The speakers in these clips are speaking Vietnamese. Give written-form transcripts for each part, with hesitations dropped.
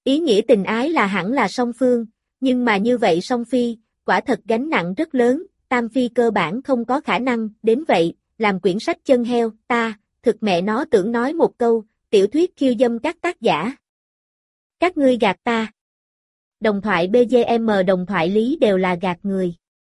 Ý nghĩa tình ái là hẳn là song phương, nhưng mà như vậy song phi, quả thật gánh nặng rất lớn, tam phi cơ bản không có khả năng, đến vậy, làm quyển sách chân heo, ta, thực mẹ nó tưởng nói một câu, tiểu thuyết khiêu dâm các tác giả. Các ngươi gạt ta. Đồng thoại BGM đồng thoại lý đều là gạt người.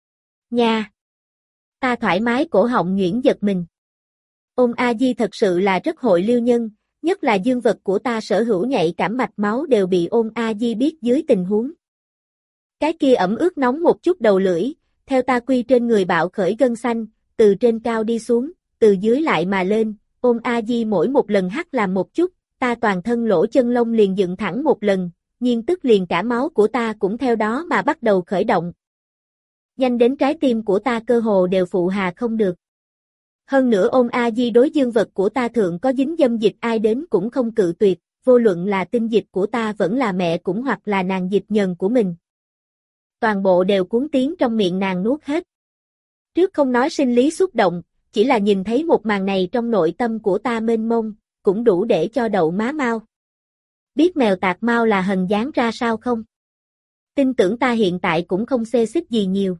Nha. Ta thoải mái cổ họng nhuyễn giật mình. Ôn A Di thật sự là rất hội liêu nhân, nhất là dương vật của ta sở hữu nhạy cảm mạch máu đều bị Ôn A Di biết dưới tình huống. Cái kia ẩm ướt nóng một chút đầu lưỡi, theo ta quy trên người bạo khởi gân xanh, từ trên cao đi xuống, từ dưới lại mà lên, Ôn A Di mỗi một lần hắt làm một chút, ta toàn thân lỗ chân lông liền dựng thẳng một lần, nhiên tức liền cả máu của ta cũng theo đó mà bắt đầu khởi động. Nhanh đến trái tim của ta cơ hồ đều phụ hà không được. Hơn nữa Ôn A Di đối dương vật của ta thượng có dính dâm dịch ai đến cũng không cự tuyệt, vô luận là tinh dịch của ta vẫn là mẹ cũng hoặc là nàng dịch nhờn của mình. Toàn bộ đều cuốn tiến trong miệng nàng nuốt hết. Trước không nói sinh lý xúc động, chỉ là nhìn thấy một màn này trong nội tâm của ta mênh mông, cũng đủ để cho đậu má mau. Biết mèo tạc mau là hình dáng ra sao không? Tin tưởng ta hiện tại cũng không xê xích gì nhiều.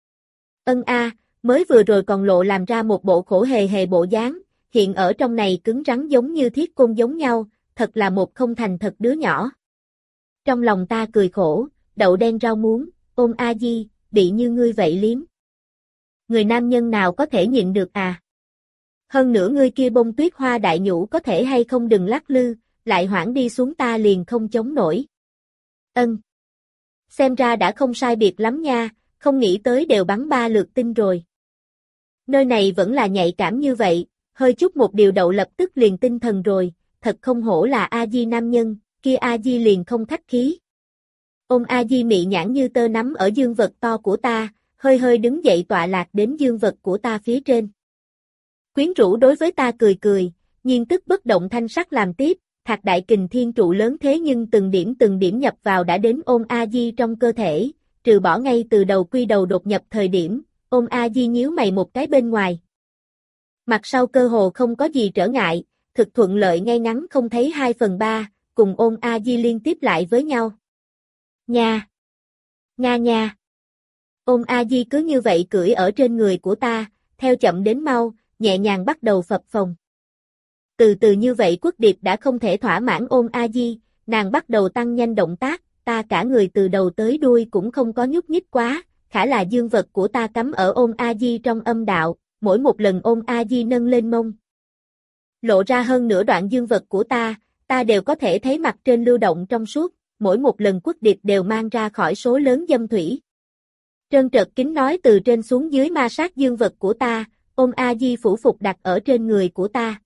Ân a, mới vừa rồi còn lộ làm ra một bộ khổ hề hề bộ dáng, hiện ở trong này cứng rắn giống như thiết côn giống nhau, thật là một không thành thật đứa nhỏ. Trong lòng ta cười khổ, đậu đen rau muống, Ôn A Di, bị như ngươi vậy liếm. Người nam nhân nào có thể nhịn được à? Hơn nữa ngươi kia bông tuyết hoa đại nhũ có thể hay không đừng lắc lư, lại hoãn đi xuống ta liền không chống nổi. Ân. Xem ra đã không sai biệt lắm nha, không nghĩ tới đều bắn 3 lượt tinh rồi. Nơi này vẫn là nhạy cảm như vậy, hơi chút một điều đậu lập tức liền tinh thần rồi, thật không hổ là A Di nam nhân, kia A Di liền không khách khí. Ôn A Di mị nhãn như tơ nắm ở dương vật to của ta, hơi hơi đứng dậy tọa lạc đến dương vật của ta phía trên. Quyến rũ đối với ta cười cười, nhiên tức bất động thanh sắc làm tiếp, Thạc Đại Kình Thiên trụ lớn thế nhưng từng điểm nhập vào đã đến Ôn A Di trong cơ thể, trừ bỏ ngay từ đầu quy đầu đột nhập thời điểm, Ôn A Di nhíu mày một cái bên ngoài. Mặt sau cơ hồ không có gì trở ngại, thực thuận lợi ngay ngắn không thấy 2/3, cùng Ôn A Di liên tiếp lại với nhau. Nha! Nga nha! Ôn A Di cứ như vậy cưỡi ở trên người của ta, theo chậm đến mau, nhẹ nhàng bắt đầu phập phồng. Từ từ như vậy Quất Điệp đã không thể thỏa mãn Ôn A Di, nàng bắt đầu tăng nhanh động tác, ta cả người từ đầu tới đuôi cũng không có nhúc nhích quá, khả là dương vật của ta cắm ở Ôn A Di trong âm đạo, mỗi một lần Ôn A Di nâng lên mông. Lộ ra hơn nửa đoạn dương vật của ta đều có thể thấy mặt trên lưu động trong suốt, mỗi một lần Quất Điệp đều mang ra khỏi số lớn dâm thủy. Trơn trợt kính nói từ trên xuống dưới ma sát dương vật của ta, Ôn A Di phủ phục đặt ở trên người của ta.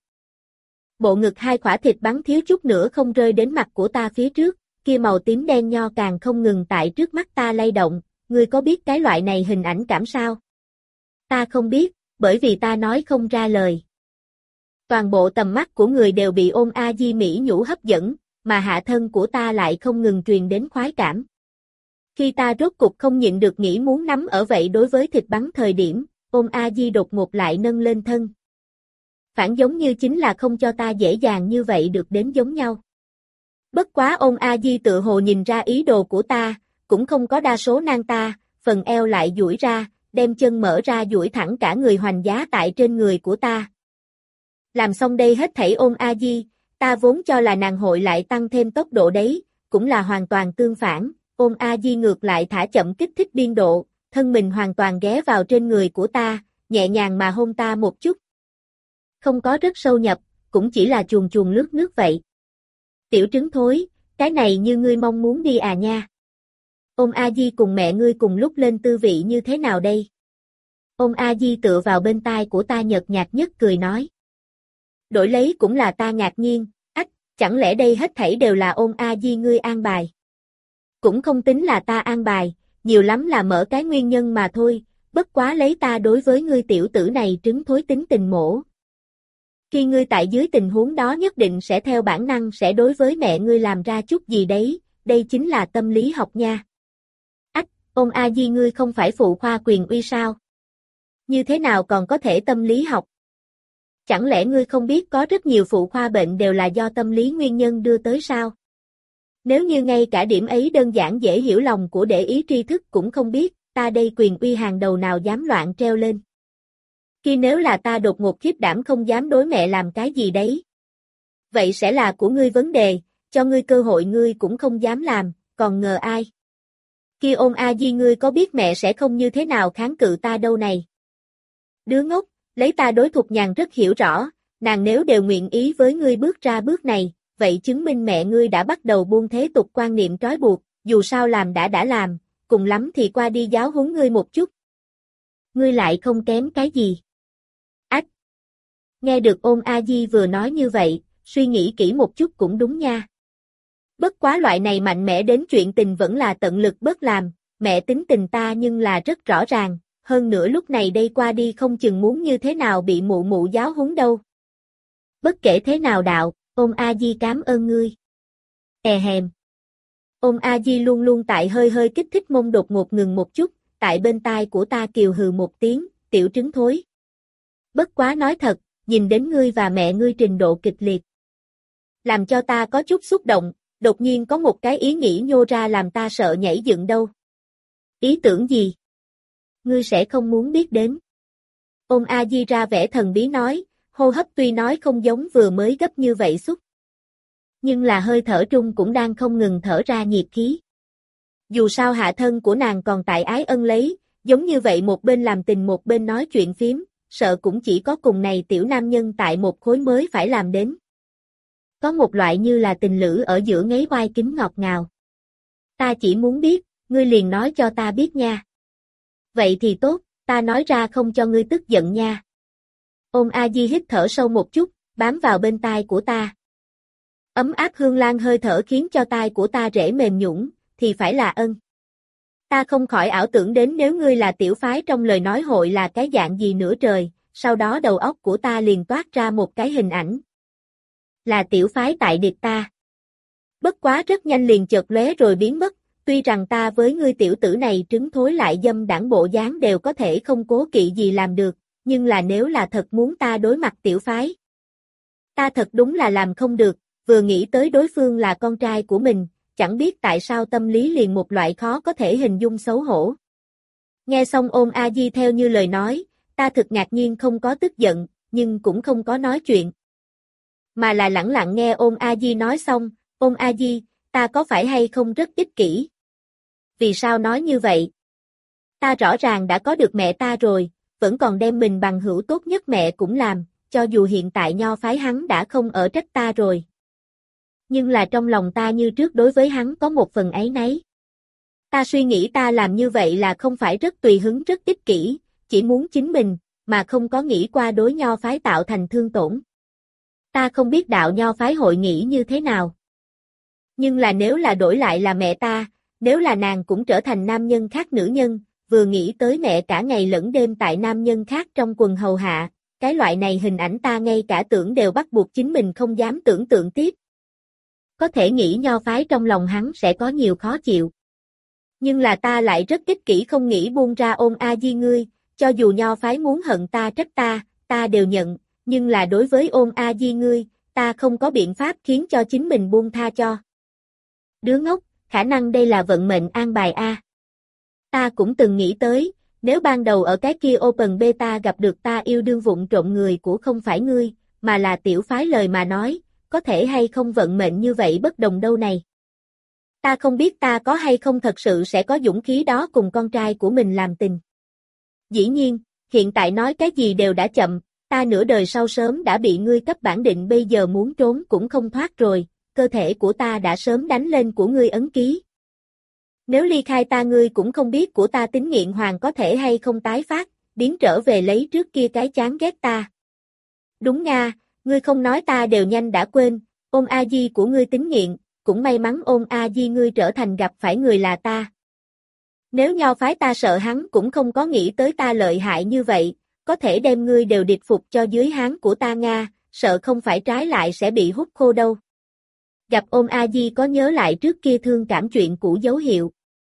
Bộ ngực hai khỏa thịt bắn thiếu chút nữa không rơi đến mặt của ta phía trước, kia màu tím đen nho càng không ngừng tại trước mắt ta lay động, ngươi có biết cái loại này hình ảnh cảm sao? Ta không biết, bởi vì ta nói không ra lời. Toàn bộ tầm mắt của người đều bị Ôn A Di mỹ nhũ hấp dẫn, mà hạ thân của ta lại không ngừng truyền đến khoái cảm. Khi ta rốt cục không nhịn được nghĩ muốn nắm ở vậy đối với thịt bắn thời điểm, Ôn A Di đột ngột lại nâng lên thân. Phản giống như chính là không cho ta dễ dàng như vậy được đến giống nhau. Bất quá Ôn A Di tự hồ nhìn ra ý đồ của ta, cũng không có đa số nang ta, phần eo lại duỗi ra, đem chân mở ra duỗi thẳng cả người hoành giá tại trên người của ta. Làm xong đây hết thảy Ôn A Di, ta vốn cho là nàng hội lại tăng thêm tốc độ đấy, cũng là hoàn toàn tương phản, Ôn A Di ngược lại thả chậm kích thích biên độ, thân mình hoàn toàn ghé vào trên người của ta, nhẹ nhàng mà hôn ta một chút. Không có rất sâu nhập, cũng chỉ là chuồn chuồn lướt nước vậy. Tiểu trứng thối, cái này như ngươi mong muốn đi à nha. Ôn A Di cùng mẹ ngươi cùng lúc lên tư vị như thế nào đây? Ôn A Di tựa vào bên tai của ta nhợt nhạt nhất cười nói. Đổi lấy cũng là ta ngạc nhiên, chẳng lẽ đây hết thảy đều là Ôn A Di ngươi an bài? Cũng không tính là ta an bài, nhiều lắm là mở cái nguyên nhân mà thôi, bất quá lấy ta đối với ngươi tiểu tử này trứng thối tính tình mổ. Khi ngươi tại dưới tình huống đó nhất định sẽ theo bản năng sẽ đối với mẹ ngươi làm ra chút gì đấy, đây chính là tâm lý học nha. Ôn A Di ngươi không phải phụ khoa quyền uy sao? Như thế nào còn có thể tâm lý học? Chẳng lẽ ngươi không biết có rất nhiều phụ khoa bệnh đều là do tâm lý nguyên nhân đưa tới sao? Nếu như ngay cả điểm ấy đơn giản dễ hiểu lòng của để ý tri thức cũng không biết, ta đây quyền uy hàng đầu nào dám loạn treo lên. Khi nếu là ta đột ngột khiếp đảm không dám đối mẹ làm cái gì đấy. Vậy sẽ là của ngươi vấn đề, cho ngươi cơ hội ngươi cũng không dám làm, còn ngờ ai. Khi ôn A Di ngươi có biết mẹ sẽ không như thế nào kháng cự ta đâu này. Đứa ngốc, lấy ta đối Thục Nhàn rất hiểu rõ, nàng nếu đều nguyện ý với ngươi bước ra bước này, vậy chứng minh mẹ ngươi đã bắt đầu buông thế tục quan niệm trói buộc, dù sao làm đã làm, cùng lắm thì qua đi giáo huấn ngươi một chút. Ngươi lại không kém cái gì. Ách! Nghe được ôn A Di vừa nói như vậy, suy nghĩ kỹ một chút cũng đúng nha. Bất quá loại này mạnh mẽ đến chuyện tình vẫn là tận lực bớt làm, mẹ tính tình ta nhưng là rất rõ ràng, hơn nữa lúc này đây qua đi không chừng muốn như thế nào bị mụ mụ giáo huấn đâu. Bất kể thế nào đạo, ôn A Di cảm ơn ngươi. Hèm. Ôn A Di luôn luôn tại hơi hơi kích thích mông đột ngột ngừng một chút, tại bên tai của ta kiều hừ một tiếng, tiểu trứng thối. Bất quá nói thật, nhìn đến ngươi và mẹ ngươi trình độ kịch liệt. Làm cho ta có chút xúc động, đột nhiên có một cái ý nghĩ nhô ra làm ta sợ nhảy dựng đâu. Ý tưởng gì? Ngươi sẽ không muốn biết đến. Ôn A Di ra vẻ thần bí nói, hô hấp tuy nói không giống vừa mới gấp như vậy xúc. Nhưng là hơi thở trung cũng đang không ngừng thở ra nhiệt khí. Dù sao hạ thân của nàng còn tại ái ân lấy, giống như vậy một bên làm tình một bên nói chuyện phím, sợ cũng chỉ có cùng này tiểu nam nhân tại một khối mới phải làm đến. Có một loại như là tình lữ ở giữa ngáy oai kính ngọt ngào. Ta chỉ muốn biết, ngươi liền nói cho ta biết nha. Vậy thì tốt, ta nói ra không cho ngươi tức giận nha. Ôn A Di hít thở sâu một chút, bám vào bên tai của ta. Ấm áp hương lan hơi thở khiến cho tai của ta rễ mềm nhũn, thì phải là ân. Ta không khỏi ảo tưởng đến nếu ngươi là tiểu phái trong lời nói hội là cái dạng gì nữa trời, sau đó đầu óc của ta liền toát ra một cái hình ảnh. Là tiểu phái tại địch ta. Bất quá rất nhanh liền chợt lóe rồi biến mất, tuy rằng ta với ngươi tiểu tử này trứng thối lại dâm đảng bộ dáng đều có thể không cố kỵ gì làm được, nhưng là nếu là thật muốn ta đối mặt tiểu phái. Ta thật đúng là làm không được, vừa nghĩ tới đối phương là con trai của mình, chẳng biết tại sao tâm lý liền một loại khó có thể hình dung xấu hổ. Nghe xong ôn A Di theo như lời nói, ta thực ngạc nhiên không có tức giận, nhưng cũng không có nói chuyện. Mà là lẳng lặng nghe ôn A Di nói xong, ôn A Di, ta có phải hay không rất ích kỷ? Vì sao nói như vậy? Ta rõ ràng đã có được mẹ ta rồi, vẫn còn đem mình bằng hữu tốt nhất mẹ cũng làm, cho dù hiện tại nho phái hắn đã không ở trách ta rồi. Nhưng là trong lòng ta như trước đối với hắn có một phần áy náy. Ta suy nghĩ ta làm như vậy là không phải rất tùy hứng rất ích kỷ, chỉ muốn chính mình, mà không có nghĩ qua đối nho phái tạo thành thương tổn. Ta không biết đạo nho phái hội nghĩ như thế nào. Nhưng là nếu là đổi lại là mẹ ta, nếu là nàng cũng trở thành nam nhân khác nữ nhân, vừa nghĩ tới mẹ cả ngày lẫn đêm tại nam nhân khác trong quần hầu hạ, cái loại này hình ảnh ta ngay cả tưởng đều bắt buộc chính mình không dám tưởng tượng tiếp. Có thể nghĩ nho phái trong lòng hắn sẽ có nhiều khó chịu. Nhưng là ta lại rất ích kỷ không nghĩ buông ra ôn A Di ngươi, cho dù nho phái muốn hận ta trách ta đều nhận, nhưng là đối với ôn A Di ngươi, ta không có biện pháp khiến cho chính mình buông tha cho. Đứa ngốc, khả năng đây là vận mệnh an bài A. Ta cũng từng nghĩ tới, nếu ban đầu ở cái kia Open Beta gặp được ta yêu đương vụng trộm người của không phải ngươi, mà là tiểu phái lời mà nói, có thể hay không vận mệnh như vậy bất đồng đâu này. Ta không biết ta có hay không thật sự sẽ có dũng khí đó cùng con trai của mình làm tình. Dĩ nhiên, hiện tại nói cái gì đều đã chậm, ta nửa đời sau sớm đã bị ngươi cấp bản định bây giờ muốn trốn cũng không thoát rồi, cơ thể của ta đã sớm đánh lên của ngươi ấn ký. Nếu ly khai ta ngươi cũng không biết của ta tính nghiện hoàng có thể hay không tái phát, biến trở về lấy trước kia cái chán ghét ta. Đúng nga, ngươi không nói ta đều nhanh đã quên, ôn A Di của ngươi tính nghiện, cũng may mắn ôn A Di ngươi trở thành gặp phải người là ta. Nếu nho phái ta sợ hắn cũng không có nghĩ tới ta lợi hại như vậy, có thể đem ngươi đều điệt phục cho dưới háng của ta Nga, sợ không phải trái lại sẽ bị hút khô đâu. Gặp ôn A Di có nhớ lại trước kia thương cảm chuyện cũ dấu hiệu.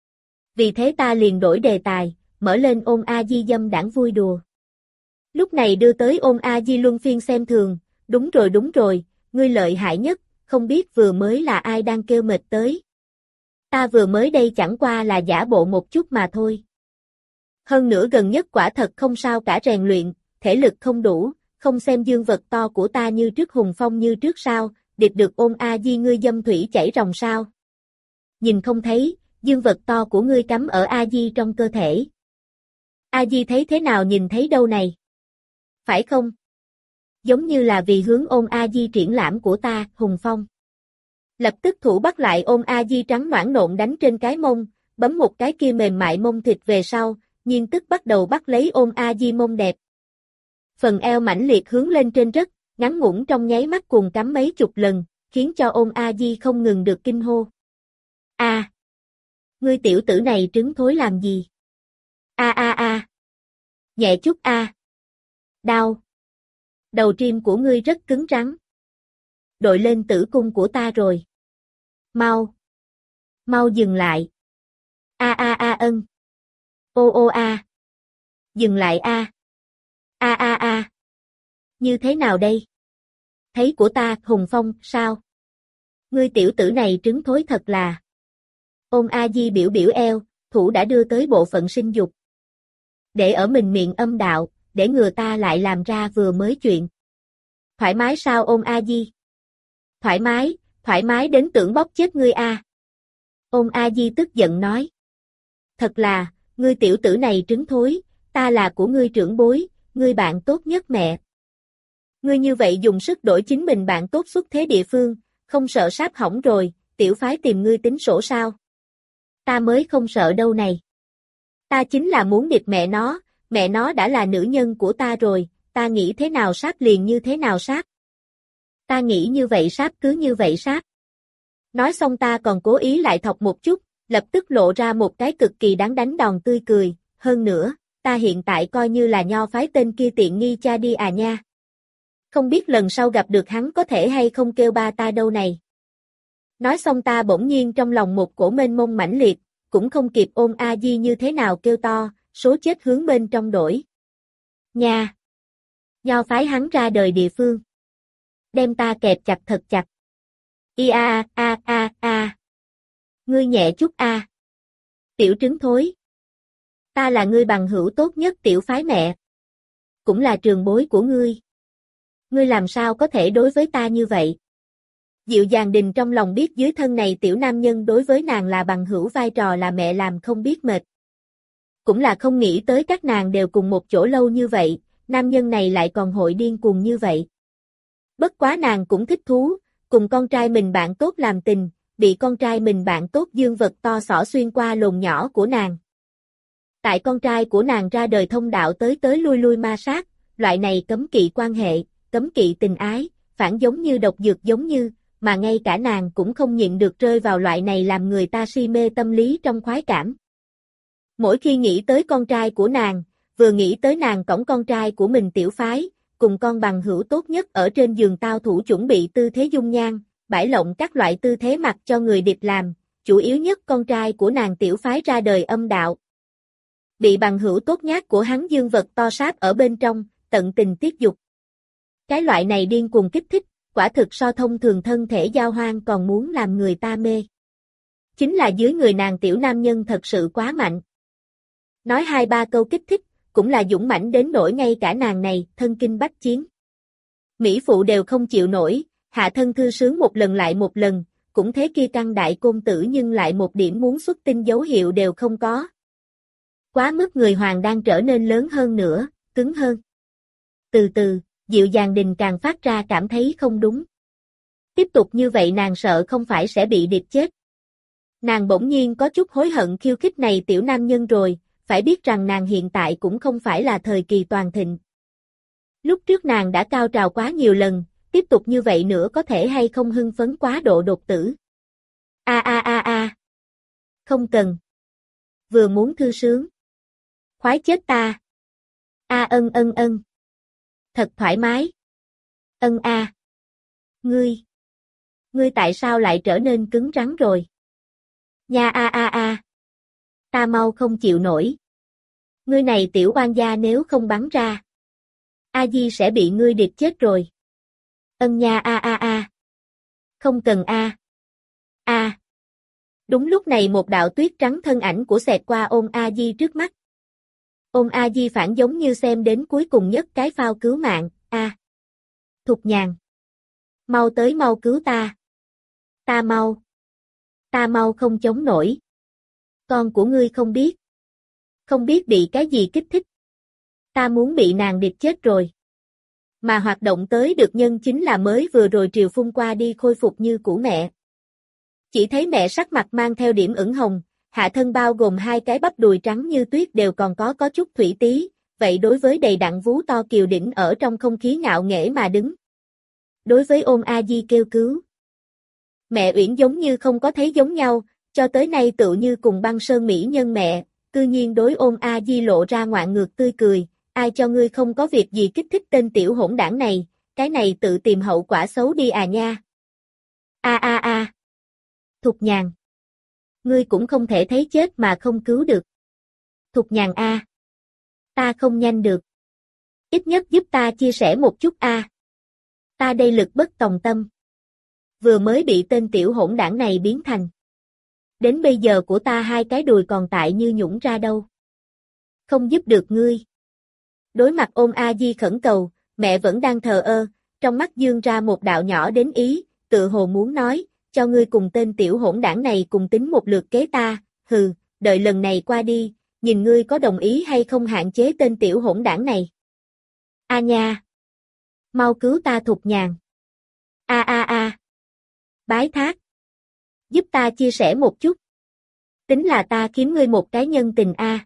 Vì thế ta liền đổi đề tài, mở lên ôn A Di dâm đảng vui đùa. Lúc này đưa tới ôn A Di luân phiên xem thường, đúng rồi, ngươi lợi hại nhất, không biết vừa mới là ai đang kêu mệt tới. Ta vừa mới đây chẳng qua là giả bộ một chút mà thôi. Hơn nữa gần nhất quả thật không sao cả, rèn luyện, thể lực không đủ, không xem dương vật to của ta như trước hùng phong như trước sao, địch được ôn A Di ngươi dâm thủy chảy ròng sao. Nhìn không thấy, dương vật to của ngươi cắm ở A Di trong cơ thể. A Di thấy thế nào nhìn thấy đâu này? Phải không? Giống như là vì hướng ôn A Di triển lãm của ta, hùng phong. Lập tức thủ bắt lại ôn A Di trắng noãn nộn đánh trên cái mông, bấm một cái kia mềm mại mông thịt về sau, nhiên tức bắt đầu bắt lấy ôn A Di mông đẹp. Phần eo mãnh liệt hướng lên trên rất, ngắn ngủn trong nháy mắt cùng cắm mấy chục lần, khiến cho ôn A Di không ngừng được kinh hô. A, ngươi tiểu tử này trứng thối làm gì? A a a. Nhẹ chút a. Đau. Đầu trim của ngươi rất cứng rắn. Đội lên tử cung của ta rồi. Mau. Mau dừng lại. A a a ân. Ô ô a. Dừng lại a. A a a. Như thế nào đây? Thấy của ta, Hùng Phong, sao? Ngươi tiểu tử này trứng thối thật là. Ôn A Di biểu biểu eo, thủ đã đưa tới bộ phận sinh dục. Để ở mình miệng âm đạo, để ngừa ta lại làm ra vừa mới chuyện. Thoải mái sao ôn A Di? Thoải mái đến tưởng bóp chết ngươi a. Ôn A Di tức giận nói. Thật là, ngươi tiểu tử này trứng thối, ta là của ngươi trưởng bối, ngươi bạn tốt nhất mẹ. Ngươi như vậy dùng sức đổi chính mình bạn tốt xuất thế địa phương, không sợ sáp hỏng rồi, tiểu phái tìm ngươi tính sổ sao? Ta mới không sợ đâu này. Ta chính là muốn điệp mẹ nó đã là nữ nhân của ta rồi, ta nghĩ thế nào sáp liền như thế nào sáp. Ta nghĩ như vậy sáp cứ như vậy sáp. Nói xong ta còn cố ý lại thọc một chút, lập tức lộ ra một cái cực kỳ đáng đánh đòn tươi cười, hơn nữa, ta hiện tại coi như là nho phái tên kia tiện nghi cha đi à nha. Không biết lần sau gặp được hắn có thể hay không kêu ba ta đâu này. Nói xong ta bỗng nhiên trong lòng một cổ mênh mông mãnh liệt, cũng không kịp ôn A Di như thế nào kêu to, số chết hướng bên trong đổi. Nha! Nho phái hắn ra đời địa phương. Đem ta kẹp chặt thật chặt. I a a a a. Ngươi nhẹ chút a. Tiểu trứng thối. Ta là ngươi bằng hữu tốt nhất tiểu phái mẹ. Cũng là trường bối của ngươi. Ngươi làm sao có thể đối với ta như vậy? Dịu dàng Đình trong lòng biết dưới thân này tiểu nam nhân đối với nàng là bằng hữu vai trò là mẹ làm không biết mệt. Cũng là không nghĩ tới các nàng đều cùng một chỗ lâu như vậy, nam nhân này lại còn hội điên cuồng như vậy. Bất quá nàng cũng thích thú, cùng con trai mình bạn tốt làm tình, bị con trai mình bạn tốt dương vật to xỏ xuyên qua lồn nhỏ của nàng. Tại con trai của nàng ra đời thông đạo tới tới lui lui ma sát, loại này cấm kỵ quan hệ, cấm kỵ tình ái, phản giống như độc dược giống như, mà ngay cả nàng cũng không nhịn được rơi vào loại này làm người ta si mê tâm lý trong khoái cảm. Mỗi khi nghĩ tới con trai của nàng, vừa nghĩ tới nàng cõng con trai của mình tiểu phái, cùng con bằng hữu tốt nhất ở trên giường tao thủ chuẩn bị tư thế dung nhan, bãi lộng các loại tư thế mặc cho người địch làm, chủ yếu nhất con trai của nàng tiểu phái ra đời âm đạo. Bị bằng hữu tốt nhát của hắn dương vật to sáp ở bên trong, tận tình tiết dục. Cái loại này điên cuồng kích thích, quả thực so thông thường thân thể giao hoang còn muốn làm người ta mê. Chính là dưới người nàng tiểu nam nhân thật sự quá mạnh. Nói 2-3 câu kích thích, cũng là dũng mãnh đến nỗi ngay cả nàng này, thân kinh bách chiến. Mỹ phụ đều không chịu nổi, hạ thân thư sướng một lần lại một lần, cũng thế kia căng đại côn tử nhưng lại một điểm muốn xuất tinh dấu hiệu đều không có. Quá mức người hoàng đang trở nên lớn hơn nữa, cứng hơn. Từ từ, Dịu Dàng Đình càng phát ra cảm thấy không đúng. Tiếp tục như vậy nàng sợ không phải sẽ bị điệp chết. Nàng bỗng nhiên có chút hối hận khiêu khích này tiểu nam nhân rồi, phải biết rằng nàng hiện tại cũng không phải là thời kỳ toàn thịnh. Lúc trước nàng đã cao trào quá nhiều lần, tiếp tục như vậy nữa có thể hay không hưng phấn quá độ đột tử. A a a a. Không cần. Vừa muốn thư sướng. Khoái chết ta. A ân ân ân. Thật thoải mái. Ân a. Ngươi tại sao lại trở nên cứng rắn rồi? Nha a a a. Ta mau không chịu nổi. Ngươi này tiểu oan gia nếu không bắn ra. A Di sẽ bị ngươi điệp chết rồi. Ân nha a a a. Không cần a. A. Đúng lúc này một đạo tuyết trắng thân ảnh của xẹt qua Ôn A Di trước mắt. Ôn A Di phản giống như xem đến cuối cùng nhất cái phao cứu mạng, a. Thục Nhàn. Mau tới mau cứu ta. Ta mau. Ta mau không chống nổi. Con của ngươi không biết. Không biết bị cái gì kích thích. Ta muốn bị nàng điệp chết rồi. Mà hoạt động tới được nhân chính là mới vừa rồi Triều Phung qua đi khôi phục như cũ mẹ. Chỉ thấy mẹ sắc mặt mang theo điểm ửng hồng, hạ thân bao gồm hai cái bắp đùi trắng như tuyết đều còn có chút thủy tí, vậy đối với đầy đặn vú to kiều đỉnh ở trong không khí ngạo nghễ mà đứng. Đối với Ôn A Di kêu cứu. Mẹ Uyển giống như không có thấy giống nhau, cho tới nay tựu như cùng băng sơn mỹ nhân mẹ, cư nhiên đối Ôn A Di lộ ra ngoạn ngược tươi cười, ai cho ngươi không có việc gì kích thích tên tiểu hỗn đảng này, cái này tự tìm hậu quả xấu đi à nha. A a a. Thục Nhàn. Ngươi cũng không thể thấy chết mà không cứu được. Thục Nhàn a. Ta không nhanh được. Ít nhất giúp ta chia sẻ một chút a. Ta đây lực bất tòng tâm. Vừa mới bị tên tiểu hỗn đảng này biến thành. Đến bây giờ của ta hai cái đùi còn tại như nhũng ra đâu. Không giúp được ngươi. Đối mặt Ôn A Di khẩn cầu, mẹ vẫn đang thờ ơ, trong mắt dương ra một đạo nhỏ đến ý, tự hồ muốn nói, cho ngươi cùng tên tiểu hỗn đảng này cùng tính một lượt kế ta, hừ, đợi lần này qua đi, nhìn ngươi có đồng ý hay không hạn chế tên tiểu hỗn đảng này. A nha! Mau cứu ta Thục Nhàn! A a a! Bái thác! Giúp ta chia sẻ một chút. Tính là ta kiếm ngươi một cái nhân tình a.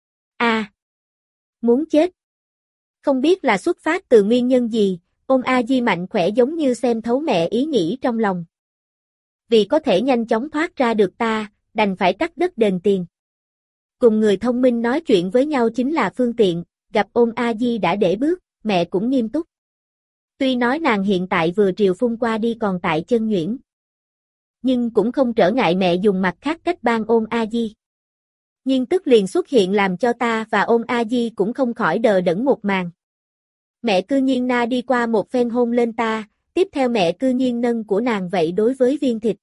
A! Muốn chết! Không biết là xuất phát từ nguyên nhân gì, Ôn A Di mạnh khỏe giống như xem thấu mẹ ý nghĩ trong lòng. Vì có thể nhanh chóng thoát ra được ta, đành phải cắt đất đền tiền. Cùng người thông minh nói chuyện với nhau chính là phương tiện, gặp Ôn A Di đã để bước, mẹ cũng nghiêm túc. Tuy nói nàng hiện tại vừa Triều Phung qua đi còn tại chân nhuyễn, nhưng cũng không trở ngại mẹ dùng mặt khác cách ban Ôn A Di. Nhưng tức liền xuất hiện làm cho ta và Ôn A Di cũng không khỏi đờ đẫn một màn. Mẹ cư nhiên na đi qua một phen hôn lên ta, tiếp theo mẹ cư nhiên nâng của nàng vậy đối với viên thịt.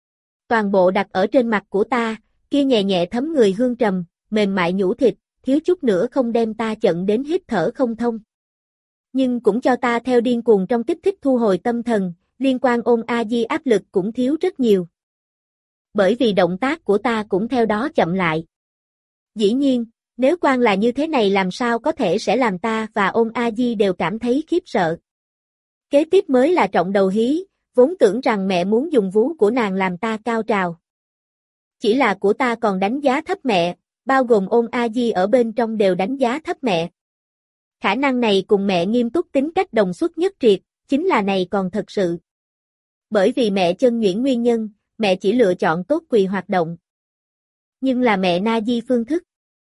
Toàn bộ đặt ở trên mặt của ta, kia nhẹ nhẹ thấm người hương trầm, mềm mại nhũ thịt, thiếu chút nữa không đem ta chận đến hít thở không thông. Nhưng cũng cho ta theo điên cuồng trong kích thích thu hồi tâm thần, liên quan Ôn A Di áp lực cũng thiếu rất nhiều. Bởi vì động tác của ta cũng theo đó chậm lại. Dĩ nhiên, nếu quan là như thế này làm sao có thể sẽ làm ta và Ôn A Di đều cảm thấy khiếp sợ. Kế tiếp mới là trọng đầu hí, vốn tưởng rằng mẹ muốn dùng vú của nàng làm ta cao trào. Chỉ là của ta còn đánh giá thấp mẹ, bao gồm Ôn A Di ở bên trong đều đánh giá thấp mẹ. Khả năng này cùng mẹ nghiêm túc tính cách đồng xuất nhất triệt, chính là này còn thật sự. Bởi vì mẹ chân nhuyễn nguyên nhân, mẹ chỉ lựa chọn tốt quỳ hoạt động. Nhưng là mẹ na di phương thức.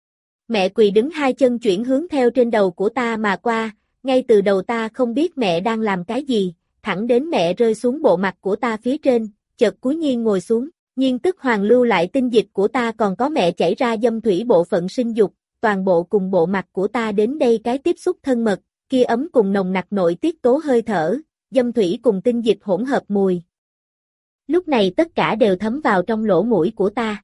Mẹ quỳ đứng hai chân chuyển hướng theo trên đầu của ta mà qua, ngay từ đầu ta không biết mẹ đang làm cái gì, thẳng đến mẹ rơi xuống bộ mặt của ta phía trên, chợt cúi nhiên ngồi xuống, nhiên tức hoàn lưu lại tinh dịch của ta còn có mẹ chảy ra dâm thủy bộ phận sinh dục, toàn bộ cùng bộ mặt của ta đến đây cái tiếp xúc thân mật, kia ấm cùng nồng nặc nội tiết tố hơi thở, dâm thủy cùng tinh dịch hỗn hợp mùi. Lúc này tất cả đều thấm vào trong lỗ mũi của ta.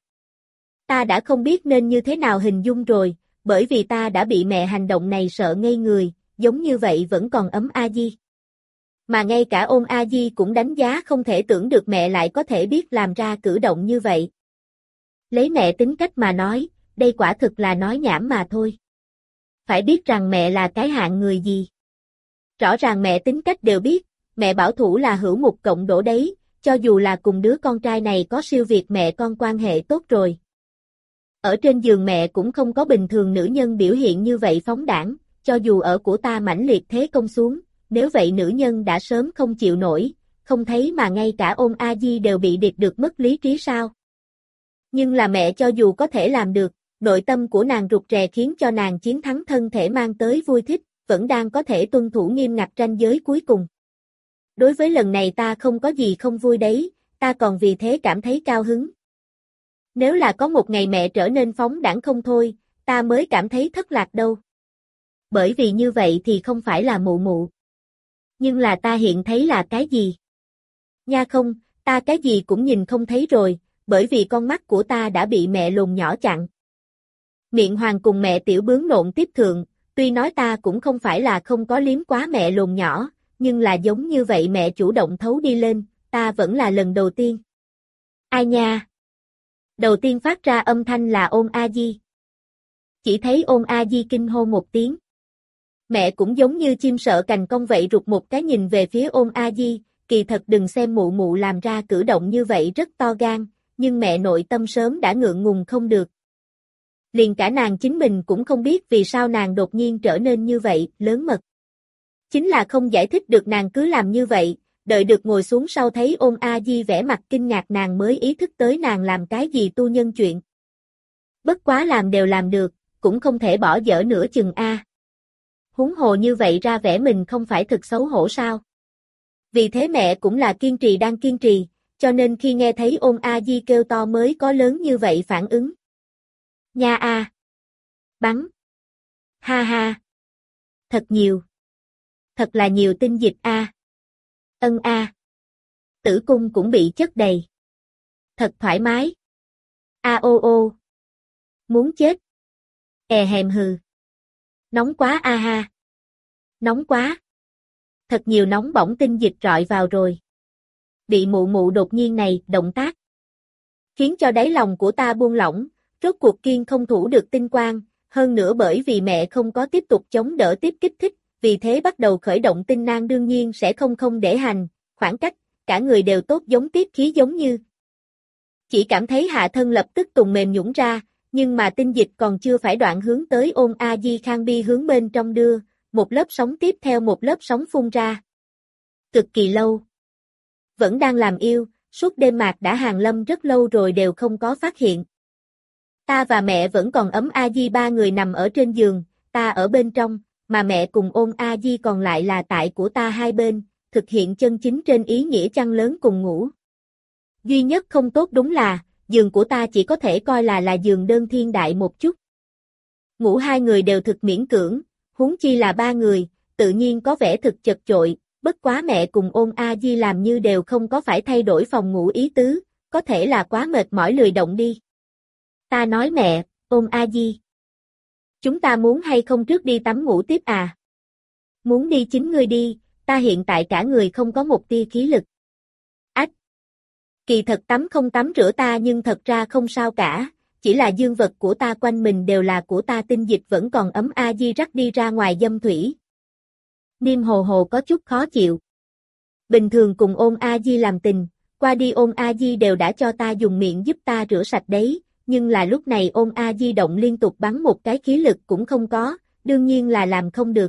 Ta đã không biết nên như thế nào hình dung rồi, bởi vì ta đã bị mẹ hành động này sợ ngây người, giống như vậy vẫn còn ấm A Di. Mà ngay cả Ôn A Di cũng đánh giá không thể tưởng được mẹ lại có thể biết làm ra cử động như vậy. Lấy mẹ tính cách mà nói, đây quả thực là nói nhảm mà thôi. Phải biết rằng mẹ là cái hạng người gì. Rõ ràng mẹ tính cách đều biết, mẹ bảo thủ là hữu mục cộng đổ đấy, cho dù là cùng đứa con trai này có siêu việt mẹ con quan hệ tốt rồi. Ở trên giường mẹ cũng không có bình thường nữ nhân biểu hiện như vậy phóng đãng, cho dù ở của ta mãnh liệt thế công xuống, nếu vậy nữ nhân đã sớm không chịu nổi, không thấy mà ngay cả Ôn A Di đều bị điệt được mất lý trí sao. Nhưng là mẹ cho dù có thể làm được, nội tâm của nàng rụt rè khiến cho nàng chiến thắng thân thể mang tới vui thích, vẫn đang có thể tuân thủ nghiêm ngặt ranh giới cuối cùng. Đối với lần này ta không có gì không vui đấy, ta còn vì thế cảm thấy cao hứng. Nếu là có một ngày mẹ trở nên phóng đãng không thôi, ta mới cảm thấy thất lạc đâu. Bởi vì như vậy thì không phải là mụ mụ. Nhưng là ta hiện thấy là cái gì? Nha không, ta cái gì cũng nhìn không thấy rồi, bởi vì con mắt của ta đã bị mẹ lồn nhỏ chặn. Miệng Hoàng cùng mẹ tiểu bướng nộn tiếp thượng, tuy nói ta cũng không phải là không có liếm quá mẹ lồn nhỏ, nhưng là giống như vậy mẹ chủ động thấu đi lên, ta vẫn là lần đầu tiên. Ai nha? Đầu tiên phát ra âm thanh là Ôn A Di. Chỉ thấy Ôn A Di kinh hô một tiếng. Mẹ cũng giống như chim sợ cành cong vậy rụt một cái nhìn về phía Ôn A Di, kỳ thật đừng xem mụ mụ làm ra cử động như vậy rất to gan, nhưng mẹ nội tâm sớm đã ngượng ngùng không được. Liền cả nàng chính mình cũng không biết vì sao nàng đột nhiên trở nên như vậy, lớn mật. Chính là không giải thích được nàng cứ làm như vậy, đợi được ngồi xuống sau thấy Ôn A Di vẻ mặt kinh ngạc nàng mới ý thức tới nàng làm cái gì tu nhân chuyện. Bất quá làm đều làm được, cũng không thể bỏ dở nửa chừng a. Huống hồ như vậy ra vẻ mình không phải thực xấu hổ sao. Vì thế mẹ cũng là kiên trì đang kiên trì, cho nên khi nghe thấy Ôn A Di kêu to mới có lớn như vậy phản ứng. Nha a. Bắn. Ha ha. Thật nhiều. Thật là nhiều tinh dịch a. Ân a. Tử cung cũng bị chất đầy. Thật thoải mái. A ô ô. Muốn chết. Hèm hừ. Nóng quá a ha. Nóng quá. Thật nhiều nóng bỏng tinh dịch rọi vào rồi. Bị mụ mụ đột nhiên này động tác. Khiến cho đáy lòng của ta buông lỏng, rốt cuộc kiên không thủ được tinh quang, hơn nữa bởi vì mẹ không có tiếp tục chống đỡ tiếp kích thích, vì thế bắt đầu khởi động tinh nang đương nhiên sẽ không để hành, khoảng cách, cả người đều tốt giống tiếp khí giống như. Chỉ cảm thấy hạ thân lập tức tùng mềm nhũn ra, nhưng mà tinh dịch còn chưa phải đoạn hướng tới Ôn A Di Khang Bi hướng bên trong đưa, một lớp sóng tiếp theo một lớp sóng phun ra. Cực kỳ lâu. Vẫn đang làm yêu, suốt đêm mạc đã hàng lâm rất lâu rồi đều không có phát hiện. Ta và mẹ vẫn còn ấm A Di ba người nằm ở trên giường, ta ở bên trong, mà mẹ cùng Ôn A Di còn lại là tại của ta hai bên, thực hiện chân chính trên ý nghĩa chăn lớn cùng ngủ. Duy nhất không tốt đúng là, giường của ta chỉ có thể coi là giường đơn thiên đại một chút. Ngủ hai người đều thực miễn cưỡng, huống chi là ba người, tự nhiên có vẻ thực chật chội, bất quá mẹ cùng Ôn A Di làm như đều không có phải thay đổi phòng ngủ ý tứ, có thể là quá mệt mỏi lười động đi. Ta nói mẹ, Ôn A Di. Chúng ta muốn hay không trước đi tắm ngủ tiếp à? Muốn đi chính ngươi đi, ta hiện tại cả người không có một tia khí lực. Ách! Kỳ thật tắm không tắm rửa ta nhưng thật ra không sao cả, chỉ là dương vật của ta quanh mình đều là của ta tinh dịch vẫn còn ấm A Di rắc đi ra ngoài dâm thủy. Niêm hồ hồ có chút khó chịu. Bình thường cùng Ôn A Di làm tình, qua đi Ôn A Di đều đã cho ta dùng miệng giúp ta rửa sạch đấy, nhưng là lúc này Ôn A Di động liên tục bắn một cái khí lực cũng không có, đương nhiên là làm không được.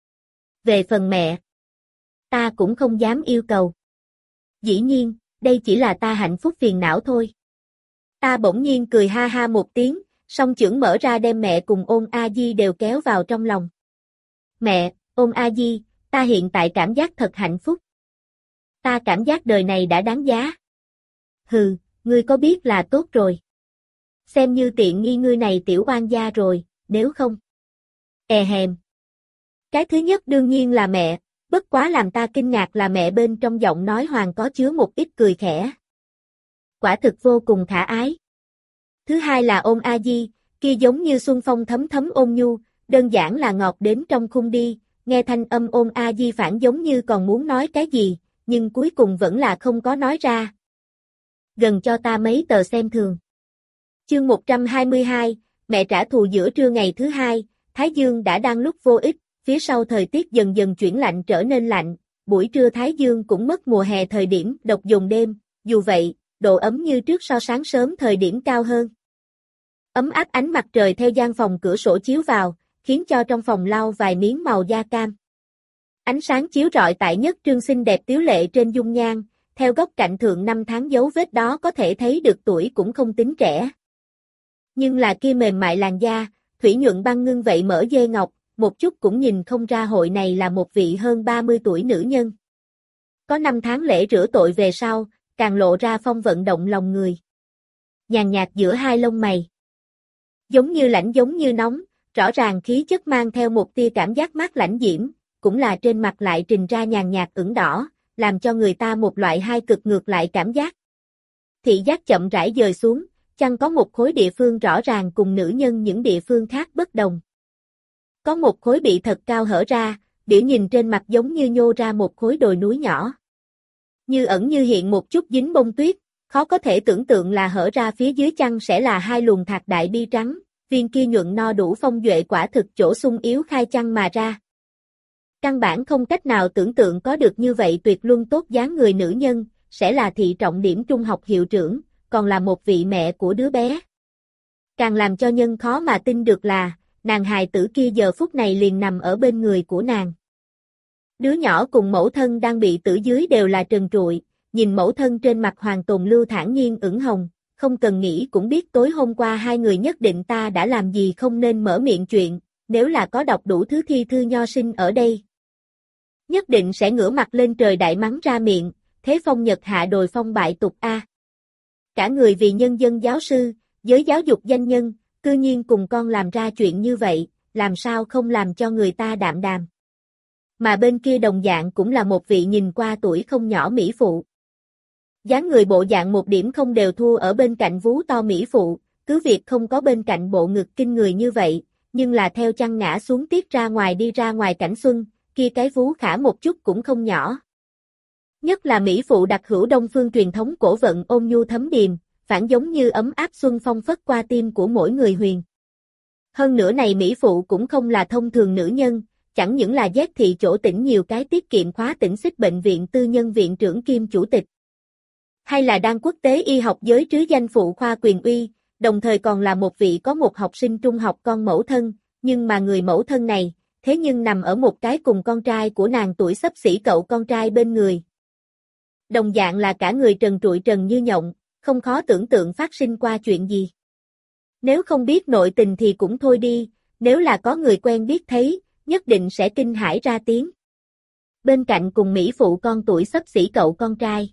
Về phần mẹ, ta cũng không dám yêu cầu. Dĩ nhiên, đây chỉ là ta hạnh phúc phiền não thôi. Ta bỗng nhiên cười ha ha một tiếng, song chưởng mở ra đem mẹ cùng Ôn A Di đều kéo vào trong lòng. Mẹ, Ôn A Di, ta hiện tại cảm giác thật hạnh phúc. Ta cảm giác đời này đã đáng giá. Hừ, ngươi có biết là tốt rồi. Xem như tiện nghi ngươi này tiểu oan gia rồi, nếu không. Hèm. Cái thứ nhất đương nhiên là mẹ, bất quá làm ta kinh ngạc là mẹ bên trong giọng nói hoàng có chứa một ít cười khẽ. Quả thực vô cùng khả ái. Thứ hai là Ôn A Di, kia giống như xuân phong thấm thấm ôn nhu, đơn giản là ngọt đến trong khung đi, nghe thanh âm Ôn A Di phản giống như còn muốn nói cái gì, nhưng cuối cùng vẫn là không có nói ra. Gần cho ta mấy tờ xem thường. Chương 122, mẹ trả thù giữa trưa ngày thứ hai, Thái Dương đã đang lúc vô ích, phía sau thời tiết dần dần chuyển lạnh trở nên lạnh, buổi trưa Thái Dương cũng mất mùa hè thời điểm độc dồn đêm, dù vậy, độ ấm như trước so sáng sớm thời điểm cao hơn. Ấm áp ánh mặt trời theo gian phòng cửa sổ chiếu vào, khiến cho trong phòng lau vài miếng màu da cam. Ánh sáng chiếu rọi tại nhất trương xinh đẹp tiếu lệ trên dung nhan, theo góc cạnh thượng năm tháng dấu vết đó có thể thấy được tuổi cũng không tính trẻ. Nhưng là kia mềm mại làn da, thủy nhuận băng ngưng vậy mở dê ngọc, một chút cũng nhìn không ra hội này là một vị hơn 30 tuổi nữ nhân. Có 5 tháng lễ rửa tội về sau, càng lộ ra phong vận động lòng người. Nhàn nhạt giữa hai lông mày. Giống như lạnh giống như nóng, rõ ràng khí chất mang theo một tia cảm giác mát lãnh diễm, cũng là trên mặt lại trình ra nhàn nhạt ửng đỏ, làm cho người ta một loại hai cực ngược lại cảm giác. Thị giác chậm rãi dời xuống, chăng có một khối địa phương rõ ràng cùng nữ nhân những địa phương khác bất đồng. Có một khối bị thật cao hở ra, biểu nhìn trên mặt giống như nhô ra một khối đồi núi nhỏ. Như ẩn như hiện một chút dính bông tuyết, khó có thể tưởng tượng là hở ra phía dưới chăng sẽ là hai luồng thạc đại bi trắng, viên kia nhuận no đủ phong duệ quả thực chỗ sung yếu khai chăng mà ra. Căn bản không cách nào tưởng tượng có được như vậy tuyệt luân tốt dáng người nữ nhân, sẽ là thị trọng điểm trung học hiệu trưởng, còn là một vị mẹ của đứa bé. Càng làm cho nhân khó mà tin được là, nàng hài tử kia giờ phút này liền nằm ở bên người của nàng. Đứa nhỏ cùng mẫu thân đang bị tử dưới đều là trần trụi, nhìn mẫu thân trên mặt Hoàng Tồn Lưu thản nhiên ửng hồng, không cần nghĩ cũng biết tối hôm qua hai người nhất định ta đã làm gì không nên mở miệng chuyện, nếu là có đọc đủ thứ thi thư nho sinh ở đây. Nhất định sẽ ngửa mặt lên trời đại mắng ra miệng, thế phong nhật hạ đồi phong bại tục a. Cả người vì nhân dân giáo sư, giới giáo dục danh nhân, cư nhiên cùng con làm ra chuyện như vậy, làm sao không làm cho người ta đạm đàm. Mà bên kia đồng dạng cũng là một vị nhìn qua tuổi không nhỏ mỹ phụ. Dáng người bộ dạng một điểm không đều thua ở bên cạnh vú to mỹ phụ, cứ việc không có bên cạnh bộ ngực kinh người như vậy, nhưng là theo chăn ngã xuống tiết ra ngoài đi ra ngoài cảnh xuân, kia cái vú khả một chút cũng không nhỏ. Nhất là mỹ phụ đặc hữu đông phương truyền thống cổ vận ôn nhu thấm điềm, phản giống như ấm áp xuân phong phất qua tim của mỗi người huyền. Hơn nữa này mỹ phụ cũng không là thông thường nữ nhân, chẳng những là giác thị chỗ tỉnh nhiều cái tiết kiệm khóa tỉnh xích bệnh viện tư nhân viện trưởng kiêm chủ tịch. Hay là đang quốc tế y học giới trứ danh phụ khoa quyền uy, đồng thời còn là một vị có một học sinh trung học con mẫu thân, nhưng mà người mẫu thân này, thế nhưng nằm ở một cái cùng con trai của nàng tuổi xấp xỉ cậu con trai bên người. Đồng dạng là cả người trần trụi trần như nhộng, không khó tưởng tượng phát sinh qua chuyện gì. Nếu không biết nội tình thì cũng thôi đi, nếu là có người quen biết thấy, nhất định sẽ kinh hãi ra tiếng. Bên cạnh cùng mỹ phụ con tuổi xấp xỉ cậu con trai.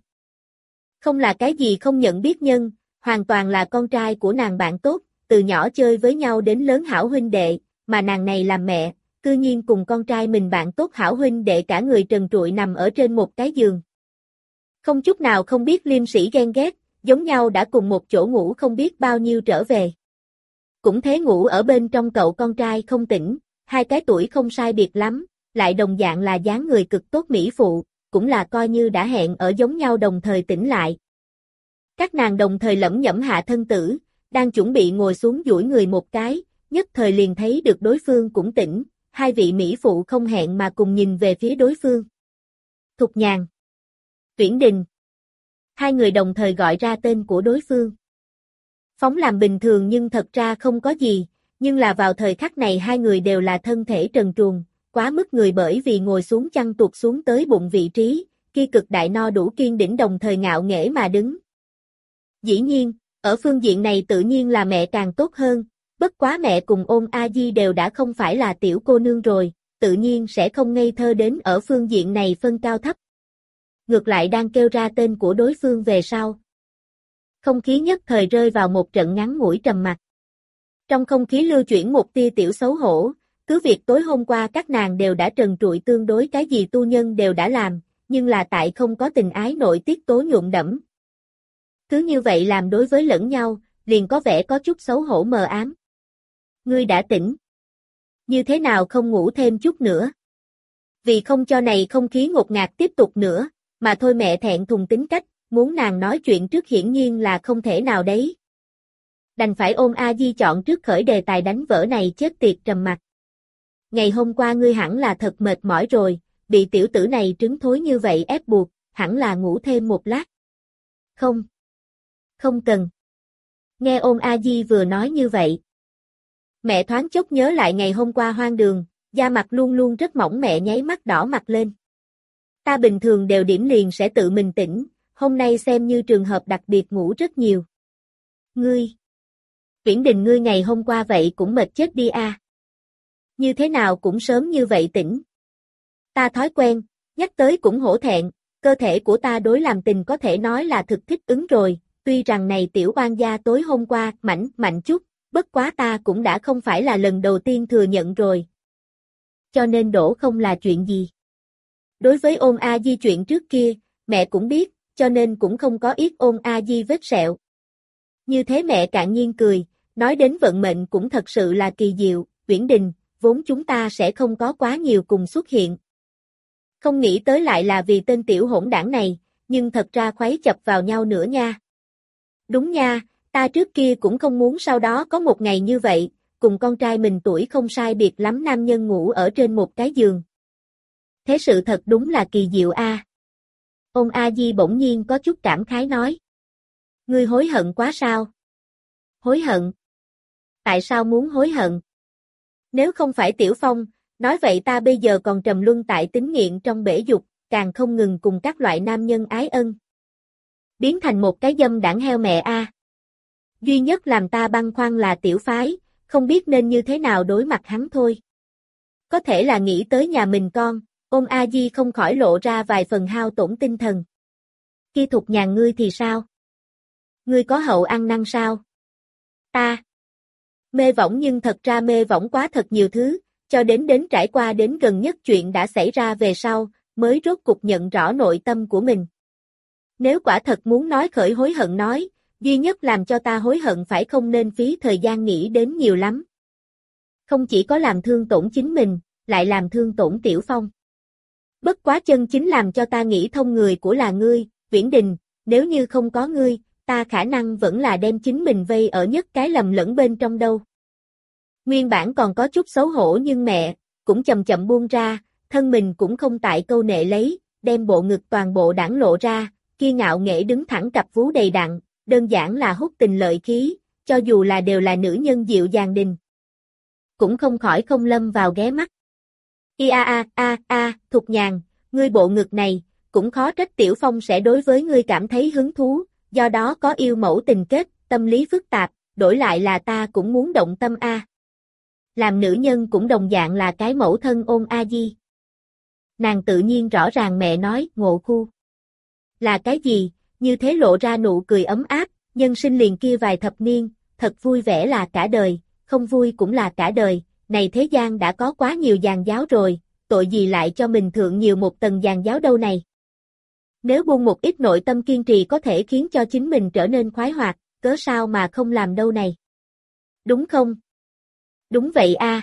Không là cái gì không nhận biết nhân, hoàn toàn là con trai của nàng bạn tốt, từ nhỏ chơi với nhau đến lớn hảo huynh đệ, mà nàng này làm mẹ, cư nhiên cùng con trai mình bạn tốt hảo huynh đệ cả người trần trụi nằm ở trên một cái giường. Không chút nào không biết liêm sĩ ghen ghét, giống nhau đã cùng một chỗ ngủ không biết bao nhiêu trở về. Cũng thế ngủ ở bên trong cậu con trai không tỉnh, hai cái tuổi không sai biệt lắm, lại đồng dạng là dáng người cực tốt mỹ phụ, cũng là coi như đã hẹn ở giống nhau đồng thời tỉnh lại. Các nàng đồng thời lẩm nhẩm hạ thân tử, đang chuẩn bị ngồi xuống duỗi người một cái, nhất thời liền thấy được đối phương cũng tỉnh, hai vị mỹ phụ không hẹn mà cùng nhìn về phía đối phương. Thục Nhàn, Tuyển Đình. Hai người đồng thời gọi ra tên của đối phương. Phóng làm bình thường nhưng thật ra không có gì, nhưng là vào thời khắc này hai người đều là thân thể trần truồng, quá mức người bởi vì ngồi xuống chăn tuột xuống tới bụng vị trí, kia cực đại no đủ kiên đỉnh đồng thời ngạo nghễ mà đứng. Dĩ nhiên, ở phương diện này tự nhiên là mẹ càng tốt hơn, bất quá mẹ cùng Ôn A Di đều đã không phải là tiểu cô nương rồi, tự nhiên sẽ không ngây thơ đến ở phương diện này phân cao thấp. Ngược lại đang kêu ra tên của đối phương về sau. Không khí nhất thời rơi vào một trận ngắn ngủi trầm mặc. Trong không khí lưu chuyển một tia tiểu xấu hổ, cứ việc tối hôm qua các nàng đều đã trần trụi tương đối cái gì tu nhân đều đã làm, nhưng là tại không có tình ái nội tiết tố nhuộm đẫm. Cứ như vậy làm đối với lẫn nhau, liền có vẻ có chút xấu hổ mờ ám. Ngươi đã tỉnh. Như thế nào không ngủ thêm chút nữa? Vì không cho này không khí ngột ngạt tiếp tục nữa, mà thôi mẹ thẹn thùng tính cách, muốn nàng nói chuyện trước hiển nhiên là không thể nào đấy. Đành phải Ôn A Di chọn trước khởi đề tài đánh vỡ này chết tiệt trầm mặc. Ngày hôm qua ngươi hẳn là thật mệt mỏi rồi, bị tiểu tử này trứng thối như vậy ép buộc, hẳn là ngủ thêm một lát. Không. Không cần. Nghe Ôn A Di vừa nói như vậy. Mẹ thoáng chốc nhớ lại ngày hôm qua hoang đường, da mặt luôn luôn rất mỏng mẹ nháy mắt đỏ mặt lên. Ta bình thường đều điểm liền sẽ tự mình tỉnh, hôm nay xem như trường hợp đặc biệt ngủ rất nhiều. Ngươi. Tuyển Đình ngươi ngày hôm qua vậy cũng mệt chết đi a. Như thế nào cũng sớm như vậy tỉnh. Ta thói quen, nhắc tới cũng hổ thẹn, cơ thể của ta đối làm tình có thể nói là thực thích ứng rồi, tuy rằng này tiểu oan gia tối hôm qua mạnh chút, bất quá ta cũng đã không phải là lần đầu tiên thừa nhận rồi. Cho nên đổ không là chuyện gì. Đối với Ôn A Di chuyện trước kia, mẹ cũng biết, cho nên cũng không có yết Ôn A Di vết sẹo. Như thế mẹ cạn nhiên cười, nói đến vận mệnh cũng thật sự là kỳ diệu, Uyển Đình, vốn chúng ta sẽ không có quá nhiều cùng xuất hiện. Không nghĩ tới lại là vì tên tiểu hỗn đảng này, nhưng thật ra khuấy chập vào nhau nữa nha. Đúng nha, ta trước kia cũng không muốn sau đó có một ngày như vậy, cùng con trai mình tuổi không sai biệt lắm nam nhân ngủ ở trên một cái giường. Thế sự thật đúng là kỳ diệu a. Ôn A Di bỗng nhiên có chút cảm khái nói. Ngươi hối hận quá sao? Hối hận? Tại sao muốn hối hận? Nếu không phải Tiểu Phong, nói vậy ta bây giờ còn trầm luân tại tính nghiện trong bể dục, càng không ngừng cùng các loại nam nhân ái ân. Biến thành một cái dâm đảng heo mẹ a. Duy nhất làm ta băn khoăn là Tiểu Phái, không biết nên như thế nào đối mặt hắn thôi. Có thể là nghĩ tới nhà mình con, Ôn A Di không khỏi lộ ra vài phần hao tổn tinh thần. Khi Thục Nhàn ngươi thì sao? Ngươi có hậu ăn năn sao? Ta mê võng nhưng thật ra mê võng quá thật nhiều thứ, cho đến trải qua đến gần nhất chuyện đã xảy ra về sau, mới rốt cục nhận rõ nội tâm của mình. Nếu quả thật muốn nói khởi hối hận nói, duy nhất làm cho ta hối hận phải không nên phí thời gian nghĩ đến nhiều lắm. Không chỉ có làm thương tổn chính mình, lại làm thương tổn Tiểu Phong. Bất quá chân chính làm cho ta nghĩ thông người của là ngươi, Uyển Đình, nếu như không có ngươi, ta khả năng vẫn là đem chính mình vây ở nhất cái lầm lẫn bên trong đâu. Nguyên bản còn có chút xấu hổ nhưng mẹ, cũng chậm chậm buông ra, thân mình cũng không tại câu nệ lấy, đem bộ ngực toàn bộ đãng lộ ra, kia ngạo nghễ đứng thẳng cặp vú đầy đặn, đơn giản là hút tình lợi khí, cho dù là đều là nữ nhân dịu dàng đình. Cũng không khỏi không lâm vào ghé mắt. Thục Nhàn, ngươi bộ ngực này, cũng khó trách Tiểu Phong sẽ đối với ngươi cảm thấy hứng thú, do đó có yêu mẫu tình kết, tâm lý phức tạp, đổi lại là ta cũng muốn động tâm a. Làm nữ nhân cũng đồng dạng là cái mẫu thân Ôn A Di. Nàng tự nhiên rõ ràng mẹ nói, ngộ khu. Là cái gì, như thế lộ ra nụ cười ấm áp, nhân sinh liền kia vài thập niên, thật vui vẻ là cả đời, không vui cũng là cả đời, này thế gian đã có quá nhiều giàn giáo rồi, tội gì lại cho mình thượng nhiều một tầng giàn giáo đâu này. Nếu buông một ít nội tâm kiên trì có thể khiến cho chính mình trở nên khoái hoạt, cớ sao mà không làm đâu này. Đúng không? Đúng vậy a.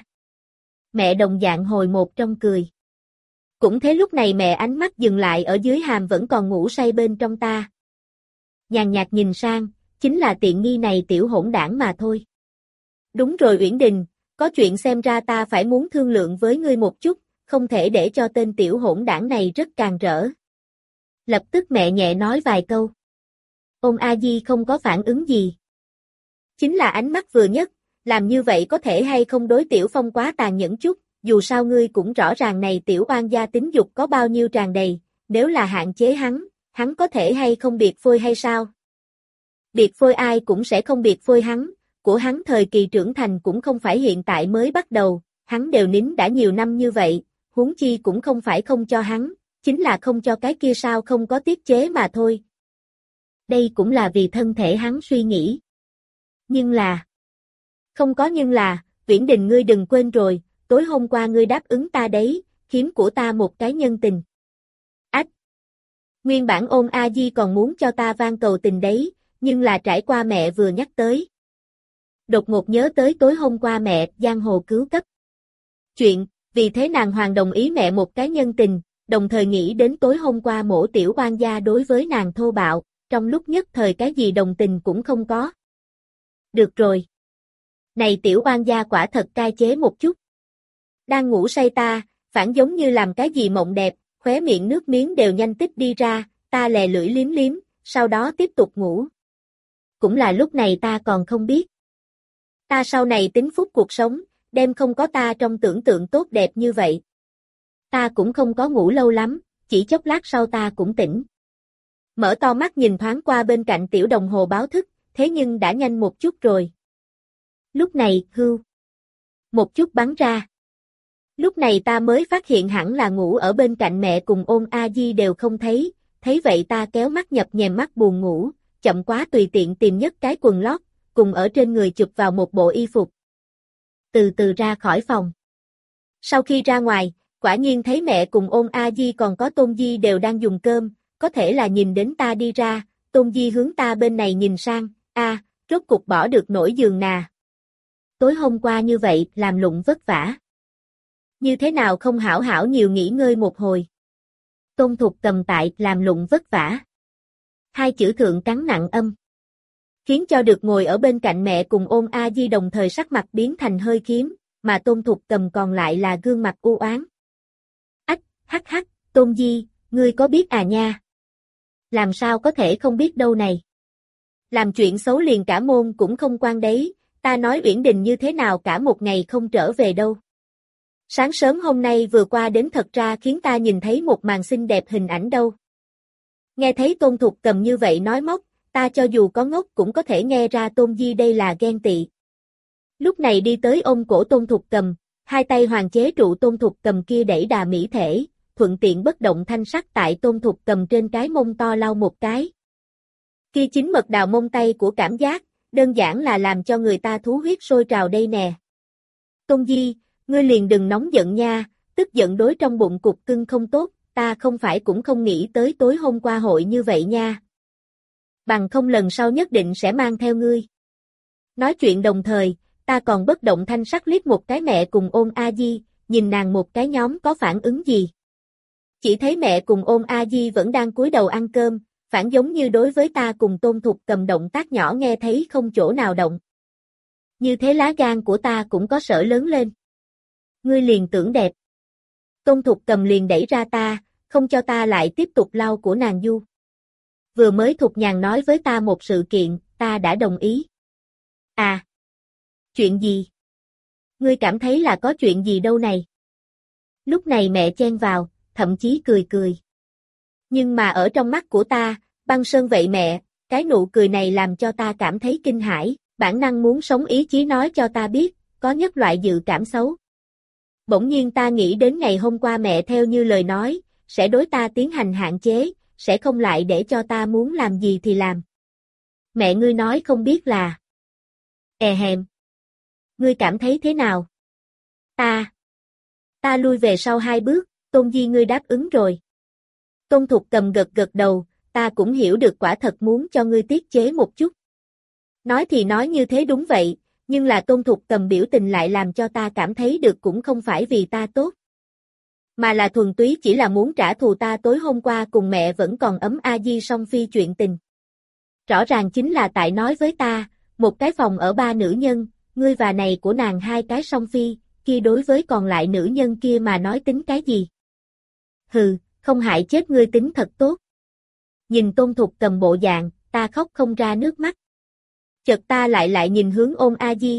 Mẹ đồng dạng hồi một trong cười. Cũng thế lúc này mẹ ánh mắt dừng lại ở dưới hàm vẫn còn ngủ say bên trong ta. Nhàn nhạt nhìn sang, chính là tiện nghi này tiểu hỗn đảng mà thôi. Đúng rồi Uyển Đình, có chuyện xem ra ta phải muốn thương lượng với ngươi một chút, không thể để cho tên tiểu hỗn đảng này rất càn rỡ. Lập tức mẹ nhẹ nói vài câu. Ôn A Di không có phản ứng gì. Chính là ánh mắt vừa nhất, làm như vậy có thể hay không đối Tiểu Phong quá tàn nhẫn chút, dù sao ngươi cũng rõ ràng này tiểu oan gia tính dục có bao nhiêu tràn đầy, nếu là hạn chế hắn có thể hay không biệt phôi hay sao? Biệt phôi ai cũng sẽ không biệt phôi hắn, của hắn thời kỳ trưởng thành cũng không phải hiện tại mới bắt đầu, hắn đều nín đã nhiều năm như vậy, huống chi cũng không phải không cho hắn, chính là không cho cái kia sao không có tiết chế mà thôi. Đây cũng là vì thân thể hắn suy nghĩ. Nhưng là... Không có nhưng là, Uyển Đình ngươi đừng quên rồi, tối hôm qua ngươi đáp ứng ta đấy, khiếm của ta một cái nhân tình. Ách! Nguyên bản Ôn A Di còn muốn cho ta van cầu tình đấy, nhưng là trải qua mẹ vừa nhắc tới. Đột ngột nhớ tới tối hôm qua mẹ giang hồ cứu cấp. Chuyện, vì thế nàng hoàn đồng ý mẹ một cái nhân tình, đồng thời nghĩ đến tối hôm qua mổ tiểu oan gia đối với nàng thô bạo, trong lúc nhất thời cái gì đồng tình cũng không có. Được rồi. Này tiểu oan gia quả thật cai chế một chút. Đang ngủ say ta, phản giống như làm cái gì mộng đẹp, khóe miệng nước miếng đều nhanh tích đi ra, ta lè lưỡi liếm liếm, sau đó tiếp tục ngủ. Cũng là lúc này ta còn không biết. Ta sau này tính phúc cuộc sống, đem không có ta trong tưởng tượng tốt đẹp như vậy. Ta cũng không có ngủ lâu lắm, chỉ chốc lát sau ta cũng tỉnh. Mở to mắt nhìn thoáng qua bên cạnh tiểu đồng hồ báo thức, thế nhưng đã nhanh một chút rồi. Lúc này, một chút bắn ra. Lúc này ta mới phát hiện hẳn là ngủ ở bên cạnh mẹ cùng Ôn A Di đều không thấy, thấy vậy ta kéo mắt nhập nhèm mắt buồn ngủ, chậm quá tùy tiện tìm nhất cái quần lót, cùng ở trên người chụp vào một bộ y phục. Từ từ ra khỏi phòng. Sau khi ra ngoài, Quả nhiên thấy mẹ cùng Ôn A Di còn có Tôn Di đều đang dùng cơm, có thể là nhìn đến ta đi ra, Tôn Di hướng ta bên này nhìn sang, rốt cục bỏ được nổi giường nà. Tối hôm qua như vậy, làm lụng vất vả. Như thế nào không hảo hảo nhiều nghỉ ngơi một hồi. Tôn Thục Cầm tại làm lụng vất vả. Hai chữ thượng cắn nặng âm. Khiến cho được ngồi ở bên cạnh mẹ cùng Ôn A Di đồng thời sắc mặt biến thành hơi khiếm, mà Tôn Thục Cầm còn lại là gương mặt u oán. Hắc hắc, Tôn Di, ngươi có biết à nha? Làm sao có thể không biết đâu này? Làm chuyện xấu liền cả môn cũng không quan đấy, ta nói Uyển Đình như thế nào cả một ngày không trở về đâu. Sáng sớm hôm nay vừa qua đến thật ra khiến ta nhìn thấy một màn xinh đẹp hình ảnh đâu. Nghe thấy Tôn Thục Cầm như vậy nói móc, ta cho dù có ngốc cũng có thể nghe ra Tôn Di đây là ghen tị. Lúc này đi tới ôm cổ Tôn Thục Cầm, hai tay hoàng chế trụ Tôn Thục Cầm kia đẩy đà mỹ thể, thuận tiện bất động thanh sắc tại Tôn Thục Cầm trên cái mông to lau một cái. Kia chính mật đào mông tay của cảm giác, đơn giản là làm cho người ta thú huyết sôi trào đây nè. Tôn Di, ngươi liền đừng nóng giận nha, tức giận đối trong bụng cục cưng không tốt, ta không phải cũng không nghĩ tới tối hôm qua hội như vậy nha. Bằng không lần sau nhất định sẽ mang theo ngươi. Nói chuyện đồng thời, ta còn bất động thanh sắc liếc một cái mẹ cùng Ôn A Di, nhìn nàng một cái nhóm có phản ứng gì. Chỉ thấy mẹ cùng Ôn A Di vẫn đang cúi đầu ăn cơm, phản giống như đối với ta cùng Tôn Thục Cầm động tác nhỏ nghe thấy không chỗ nào động. Như thế lá gan của ta cũng có sở lớn lên. Ngươi liền tưởng đẹp. Tôn Thục Cầm liền đẩy ra ta, không cho ta lại tiếp tục lau của nàng du. Vừa mới Thục Nhàn nói với ta một sự kiện, ta đã đồng ý. À! Chuyện gì? Ngươi cảm thấy là có chuyện gì đâu này? Lúc này mẹ chen vào, thậm chí cười cười. Nhưng mà ở trong mắt của ta, băng sơn vậy mẹ, cái nụ cười này làm cho ta cảm thấy kinh hãi, bản năng muốn sống ý chí nói cho ta biết, có nhất loại dự cảm xấu. Bỗng nhiên ta nghĩ đến ngày hôm qua mẹ theo như lời nói, sẽ đối ta tiến hành hạn chế, sẽ không lại để cho ta muốn làm gì thì làm. Mẹ ngươi nói không biết là... hèm. Ngươi cảm thấy thế nào? Ta lui về sau 2 bước, Tôn Di ngươi đáp ứng rồi. Tôn Thục Cầm gật gật đầu, ta cũng hiểu được quả thật muốn cho ngươi tiết chế một chút. Nói thì nói như thế đúng vậy, nhưng là Tôn Thục Cầm biểu tình lại làm cho ta cảm thấy được cũng không phải vì ta tốt. Mà là thuần túy chỉ là muốn trả thù ta tối hôm qua cùng mẹ vẫn còn ấm A Di song phi chuyện tình. Rõ ràng chính là tại nói với ta, một cái phòng ở 3 nữ nhân, ngươi và này của nàng 2 cái song phi, kia đối với còn lại nữ nhân kia mà nói tính cái gì? Hừ, không hại chết ngươi tính thật tốt. Nhìn Tôn Thục Cầm bộ dạng, ta khóc không ra nước mắt. Chợt ta lại nhìn hướng Ôn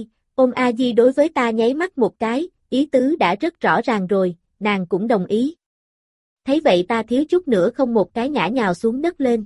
A Di đối với ta nháy mắt một cái, ý tứ đã rất rõ ràng rồi, nàng cũng đồng ý. Thấy vậy ta thiếu chút nữa không một cái ngã nhào xuống đất lên.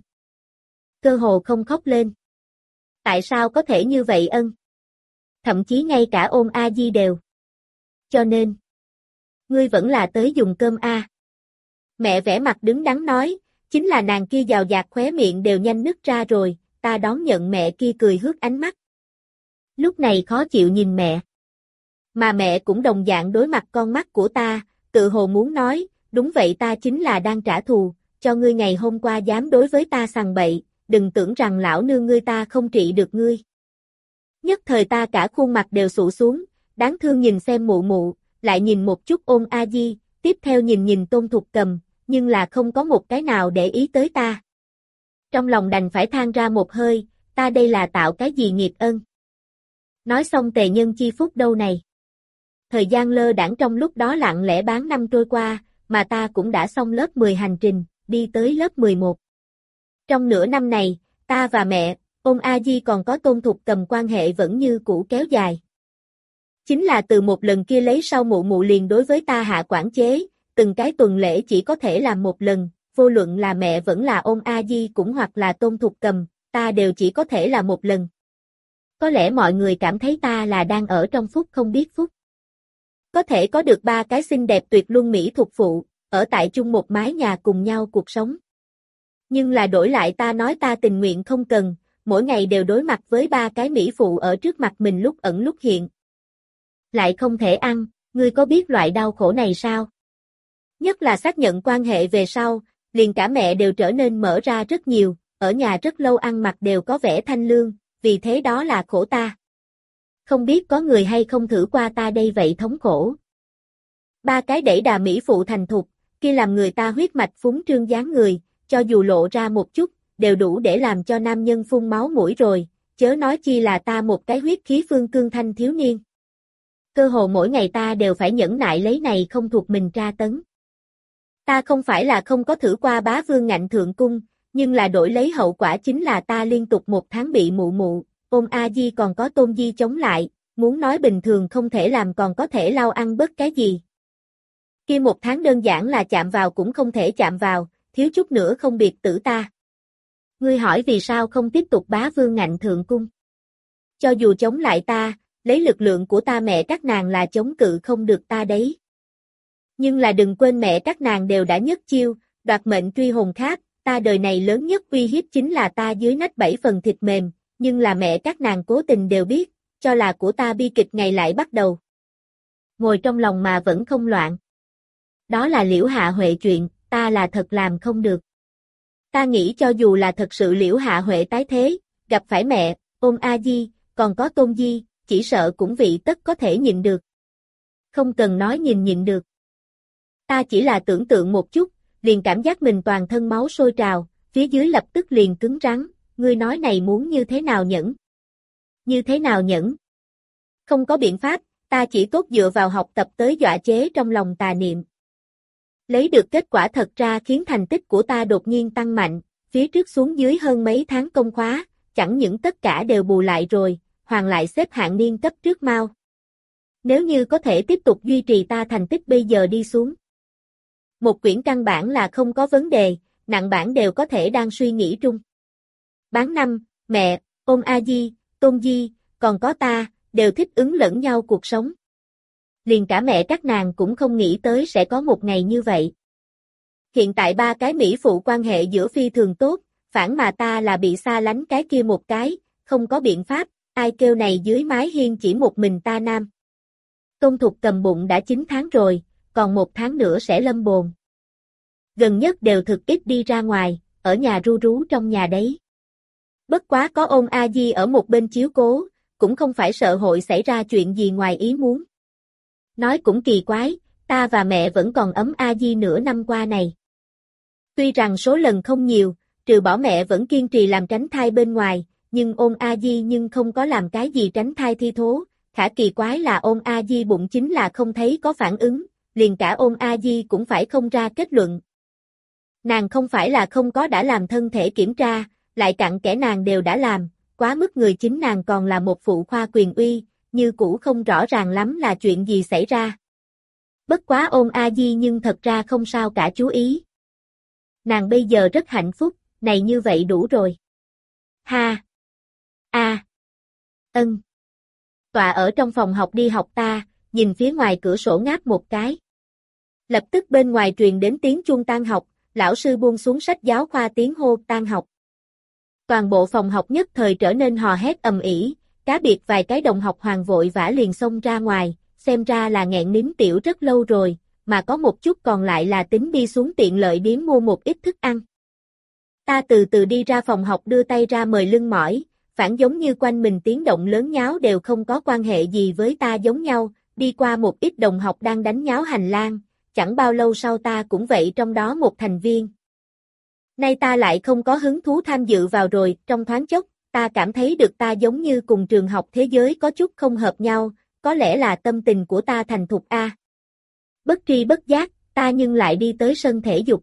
Cơ hồ không khóc lên. Tại sao có thể như vậy ân? Thậm chí ngay cả Ôn A Di đều. Cho nên, ngươi vẫn là tới dùng cơm a. Mẹ vẻ mặt đứng đắn nói, chính là nàng kia giàu dạt khóe miệng đều nhanh nứt ra rồi, ta đón nhận mẹ kia cười hước ánh mắt. Lúc này khó chịu nhìn mẹ. Mà mẹ cũng đồng dạng đối mặt con mắt của ta, tự hồ muốn nói, đúng vậy ta chính là đang trả thù, cho ngươi ngày hôm qua dám đối với ta sằng bậy, đừng tưởng rằng lão nương ngươi ta không trị được ngươi. Nhất thời ta cả khuôn mặt đều sụ xuống, đáng thương nhìn xem mụ mụ, lại nhìn một chút Ôn A Di, tiếp theo nhìn Tôn Thục Cầm, nhưng là không có một cái nào để ý tới ta. Trong lòng đành phải than ra một hơi, ta đây là tạo cái gì nghiệp ân. Nói xong tề nhân chi phúc đâu này. Thời gian lơ đãng trong lúc đó lặng lẽ bán năm trôi qua, mà ta cũng đã xong lớp 10 hành trình, đi tới lớp 11. Trong nửa năm này, ta và mẹ, Ôn A Di còn có Tôn Thục Cầm quan hệ vẫn như cũ kéo dài. Chính là từ một lần kia lấy sau mụ mụ liền đối với ta hạ quản chế, từng cái tuần lễ chỉ có thể làm một lần, vô luận là mẹ vẫn là Ôn A Di cũng hoặc là Tôn Thục Cầm, ta đều chỉ có thể là một lần. Có lẽ mọi người cảm thấy ta là đang ở trong phúc không biết phúc. Có thể có được 3 cái xinh đẹp tuyệt luân mỹ thuộc phụ, ở tại chung một mái nhà cùng nhau cuộc sống. Nhưng là đổi lại ta nói ta tình nguyện không cần, mỗi ngày đều đối mặt với 3 cái mỹ phụ ở trước mặt mình lúc ẩn lúc hiện. Lại không thể ăn, ngươi có biết loại đau khổ này sao? Nhất là xác nhận quan hệ về sau, liền cả mẹ đều trở nên mở ra rất nhiều, ở nhà rất lâu ăn mặc đều có vẻ thanh lương, vì thế đó là khổ ta. Không biết có người hay không thử qua ta đây vậy thống khổ. Ba cái đẩy đà mỹ phụ thành thục, kia làm người ta huyết mạch phúng trương dáng người, cho dù lộ ra một chút, đều đủ để làm cho nam nhân phun máu mũi rồi, chớ nói chi là ta một cái huyết khí phương cương thanh thiếu niên. Cơ hồ mỗi ngày ta đều phải nhẫn nại lấy này không thuộc mình tra tấn. Ta không phải là không có thử qua bá vương ngạnh thượng cung, nhưng là đổi lấy hậu quả chính là ta liên tục 1 tháng bị mụ mụ, ôm A Di còn có Tôn Di chống lại, muốn nói bình thường không thể làm còn có thể lau ăn bớt cái gì. Kia 1 tháng đơn giản là chạm vào cũng không thể chạm vào, thiếu chút nữa không biệt tử ta. Ngươi hỏi vì sao không tiếp tục bá vương ngạnh thượng cung? Cho dù chống lại ta, lấy lực lượng của ta mẹ các nàng là chống cự không được ta đấy. Nhưng là đừng quên mẹ các nàng đều đã nhất chiêu, đoạt mệnh truy hồn khác, ta đời này lớn nhất uy hiếp chính là ta dưới nách 7 phần thịt mềm, nhưng là mẹ các nàng cố tình đều biết, cho là của ta bi kịch ngày lại bắt đầu. Ngồi trong lòng mà vẫn không loạn. Đó là Liễu Hạ Huệ chuyện, ta là thật làm không được. Ta nghĩ cho dù là thật sự Liễu Hạ Huệ tái thế, gặp phải mẹ, ôm A Di, còn có Tôn Di, chỉ sợ cũng vị tất có thể nhịn được. Không cần nói nhịn được. Ta chỉ là tưởng tượng một chút, liền cảm giác mình toàn thân máu sôi trào, phía dưới lập tức liền cứng rắn, ngươi nói này muốn như thế nào nhẫn? Như thế nào nhẫn? Không có biện pháp, ta chỉ tốt dựa vào học tập tới dọa chế trong lòng tà niệm. Lấy được kết quả thật ra khiến thành tích của ta đột nhiên tăng mạnh, phía trước xuống dưới hơn mấy tháng công khóa, chẳng những tất cả đều bù lại rồi, hoàn lại xếp hạng niên cấp trước mau. Nếu như có thể tiếp tục duy trì ta thành tích bây giờ đi xuống. Một quyển căn bản là không có vấn đề, nặng bản đều có thể đang suy nghĩ trung. Bán năm, mẹ, ôm A Di, Tôn Di, còn có ta, đều thích ứng lẫn nhau cuộc sống. Liền cả mẹ các nàng cũng không nghĩ tới sẽ có một ngày như vậy. Hiện tại ba cái mỹ phụ quan hệ giữa phi thường tốt, phản mà ta là bị xa lánh cái kia một cái, không có biện pháp, ai kêu này dưới mái hiên chỉ một mình ta nam. Tôn Thục cầm bụng đã 9 tháng rồi, còn 1 tháng nữa sẽ lâm bồn. Gần nhất đều thực ít đi ra ngoài, ở nhà ru rú trong nhà đấy. Bất quá có ôn A Di ở một bên chiếu cố, cũng không phải sợ hội xảy ra chuyện gì ngoài ý muốn. Nói cũng kỳ quái, ta và mẹ vẫn còn ấm A Di nửa năm qua này. Tuy rằng số lần không nhiều, trừ bỏ mẹ vẫn kiên trì làm tránh thai bên ngoài, nhưng ôn A Di nhưng không có làm cái gì tránh thai thi thố, khả kỳ quái là ôn A Di bụng chính là không thấy có phản ứng, liền cả ôn A Di cũng phải không ra kết luận. Nàng không phải là không có đã làm thân thể kiểm tra, lại cặn kẽ nàng đều đã làm, quá mức người chính nàng còn là một phụ khoa quyền uy, như cũ không rõ ràng lắm là chuyện gì xảy ra. Bất quá ôn A Di nhưng thật ra không sao cả chú ý. Nàng bây giờ rất hạnh phúc, này như vậy đủ rồi. Ha! A! Ân! Tọa ở trong phòng học đi học ta, nhìn phía ngoài cửa sổ ngáp một cái. Lập tức bên ngoài truyền đến tiếng chuông tan học, lão sư buông xuống sách giáo khoa tiếng hô tan học. Toàn bộ phòng học nhất thời trở nên hò hét ầm ĩ, cá biệt vài cái đồng học hoàng vội vã liền xông ra ngoài, xem ra là nghẹn nín tiểu rất lâu rồi, mà có một chút còn lại là tính đi xuống tiện lợi điếm mua một ít thức ăn. Ta từ từ đi ra phòng học đưa tay ra mời lưng mỏi, phản giống như quanh mình tiếng động lớn nháo đều không có quan hệ gì với ta giống nhau, đi qua một ít đồng học đang đánh nháo hành lang, chẳng bao lâu sau ta cũng vậy trong đó một thành viên. Nay ta lại không có hứng thú tham dự vào rồi, trong thoáng chốc, ta cảm thấy được ta giống như cùng trường học thế giới có chút không hợp nhau, có lẽ là tâm tình của ta thành thục a. Bất tri bất giác, ta nhưng lại đi tới sân thể dục.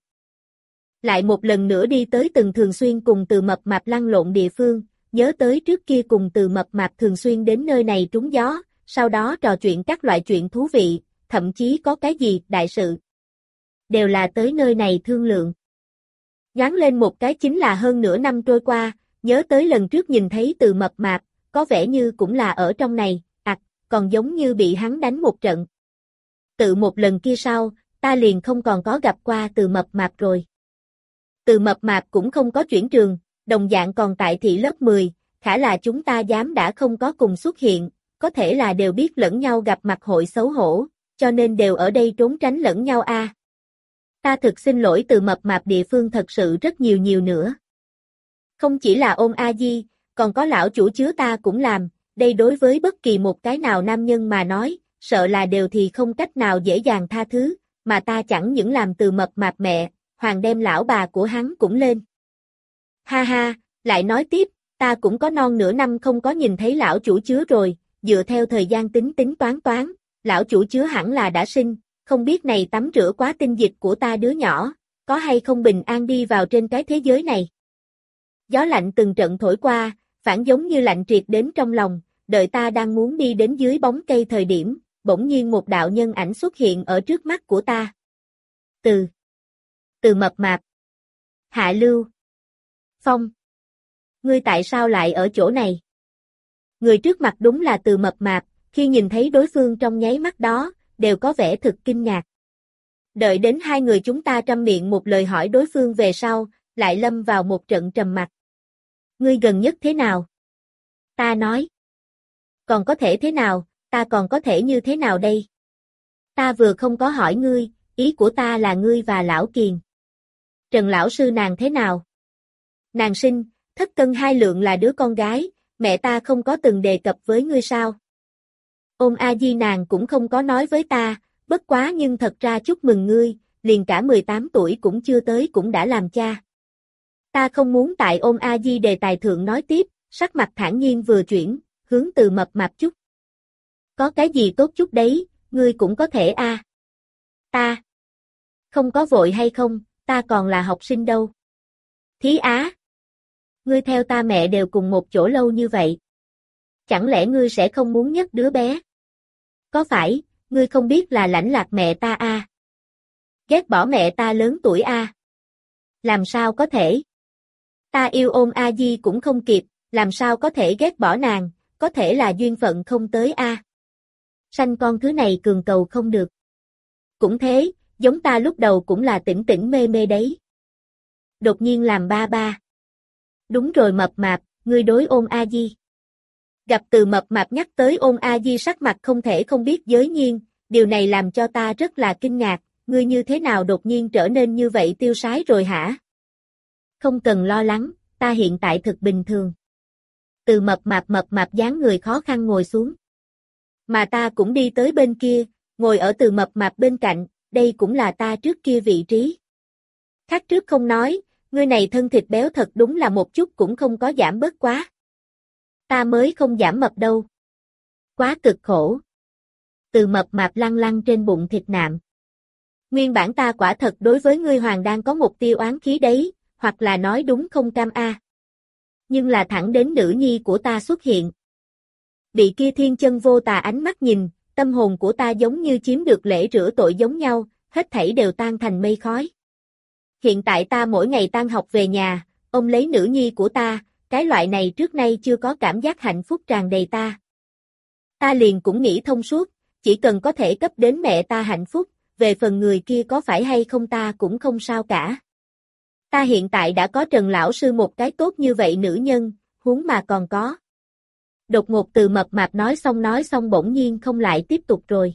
Lại một lần nữa đi tới từng thường xuyên cùng Từ Mập Mạp lăn lộn địa phương, nhớ tới trước kia cùng Từ Mập Mạp thường xuyên đến nơi này trúng gió, sau đó trò chuyện các loại chuyện thú vị, thậm chí có cái gì đại sự. Đều là tới nơi này thương lượng. Nhoáng lên một cái chính là hơn nửa năm trôi qua, nhớ tới lần trước nhìn thấy Từ Mập Mạp, có vẻ như cũng là ở trong này, còn giống như bị hắn đánh một trận. Tự một lần kia sau, ta liền không còn có gặp qua Từ Mập Mạp rồi. Từ Mập Mạp cũng không có chuyển trường, đồng dạng còn tại thị lớp 10, khả là chúng ta dám đã không có cùng xuất hiện, có thể là đều biết lẫn nhau gặp mặt hội xấu hổ, cho nên đều ở đây trốn tránh lẫn nhau a. Ta thực xin lỗi, Từ Mập Mạp, địa phương thật sự rất nhiều nữa. Không chỉ là Ôn A Di, còn có lão chủ chứa ta cũng làm, đây đối với bất kỳ một cái nào nam nhân mà nói, sợ là đều thì không cách nào dễ dàng tha thứ, mà ta chẳng những làm Từ Mập Mạp mẹ, hoàng đem lão bà của hắn cũng lên. Ha ha, lại nói tiếp, ta cũng có non nửa năm không có nhìn thấy lão chủ chứa rồi, dựa theo thời gian tính tính toán, lão chủ chứa hẳn là đã sinh, không biết này tắm rửa quá tinh dịch của ta đứa nhỏ, có hay không bình an đi vào trên cái thế giới này. Gió lạnh từng trận thổi qua, phản giống như lạnh triệt đến trong lòng, đợi ta đang muốn đi đến dưới bóng cây thời điểm, bỗng nhiên một đạo nhân ảnh xuất hiện ở trước mắt của ta. Từ Mập Mạp. Hạ Lưu. Phong. Ngươi tại sao lại ở chỗ này? Người trước mặt đúng là Từ Mập Mạp, khi nhìn thấy đối phương trong nháy mắt đó, đều có vẻ thực kinh ngạc. Đợi đến hai người chúng ta trăm miệng một lời hỏi đối phương về sau, lại lâm vào một trận trầm mặc. Ngươi gần nhất thế nào? Ta nói. Còn có thể thế nào, ta còn có thể như thế nào đây? Ta vừa không có hỏi ngươi, ý của ta là ngươi và lão Kiền. Trần lão sư nàng thế nào? Nàng sinh, thất cân 2 lượng là đứa con gái, mẹ ta không có từng đề cập với ngươi sao? Ôn A Di nàng cũng không có nói với ta, bất quá nhưng thật ra chúc mừng ngươi, liền cả 18 tuổi cũng chưa tới cũng đã làm cha. Ta không muốn tại Ôn A Di đề tài thượng nói tiếp, sắc mặt thản nhiên vừa chuyển, hướng Từ Mập Mạp chút. Có cái gì tốt chút đấy, ngươi cũng có thể a. Ta. Không có vội hay không, ta còn là học sinh đâu. Thí Á. Ngươi theo ta mẹ đều cùng một chỗ lâu như vậy. Chẳng lẽ ngươi sẽ không muốn nhất đứa bé? Có phải, ngươi không biết là lãnh lạc mẹ ta a? Ghét bỏ mẹ ta lớn tuổi a? Làm sao có thể? Ta yêu Ôn A Di cũng không kịp, làm sao có thể ghét bỏ nàng, có thể là duyên phận không tới a. Sanh con thứ này cường cầu không được. Cũng thế, giống ta lúc đầu cũng là tỉnh tỉnh mê mê đấy. Đột nhiên làm ba ba. Đúng rồi Mập Mạp, ngươi đối Ôn A Di. Gặp Từ Mập Mạp nhắc tới Ôn A Di sắc mặt không thể không biết giới nhiên, điều này làm cho ta rất là kinh ngạc, ngươi như thế nào đột nhiên trở nên như vậy tiêu sái rồi hả? Không cần lo lắng, ta hiện tại thực bình thường. Từ Mập Mạp dáng người khó khăn ngồi xuống. Mà ta cũng đi tới bên kia, ngồi ở Từ Mập Mạp bên cạnh, đây cũng là ta trước kia vị trí. Khác trước không nói, ngươi này thân thịt béo thật đúng là một chút cũng không có giảm bớt quá. Ta mới không giảm mập đâu. Quá cực khổ. Từ Mập Mạp lăn lăn trên bụng thịt nạm. Nguyên bản ta quả thật đối với ngươi Hoàng đang có một tia oán khí đấy, hoặc là nói đúng không cam a. Nhưng là thẳng đến nữ nhi của ta xuất hiện. Bị kia thiên chân vô tà ánh mắt nhìn, tâm hồn của ta giống như chiếm được lễ rửa tội giống nhau, hết thảy đều tan thành mây khói. Hiện tại ta mỗi ngày tan học về nhà, ôm lấy nữ nhi của ta, cái loại này trước nay chưa có cảm giác hạnh phúc tràn đầy ta. Ta liền cũng nghĩ thông suốt, chỉ cần có thể cấp đến mẹ ta hạnh phúc, về phần người kia có phải hay không ta cũng không sao cả. Ta hiện tại đã có Trần lão sư một cái tốt như vậy nữ nhân, huống mà còn có. Đột ngột Từ Mập Mạp nói xong bỗng nhiên không lại tiếp tục rồi.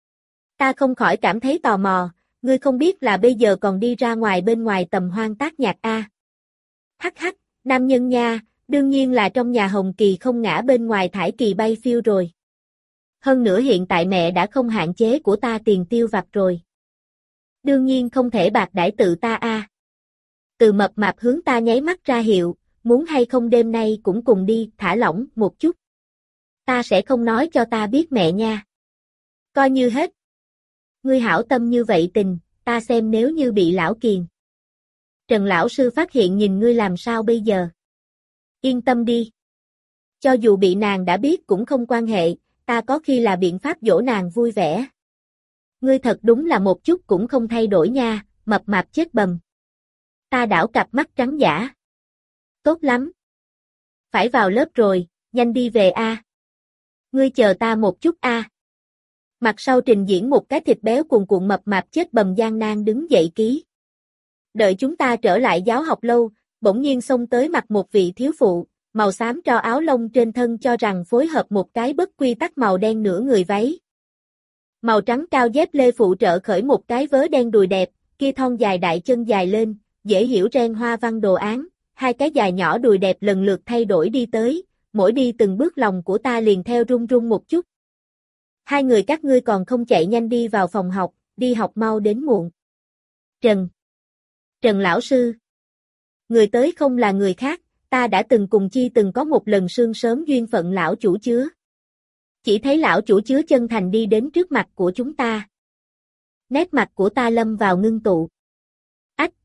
Ta không khỏi cảm thấy tò mò, ngươi không biết là bây giờ còn đi ra ngoài bên ngoài tầm hoang tác nhạc a? Hắc hắc, nam nhân nha, đương nhiên là trong nhà hồng kỳ không ngã bên ngoài thải kỳ bay phiêu rồi. Hơn nữa hiện tại mẹ đã không hạn chế của ta tiền tiêu vặt rồi. Đương nhiên không thể bạc đãi tự ta a. Từ Mập Mạp hướng ta nháy mắt ra hiệu, muốn hay không đêm nay cũng cùng đi, thả lỏng một chút. Ta sẽ không nói cho ta biết mẹ nha. Coi như hết. Ngươi hảo tâm như vậy tình, ta xem nếu như bị lão Kiền. Trần lão sư phát hiện nhìn ngươi làm sao bây giờ? Yên tâm đi. Cho dù bị nàng đã biết cũng không quan hệ, ta có khi là biện pháp dỗ nàng vui vẻ. Ngươi thật đúng là một chút cũng không thay đổi nha, Mập Mạp chết bầm. Ta đảo cặp mắt trắng dã. Tốt lắm. Phải vào lớp rồi, nhanh đi về a. Ngươi chờ ta một chút a. Mặt sau trình diễn một cái thịt béo cuồn cuộn Mập Mạp chết bầm gian nan đứng dậy ký. Đợi chúng ta trở lại giáo học lâu, bỗng nhiên xông tới mặt một vị thiếu phụ, màu xám tro áo lông trên thân cho rằng phối hợp một cái bất quy tắc màu đen nửa người váy. Màu trắng cao dép lê phụ trợ khởi một cái vớ đen đùi đẹp, kia thon dài đại chân dài lên, dễ hiểu ren hoa văn đồ án, hai cái dài nhỏ đùi đẹp lần lượt thay đổi đi tới, mỗi đi từng bước lòng của ta liền theo run run một chút. Hai người các ngươi còn không chạy nhanh đi vào phòng học, đi học mau đến muộn. Trần lão sư. Người tới không là người khác, ta đã từng có một lần sương sớm duyên phận lão chủ chứa. Chỉ thấy lão chủ chứa chân thành đi đến trước mặt của chúng ta. Nét mặt của ta lâm vào ngưng tụ. Ách,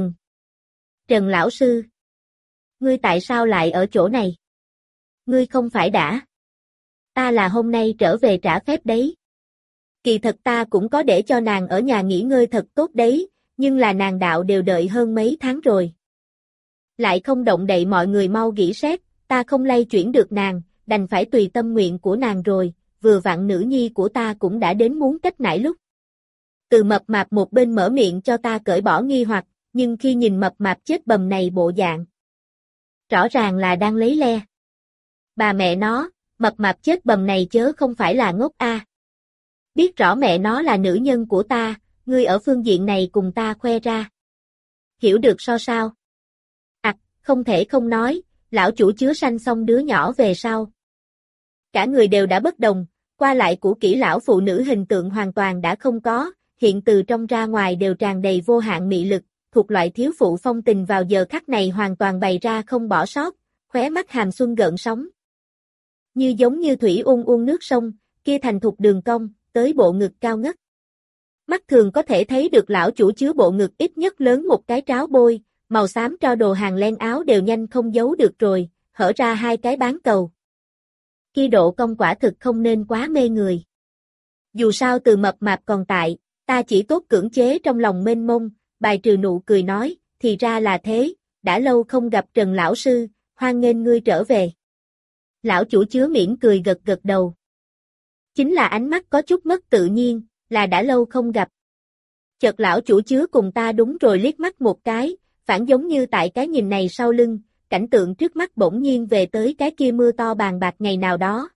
Trần lão sư. Ngươi tại sao lại ở chỗ này? Ngươi không phải đã. Ta là hôm nay trở về trả phép đấy. Kỳ thật ta cũng có để cho nàng ở nhà nghỉ ngơi thật tốt đấy, nhưng là nàng đạo đều đợi hơn mấy tháng rồi. Lại không động đậy mọi người mau nghỉ xét, ta không lay chuyển được nàng, đành phải tùy tâm nguyện của nàng rồi, vừa vặn nữ nhi của ta cũng đã đến muốn cách nải lúc. Từ mập mạp một bên mở miệng cho ta cởi bỏ nghi hoặc, nhưng khi nhìn mập mạp chết bầm này bộ dạng. Rõ ràng là đang lấy le. Bà mẹ nó, mập mạp chết bầm này chớ không phải là ngốc a. Biết rõ mẹ nó là nữ nhân của ta, ngươi ở phương diện này cùng ta khoe ra. Hiểu được sao? Không thể không nói, lão chủ chứa sanh xong đứa nhỏ về sau. Cả người đều đã bất đồng, qua lại của kỹ lão phụ nữ hình tượng hoàn toàn đã không có, hiện từ trong ra ngoài đều tràn đầy vô hạn mị lực, thuộc loại thiếu phụ phong tình vào giờ khắc này hoàn toàn bày ra không bỏ sót, khóe mắt hàm xuân gợn sóng. Giống như thủy uôn nước sông, kia thành thục đường cong, tới bộ ngực cao ngất. Mắt thường có thể thấy được lão chủ chứa bộ ngực ít nhất lớn một cái tráo bôi, màu xám cho đồ hàng len áo đều nhanh không giấu được rồi, hở ra hai cái bán cầu. Kia độ cong quả thực không nên quá mê người. Dù sao từ mập mạp còn tại, ta chỉ tốt cưỡng chế trong lòng mênh mông, bài trừ nụ cười nói, thì ra là thế, đã lâu không gặp Trần lão sư, hoan nghênh ngươi trở về. Lão chủ chứa mỉm cười gật đầu. Chính là ánh mắt có chút mất tự nhiên, là đã lâu không gặp. Chợt lão chủ chứa cùng ta đúng rồi liếc mắt một cái, phản giống như tại cái nhìn này sau lưng, cảnh tượng trước mắt bỗng nhiên về tới cái kia mưa to bàn bạc ngày nào đó.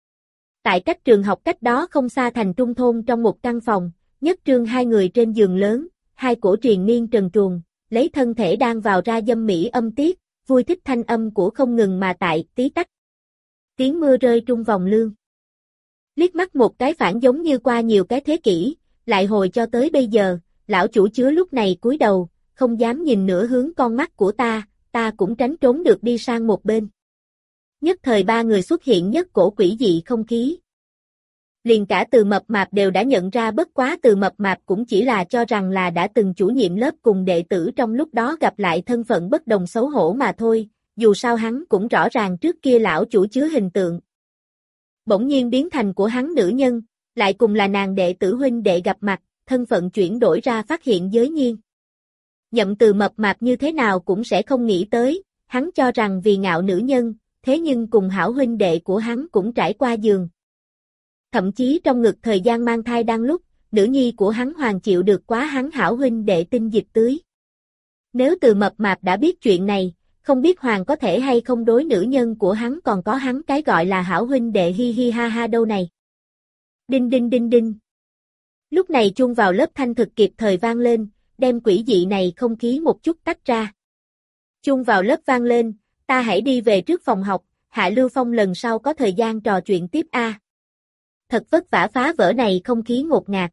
Tại cách trường học cách đó không xa thành trung thôn trong một căn phòng, nhất trương hai người trên giường lớn, hai cổ triền miên trần truồng, lấy thân thể đang vào ra dâm mỹ âm tiết, vui thích thanh âm của không ngừng mà tại tí tách. Tiếng mưa rơi trung vòng lương. Liếc mắt một cái phản giống như qua nhiều cái thế kỷ, lại hồi cho tới bây giờ, lão chủ chứa lúc này cúi đầu, không dám nhìn nửa hướng con mắt của ta cũng tránh trốn được đi sang một bên. Nhất thời ba người xuất hiện nhất cổ quỷ dị không khí. Liền cả từ mập mạp đều đã nhận ra, bất quá từ mập mạp cũng chỉ là cho rằng là đã từng chủ nhiệm lớp cùng đệ tử trong lúc đó gặp lại thân phận bất đồng xấu hổ mà thôi, dù sao hắn cũng rõ ràng trước kia lão chủ chứa hình tượng. Bỗng nhiên biến thành của hắn nữ nhân, lại cùng là nàng đệ tử huynh đệ gặp mặt, thân phận chuyển đổi ra phát hiện giới nhiên. Nhậm từ mập mạp như thế nào cũng sẽ không nghĩ tới, hắn cho rằng vì ngạo nữ nhân, thế nhưng cùng hảo huynh đệ của hắn cũng trải qua giường. Thậm chí trong ngực thời gian mang thai đang lúc, nữ nhi của hắn hoàn chịu được quá hắn hảo huynh đệ tinh dịch tưới. Nếu từ mập mạp đã biết chuyện này, không biết Hoàng có thể hay không đối nữ nhân của hắn còn có hắn cái gọi là hảo huynh đệ hi hi ha ha đâu này. Đinh đinh đinh đinh. Lúc này chuông vào lớp thanh thực kịp thời vang lên, đem quỷ dị này không khí một chút tách ra. Chuông vào lớp vang lên, ta hãy đi về trước phòng học, Hạ Lưu Phong lần sau có thời gian trò chuyện tiếp a. Thật vất vả phá vỡ này không khí ngột ngạt.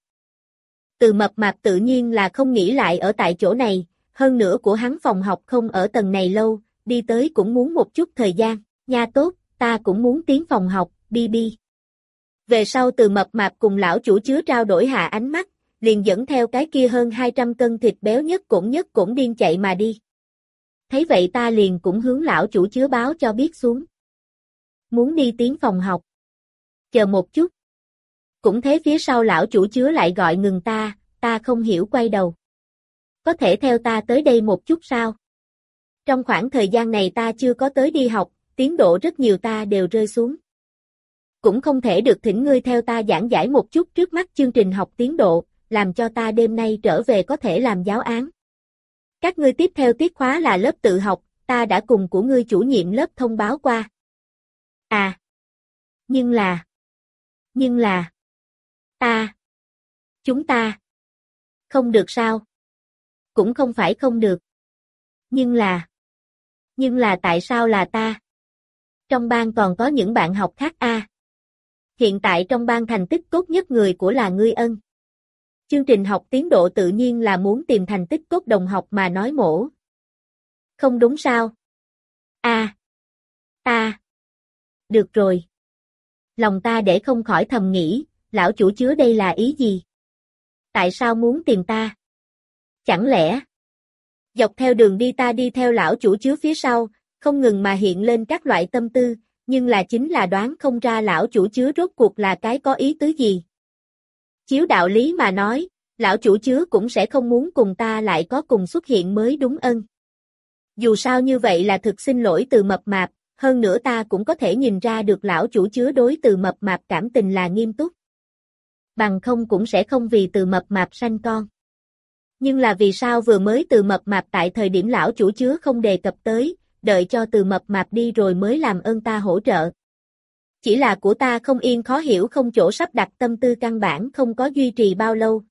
Từ mập mạp tự nhiên là không nghĩ lại ở tại chỗ này, hơn nữa của hắn phòng học không ở tầng này lâu, đi tới cũng muốn một chút thời gian, nha tốt, ta cũng muốn tiến phòng học, bi. Về sau từ mập mạp cùng lão chủ chứa trao đổi hạ ánh mắt, liền dẫn theo cái kia hơn 200 cân thịt béo nhất cổn điên chạy mà đi. Thấy vậy ta liền cũng hướng lão chủ chứa báo cho biết xuống. Muốn đi tiến phòng học. Chờ một chút. Cũng thế phía sau lão chủ chứa lại gọi ngừng ta không hiểu quay đầu. Có thể theo ta tới đây một chút sao? Trong khoảng thời gian này ta chưa có tới đi học, tiến độ rất nhiều ta đều rơi xuống. Cũng không thể được thỉnh ngươi theo ta giảng giải một chút trước mắt chương trình học tiến độ, làm cho ta đêm nay trở về có thể làm giáo án. Các ngươi tiếp theo tiết khóa là lớp tự học, ta đã cùng của ngươi chủ nhiệm lớp thông báo qua. À. Nhưng là. Chúng ta. Không được sao? Cũng không phải không được. Nhưng là tại sao là ta? Trong ban còn có những bạn học khác a. Hiện tại trong ban thành tích tốt nhất người của là ngươi Ân. Chương trình học tiến độ tự nhiên là muốn tìm thành tích tốt đồng học mà nói mổ. Không đúng sao? Ta. Được rồi. Lòng ta để không khỏi thầm nghĩ, lão chủ chứa đây là ý gì? Tại sao muốn tìm ta? Chẳng lẽ? Dọc theo đường đi ta đi theo lão chủ chứa phía sau, không ngừng mà hiện lên các loại tâm tư, nhưng là chính là đoán không ra lão chủ chứa rốt cuộc là cái có ý tứ gì. Chiếu đạo lý mà nói, lão chủ chứa cũng sẽ không muốn cùng ta lại có cùng xuất hiện mới đúng Ân. Dù sao như vậy là thực xin lỗi Từ Mập Mạp, hơn nữa ta cũng có thể nhìn ra được lão chủ chứa đối Từ Mập Mạp cảm tình là nghiêm túc. Bằng không cũng sẽ không vì Từ Mập Mạp sanh con. Nhưng là vì sao vừa mới Từ Mập Mạp tại thời điểm lão chủ chứa không đề cập tới, đợi cho Từ Mập Mạp đi rồi mới làm ơn ta hỗ trợ. Chỉ là của ta không yên khó hiểu không chỗ sắp đặt tâm tư căn bản không có duy trì bao lâu.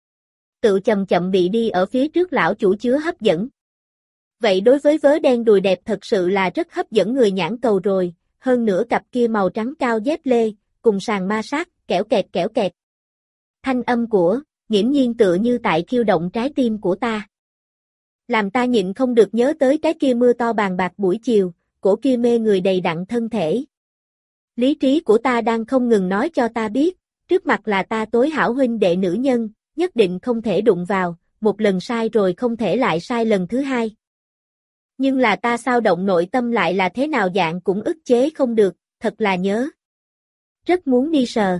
Tự chậm chậm bị đi ở phía trước lão chủ chứa hấp dẫn. Vậy đối với vớ đen đùi đẹp thật sự là rất hấp dẫn người nhãn cầu rồi, hơn nữa cặp kia màu trắng cao dép lê, cùng sàn ma sát, kẽo kẹt. Thanh âm của, nghiễm nhiên tựa như tại khiêu động trái tim của ta. Làm ta nhịn không được nhớ tới cái kia mưa to bàn bạc buổi chiều, cổ kia mê người đầy đặn thân thể. Lý trí của ta đang không ngừng nói cho ta biết, trước mặt là ta tối hảo huynh đệ nữ nhân, nhất định không thể đụng vào, một lần sai rồi không thể lại sai lần thứ hai. Nhưng là ta sao động nội tâm lại là thế nào dạng cũng ức chế không được, thật là nhớ. Rất muốn đi sờ.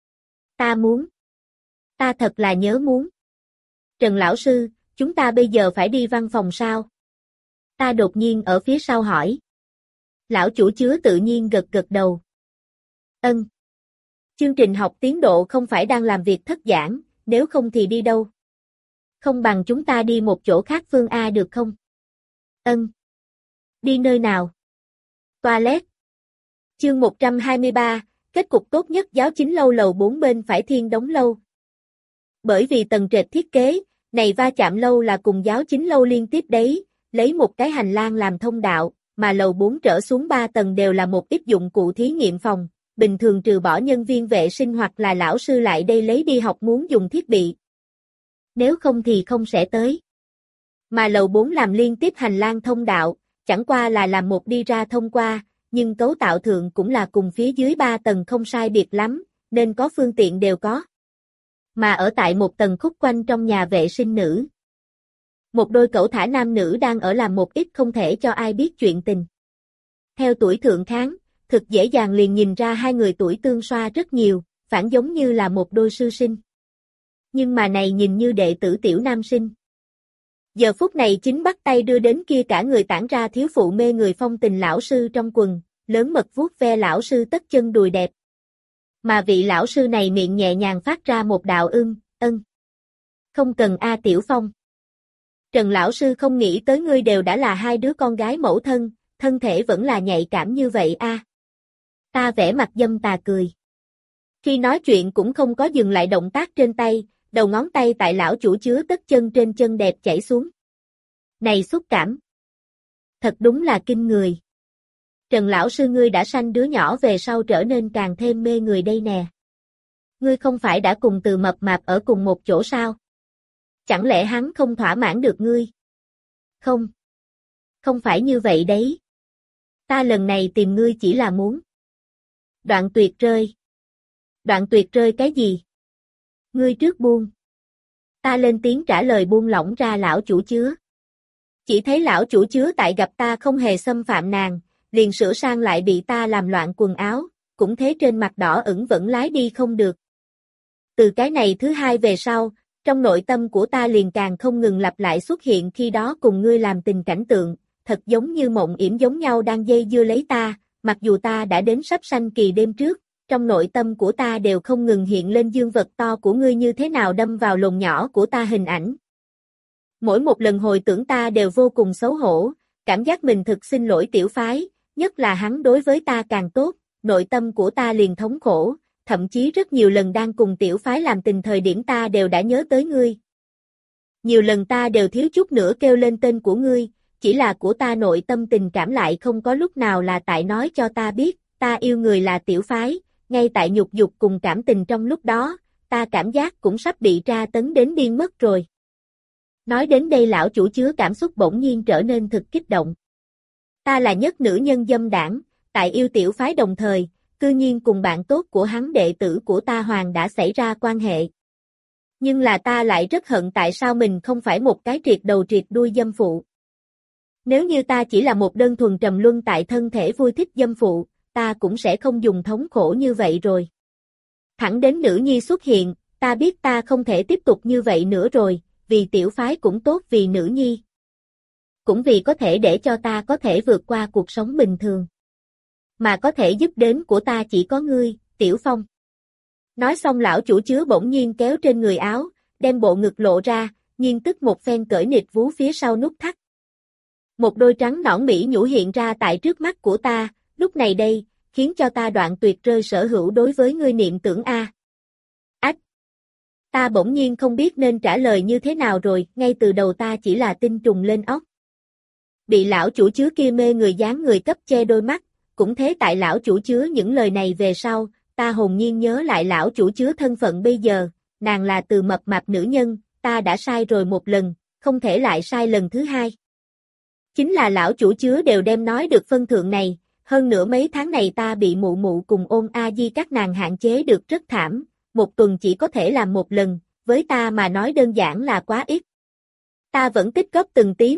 Ta muốn. Ta thật là nhớ muốn. Trần lão sư, chúng ta bây giờ phải đi văn phòng sao? Ta đột nhiên ở phía sau hỏi. Lão chủ chứa tự nhiên gật gật đầu. Ân. Chương trình học tiến độ không phải đang làm việc thất giảng, nếu không thì đi đâu? Không bằng chúng ta đi một chỗ khác Phương A được không? Ân. Đi nơi nào? Toilet. Chương 123, kết cục tốt nhất giáo chính lâu lầu 4 bên phải Thiên Đống lâu. Bởi vì tầng trệt thiết kế, này va chạm lâu là cùng giáo chính lâu liên tiếp đấy, lấy một cái hành lang làm thông đạo, mà lầu 4 trở xuống 3 tầng đều là một ít dụng cụ thí nghiệm phòng, bình thường trừ bỏ nhân viên vệ sinh hoặc là lão sư lại đây lấy đi học muốn dùng thiết bị. Nếu không thì không sẽ tới. Mà lầu 4 làm liên tiếp hành lang thông đạo, chẳng qua là làm một đi ra thông qua, nhưng cấu tạo thượng cũng là cùng phía dưới 3 tầng không sai biệt lắm, nên có phương tiện đều có. Mà ở tại một tầng khúc quanh trong nhà vệ sinh nữ. Một đôi cẩu thả nam nữ đang ở làm một ít không thể cho ai biết chuyện tình. Theo tuổi thượng kháng, thực dễ dàng liền nhìn ra hai người tuổi tương xoa rất nhiều, phản giống như là một đôi sư sinh. Nhưng mà này nhìn như đệ tử tiểu nam sinh. Giờ phút này chính bắt tay đưa đến kia cả người tản ra thiếu phụ mê người phong tình lão sư trong quần, lớn mật vuốt ve lão sư tất chân đùi đẹp. Mà vị lão sư này miệng nhẹ nhàng phát ra một đạo ân. Không cần A Tiểu Phong. Trần lão sư không nghĩ tới ngươi đều đã là hai đứa con gái mẫu thân, thân thể vẫn là nhạy cảm như vậy a. Ta vẽ mặt dâm tà cười. Khi nói chuyện cũng không có dừng lại động tác trên tay, đầu ngón tay tại lão chủ chứa tất chân trên chân đẹp chảy xuống. Này xúc cảm. Thật đúng là kinh người. Trần lão sư ngươi đã sanh đứa nhỏ về sau trở nên càng thêm mê người đây nè. Ngươi không phải đã cùng Từ Mập Mạp ở cùng một chỗ sao? Chẳng lẽ hắn không thỏa mãn được ngươi? Không. Không phải như vậy đấy. Ta lần này tìm ngươi chỉ là muốn. Đoạn tuyệt rơi. Đoạn tuyệt rơi cái gì? Ngươi trước buông. Ta lên tiếng trả lời buông lỏng ra lão chủ chứa. Chỉ thấy lão chủ chứa tại gặp ta không hề xâm phạm nàng, liền sửa sang lại bị ta làm loạn quần áo, cũng thế trên mặt đỏ ửng vẫn lái đi không được. Từ cái này thứ hai về sau, trong nội tâm của ta liền càng không ngừng lặp lại xuất hiện khi đó cùng ngươi làm tình cảnh tượng, thật giống như mộng yểm giống nhau đang dây dưa lấy ta, mặc dù ta đã đến sắp sanh kỳ đêm trước, trong nội tâm của ta đều không ngừng hiện lên dương vật to của ngươi như thế nào đâm vào lồng nhỏ của ta hình ảnh. Mỗi một lần hồi tưởng ta đều vô cùng xấu hổ, cảm giác mình thực xin lỗi tiểu phái, nhất là hắn đối với ta càng tốt, nội tâm của ta liền thống khổ, thậm chí rất nhiều lần đang cùng tiểu phái làm tình thời điểm ta đều đã nhớ tới ngươi. Nhiều lần ta đều thiếu chút nữa kêu lên tên của ngươi, chỉ là của ta nội tâm tình cảm lại không có lúc nào là tại nói cho ta biết, ta yêu người là Tiểu Phái, ngay tại nhục dục cùng cảm tình trong lúc đó, ta cảm giác cũng sắp bị tra tấn đến điên mất rồi. Nói đến đây lão chủ chứa cảm xúc bỗng nhiên trở nên thực kích động. Ta là nhất nữ nhân dâm đảng, tại yêu Tiểu Phái đồng thời, cư nhiên cùng bạn tốt của hắn đệ tử của ta Hoàng đã xảy ra quan hệ. Nhưng là ta lại rất hận tại sao mình không phải một cái triệt đầu triệt đuôi dâm phụ. Nếu như ta chỉ là một đơn thuần trầm luân tại thân thể vui thích dâm phụ, ta cũng sẽ không dùng thống khổ như vậy rồi. Thẳng đến nữ nhi xuất hiện, ta biết ta không thể tiếp tục như vậy nữa rồi, vì Tiểu Phái cũng tốt vì nữ nhi. Cũng vì có thể để cho ta có thể vượt qua cuộc sống bình thường. Mà có thể giúp đến của ta chỉ có ngươi, Tiểu Phong. Nói xong lão chủ chứa bỗng nhiên kéo trên người áo, đem bộ ngực lộ ra, nhiên tức một phen cởi nịt vú phía sau nút thắt. Một đôi trắng nõn mỹ nhũ hiện ra tại trước mắt của ta, lúc này đây, khiến cho ta đoạn tuyệt rơi sở hữu đối với ngươi niệm tưởng a. Ách! Ta bỗng nhiên không biết nên trả lời như thế nào rồi, ngay từ đầu ta chỉ là tinh trùng lên óc. Bị lão chủ chứa kia mê người dáng người cấp che đôi mắt, cũng thế tại lão chủ chứa những lời này về sau, ta hồn nhiên nhớ lại lão chủ chứa thân phận bây giờ, nàng là từ mập mạp nữ nhân, ta đã sai rồi một lần, không thể lại sai lần thứ hai. Chính là lão chủ chứa đều đem nói được phân thượng này, hơn nữa mấy tháng này ta bị mụ mụ cùng ôn a di các nàng hạn chế được rất thảm, một tuần chỉ có thể làm một lần, với ta mà nói đơn giản là quá ít. Ta vẫn tích góp từng tí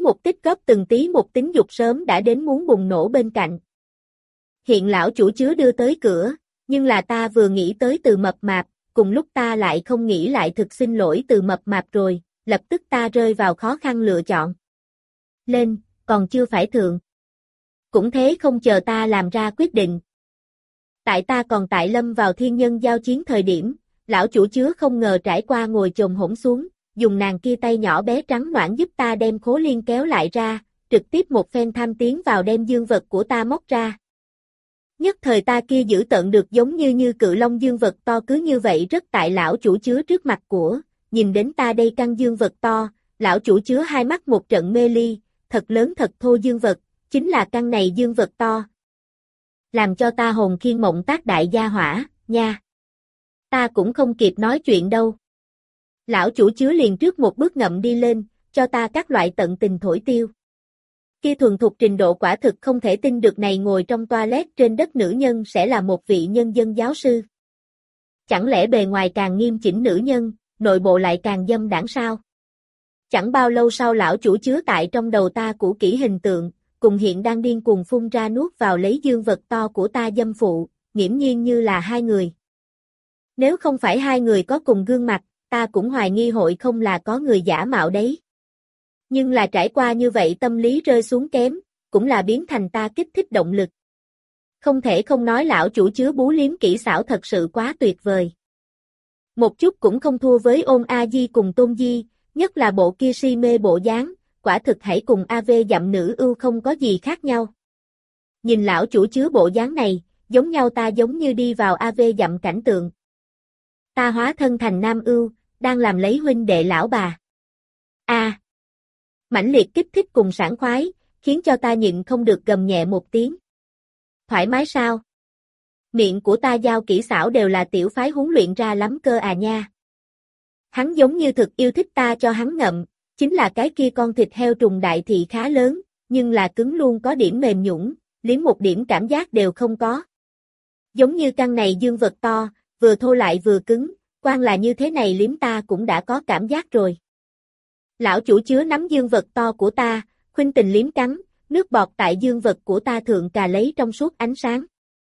một tính dục sớm đã đến muốn bùng nổ bên cạnh. Hiện lão chủ chứa đưa tới cửa, nhưng là ta vừa nghĩ tới từ mập mạp, cùng lúc ta lại không nghĩ lại thực xin lỗi từ mập mạp rồi, lập tức ta rơi vào khó khăn lựa chọn. Lên, còn chưa phải thượng. Cũng thế không chờ ta làm ra quyết định. Tại ta còn tại lâm vào thiên nhân giao chiến thời điểm, lão chủ chứa không ngờ trải qua ngồi chồm hổm xuống, dùng nàng kia tay nhỏ bé trắng noãn giúp ta đem khố liên kéo lại ra, trực tiếp một phen tham tiến vào đem dương vật của ta móc ra. Nhất thời ta kia giữ tận được giống như cự long dương vật to cứ như vậy rất tại lão chủ chứa trước mặt của, nhìn đến ta đây căng dương vật to, lão chủ chứa hai mắt một trận mê ly, thật lớn thật thô dương vật, chính là căn này dương vật to. Làm cho ta hồn khiên mộng tác đại gia hỏa, nha. Ta cũng không kịp nói chuyện đâu. Lão chủ chứa liền trước một bước ngậm đi lên, cho ta các loại tận tình thổi tiêu. Kia thuần thục trình độ quả thực không thể tin được này ngồi trong toilet trên đất nữ nhân sẽ là một vị nhân dân giáo sư. Chẳng lẽ bề ngoài càng nghiêm chỉnh nữ nhân, nội bộ lại càng dâm đảng sao? Chẳng bao lâu sau lão chủ chứa tại trong đầu ta cũ kỹ hình tượng, cùng hiện đang điên cuồng phun ra nuốt vào lấy dương vật to của ta dâm phụ, nghiễm nhiên như là hai người. Nếu không phải hai người có cùng gương mặt, ta cũng hoài nghi hội không là có người giả mạo đấy. Nhưng là trải qua như vậy tâm lý rơi xuống kém, cũng là biến thành ta kích thích động lực. Không thể không nói lão chủ chứa bú liếm kỹ xảo thật sự quá tuyệt vời. Một chút cũng không thua với ôn A Di cùng Tôn Di, nhất là bộ kia si mê bộ dáng, quả thực hãy cùng AV dặm nữ ưu không có gì khác nhau. Nhìn lão chủ chứa bộ dáng này, giống nhau ta giống như đi vào AV dặm cảnh tượng. Ta hóa thân thành nam ưu, đang làm lấy huynh đệ lão bà. Mãnh liệt kích thích cùng sảng khoái, khiến cho ta nhịn không được gầm nhẹ một tiếng. Thoải mái sao? Miệng của ta giao kỹ xảo đều là Tiểu Phái huấn luyện ra lắm cơ à nha. Hắn giống như thực yêu thích ta cho hắn ngậm, chính là cái kia con thịt heo trùng đại thị khá lớn, nhưng là cứng luôn có điểm mềm nhũn, liếm một điểm cảm giác đều không có. Giống như căn này dương vật to, vừa thô lại vừa cứng, quan là như thế này liếm ta cũng đã có cảm giác rồi. Lão chủ chứa nắm dương vật to của ta, khuynh tình liếm cắn, nước bọt tại dương vật của ta thượng cà lấy trong suốt ánh sáng.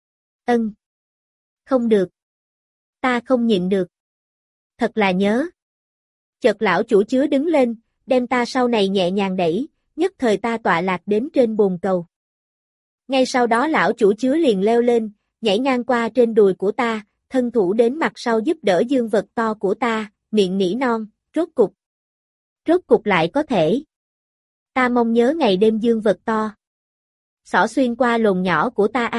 Không được. Ta không nhịn được. Thật là nhớ. Chợt lão chủ chứa đứng lên, đem ta sau này nhẹ nhàng đẩy, nhất thời ta tọa lạc đến trên bồn cầu. Ngay sau đó lão chủ chứa liền leo lên, nhảy ngang qua trên đùi của ta, thân thủ đến mặt sau giúp đỡ dương vật to của ta, miệng nỉ non, rốt cục lại có thể. Ta mong nhớ ngày đêm dương vật to. Xỏ xuyên qua lồn nhỏ của ta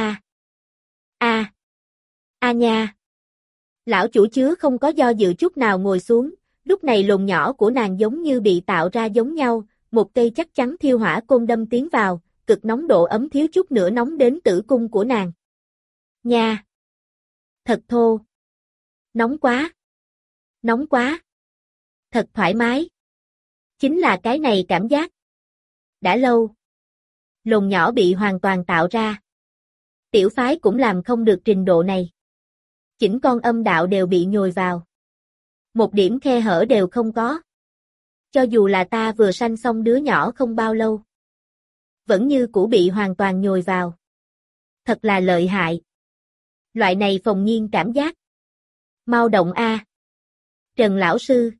a nha. Lão chủ chứa không có do dự chút nào ngồi xuống, Lúc này lồn nhỏ của nàng giống như bị tạo ra giống nhau, một cây chắc chắn thiêu hỏa côn đâm tiến vào, cực nóng độ ấm thiếu chút nữa nóng đến tử cung của nàng. Nha! Thật thô! Nóng quá! Nóng quá! Thật thoải mái! Chính là cái này cảm giác. Đã lâu. Lồn nhỏ bị hoàn toàn tạo ra. Tiểu phái cũng làm không được trình độ này. Chỉnh con âm đạo đều bị nhồi vào. Một điểm khe hở đều không có. Cho dù là ta vừa sanh xong đứa nhỏ không bao lâu. Vẫn như cũ bị hoàn toàn nhồi vào. Thật là lợi hại. Loại này phồng nhiên cảm giác. Mau động a. Trần lão sư.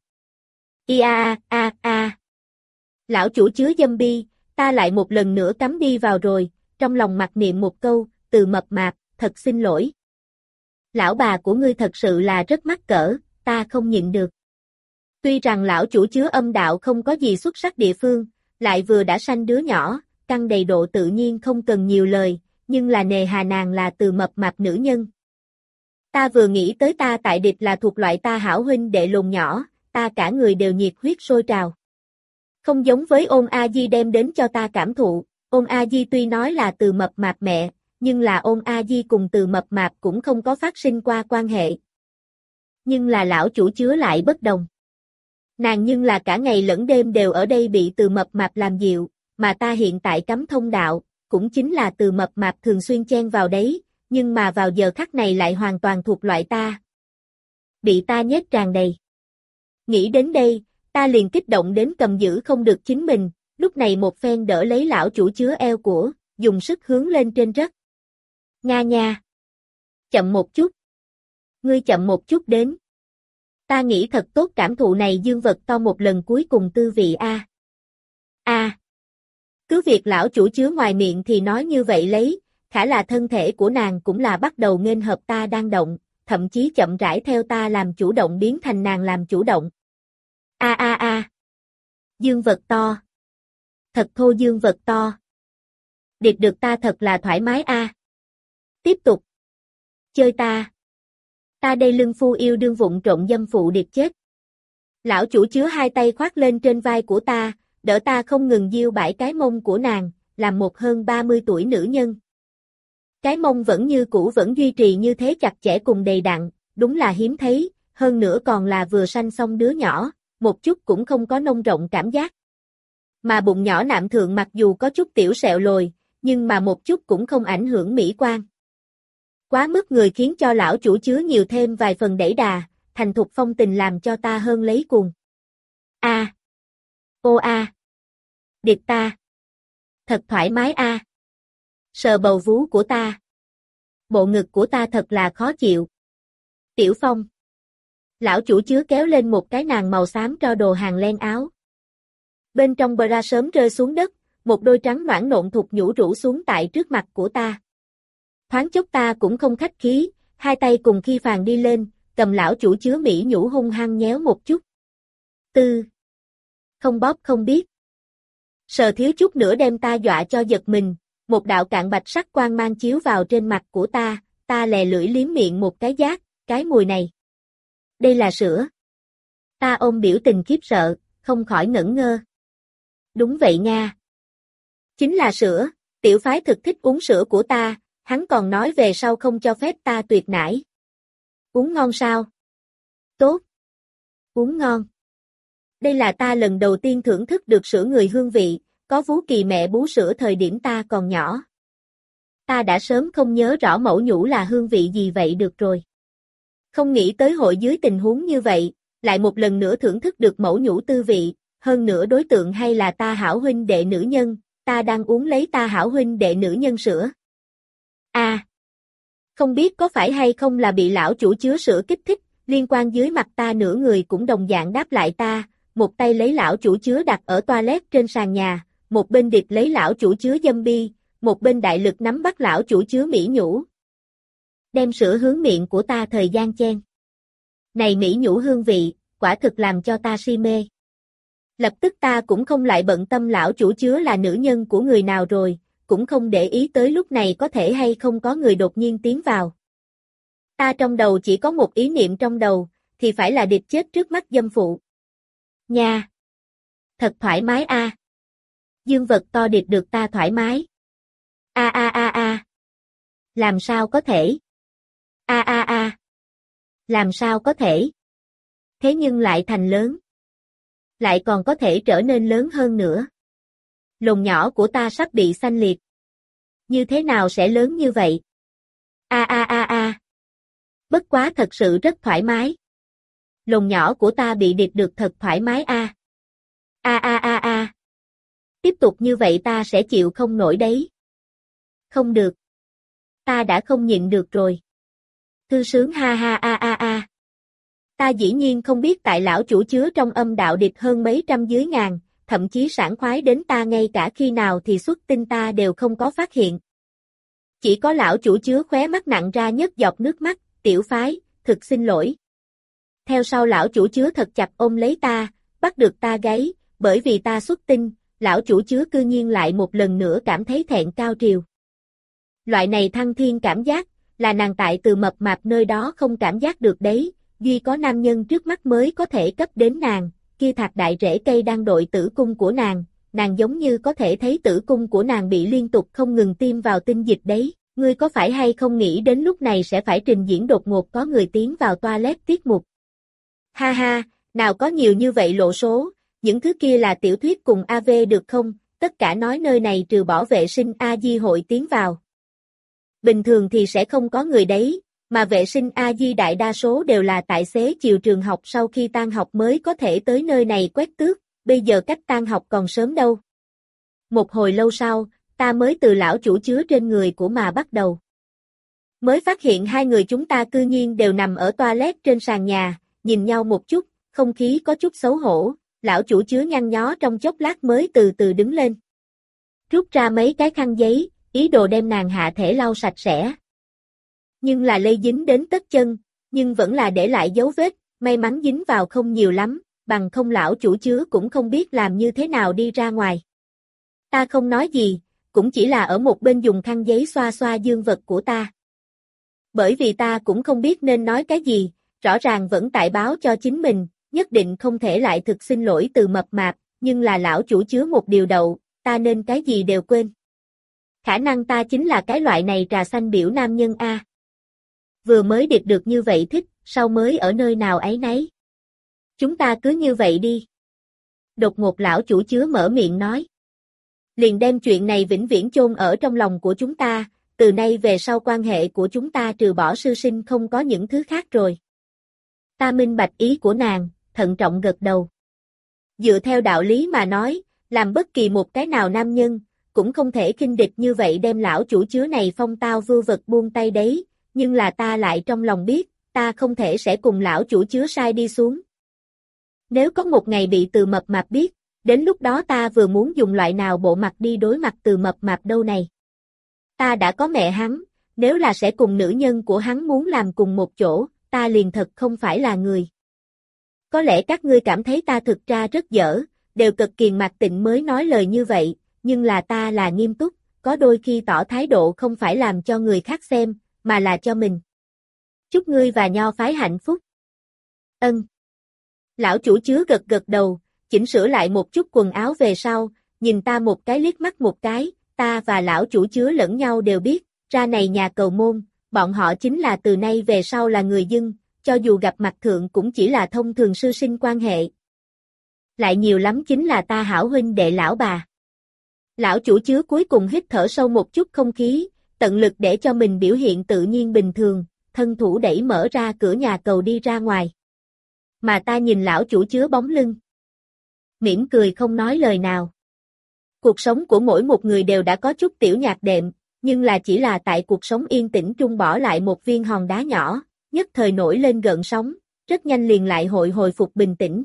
A. Lão chủ chứa dâm bi, ta lại một lần nữa cắm đi vào rồi, trong lòng mặc niệm một câu, từ mập mạp, thật xin lỗi. Lão bà của ngươi thật sự là rất mắc cỡ, ta không nhịn được. Tuy rằng lão chủ chứa âm đạo không có gì xuất sắc địa phương, lại vừa đã sanh đứa nhỏ, căn đầy độ tự nhiên không cần nhiều lời, nhưng là nề hà nàng là từ mập mạp nữ nhân. Ta vừa nghĩ tới ta tại địch là thuộc loại ta hảo huynh đệ lùn nhỏ, ta cả người đều nhiệt huyết sôi trào. Không giống với Ôn A Di đem đến cho ta cảm thụ, Ôn A Di tuy nói là từ mập mạp mẹ, nhưng là Ôn A Di cùng từ mập mạp cũng không có phát sinh qua quan hệ. Nhưng là lão chủ chứa lại bất đồng. Nàng nhưng là cả ngày lẫn đêm đều ở đây bị từ mập mạp làm dịu, mà ta hiện tại cắm thông đạo, cũng chính là từ mập mạp thường xuyên chen vào đấy, nhưng mà vào giờ khắc này lại hoàn toàn thuộc loại ta. Bị ta nhét tràn đầy. Nghĩ đến đây, ta liền kích động đến cầm giữ không được chính mình, lúc này một phen đỡ lấy lão chủ chứa eo của, dùng sức hướng lên trên rất. Nga nha. Chậm một chút. Ngươi chậm một chút đến. Ta nghĩ thật tốt cảm thụ này dương vật to một lần cuối cùng tư vị a. Cứ việc lão chủ chứa ngoài miệng thì nói như vậy lấy, khả là thân thể của nàng cũng là bắt đầu nghênh hợp ta đang động, thậm chí chậm rãi theo ta làm chủ động biến thành nàng làm chủ động. Dương vật to. Thật thô dương vật to. Điệt được ta thật là thoải mái a. Tiếp tục. Chơi ta. Ta đây lưng phu yêu đương vụng trộn dâm phụ điệt chết. Lão chủ chứa hai tay khoác lên trên vai của ta, đỡ ta không ngừng diêu bãi cái mông của nàng, làm một hơn 30 tuổi nữ nhân. Cái mông vẫn như cũ vẫn duy trì như thế chặt chẽ cùng đầy đặn, đúng là hiếm thấy, hơn nữa còn là vừa sanh xong đứa nhỏ, một chút cũng không có nông rộng cảm giác. Mà bụng nhỏ nạm thượng mặc dù có chút tiểu sẹo lồi, nhưng mà một chút cũng không ảnh hưởng mỹ quan. Quá mức người khiến cho lão chủ chứa nhiều thêm vài phần đẩy đà, thành thục phong tình làm cho ta hơn lấy cuồng. Điệt ta. Thật thoải mái a. Sờ bầu vú của ta. Bộ ngực của ta thật là khó chịu. Tiểu Phong. Lão chủ chứa kéo lên một cái nàng màu xám cho đồ hàng len áo. Bên trong bra sớm rơi xuống đất, một đôi trắng noãn nộn thục nhũ rũ xuống tại trước mặt của ta. Thoáng chốc ta cũng không khách khí, hai tay cùng khi phàn đi lên, cầm lão chủ chứa mỹ nhũ hung hăng nhéo một chút. Không bóp không biết. Sờ thiếu chút nữa đem ta dọa cho giật mình, một đạo cạn bạch sắc quang mang chiếu vào trên mặt của ta lè lưỡi liếm miệng một cái giác, cái mùi này. Đây là sữa. Ta ôm biểu tình khiếp sợ, không khỏi ngẩn ngơ. Đúng vậy nha. Chính là sữa, tiểu phái thực thích uống sữa của ta, hắn còn nói về sau không cho phép ta tuyệt nải. Uống ngon sao? Tốt. Uống ngon. Đây là ta lần đầu tiên thưởng thức được sữa người hương vị, có vú kỳ mẹ bú sữa thời điểm ta còn nhỏ. Ta đã sớm không nhớ rõ mẫu nhũ là hương vị gì vậy được rồi. Không nghĩ tới hội dưới tình huống như vậy, lại một lần nữa thưởng thức được mẫu nhũ tư vị, hơn nữa đối tượng hay là ta hảo huynh đệ nữ nhân, ta đang uống lấy ta hảo huynh đệ nữ nhân sữa. Không biết có phải hay không là bị lão chủ chứa sữa kích thích, liên quan dưới mặt ta nửa người cũng đồng dạng đáp lại ta, một tay lấy lão chủ chứa đặt ở toilet trên sàn nhà, một bên địch lấy lão chủ chứa dâm bi, một bên đại lực nắm bắt lão chủ chứa mỹ nhũ. Đem sữa hướng miệng của ta thời gian chen. Này mỹ nhũ hương vị, quả thực làm cho ta si mê. Lập tức ta cũng không lại bận tâm lão chủ chứa là nữ nhân của người nào rồi, cũng không để ý tới lúc này có thể hay không có người đột nhiên tiến vào. Ta trong đầu chỉ có một ý niệm trong đầu, thì phải là địch chết trước mắt dâm phụ. Nha! Thật thoải mái a. Dương vật to địch được ta thoải mái. A a a a. Làm sao có thể? A a a. Làm sao có thể? Thế nhưng lại thành lớn. Lại còn có thể trở nên lớn hơn nữa. Lồng nhỏ của ta sắp bị xanh liệt. Như thế nào sẽ lớn như vậy? A a a a. Bất quá thật sự rất thoải mái. Lồng nhỏ của ta bị điệp được thật thoải mái a. A a a a. Tiếp tục như vậy ta sẽ chịu không nổi đấy. Không được. Ta đã không nhịn được rồi. Thư sướng ha ha a a a. Ta dĩ nhiên không biết tại lão chủ chứa trong âm đạo địch hơn mấy trăm dưới ngàn, thậm chí sảng khoái đến ta ngay cả khi nào thì xuất tinh ta đều không có phát hiện. Chỉ có lão chủ chứa khóe mắt nặng ra nhất giọt nước mắt, tiểu phái, thực xin lỗi. Theo sau lão chủ chứa thật chặt ôm lấy ta, bắt được ta gáy, bởi vì ta xuất tinh, lão chủ chứa cư nhiên lại một lần nữa cảm thấy thẹn cao triều. Loại này thăng thiên cảm giác, là nàng tại từ mập mạp nơi đó không cảm giác được đấy, duy có nam nhân trước mắt mới có thể cấp đến nàng, kia thạc đại rễ cây đang đội tử cung của nàng giống như có thể thấy tử cung của nàng bị liên tục không ngừng tiêm vào tinh dịch đấy, ngươi có phải hay không nghĩ đến lúc này sẽ phải trình diễn đột ngột có người tiến vào toilet tiết mục. Ha ha, nào có nhiều như vậy lộ số, những thứ kia là tiểu thuyết cùng AV được không, tất cả nói nơi này trừ bỏ vệ sinh A-di hội tiến vào. Bình thường thì sẽ không có người đấy, mà vệ sinh A-di đại đa số đều là tài xế chiều trường học sau khi tan học mới có thể tới nơi này quét tước, bây giờ cách tan học còn sớm đâu. Một hồi lâu sau, ta mới từ lão chủ chứa trên người của mà bắt đầu. Mới phát hiện hai người chúng ta cư nhiên đều nằm ở toilet trên sàn nhà, nhìn nhau một chút, không khí có chút xấu hổ, lão chủ chứa nhăn nhó trong chốc lát mới từ từ đứng lên. Rút ra mấy cái khăn giấy, ý đồ đem nàng hạ thể lau sạch sẽ. Nhưng là lây dính đến tất chân, nhưng vẫn là để lại dấu vết, may mắn dính vào không nhiều lắm, bằng không lão chủ chứa cũng không biết làm như thế nào đi ra ngoài. Ta không nói gì, cũng chỉ là ở một bên dùng khăn giấy xoa xoa dương vật của ta. Bởi vì ta cũng không biết nên nói cái gì, rõ ràng vẫn tại báo cho chính mình, nhất định không thể lại thực xin lỗi từ mập mạp, nhưng là lão chủ chứa một điều đậu, ta nên cái gì đều quên. Khả năng ta chính là cái loại này trà xanh biểu nam nhân A. Vừa mới điệp được như vậy thích, sau mới ở nơi nào ấy nấy. Chúng ta cứ như vậy đi. Đột ngột lão chủ chứa mở miệng nói. Liền đem chuyện này vĩnh viễn chôn ở trong lòng của chúng ta, từ nay về sau quan hệ của chúng ta trừ bỏ sư sinh không có những thứ khác rồi. Ta minh bạch ý của nàng, thận trọng gật đầu. Dựa theo đạo lý mà nói, làm bất kỳ một cái nào nam nhân, cũng không thể khinh địch như vậy đem lão chủ chứa này phong tao vưu vật buông tay đấy, nhưng là ta lại trong lòng biết, ta không thể sẽ cùng lão chủ chứa sai đi xuống. Nếu có một ngày bị từ mập mạp biết, đến lúc đó ta vừa muốn dùng loại nào bộ mặt đi đối mặt từ mập mạp đâu này. Ta đã có mẹ hắn, nếu là sẽ cùng nữ nhân của hắn muốn làm cùng một chỗ, ta liền thật không phải là người. Có lẽ các ngươi cảm thấy ta thực ra rất dở, đều cực kiền mạc tịnh mới nói lời như vậy, nhưng là ta là nghiêm túc, có đôi khi tỏ thái độ không phải làm cho người khác xem, mà là cho mình. Chúc ngươi và nho phái hạnh phúc. Ân. Lão chủ chứa gật gật đầu, chỉnh sửa lại một chút quần áo về sau, nhìn ta một cái liếc mắt một cái, ta và lão chủ chứa lẫn nhau đều biết, ra này nhà cầu môn, bọn họ chính là từ nay về sau là người dân, cho dù gặp mặt thượng cũng chỉ là thông thường sư sinh quan hệ. Lại nhiều lắm chính là ta hảo huynh đệ lão bà. Lão chủ chứa cuối cùng hít thở sâu một chút không khí, tận lực để cho mình biểu hiện tự nhiên bình thường, thân thủ đẩy mở ra cửa nhà cầu đi ra ngoài. Mà ta nhìn lão chủ chứa bóng lưng. Mỉm cười không nói lời nào. Cuộc sống của mỗi một người đều đã có chút tiểu nhạc đệm, nhưng là chỉ là tại cuộc sống yên tĩnh trung bỏ lại một viên hòn đá nhỏ, nhất thời nổi lên gợn sóng, rất nhanh liền lại hồi phục bình tĩnh.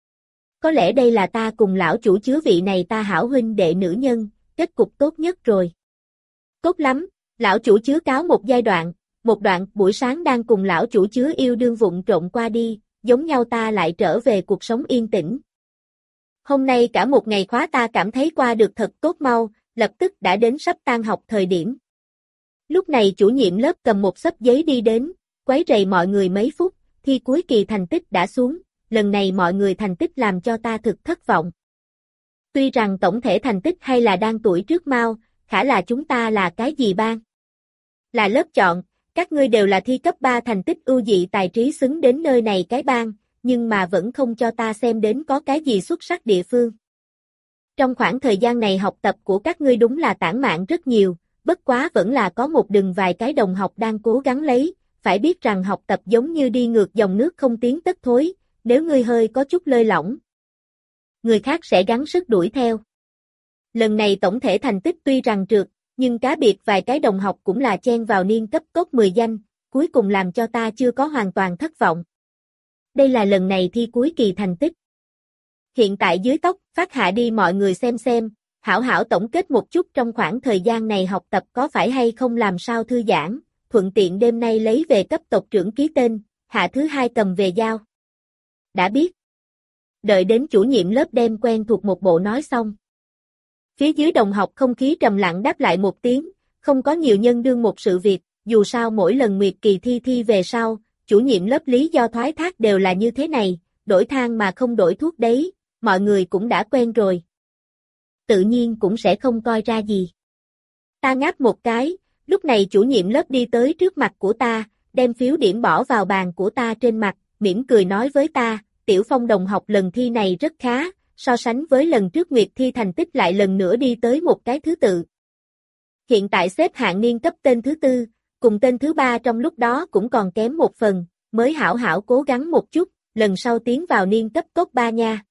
Có lẽ đây là ta cùng lão chủ chứa vị này ta hảo huynh đệ nữ nhân, kết cục tốt nhất rồi. Tốt lắm, lão chủ chứa cáo một giai đoạn, một đoạn buổi sáng đang cùng lão chủ chứa yêu đương vụng trộn qua đi, giống nhau ta lại trở về cuộc sống yên tĩnh. Hôm nay cả một ngày khóa ta cảm thấy qua được thật tốt mau, lập tức đã đến sắp tan học thời điểm. Lúc này chủ nhiệm lớp cầm một xấp giấy đi đến, quấy rầy mọi người mấy phút, thi cuối kỳ thành tích đã xuống, lần này mọi người thành tích làm cho ta thực thất vọng. Tuy rằng tổng thể thành tích hay là đang tuổi trước Mao, khả là chúng ta là cái gì ban? Là lớp chọn, các ngươi đều là thi cấp 3 thành tích ưu dị tài trí xứng đến nơi này cái ban, nhưng mà vẫn không cho ta xem đến có cái gì xuất sắc địa phương. Trong khoảng thời gian này học tập của các ngươi đúng là tản mạn rất nhiều, bất quá vẫn là có một đừng vài cái đồng học đang cố gắng lấy, phải biết rằng học tập giống như đi ngược dòng nước không tiến tất thối, nếu ngươi hơi có chút lơi lỏng, người khác sẽ gắng sức đuổi theo. Lần này tổng thể thành tích tuy rằng trượt, nhưng cá biệt vài cái đồng học cũng là chen vào niên cấp top 10 danh, cuối cùng làm cho ta chưa có hoàn toàn thất vọng. Đây là lần này thi cuối kỳ thành tích. Hiện tại dưới tóc, phát hạ đi mọi người xem, hảo hảo tổng kết một chút trong khoảng thời gian này học tập có phải hay không làm sao thư giãn, thuận tiện đêm nay lấy về cấp tộc trưởng ký tên, hạ thứ 2 cầm về giao. Đã biết. Đợi đến chủ nhiệm lớp đem quen thuộc một bộ nói xong. Phía dưới đồng học không khí trầm lặng đáp lại một tiếng, không có nhiều nhân đương một sự việc, dù sao mỗi lần nguyệt kỳ thi về sau, chủ nhiệm lớp lý do thoái thác đều là như thế này, đổi thang mà không đổi thuốc đấy, mọi người cũng đã quen rồi. Tự nhiên cũng sẽ không coi ra gì. Ta ngáp một cái, lúc này chủ nhiệm lớp đi tới trước mặt của ta, đem phiếu điểm bỏ vào bàn của ta trên mặt, mỉm cười nói với ta, Tiểu Phong đồng học lần thi này rất khá, so sánh với lần trước nguyệt thi thành tích lại lần nữa đi tới một cái thứ tự. Hiện tại xếp hạng niên cấp tên thứ 4, cùng tên thứ 3 trong lúc đó cũng còn kém một phần, mới hảo hảo cố gắng một chút, lần sau tiến vào niên cấp top 3 nha.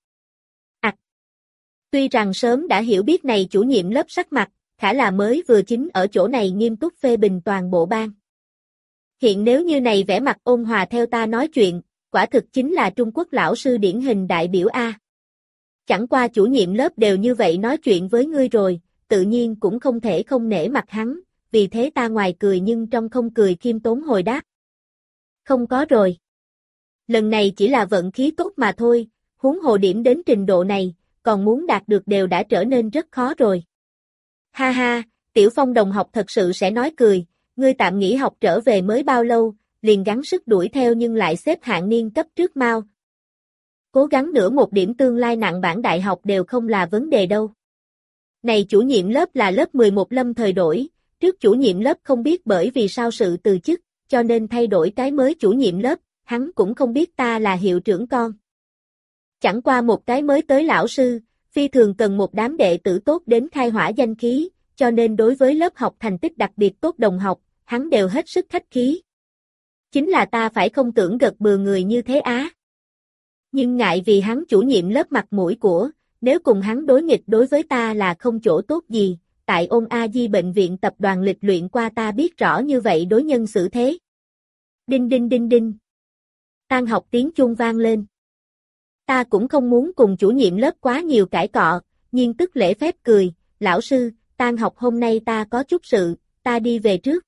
Tuy rằng sớm đã hiểu biết này chủ nhiệm lớp sắc mặt, khả là mới vừa chính ở chỗ này nghiêm túc phê bình toàn bộ ban. Hiện nếu như này vẻ mặt ôn hòa theo ta nói chuyện, quả thực chính là Trung Quốc lão sư điển hình đại biểu A. Chẳng qua chủ nhiệm lớp đều như vậy nói chuyện với ngươi rồi, tự nhiên cũng không thể không nể mặt hắn, vì thế ta ngoài cười nhưng trong không cười khiêm tốn hồi đáp. Không có rồi. Lần này chỉ là vận khí tốt mà thôi, huống hồ điểm đến trình độ này, còn muốn đạt được đều đã trở nên rất khó rồi. Ha ha, Tiểu Phong đồng học thật sự sẽ nói cười, ngươi tạm nghỉ học trở về mới bao lâu, liền gắng sức đuổi theo nhưng lại xếp hạng niên cấp trước Mao. Cố gắng nữa một điểm tương lai nặng bảng đại học đều không là vấn đề đâu. Này chủ nhiệm lớp là lớp 11 lâm thời đổi, trước chủ nhiệm lớp không biết bởi vì sao sự từ chức, cho nên thay đổi cái mới chủ nhiệm lớp, hắn cũng không biết ta là hiệu trưởng con. Chẳng qua một cái mới tới lão sư, phi thường cần một đám đệ tử tốt đến khai hỏa danh khí, cho nên đối với lớp học thành tích đặc biệt tốt đồng học, hắn đều hết sức khách khí. Chính là ta phải không tưởng gật bừa người như thế á. Nhưng ngại vì hắn chủ nhiệm lớp mặt mũi của, nếu cùng hắn đối nghịch đối với ta là không chỗ tốt gì, tại Ôn A Di bệnh viện tập đoàn lịch luyện qua ta biết rõ như vậy đối nhân xử thế. Đinh đinh đinh đinh. Tan học tiếng chuông vang lên. Ta cũng không muốn cùng chủ nhiệm lớp quá nhiều cãi cọ, nhưng tức lễ phép cười, lão sư, tan học hôm nay ta có chút sự, ta đi về trước.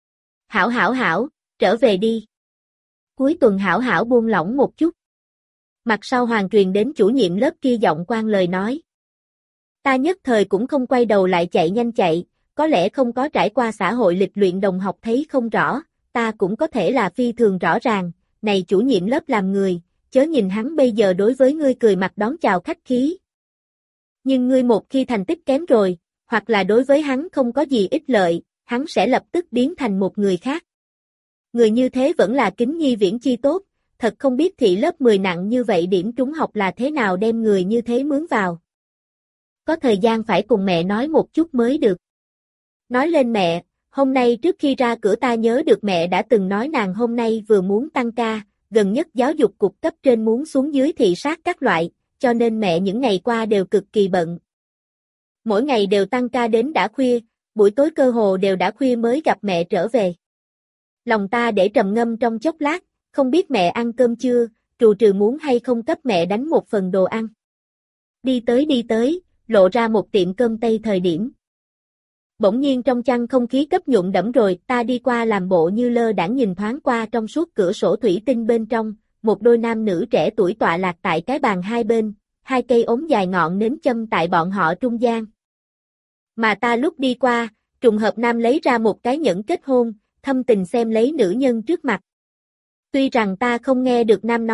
Hảo, trở về đi. Cuối tuần hảo buông lỏng một chút. Mặt sau hoàng truyền đến chủ nhiệm lớp kia giọng quan lời nói. Ta nhất thời cũng không quay đầu lại chạy nhanh chạy, có lẽ không có trải qua xã hội lịch luyện đồng học thấy không rõ, ta cũng có thể là phi thường rõ ràng, này chủ nhiệm lớp làm người, chớ nhìn hắn bây giờ đối với ngươi cười mặt đón chào khách khí. Nhưng ngươi một khi thành tích kém rồi, hoặc là đối với hắn không có gì ích lợi, hắn sẽ lập tức biến thành một người khác. Người như thế vẫn là kính nhi viễn chi tốt, thật không biết thị lớp 10 nặng như vậy điểm trúng học là thế nào đem người như thế mướn vào. Có thời gian phải cùng mẹ nói một chút mới được. Nói lên mẹ, hôm nay trước khi ra cửa ta nhớ được mẹ đã từng nói nàng hôm nay vừa muốn tăng ca, gần nhất giáo dục cục cấp trên muốn xuống dưới thị sát các loại, cho nên mẹ những ngày qua đều cực kỳ bận. Mỗi ngày đều tăng ca đến đã khuya, buổi tối cơ hồ đều đã khuya mới gặp mẹ trở về. Lòng ta để trầm ngâm trong chốc lát, không biết mẹ ăn cơm chưa, trù trừ muốn hay không cấp mẹ đánh một phần đồ ăn. Đi tới, lộ ra một tiệm cơm Tây thời điểm. Bỗng nhiên trong chăn không khí cấp nhuộm đẫm rồi, ta đi qua làm bộ như lơ đãng nhìn thoáng qua trong suốt cửa sổ thủy tinh bên trong, một đôi nam nữ trẻ tuổi tọa lạc tại cái bàn hai bên, hai cây ống dài ngọn nến châm tại bọn họ trung gian. Mà ta lúc đi qua, trùng hợp nam lấy ra một cái nhẫn kết hôn, thâm tình xem lấy nữ nhân trước mặt. Tuy rằng ta không nghe được nam nói,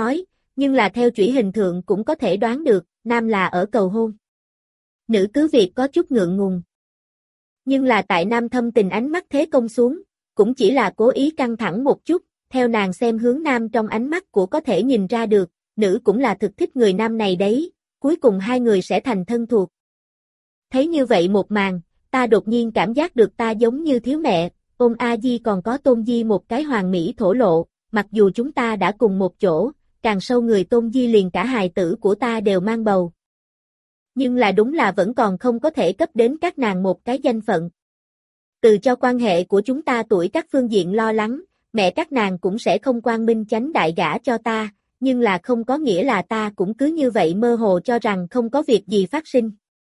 nhưng là theo chủy hình thượng cũng có thể đoán được, nam là ở cầu hôn. Nữ cứ việc có chút ngượng ngùng. Nhưng là tại nam thâm tình ánh mắt thế công xuống, cũng chỉ là cố ý căng thẳng một chút, theo nàng xem hướng nam trong ánh mắt của có thể nhìn ra được, nữ cũng là thực thích người nam này đấy, cuối cùng hai người sẽ thành thân thuộc. Thấy như vậy một màn, ta đột nhiên cảm giác được ta giống như thiếu mẹ, ôm A Di còn có Tôn Di một cái hoàn mỹ thổ lộ, mặc dù chúng ta đã cùng một chỗ, càng sâu người Tôn Di liền cả hài tử của ta đều mang bầu. Nhưng là đúng là vẫn còn không có thể cấp đến các nàng một cái danh phận. Từ cho quan hệ của chúng ta tuổi các phương diện lo lắng, mẹ các nàng cũng sẽ không quang minh chánh đại gả cho ta, nhưng là không có nghĩa là ta cũng cứ như vậy mơ hồ cho rằng không có việc gì phát sinh.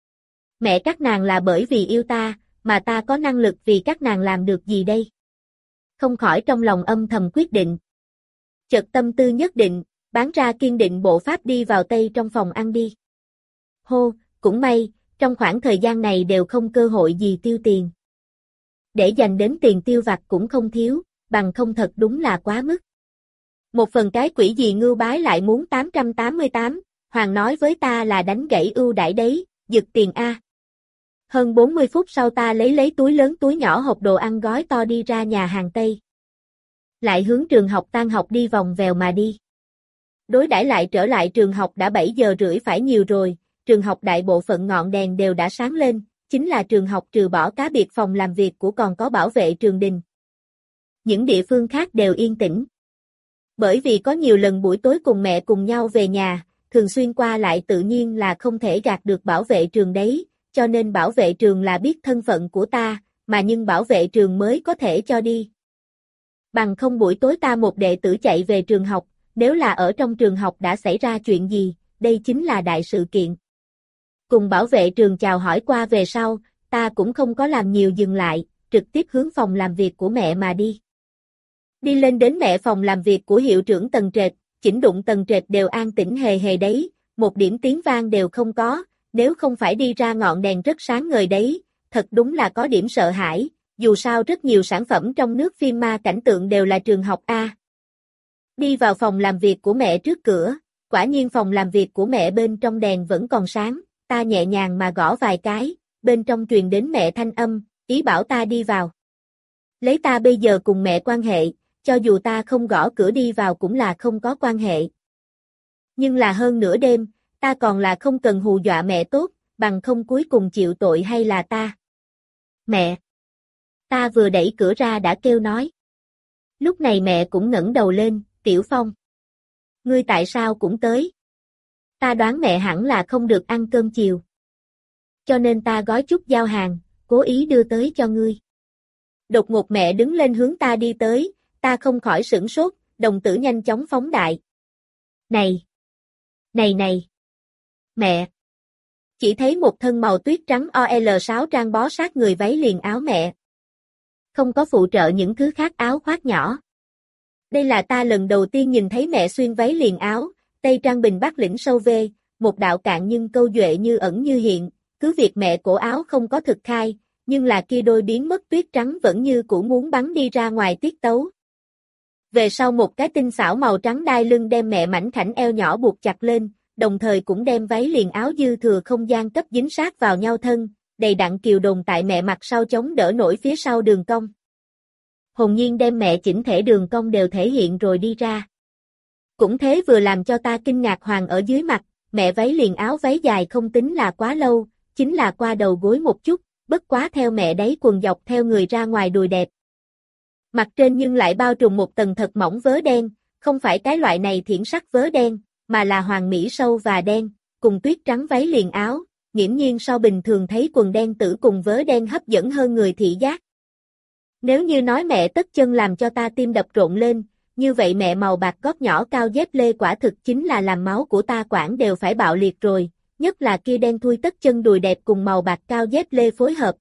Mẹ các nàng là bởi vì yêu ta, mà ta có năng lực vì các nàng làm được gì đây? Không khỏi trong lòng âm thầm quyết định. Chợt tâm tư nhất định, bán ra kiên định bộ pháp đi vào tây trong phòng ăn đi. Hô, cũng may, trong khoảng thời gian này đều không cơ hội gì tiêu tiền. Để dành đến tiền tiêu vặt cũng không thiếu, bằng không thật đúng là quá mức. Một phần cái quỷ gì ngưu bái lại muốn 888, Hoàng nói với ta là đánh gãy ưu đãi đấy, giật tiền A. Hơn 40 phút sau ta lấy túi lớn túi nhỏ hộp đồ ăn gói to đi ra nhà hàng Tây. Lại hướng trường học tan học đi vòng vèo mà đi. Đối đãi lại trở lại trường học đã 7 giờ rưỡi phải nhiều rồi, trường học đại bộ phận ngọn đèn đều đã sáng lên, chính là trường học trừ bỏ cá biệt phòng làm việc của còn có bảo vệ trường đình. Những địa phương khác đều yên tĩnh. Bởi vì có nhiều lần buổi tối cùng mẹ cùng nhau về nhà, thường xuyên qua lại tự nhiên là không thể gạt được bảo vệ trường đấy, cho nên bảo vệ trường là biết thân phận của ta, mà nhưng bảo vệ trường mới có thể cho đi. Bằng không buổi tối ta một đệ tử chạy về trường học, nếu là ở trong trường học đã xảy ra chuyện gì, đây chính là đại sự kiện. Cùng bảo vệ trường chào hỏi qua về sau, ta cũng không có làm nhiều dừng lại, trực tiếp hướng phòng làm việc của mẹ mà đi. Đi lên đến mẹ phòng làm việc của hiệu trưởng tầng trệt, chỉnh đụng tầng trệt đều an tĩnh hề hề đấy, một điểm tiếng vang đều không có, nếu không phải đi ra ngọn đèn rất sáng ngời đấy, thật đúng là có điểm sợ hãi, dù sao rất nhiều sản phẩm trong nước phim ma cảnh tượng đều là trường học A. Đi vào phòng làm việc của mẹ trước cửa, quả nhiên phòng làm việc của mẹ bên trong đèn vẫn còn sáng, ta nhẹ nhàng mà gõ vài cái, bên trong truyền đến mẹ thanh âm, ý bảo ta đi vào. Lấy ta bây giờ cùng mẹ quan hệ, cho dù ta không gõ cửa đi vào cũng là không có quan hệ. Nhưng là hơn nửa đêm, ta còn là không cần hù dọa mẹ tốt, bằng không cuối cùng chịu tội hay là ta. Mẹ! Ta vừa đẩy cửa ra đã kêu nói. Lúc này mẹ cũng ngẩng đầu lên, Tiểu Phong. Ngươi tại sao cũng tới? Ta đoán mẹ hẳn là không được ăn cơm chiều. Cho nên ta gói chút giao hàng, cố ý đưa tới cho ngươi. Đột ngột mẹ đứng lên hướng ta đi tới, ta không khỏi sửng sốt, đồng tử nhanh chóng phóng đại. Này! Này! Mẹ! Chỉ thấy một thân màu tuyết trắng OL6 trang bó sát người váy liền áo mẹ. Không có phụ trợ những thứ khác áo khoác nhỏ. Đây là ta lần đầu tiên nhìn thấy mẹ xuyên váy liền áo, tây trang bình bắc lĩnh sâu về, một đạo cạn nhưng câu duệ như ẩn như hiện, cứ việc mẹ cổ áo không có thực khai, nhưng là kia đôi biến mất tuyết trắng vẫn như cũ muốn bắn đi ra ngoài tiết tấu. Về sau một cái tinh xảo màu trắng đai lưng đem mẹ mảnh khảnh eo nhỏ buộc chặt lên, đồng thời cũng đem váy liền áo dư thừa không gian cấp dính sát vào nhau thân, đầy đặn kiều đồn tại mẹ mặt sau chống đỡ nổi phía sau đường cong. Hồn nhiên đem mẹ chỉnh thể đường cong đều thể hiện rồi đi ra. Cũng thế vừa làm cho ta kinh ngạc hoàng ở dưới mặt, mẹ váy liền áo váy dài không tính là quá lâu, chính là qua đầu gối một chút, bất quá theo mẹ đáy quần dọc theo người ra ngoài đùi đẹp. Mặt trên nhưng lại bao trùm một tầng thật mỏng vớ đen, không phải cái loại này thiển sắc vớ đen, mà là hoàng mỹ sâu và đen, cùng tuyết trắng váy liền áo, nghiễm nhiên so bình thường thấy quần đen tử cùng vớ đen hấp dẫn hơn người thị giác. Nếu như nói mẹ tất chân làm cho ta tim đập rộn lên, như vậy mẹ màu bạc gót nhỏ cao dép lê quả thực chính là làm máu của ta quản đều phải bạo liệt rồi, nhất là kia đen thui tất chân đùi đẹp cùng màu bạc cao dép lê phối hợp.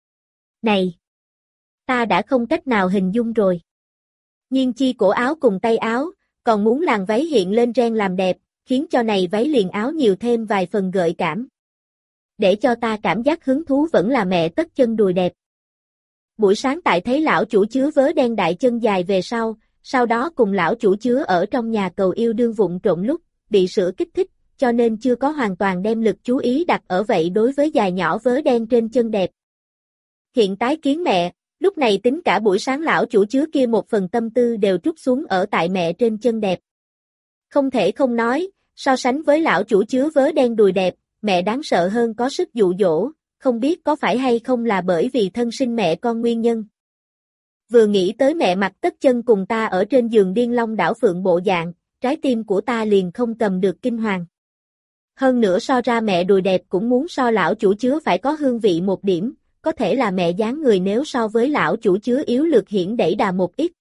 Này! Ta đã không cách nào hình dung rồi. Nhiên chi cổ áo cùng tay áo, còn muốn làn váy hiện lên ren làm đẹp, khiến cho này váy liền áo nhiều thêm vài phần gợi cảm. Để cho ta cảm giác hứng thú vẫn là mẹ tất chân đùi đẹp. Buổi sáng tại thấy lão chủ chứa vớ đen đại chân dài về sau, sau đó cùng lão chủ chứa ở trong nhà cầu yêu đương vụng trộm lúc, bị sữa kích thích, cho nên chưa có hoàn toàn đem lực chú ý đặt ở vậy đối với dài nhỏ vớ đen trên chân đẹp. Hiện tái kiến mẹ, lúc này tính cả buổi sáng lão chủ chứa kia một phần tâm tư đều trút xuống ở tại mẹ trên chân đẹp. Không thể không nói, so sánh với lão chủ chứa vớ đen đùi đẹp, mẹ đáng sợ hơn có sức dụ dỗ, không biết có phải hay không là bởi vì thân sinh mẹ con nguyên nhân. Vừa nghĩ tới mẹ mặc tất chân cùng ta ở trên giường điên long đảo phượng bộ dạng, trái tim của ta liền không cầm được kinh hoàng. Hơn nữa so ra mẹ đùi đẹp cũng muốn so lão chủ chứa phải có hương vị một điểm, có thể là mẹ dáng người nếu so với lão chủ chứa yếu lược hiển đẩy đà một ít.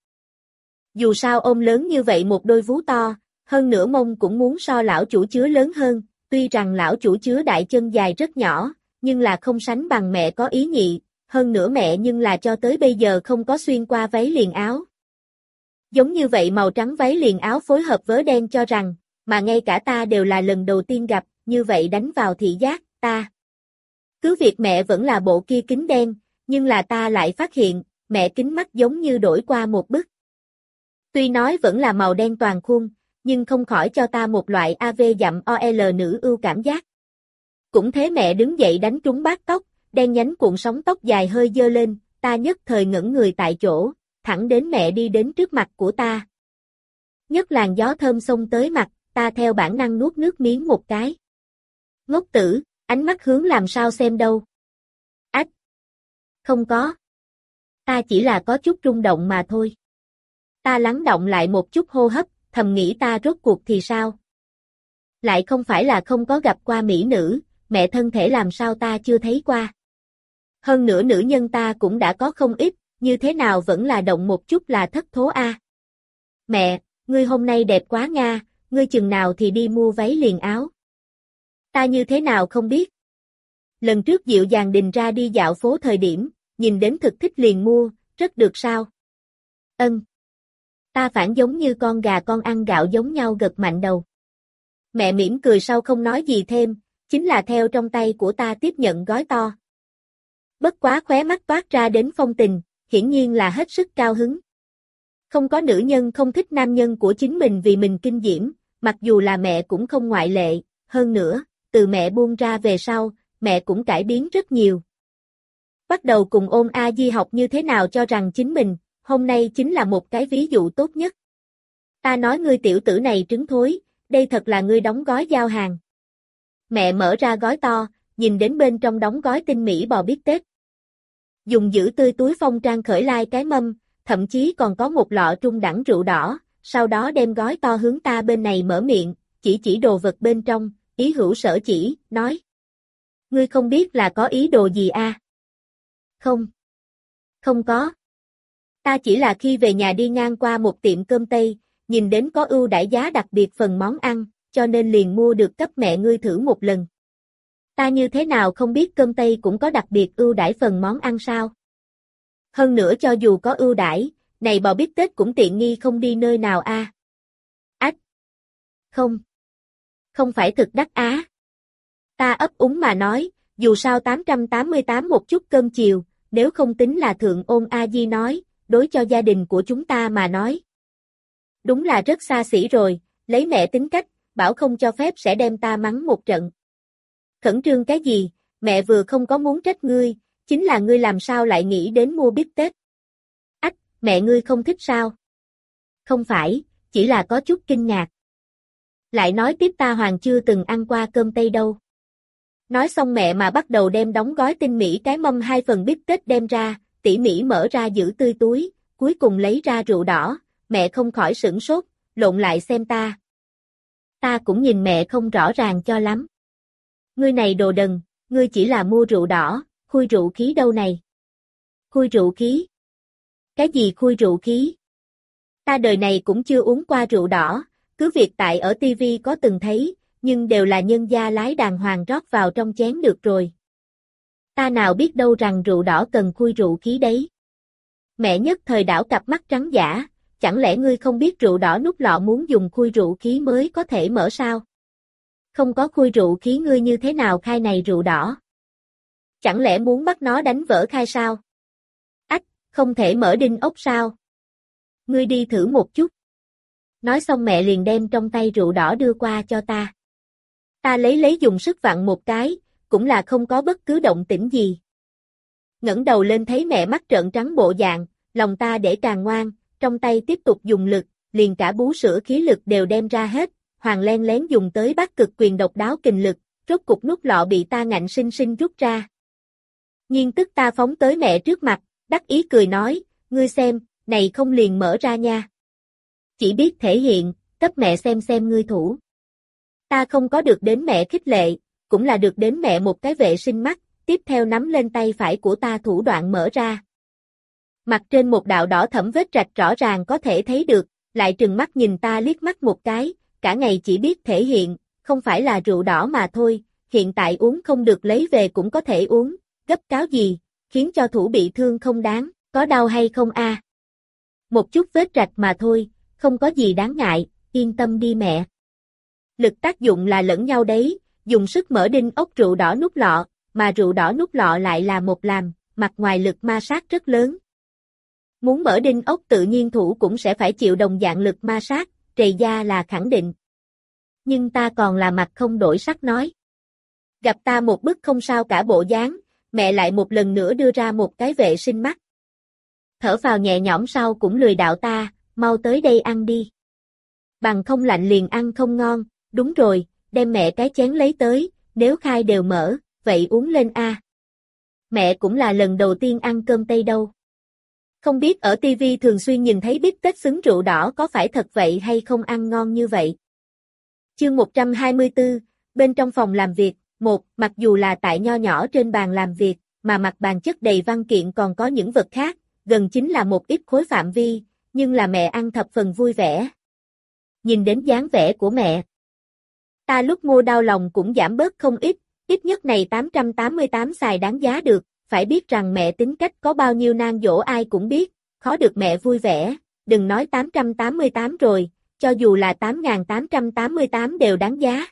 Dù sao ôm lớn như vậy một đôi vú to, hơn nữa mông cũng muốn so lão chủ chứa lớn hơn, tuy rằng lão chủ chứa đại chân dài rất nhỏ, nhưng là không sánh bằng mẹ có ý nhị, hơn nữa mẹ nhưng là cho tới bây giờ không có xuyên qua váy liền áo. Giống như vậy màu trắng váy liền áo phối hợp vớ đen cho rằng, mà ngay cả ta đều là lần đầu tiên gặp, như vậy đánh vào thị giác, ta. Cứ việc mẹ vẫn là bộ kia kính đen, nhưng là ta lại phát hiện, mẹ kính mắt giống như đổi qua một bức. Tuy nói vẫn là màu đen toàn khuôn, nhưng không khỏi cho ta một loại AV dặm OL nữ ưu cảm giác. Cũng thế mẹ đứng dậy đánh trúng bát tóc, đen nhánh cuộn sóng tóc dài hơi dơ lên, ta nhất thời ngẩn người tại chỗ, thẳng đến mẹ đi đến trước mặt của ta. Nhất làn gió thơm xông tới mặt, ta theo bản năng nuốt nước miếng một cái. Ngốc tử, ánh mắt hướng làm sao xem đâu. Ách! Không có. Ta chỉ là có chút rung động mà thôi. Ta lắng động lại một chút hô hấp, thầm nghĩ ta rốt cuộc thì sao? Lại không phải là không có gặp qua mỹ nữ, mẹ thân thể làm sao ta chưa thấy qua. Hơn nữa nữ nhân ta cũng đã có không ít, như thế nào vẫn là động một chút là thất thố a. Mẹ, ngươi hôm nay đẹp quá nga, ngươi chừng nào thì đi mua váy liền áo. Ta như thế nào không biết. Lần trước dịu dàng đình ra đi dạo phố thời điểm, nhìn đến thực thích liền mua, rất được sao? Ân. Ta phản giống như con gà con ăn gạo giống nhau gật mạnh đầu. Mẹ mỉm cười sau không nói gì thêm, chính là theo trong tay của ta tiếp nhận gói to. Bất quá khóe mắt toát ra đến phong tình, hiển nhiên là hết sức cao hứng. Không có nữ nhân không thích nam nhân của chính mình vì mình kinh diễm, mặc dù là mẹ cũng không ngoại lệ, hơn nữa, từ mẹ buông ra về sau, mẹ cũng cải biến rất nhiều. Bắt đầu cùng ôn A Di học như thế nào cho rằng chính mình, hôm nay chính là một cái ví dụ tốt nhất. Ta nói ngươi tiểu tử này trứng thối, đây thật là ngươi đóng gói giao hàng. Mẹ mở ra gói to, nhìn đến bên trong đóng gói tinh mỹ bò bít tết. Dùng giữ tươi túi phong trang khởi lai cái mâm, thậm chí còn có một lọ trung đẳng rượu đỏ, sau đó đem gói to hướng ta bên này mở miệng, chỉ đồ vật bên trong, ý hữu sở chỉ, nói. Ngươi không biết là có ý đồ gì a? Không. Không có. Ta chỉ là khi về nhà đi ngang qua một tiệm cơm Tây, nhìn đến có ưu đãi giá đặc biệt phần món ăn, cho nên liền mua được cấp mẹ ngươi thử một lần. Ta như thế nào không biết cơm Tây cũng có đặc biệt ưu đãi phần món ăn sao? Hơn nữa cho dù có ưu đãi, này bò bít tết cũng tiện nghi không đi nơi nào a. Ách. Không. Không phải thực đắt á. Ta ấp úng mà nói, dù sao 888 một chút cơm chiều, nếu không tính là thượng ôn A Di nói, đối cho gia đình của chúng ta mà nói. Đúng là rất xa xỉ rồi, lấy mẹ tính cách, bảo không cho phép sẽ đem ta mắng một trận. Khẩn trương cái gì, mẹ vừa không có muốn trách ngươi, chính là ngươi làm sao lại nghĩ đến mua bít tết. Ách, mẹ ngươi không thích sao? Không phải, chỉ là có chút kinh ngạc. Lại nói tiếp ta hoàng chưa từng ăn qua cơm Tây đâu. Nói xong mẹ mà bắt đầu đem đóng gói tinh mỹ cái mâm 2 phần bít tết đem ra, tỉ mỉ mở ra giữ tươi túi, cuối cùng lấy ra rượu đỏ, mẹ không khỏi sửng sốt, lộn lại xem ta. Ta cũng nhìn mẹ không rõ ràng cho lắm. Ngươi này đồ đần, ngươi chỉ là mua rượu đỏ, khui rượu khí đâu này. Khui rượu khí? Cái gì khui rượu khí? Ta đời này cũng chưa uống qua rượu đỏ, cứ việc tại ở tivi có từng thấy, nhưng đều là nhân gia lái đàng hoàng rót vào trong chén được rồi. Ta nào biết đâu rằng rượu đỏ cần khui rượu khí đấy. Mẹ nhất thời đảo cặp mắt trắng dã, chẳng lẽ ngươi không biết rượu đỏ nút lọ muốn dùng khui rượu khí mới có thể mở sao? Không có khui rượu khí ngươi như thế nào khai này rượu đỏ? Chẳng lẽ muốn bắt nó đánh vỡ khai sao? Ách, không thể mở đinh ốc sao? Ngươi đi thử một chút. Nói xong mẹ liền đem trong tay rượu đỏ đưa qua cho ta. Ta lấy dùng sức vặn một cái, cũng là không có bất cứ động tĩnh gì. Ngẩng đầu lên thấy mẹ mắt trợn trắng bộ dạng, lòng ta để càng ngoan, trong tay tiếp tục dùng lực, liền cả bú sữa khí lực đều đem ra hết, Hoàng len lén dùng tới Bắc Cực Quyền độc đáo kình lực, rốt cục nút lọ bị ta ngạnh sinh sinh rút ra. Nhiên tức ta phóng tới mẹ trước mặt, đắc ý cười nói, ngươi xem, này không liền mở ra nha. Chỉ biết thể hiện, cấp mẹ xem ngươi thủ. Ta không có được đến mẹ khích lệ, cũng là được đến mẹ một cái vệ sinh mắt, tiếp theo nắm lên tay phải của ta thủ đoạn mở ra. Mặt trên một đạo đỏ thẫm vết rạch rõ ràng có thể thấy được, lại trừng mắt nhìn ta liếc mắt một cái, cả ngày chỉ biết thể hiện, không phải là rượu đỏ mà thôi, hiện tại uống không được lấy về cũng có thể uống, gấp cáo gì, khiến cho thủ bị thương không đáng, có đau hay không a? Một chút vết rạch mà thôi, không có gì đáng ngại, yên tâm đi mẹ. Lực tác dụng là lẫn nhau đấy, dùng sức mở đinh ốc rượu đỏ nút lọ, mà rượu đỏ nút lọ lại là một làm, mặt ngoài lực ma sát rất lớn. Muốn mở đinh ốc tự nhiên thủ cũng sẽ phải chịu đồng dạng lực ma sát, trầy da là khẳng định. Nhưng ta còn là mặt không đổi sắc nói. Gặp ta một bức không sao cả bộ dáng, mẹ lại một lần nữa đưa ra một cái vệ sinh mắt. Thở vào nhẹ nhõm sau cũng lười đạo ta, mau tới đây ăn đi. Bằng không lạnh liền ăn không ngon, đúng rồi, đem mẹ cái chén lấy tới, nếu khai đều mở, vậy uống lên a. Mẹ cũng là lần đầu tiên ăn cơm Tây đâu. Không biết ở TV thường xuyên nhìn thấy bít tết xứng rượu đỏ có phải thật vậy hay không ăn ngon như vậy. Chương 124, bên trong phòng làm việc, mặc dù là tại nho nhỏ trên bàn làm việc, mà mặt bàn chất đầy văn kiện còn có những vật khác, gần chính là một ít khối phạm vi, nhưng là mẹ ăn thập phần vui vẻ. Nhìn đến dáng vẻ của mẹ, ta lúc mua đau lòng cũng giảm bớt không ít nhất này 888 xài đáng giá được, phải biết rằng mẹ tính cách có bao nhiêu nan dỗ ai cũng biết, khó được mẹ vui vẻ, đừng nói 888 rồi, cho dù là 8.888 đều đáng giá.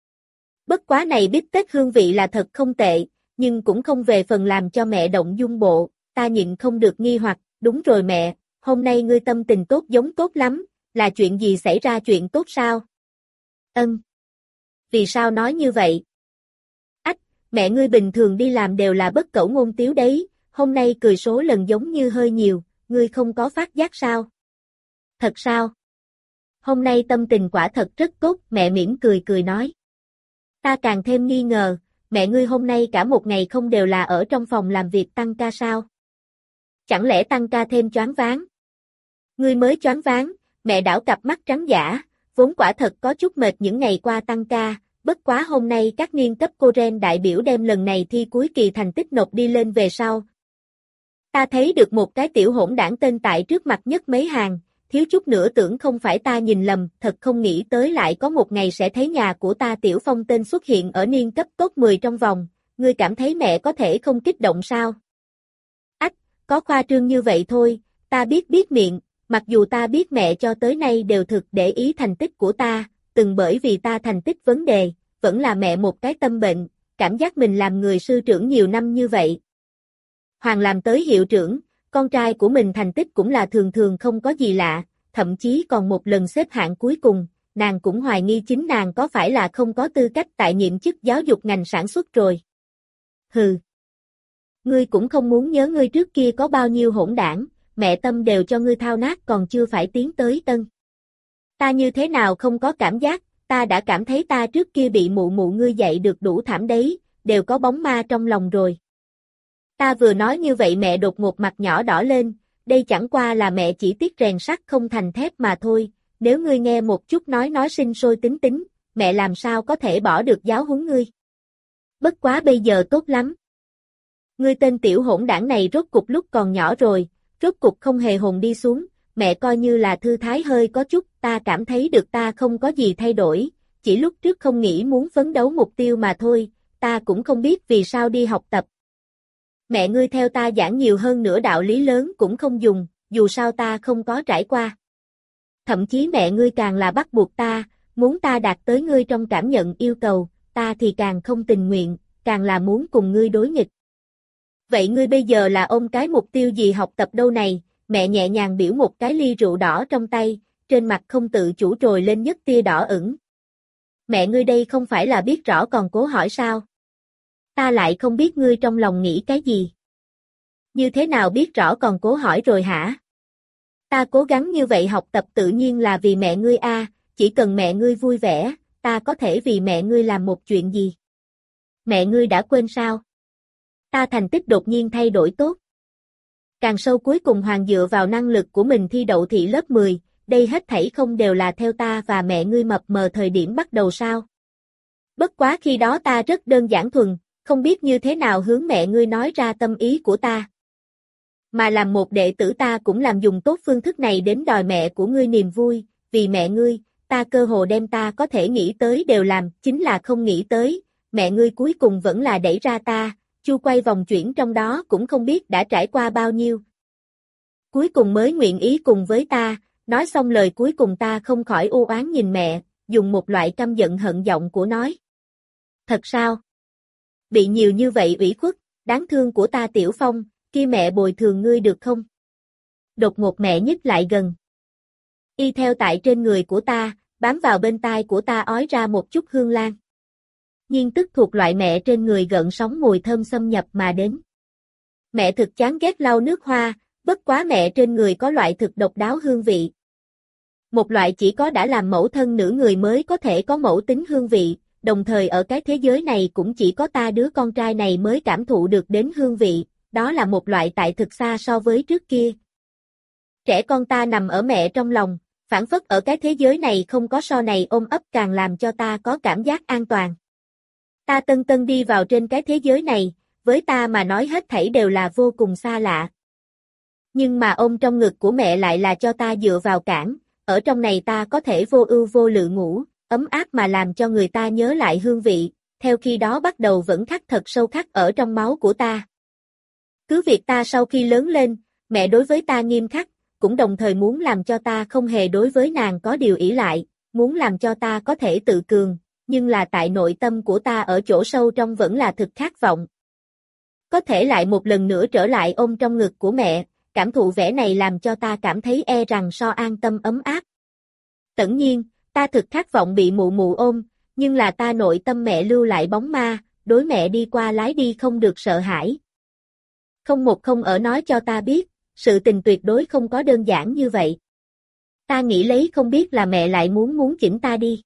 Bất quá này bít tết hương vị là thật không tệ, nhưng cũng không về phần làm cho mẹ động dung bộ, ta nhịn không được nghi hoặc, đúng rồi mẹ, hôm nay ngươi tâm tình tốt giống tốt lắm, là chuyện gì xảy ra chuyện tốt sao? Ân. Vì sao nói như vậy? Ách, mẹ ngươi bình thường đi làm đều là bất cẩu ngôn tiếu đấy, hôm nay cười số lần giống như hơi nhiều, ngươi không có phát giác sao? Thật sao? Hôm nay tâm tình quả thật rất tốt, mẹ mỉm cười nói. Ta càng thêm nghi ngờ, mẹ ngươi hôm nay cả một ngày không đều là ở trong phòng làm việc tăng ca sao? Chẳng lẽ tăng ca thêm choáng váng? Ngươi mới choáng váng, mẹ đảo cặp mắt trắng dã, vốn quả thật có chút mệt những ngày qua tăng ca, bất quá hôm nay các niên cấp cô Ren đại biểu đem lần này thi cuối kỳ thành tích nộp đi lên về sau. Ta thấy được một cái tiểu hỗn đảng tên tại trước mặt nhất mấy hàng, thiếu chút nữa tưởng không phải ta nhìn lầm, thật không nghĩ tới lại có một ngày sẽ thấy nhà của ta Tiểu Phong tên xuất hiện ở niên cấp top 10 trong vòng, ngươi cảm thấy mẹ có thể không kích động sao? Ách, có khoa trương như vậy thôi, ta biết miệng, mặc dù ta biết mẹ cho tới nay đều thực để ý thành tích của ta, từng bởi vì ta thành tích vấn đề, vẫn là mẹ một cái tâm bệnh, cảm giác mình làm người sư trưởng nhiều năm như vậy. Hoàng làm tới hiệu trưởng, con trai của mình thành tích cũng là thường thường không có gì lạ, thậm chí còn một lần xếp hạng cuối cùng, nàng cũng hoài nghi chính nàng có phải là không có tư cách tại nhiệm chức giáo dục ngành sản xuất rồi. Hừ. Ngươi cũng không muốn nhớ ngươi trước kia có bao nhiêu hỗn đảng, mẹ tâm đều cho ngươi thao nát còn chưa phải tiến tới tân. Ta như thế nào không có cảm giác, ta đã cảm thấy ta trước kia bị mụ ngươi dạy được đủ thảm đấy, đều có bóng ma trong lòng rồi. Ta vừa nói như vậy mẹ đột ngột mặt nhỏ đỏ lên, đây chẳng qua là mẹ chỉ tiếc rèn sắt không thành thép mà thôi, nếu ngươi nghe một chút nói sinh sôi tính, mẹ làm sao có thể bỏ được giáo huấn ngươi. Bất quá bây giờ tốt lắm. Ngươi tên tiểu hỗn đảng này rốt cục lúc còn nhỏ rồi, rốt cục không hề hồn đi xuống, mẹ coi như là thư thái hơi có chút, ta cảm thấy được ta không có gì thay đổi, chỉ lúc trước không nghĩ muốn phấn đấu mục tiêu mà thôi, ta cũng không biết vì sao đi học tập. Mẹ ngươi theo ta giảng nhiều hơn nữa đạo lý lớn cũng không dùng, dù sao ta không có trải qua. Thậm chí mẹ ngươi càng là bắt buộc ta, muốn ta đạt tới ngươi trong cảm nhận yêu cầu, ta thì càng không tình nguyện, càng là muốn cùng ngươi đối nghịch. Vậy ngươi bây giờ là ôm cái mục tiêu gì học tập đâu này, mẹ nhẹ nhàng biểu một cái ly rượu đỏ trong tay, trên mặt không tự chủ trồi lên nhất tia đỏ ửng. Mẹ ngươi đây không phải là biết rõ còn cố hỏi sao? Ta lại không biết ngươi trong lòng nghĩ cái gì. Như thế nào biết rõ còn cố hỏi rồi hả? Ta cố gắng như vậy học tập tự nhiên là vì mẹ ngươi a, chỉ cần mẹ ngươi vui vẻ, ta có thể vì mẹ ngươi làm một chuyện gì? Mẹ ngươi đã quên sao? Ta thành tích đột nhiên thay đổi tốt. Càng sâu cuối cùng Hoàng dựa vào năng lực của mình thi đậu thị lớp 10, đây hết thảy không đều là theo ta và mẹ ngươi mập mờ thời điểm bắt đầu sao? Bất quá khi đó ta rất đơn giản thuần, không biết như thế nào hướng mẹ ngươi nói ra tâm ý của ta. Mà làm một đệ tử ta cũng làm dùng tốt phương thức này đến đòi mẹ của ngươi niềm vui, vì mẹ ngươi, ta cơ hồ đem ta có thể nghĩ tới đều làm, chính là không nghĩ tới, mẹ ngươi cuối cùng vẫn là đẩy ra ta, chu quay vòng chuyển trong đó cũng không biết đã trải qua bao nhiêu. Cuối cùng mới nguyện ý cùng với ta, nói xong lời cuối cùng ta không khỏi u oán nhìn mẹ, dùng một loại căm giận hận giọng của nói. Thật sao? Bị nhiều như vậy ủy khuất, đáng thương của ta Tiểu Phong, kia mẹ bồi thường ngươi được không? Đột ngột mẹ nhích lại gần. Y theo tại trên người của ta, bám vào bên tai của ta ói ra một chút hương lan. Nhưng tức thuộc loại mẹ trên người gợn sóng mùi thơm xâm nhập mà đến. Mẹ thực chán ghét lau nước hoa, bất quá mẹ trên người có loại thực độc đáo hương vị. Một loại chỉ có đã làm mẫu thân nữ người mới có thể có mẫu tính hương vị, đồng thời ở cái thế giới này cũng chỉ có ta đứa con trai này mới cảm thụ được đến hương vị, đó là một loại tại thực xa so với trước kia. Trẻ con ta nằm ở mẹ trong lòng, phảng phất ở cái thế giới này không có so này ôm ấp càng làm cho ta có cảm giác an toàn. Ta tân tân đi vào trên cái thế giới này, với ta mà nói hết thảy đều là vô cùng xa lạ. Nhưng mà ôm trong ngực của mẹ lại là cho ta dựa vào cản, ở trong này ta có thể vô ưu vô lự ngủ, ấm áp mà làm cho người ta nhớ lại hương vị, theo khi đó bắt đầu vẫn khắc thật sâu khắc ở trong máu của ta. Cứ việc ta sau khi lớn lên, mẹ đối với ta nghiêm khắc, cũng đồng thời muốn làm cho ta không hề đối với nàng có điều ỷ lại, muốn làm cho ta có thể tự cường, nhưng là tại nội tâm của ta ở chỗ sâu trong vẫn là thực khát vọng. Có thể lại một lần nữa trở lại ôm trong ngực của mẹ, cảm thụ vẻ này làm cho ta cảm thấy rằng so an tâm ấm áp. Tất nhiên, ta thực khát vọng bị mụ mụ ôm, nhưng là ta nội tâm mẹ lưu lại bóng ma, đối mẹ đi qua lái đi không được sợ hãi. Không một không ở nói cho ta biết, sự tình tuyệt đối không có đơn giản như vậy. Ta nghĩ lấy không biết là mẹ lại muốn chỉnh ta đi.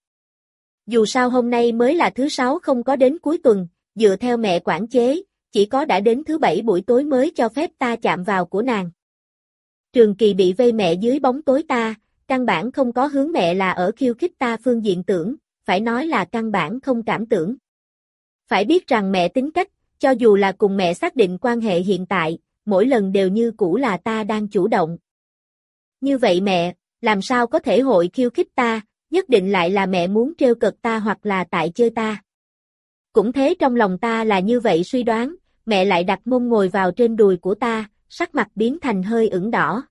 Dù sao hôm nay mới là thứ 6 không có đến cuối tuần, dựa theo mẹ quản chế, chỉ có đã đến thứ 7 buổi tối mới cho phép ta chạm vào của nàng. Trường Kỳ bị vây mẹ dưới bóng tối ta, căn bản không có hướng mẹ là ở khiêu khích ta phương diện tưởng, phải nói là căn bản không cảm tưởng. Phải biết rằng mẹ tính cách, cho dù là cùng mẹ xác định quan hệ hiện tại, mỗi lần đều như cũ là ta đang chủ động. Như vậy mẹ, làm sao có thể hội khiêu khích ta, nhất định lại là mẹ muốn trêu cợt ta hoặc là tại chơi ta. Cũng thế trong lòng ta là như vậy suy đoán, mẹ lại đặt mông ngồi vào trên đùi của ta, sắc mặt biến thành hơi ửng đỏ.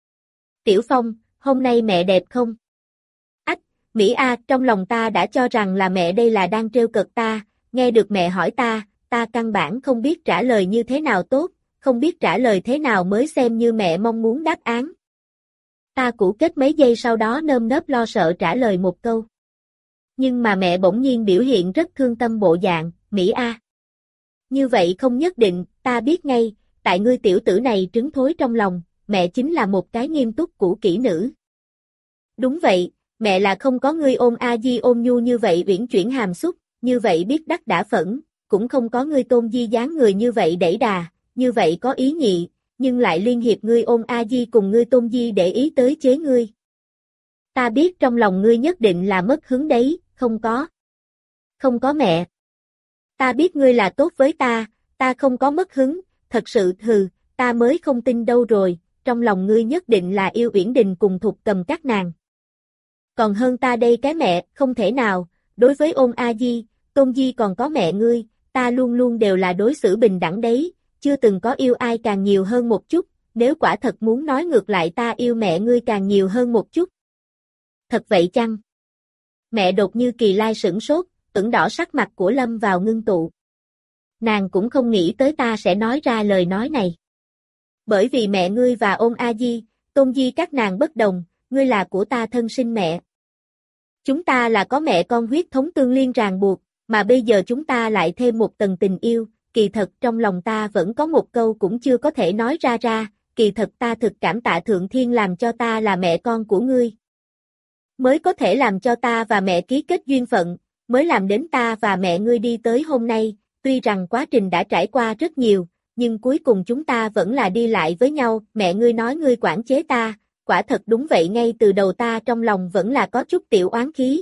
Tiểu Phong, hôm nay mẹ đẹp không? Ách, Mỹ A, trong lòng ta đã cho rằng là mẹ đây là đang trêu cợt ta, nghe được mẹ hỏi ta căn bản không biết trả lời như thế nào tốt, không biết trả lời thế nào mới xem như mẹ mong muốn đáp án. Ta cũ kết mấy giây sau đó nơm nớp lo sợ trả lời một câu. Nhưng mà mẹ bỗng nhiên biểu hiện rất thương tâm bộ dạng, Mỹ A. Như vậy không nhất định, ta biết ngay, tại ngươi tiểu tử này trứng thối trong lòng, mẹ chính là một cái nghiêm túc cũ kỹ nữ. Đúng vậy, mẹ là không có ngươi ôm A Di ôm nhu như vậy uyển chuyển hàm xúc, như vậy biết đắc đã phẫn, cũng không có ngươi Tôn Di dáng người như vậy đẩy đà, như vậy có ý nhị, nhưng lại liên hiệp ngươi ôm A Di cùng ngươi Tôn Di để ý tới chế ngươi. Ta biết trong lòng ngươi nhất định là mất hứng đấy, không có. Không có mẹ. Ta biết ngươi là tốt với ta không có mất hứng, thật sự ta mới không tin đâu rồi, trong lòng ngươi nhất định là yêu Uyển Đình cùng Thục Cầm các nàng. Còn hơn ta đây cái mẹ, không thể nào, đối với ôn A Di, Tôn Di còn có mẹ ngươi, ta luôn luôn đều là đối xử bình đẳng đấy, chưa từng có yêu ai càng nhiều hơn một chút, nếu quả thật muốn nói ngược lại ta yêu mẹ ngươi càng nhiều hơn một chút. Thật vậy chăng? Mẹ đột như kỳ lai sửng sốt, ửng đỏ sắc mặt của Lâm vào ngưng tụ. Nàng cũng không nghĩ tới ta sẽ nói ra lời nói này. Bởi vì mẹ ngươi và Ôn A Di, Tôn Di các nàng bất đồng, ngươi là của ta thân sinh mẹ. Chúng ta là có mẹ con huyết thống tương liên ràng buộc, mà bây giờ chúng ta lại thêm một tầng tình yêu, kỳ thật trong lòng ta vẫn có một câu cũng chưa có thể nói ra, kỳ thật ta thực cảm tạ Thượng Thiên làm cho ta là mẹ con của ngươi. Mới có thể làm cho ta và mẹ ký kết duyên phận, mới làm đến ta và mẹ ngươi đi tới hôm nay, tuy rằng quá trình đã trải qua rất nhiều, nhưng cuối cùng chúng ta vẫn là đi lại với nhau, mẹ ngươi nói ngươi quản chế ta, quả thật đúng vậy ngay từ đầu ta trong lòng vẫn là có chút tiểu oán khí.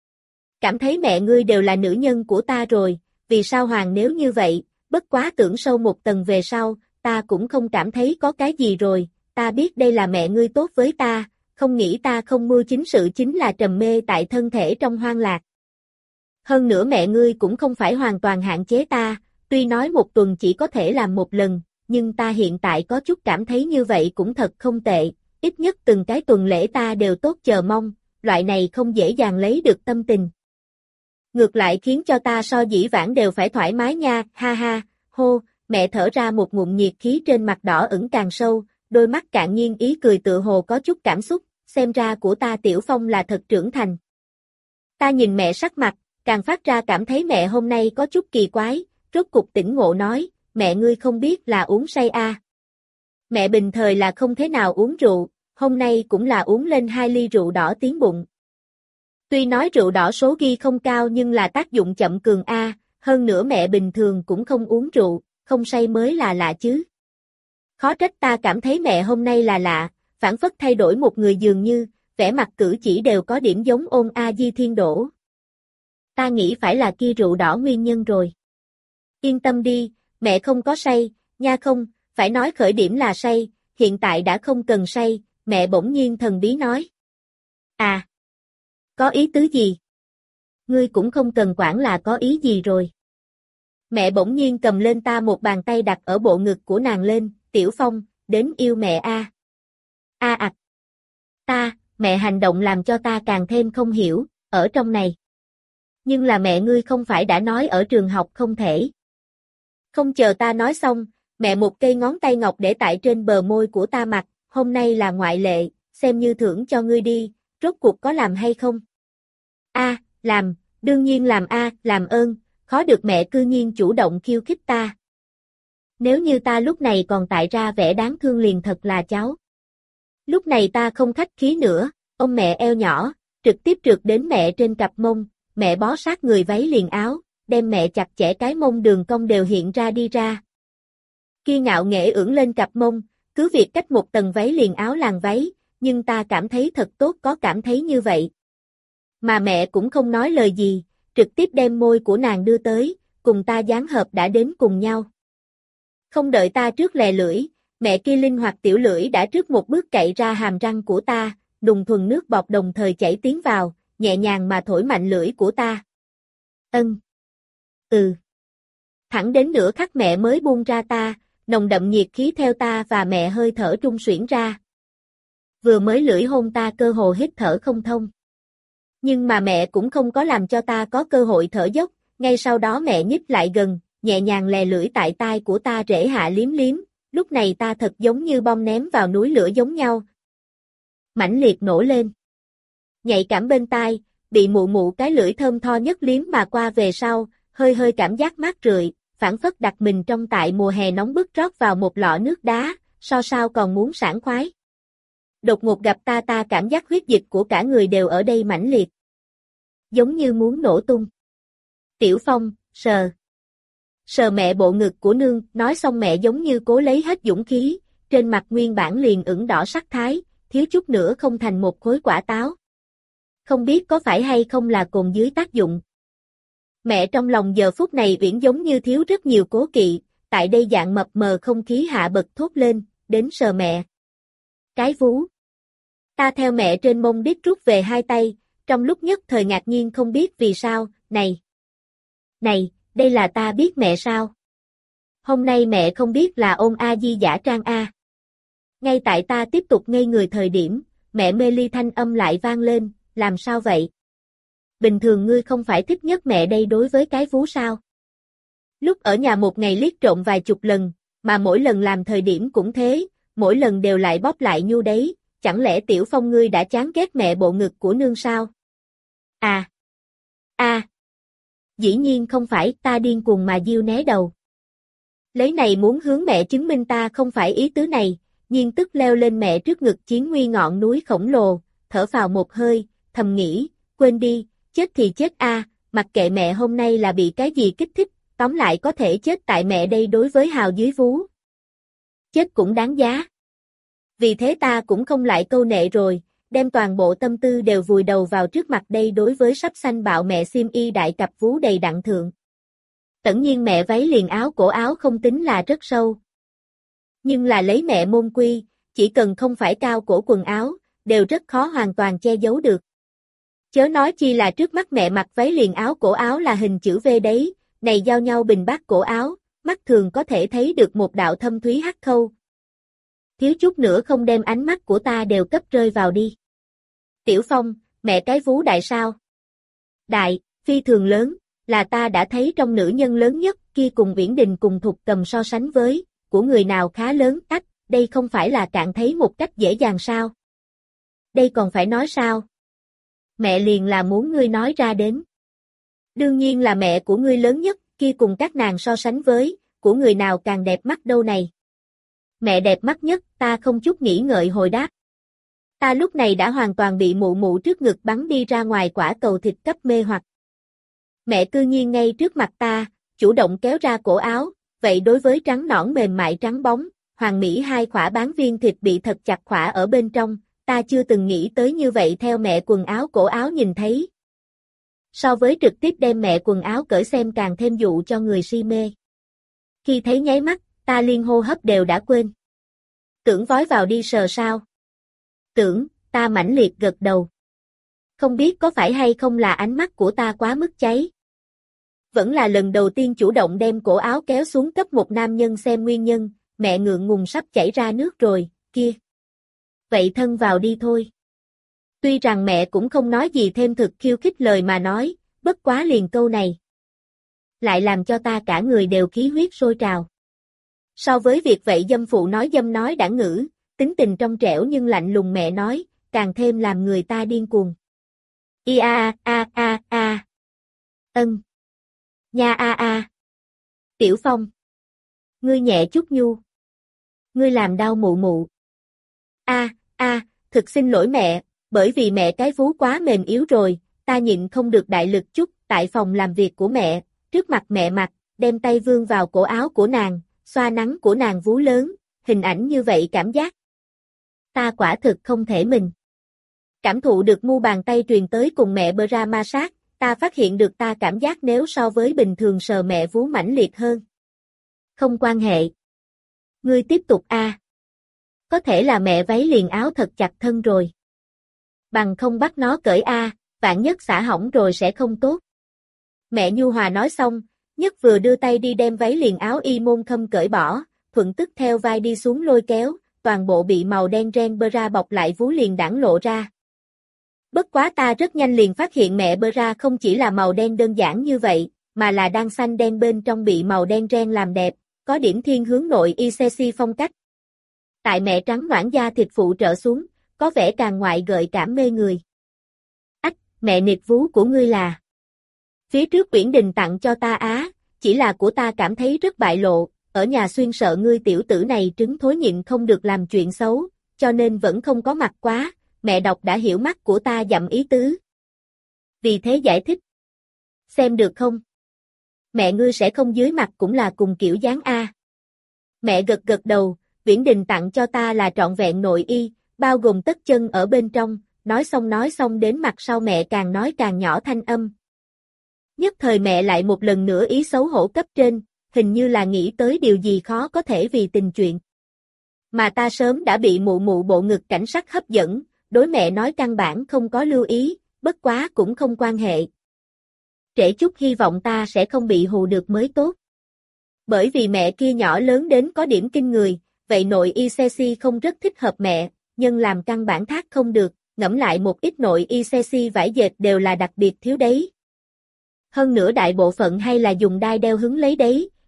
Cảm thấy mẹ ngươi đều là nữ nhân của ta rồi, vì sao Hoàng nếu như vậy, bất quá tưởng sâu một tầng về sau, ta cũng không cảm thấy có cái gì rồi, ta biết đây là mẹ ngươi tốt với ta, không nghĩ ta không mưu chính sự chính là trầm mê tại thân thể trong hoang lạc. Hơn nữa mẹ ngươi cũng không phải hoàn toàn hạn chế ta, tuy nói một tuần chỉ có thể làm một lần, nhưng ta hiện tại có chút cảm thấy như vậy cũng thật không tệ, ít nhất từng cái tuần lễ ta đều tốt chờ mong, loại này không dễ dàng lấy được tâm tình. Ngược lại khiến cho ta so dĩ vãng đều phải thoải mái nha, ha ha, hô, mẹ thở ra một ngụm nhiệt khí trên mặt đỏ ửng càng sâu, đôi mắt cạn nhiên ý cười tựa hồ có chút cảm xúc, xem ra của ta Tiểu Phong là thật trưởng thành. Ta nhìn mẹ sắc mặt, càng phát ra cảm thấy mẹ hôm nay có chút kỳ quái, rốt cục tỉnh ngộ nói, mẹ ngươi không biết là uống say à. Mẹ bình thời là không thế nào uống rượu, hôm nay cũng là uống lên 2 ly rượu đỏ tiến bụng. Tuy nói rượu đỏ số ghi không cao nhưng là tác dụng chậm cường a, hơn nữa mẹ bình thường cũng không uống rượu, không say mới là lạ chứ. Khó trách ta cảm thấy mẹ hôm nay là lạ, phản phất thay đổi một người dường như, vẻ mặt cử chỉ đều có điểm giống Ôn A Di Thiên Đỗ. Ta nghĩ phải là kia rượu đỏ nguyên nhân rồi. Yên tâm đi, mẹ không có say, nha không, phải nói khởi điểm là say, hiện tại đã không cần say, mẹ bỗng nhiên thần bí nói. À, có ý tứ gì? Ngươi cũng không cần quản là có ý gì rồi. Mẹ bỗng nhiên cầm lên ta một bàn tay đặt ở bộ ngực của nàng lên, Tiểu Phong, đến yêu mẹ a. A ạch. Mẹ hành động làm cho ta càng thêm không hiểu, ở trong này. Nhưng là mẹ ngươi không phải đã nói ở trường học không thể. Không chờ ta nói xong, mẹ một cây ngón tay ngọc để tại trên bờ môi của ta mặt, hôm nay là ngoại lệ, xem như thưởng cho ngươi đi, rốt cuộc có làm hay không? A, làm, đương nhiên làm a, làm ơn, khó được mẹ cư nhiên chủ động khiêu khích ta. Nếu như ta lúc này còn tại ra vẻ đáng thương liền thật là cháu. Lúc này ta không khách khí nữa, ôm mẹ eo nhỏ, trực tiếp trượt đến mẹ trên cặp mông, mẹ bó sát người váy liền áo, đem mẹ chặt chẽ cái mông đường cong đều hiện ra đi ra. Kia ngạo nghễ ưỡn lên cặp mông, cứ việc cách một tầng váy liền áo làn váy, nhưng ta cảm thấy thật tốt có cảm thấy như vậy. Mà mẹ cũng không nói lời gì, trực tiếp đem môi của nàng đưa tới, cùng ta dán hợp đã đến cùng nhau. Không đợi ta trước lè lưỡi, mẹ kia linh hoạt tiểu lưỡi đã trước một bước cậy ra hàm răng của ta, đùng thuần nước bọt đồng thời chảy tiến vào, nhẹ nhàng mà thổi mạnh lưỡi của ta. Ân. Ừ. Thẳng đến nửa khắc mẹ mới buông ra ta, nồng đậm nhiệt khí theo ta và mẹ hơi thở trung xuyển ra. Vừa mới lưỡi hôn ta cơ hồ hít thở không thông. Nhưng mà mẹ cũng không có làm cho ta có cơ hội thở dốc, ngay sau đó mẹ nhích lại gần, nhẹ nhàng lè lưỡi tại tai của ta rễ hạ liếm liếm, lúc này ta thật giống như bom ném vào núi lửa giống nhau. Mãnh liệt nổ lên. Nhạy cảm bên tai, bị mụ mụ cái lưỡi thơm tho nhất liếm mà qua về sau, hơi hơi cảm giác mát rượi, phản phất đặt mình trong tại mùa hè nóng bức rót vào một lọ nước đá, so sao còn muốn sảng khoái. Đột ngột gặp ta cảm giác huyết dịch của cả người đều ở đây mãnh liệt. Giống như muốn nổ tung. Tiểu Phong, sờ. Sờ mẹ bộ ngực của nương, nói xong mẹ giống như cố lấy hết dũng khí, trên mặt nguyên bản liền ửng đỏ sắc thái, thiếu chút nữa không thành một khối quả táo. Không biết có phải hay không là cồn dưới tác dụng. Mẹ trong lòng giờ phút này uyển giống như thiếu rất nhiều cố kỵ, tại đây dạng mập mờ không khí hạ bật thốt lên, đến sờ mẹ. Cái vú. Ta theo mẹ trên mông đít rút về hai tay, trong lúc nhất thời ngạc nhiên không biết vì sao, này, đây là ta biết mẹ sao? Hôm nay mẹ không biết là Ôn A Di giả trang a. Ngay tại ta tiếp tục ngây người thời điểm, mẹ mê ly thanh âm lại vang lên, làm sao vậy? Bình thường ngươi không phải thích nhất mẹ đây đối với cái vú sao? Lúc ở nhà một ngày liếc trộm vài chục lần, mà mỗi lần làm thời điểm cũng thế, mỗi lần đều lại bóp lại nhu đấy, chẳng lẽ Tiểu Phong ngươi đã chán ghét mẹ bộ ngực của nương sao? À! Dĩ nhiên không phải, ta điên cuồng mà diêu né đầu. Lấy này muốn hướng mẹ chứng minh ta không phải ý tứ này, nhiên tức leo lên mẹ trước ngực chiến nguy ngọn núi khổng lồ, thở phào một hơi, thầm nghĩ, quên đi, chết thì chết mặc kệ mẹ hôm nay là bị cái gì kích thích, tóm lại có thể chết tại mẹ đây đối với hào dưới vú. Chết cũng đáng giá. Vì thế ta cũng không lại câu nệ rồi, đem toàn bộ tâm tư đều vùi đầu vào trước mặt đây đối với sắp sanh bạo mẹ xiêm y đại cặp vú đầy đặn thượng. Tất nhiên mẹ váy liền áo cổ áo không tính là rất sâu. Nhưng là lấy mẹ môn quy, chỉ cần không phải cao cổ quần áo, đều rất khó hoàn toàn che giấu được. Chớ nói chi là trước mắt mẹ mặc váy liền áo cổ áo là hình chữ V đấy, này giao nhau bình bát cổ áo, mắt thường có thể thấy được một đạo thâm thúy hắc khâu. Thiếu chút nữa không đem ánh mắt của ta đều cấp rơi vào đi. Tiểu Phong, mẹ cái vú đại sao? Đại, phi thường lớn, là ta đã thấy trong nữ nhân lớn nhất, kia cùng Uyển Đình cùng Thục Cầm so sánh với, của người nào khá lớn, đây không phải là cạn thấy một cách dễ dàng sao? Đây còn phải nói sao? Mẹ liền là muốn ngươi nói ra đến. Đương nhiên là mẹ của ngươi lớn nhất, kia cùng các nàng so sánh với, của người nào càng đẹp mắt đâu này. Mẹ đẹp mắt nhất, ta không chút nghĩ ngợi hồi đáp. Ta lúc này đã hoàn toàn bị mụ mụ trước ngực bắn đi ra ngoài quả cầu thịt cấp mê hoặc. Mẹ cư nhiên ngay trước mặt ta, chủ động kéo ra cổ áo, vậy đối với trắng nõn mềm mại trắng bóng, hoàn mỹ hai khỏa bán viên thịt bị thật chặt khỏa ở bên trong, ta chưa từng nghĩ tới như vậy theo mẹ quần áo cổ áo nhìn thấy. So với trực tiếp đem mẹ quần áo cởi xem càng thêm dụ cho người si mê. Khi thấy nháy mắt, ta liên hô hấp đều đã quên. Tưởng vói vào đi sờ sao? Tưởng, ta mãnh liệt gật đầu. Không biết có phải hay không là ánh mắt của ta quá mức cháy. Vẫn là lần đầu tiên chủ động đem cổ áo kéo xuống cấp một nam nhân xem nguyên nhân, mẹ ngượng ngùng sắp chảy ra nước rồi, kia. Vậy thân vào đi thôi. Tuy rằng mẹ cũng không nói gì thêm thực khiêu khích lời mà nói, bất quá liền câu này. Lại làm cho ta cả người đều khí huyết sôi trào. So với việc vậy dâm phụ nói dâm nói đãng ngữ, tính tình trong trẻo nhưng lạnh lùng mẹ nói, càng thêm làm người ta điên cuồng. Ân. Nha Tiểu Phong. Ngươi nhẹ chút nhu. Ngươi làm đau mụ mụ. Thực xin lỗi mẹ, bởi vì mẹ cái vú quá mềm yếu rồi, ta nhịn không được đại lực chút, tại phòng làm việc của mẹ, trước mặt mẹ mặt, đem tay vươn vào cổ áo của nàng, xoa nắng của nàng vú lớn, hình ảnh như vậy cảm giác. Ta quả thực không thể mình. Cảm thụ được mu bàn tay truyền tới cùng mẹ bơ ra ma sát, ta phát hiện được ta cảm giác nếu so với bình thường sờ mẹ vú mãnh liệt hơn. Không quan hệ. Ngươi tiếp tục Có thể là mẹ váy liền áo thật chặt thân rồi. Bằng không bắt nó cởi vạn nhất xả hỏng rồi sẽ không tốt. Mẹ nhu hòa nói xong, nhất vừa đưa tay đi đem váy liền áo y môn khâm cởi bỏ, thuận tức theo vai đi xuống lôi kéo, toàn bộ bị màu đen ren bơ ra bọc lại vú liền đãng lộ ra. Bất quá ta rất nhanh liền phát hiện mẹ bơ ra không chỉ là màu đen đơn giản như vậy, mà là đang xanh đen bên trong bị màu đen ren làm đẹp, có điểm thiên hướng nội y sexy phong cách. Tại mẹ trắng noãn da thịt phụ trợ xuống, có vẻ càng ngoại gợi cảm mê người. Mẹ nịt vú của ngươi là. Phía trước Uyển Đình tặng cho ta chỉ là của ta cảm thấy rất bại lộ, ở nhà xuyên sợ ngươi tiểu tử này trứng thối nhịn không được làm chuyện xấu, cho nên vẫn không có mặt quá, mẹ đọc đã hiểu mắt của ta dặm ý tứ. Vì thế giải thích. Xem được không? Mẹ ngươi sẽ không dưới mặt cũng là cùng kiểu dáng Mẹ gật gật đầu, Uyển Đình tặng cho ta là trọn vẹn nội y, bao gồm tất chân ở bên trong, nói xong đến mặt sau mẹ càng nói càng nhỏ thanh âm. Nhất thời mẹ lại một lần nữa ý xấu hổ cấp trên, hình như là nghĩ tới điều gì khó có thể vì tình chuyện. Mà ta sớm đã bị mụ mụ bộ ngực cảnh sắc hấp dẫn, đối mẹ nói căn bản không có lưu ý, bất quá cũng không quan hệ. Trễ chút hy vọng ta sẽ không bị hù được mới tốt. Bởi vì mẹ kia nhỏ lớn đến có điểm kinh người, vậy nội y sexy không rất thích hợp mẹ, nhưng làm căn bản thác không được, ngẫm lại một ít nội y sexy vải dệt đều là đặc biệt thiếu đấy. Hơn nữa đại bộ phận hay là dùng đai đeo hứng lấy đấy,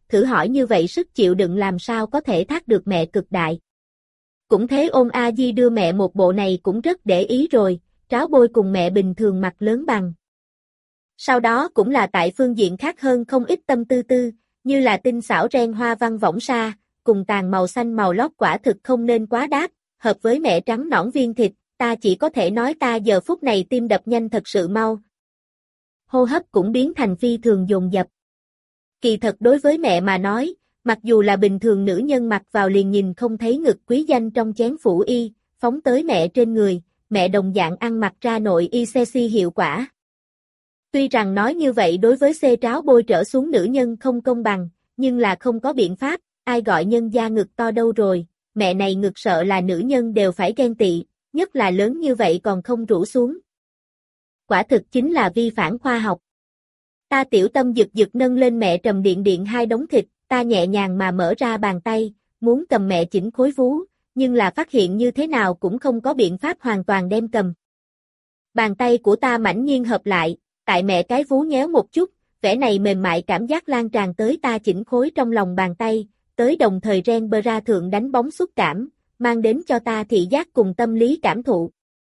thử hỏi như vậy sức chịu đựng làm sao có thể thác được mẹ cực đại. Cũng thế ôn A Di đưa mẹ một bộ này cũng rất để ý rồi, tráo bôi cùng mẹ bình thường mặt lớn bằng. Sau đó cũng là tại phương diện khác hơn không ít tâm tư tư, như là tinh xảo ren hoa văn võng sa, cùng tàn màu xanh màu lót quả thực không nên quá đáp, hợp với mẹ trắng nõn viên thịt, ta chỉ có thể nói ta giờ phút này tim đập nhanh thật sự mau. Hô hấp cũng biến thành phi thường dồn dập. Kỳ thật đối với mẹ mà nói, mặc dù là bình thường nữ nhân mặc vào liền nhìn không thấy ngực quý danh trong chén phủ y, phóng tới mẹ trên người, mẹ đồng dạng ăn mặc ra nội y sexy hiệu quả. Tuy rằng nói như vậy đối với xê tráo bôi trở xuống nữ nhân không công bằng, nhưng là không có biện pháp, ai gọi nhân gia ngực to đâu rồi, mẹ này ngực sợ là nữ nhân đều phải ghen tị, nhất là lớn như vậy còn không rũ xuống. Quả thực chính là vi phản khoa học. Ta tiểu tâm giật giật nâng lên mẹ trầm điện điện hai đống thịt, ta nhẹ nhàng mà mở ra bàn tay, muốn cầm mẹ chỉnh khối vú, nhưng là phát hiện như thế nào cũng không có biện pháp hoàn toàn đem cầm. Bàn tay của ta mãnh nhiên hợp lại, tại mẹ cái vú nhéo một chút, vẻ này mềm mại cảm giác lan tràn tới ta chỉnh khối trong lòng bàn tay, tới đồng thời ren bơ ra thượng đánh bóng xúc cảm, mang đến cho ta thị giác cùng tâm lý cảm thụ.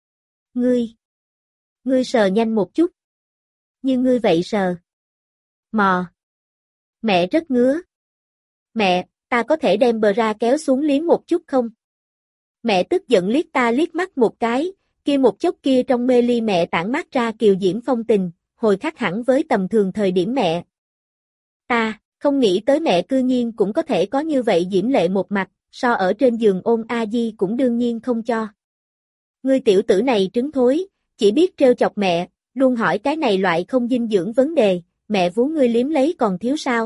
Ngươi sờ nhanh một chút. Như ngươi vậy sờ. Mò. Mẹ rất ngứa. Mẹ, ta có thể đem bờ ra kéo xuống liếm một chút không? Mẹ tức giận liếc ta liếc mắt một cái, kia một chốc kia trong mê ly mẹ tản mát ra kiều diễm phong tình, hồi khác hẳn với tầm thường thời điểm mẹ. Ta, không nghĩ tới mẹ cư nhiên cũng có thể có như vậy diễm lệ một mặt, so ở trên giường ôn A Di cũng đương nhiên không cho. Ngươi tiểu tử này trứng thối, chỉ biết trêu chọc mẹ, luôn hỏi cái này loại không dinh dưỡng vấn đề, mẹ vú ngươi liếm lấy còn thiếu sao?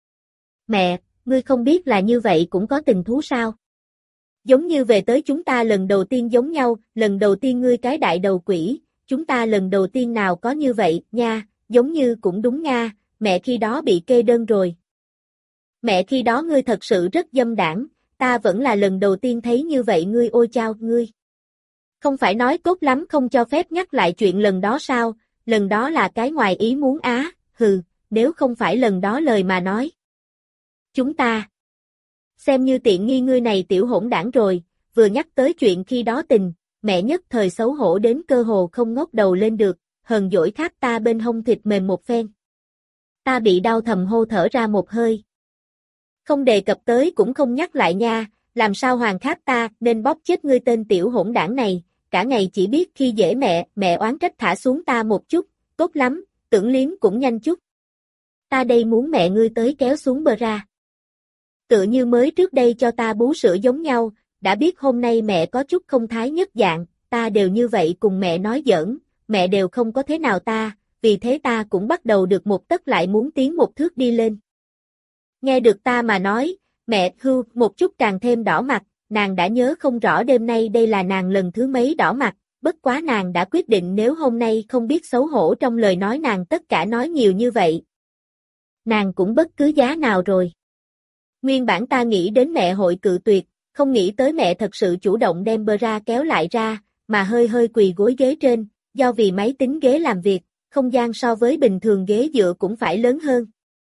Mẹ, ngươi không biết là như vậy cũng có tình thú sao? Giống như về tới chúng ta lần đầu tiên giống nhau, lần đầu tiên ngươi cái đại đầu quỷ, chúng ta lần đầu tiên nào có như vậy, nha, giống như cũng đúng nga, mẹ khi đó bị kê đơn rồi. Mẹ khi đó ngươi thật sự rất dâm đảng, ta vẫn là lần đầu tiên thấy như vậy ngươi ôi chao, ngươi. Không phải nói tốt lắm không cho phép nhắc lại chuyện lần đó sao, lần đó là cái ngoài ý muốn á, hừ, nếu không phải lần đó lời mà nói. Chúng ta xem như tiện nghi ngươi này tiểu hỗn đảng rồi, vừa nhắc tới chuyện khi đó tình, mẹ nhất thời xấu hổ đến cơ hồ không ngóc đầu lên được, hờn dỗi khắp ta bên hông thịt mềm một phen. Ta bị đau thầm hô thở ra một hơi. Không đề cập tới cũng không nhắc lại nha, làm sao hoàng kháp ta nên bóp chết ngươi tên tiểu hỗn đảng này, cả ngày chỉ biết khi dễ mẹ oán trách thả xuống ta một chút, tốt lắm, tưởng liếm cũng nhanh chút. Ta đây muốn mẹ ngươi tới kéo xuống bờ ra. Tự như mới trước đây cho ta bú sữa giống nhau, đã biết hôm nay mẹ có chút không thái nhất dạng, ta đều như vậy cùng mẹ nói giỡn, mẹ đều không có thế nào ta, vì thế ta cũng bắt đầu được một tấc lại muốn tiến một thước đi lên. Nghe được ta mà nói, mẹ hư một chút càng thêm đỏ mặt, nàng đã nhớ không rõ đêm nay đây là nàng lần thứ mấy đỏ mặt, bất quá nàng đã quyết định nếu hôm nay không biết xấu hổ trong lời nói nàng tất cả nói nhiều như vậy. Nàng cũng bất cứ giá nào rồi. Nguyên bản ta nghĩ đến mẹ hội cự tuyệt, không nghĩ tới mẹ thật sự chủ động đem bơ ra kéo lại ra, mà hơi hơi quỳ gối ghế trên, do vì máy tính ghế làm việc, không gian so với bình thường ghế dựa cũng phải lớn hơn.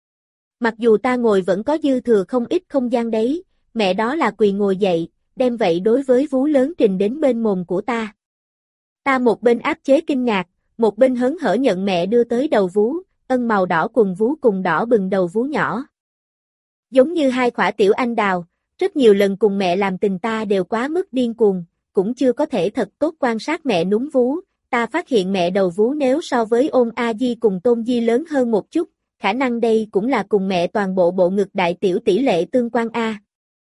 Mặc dù ta ngồi vẫn có dư thừa không ít không gian đấy, mẹ đó là quỳ ngồi dậy, đem vậy đối với vú lớn trình đến bên mồm của ta. Ta một bên áp chế kinh ngạc, một bên hớn hở nhận mẹ đưa tới đầu vú, ân màu đỏ quần vú cùng đỏ bừng đầu vú nhỏ. Giống như hai khỏa tiểu anh đào, rất nhiều lần cùng mẹ làm tình ta đều quá mức điên cuồng, cũng chưa có thể thật tốt quan sát mẹ núm vú, ta phát hiện mẹ đầu vú nếu so với ôn A Di cùng Tôn Di lớn hơn một chút, khả năng đây cũng là cùng mẹ toàn bộ bộ ngực đại tiểu tỷ lệ tương quan A.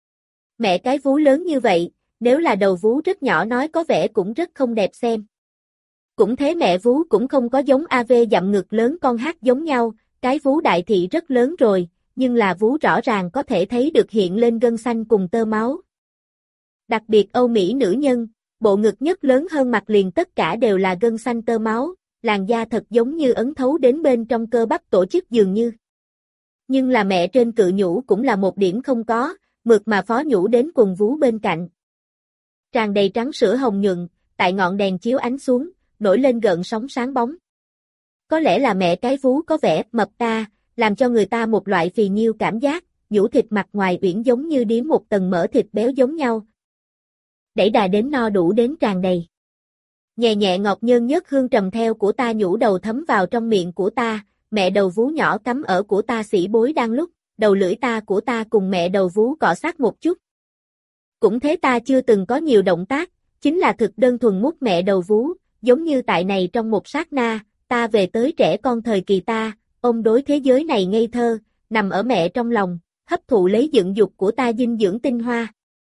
Mẹ cái vú lớn như vậy, nếu là đầu vú rất nhỏ nói có vẻ cũng rất không đẹp xem. Cũng thế mẹ vú cũng không có giống AV dặm ngực lớn con hát giống nhau, cái vú đại thị rất lớn rồi, nhưng là vú rõ ràng có thể thấy được hiện lên gân xanh cùng tơ máu. Đặc biệt Âu Mỹ nữ nhân, bộ ngực nhất lớn hơn mặt liền tất cả đều là gân xanh tơ máu, làn da thật giống như ấn thấu đến bên trong cơ bắp tổ chức dường như. Nhưng là mẹ trên cự nhũ cũng là một điểm không có, mượt mà phó nhũ đến quần vú bên cạnh. Tràn đầy trắng sữa hồng nhuận, tại ngọn đèn chiếu ánh xuống, nổi lên gợn sóng sáng bóng. Có lẽ là mẹ cái vú có vẻ mập ta, làm cho người ta một loại phì nhiêu cảm giác, nhũ thịt mặt ngoài uyển giống như điếm một tầng mỡ thịt béo giống nhau. Đẩy đà đến no đủ đến tràn đầy. Nhẹ nhẹ ngọt nhơn nhớt hương trầm theo của ta nhũ đầu thấm vào trong miệng của ta, mẹ đầu vú nhỏ cắm ở của ta xỉ bối đang lúc, đầu lưỡi ta của ta cùng mẹ đầu vú cọ sát một chút. Cũng thế ta chưa từng có nhiều động tác, chính là thực đơn thuần mút mẹ đầu vú, giống như tại này trong một sát na, ta về tới trẻ con thời kỳ ta, ôm đối thế giới này ngây thơ, nằm ở mẹ trong lòng, hấp thụ lấy dựng dục của ta dinh dưỡng tinh hoa.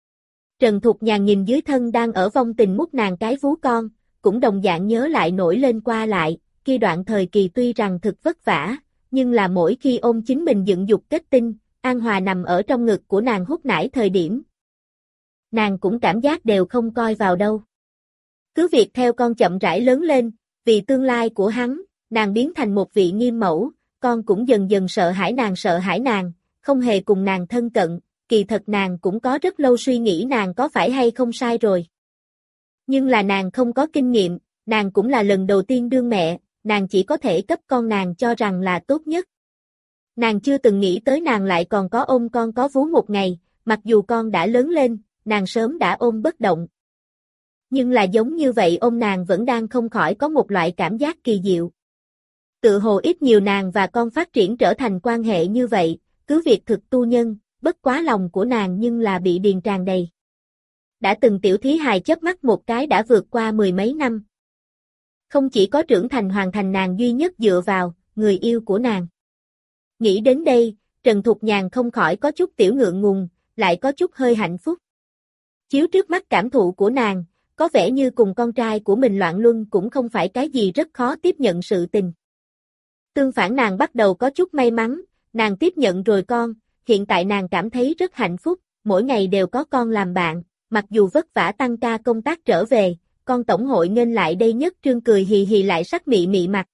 Trần Thục Nhàn nhìn dưới thân đang ở vong tình mút nàng cái vú con, cũng đồng dạng nhớ lại nổi lên qua lại, kia đoạn thời kỳ tuy rằng thực vất vả, nhưng là mỗi khi ôm chính mình dựng dục kết tinh, An Hòa nằm ở trong ngực của nàng hút nải thời điểm. Nàng cũng cảm giác đều không coi vào đâu. Cứ việc theo con chậm rãi lớn lên, vì tương lai của hắn, nàng biến thành một vị nghiêm mẫu, con cũng dần dần sợ hãi nàng, không hề cùng nàng thân cận, kỳ thật nàng cũng có rất lâu suy nghĩ nàng có phải hay không sai rồi. Nhưng là nàng không có kinh nghiệm, nàng cũng là lần đầu tiên đương mẹ, nàng chỉ có thể cấp con nàng cho rằng là tốt nhất. Nàng chưa từng nghĩ tới nàng lại còn có ôm con có vú một ngày, mặc dù con đã lớn lên, nàng sớm đã ôm bất động. Nhưng là giống như vậy ôm nàng vẫn đang không khỏi có một loại cảm giác kỳ diệu. Tự hồ ít nhiều nàng và con phát triển trở thành quan hệ như vậy, cứ việc thực tu nhân, bất quá lòng của nàng nhưng là bị điền tràn đầy. Đã từng tiểu thí hài chớp mắt một cái đã vượt qua mười mấy năm. Không chỉ có trưởng thành hoàn thành nàng duy nhất dựa vào, người yêu của nàng. Nghĩ đến đây, Trần Thục Nhàn không khỏi có chút tiểu ngượng ngùng, lại có chút hơi hạnh phúc. Chiếu trước mắt cảm thụ của nàng, có vẻ như cùng con trai của mình loạn luân cũng không phải cái gì rất khó tiếp nhận sự tình. Tương phản nàng bắt đầu có chút may mắn, nàng tiếp nhận rồi con, hiện tại nàng cảm thấy rất hạnh phúc, mỗi ngày đều có con làm bạn, mặc dù vất vả tăng ca công tác trở về, con tổng hội nghênh lại đây nhất trương cười hì hì lại sắc mị mị mặt.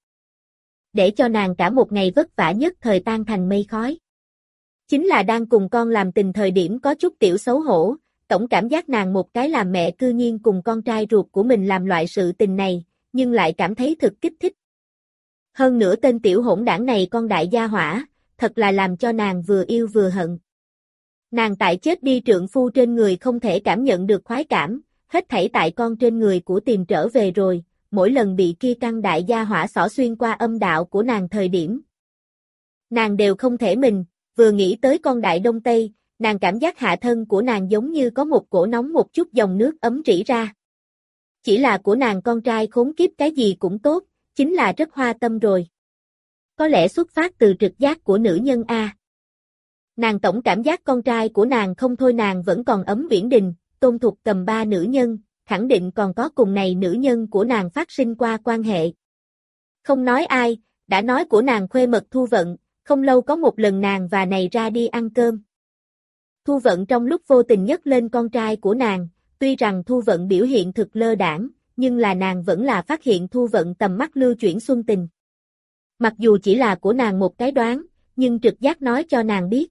Để cho nàng cả một ngày vất vả nhất thời tan thành mây khói. Chính là đang cùng con làm tình thời điểm có chút tiểu xấu hổ, tổng cảm giác nàng một cái làm mẹ cư nhiên cùng con trai ruột của mình làm loại sự tình này, nhưng lại cảm thấy thực kích thích. Hơn nữa tên tiểu hỗn đảng này con đại gia hỏa, thật là làm cho nàng vừa yêu vừa hận. Nàng tại chết đi trượng phu trên người không thể cảm nhận được khoái cảm, hết thảy tại con trên người của tìm trở về rồi, mỗi lần bị kia căn đại gia hỏa xỏ xuyên qua âm đạo của nàng thời điểm. Nàng đều không thể mình, vừa nghĩ tới con đại đông tây, nàng cảm giác hạ thân của nàng giống như có một cổ nóng một chút dòng nước ấm rỉ ra. Chỉ là của nàng con trai khốn kiếp cái gì cũng tốt, chính là rất hoa tâm rồi. Có lẽ xuất phát từ trực giác của nữ nhân A. Nàng tổng cảm giác con trai của nàng không thôi nàng vẫn còn ấm Uyển Đình, Tôn Thục cầm 3 nữ nhân, khẳng định còn có cùng này nữ nhân của nàng phát sinh qua quan hệ. Không nói ai, đã nói của nàng khuê mật Thu Vận, không lâu có một lần nàng và này ra đi ăn cơm. Thu Vận trong lúc vô tình nhấc lên con trai của nàng, tuy rằng Thu Vận biểu hiện thực lơ đãng, nhưng là nàng vẫn là phát hiện Thu Vận tầm mắt lưu chuyển xuân tình. Mặc dù chỉ là của nàng một cái đoán, nhưng trực giác nói cho nàng biết.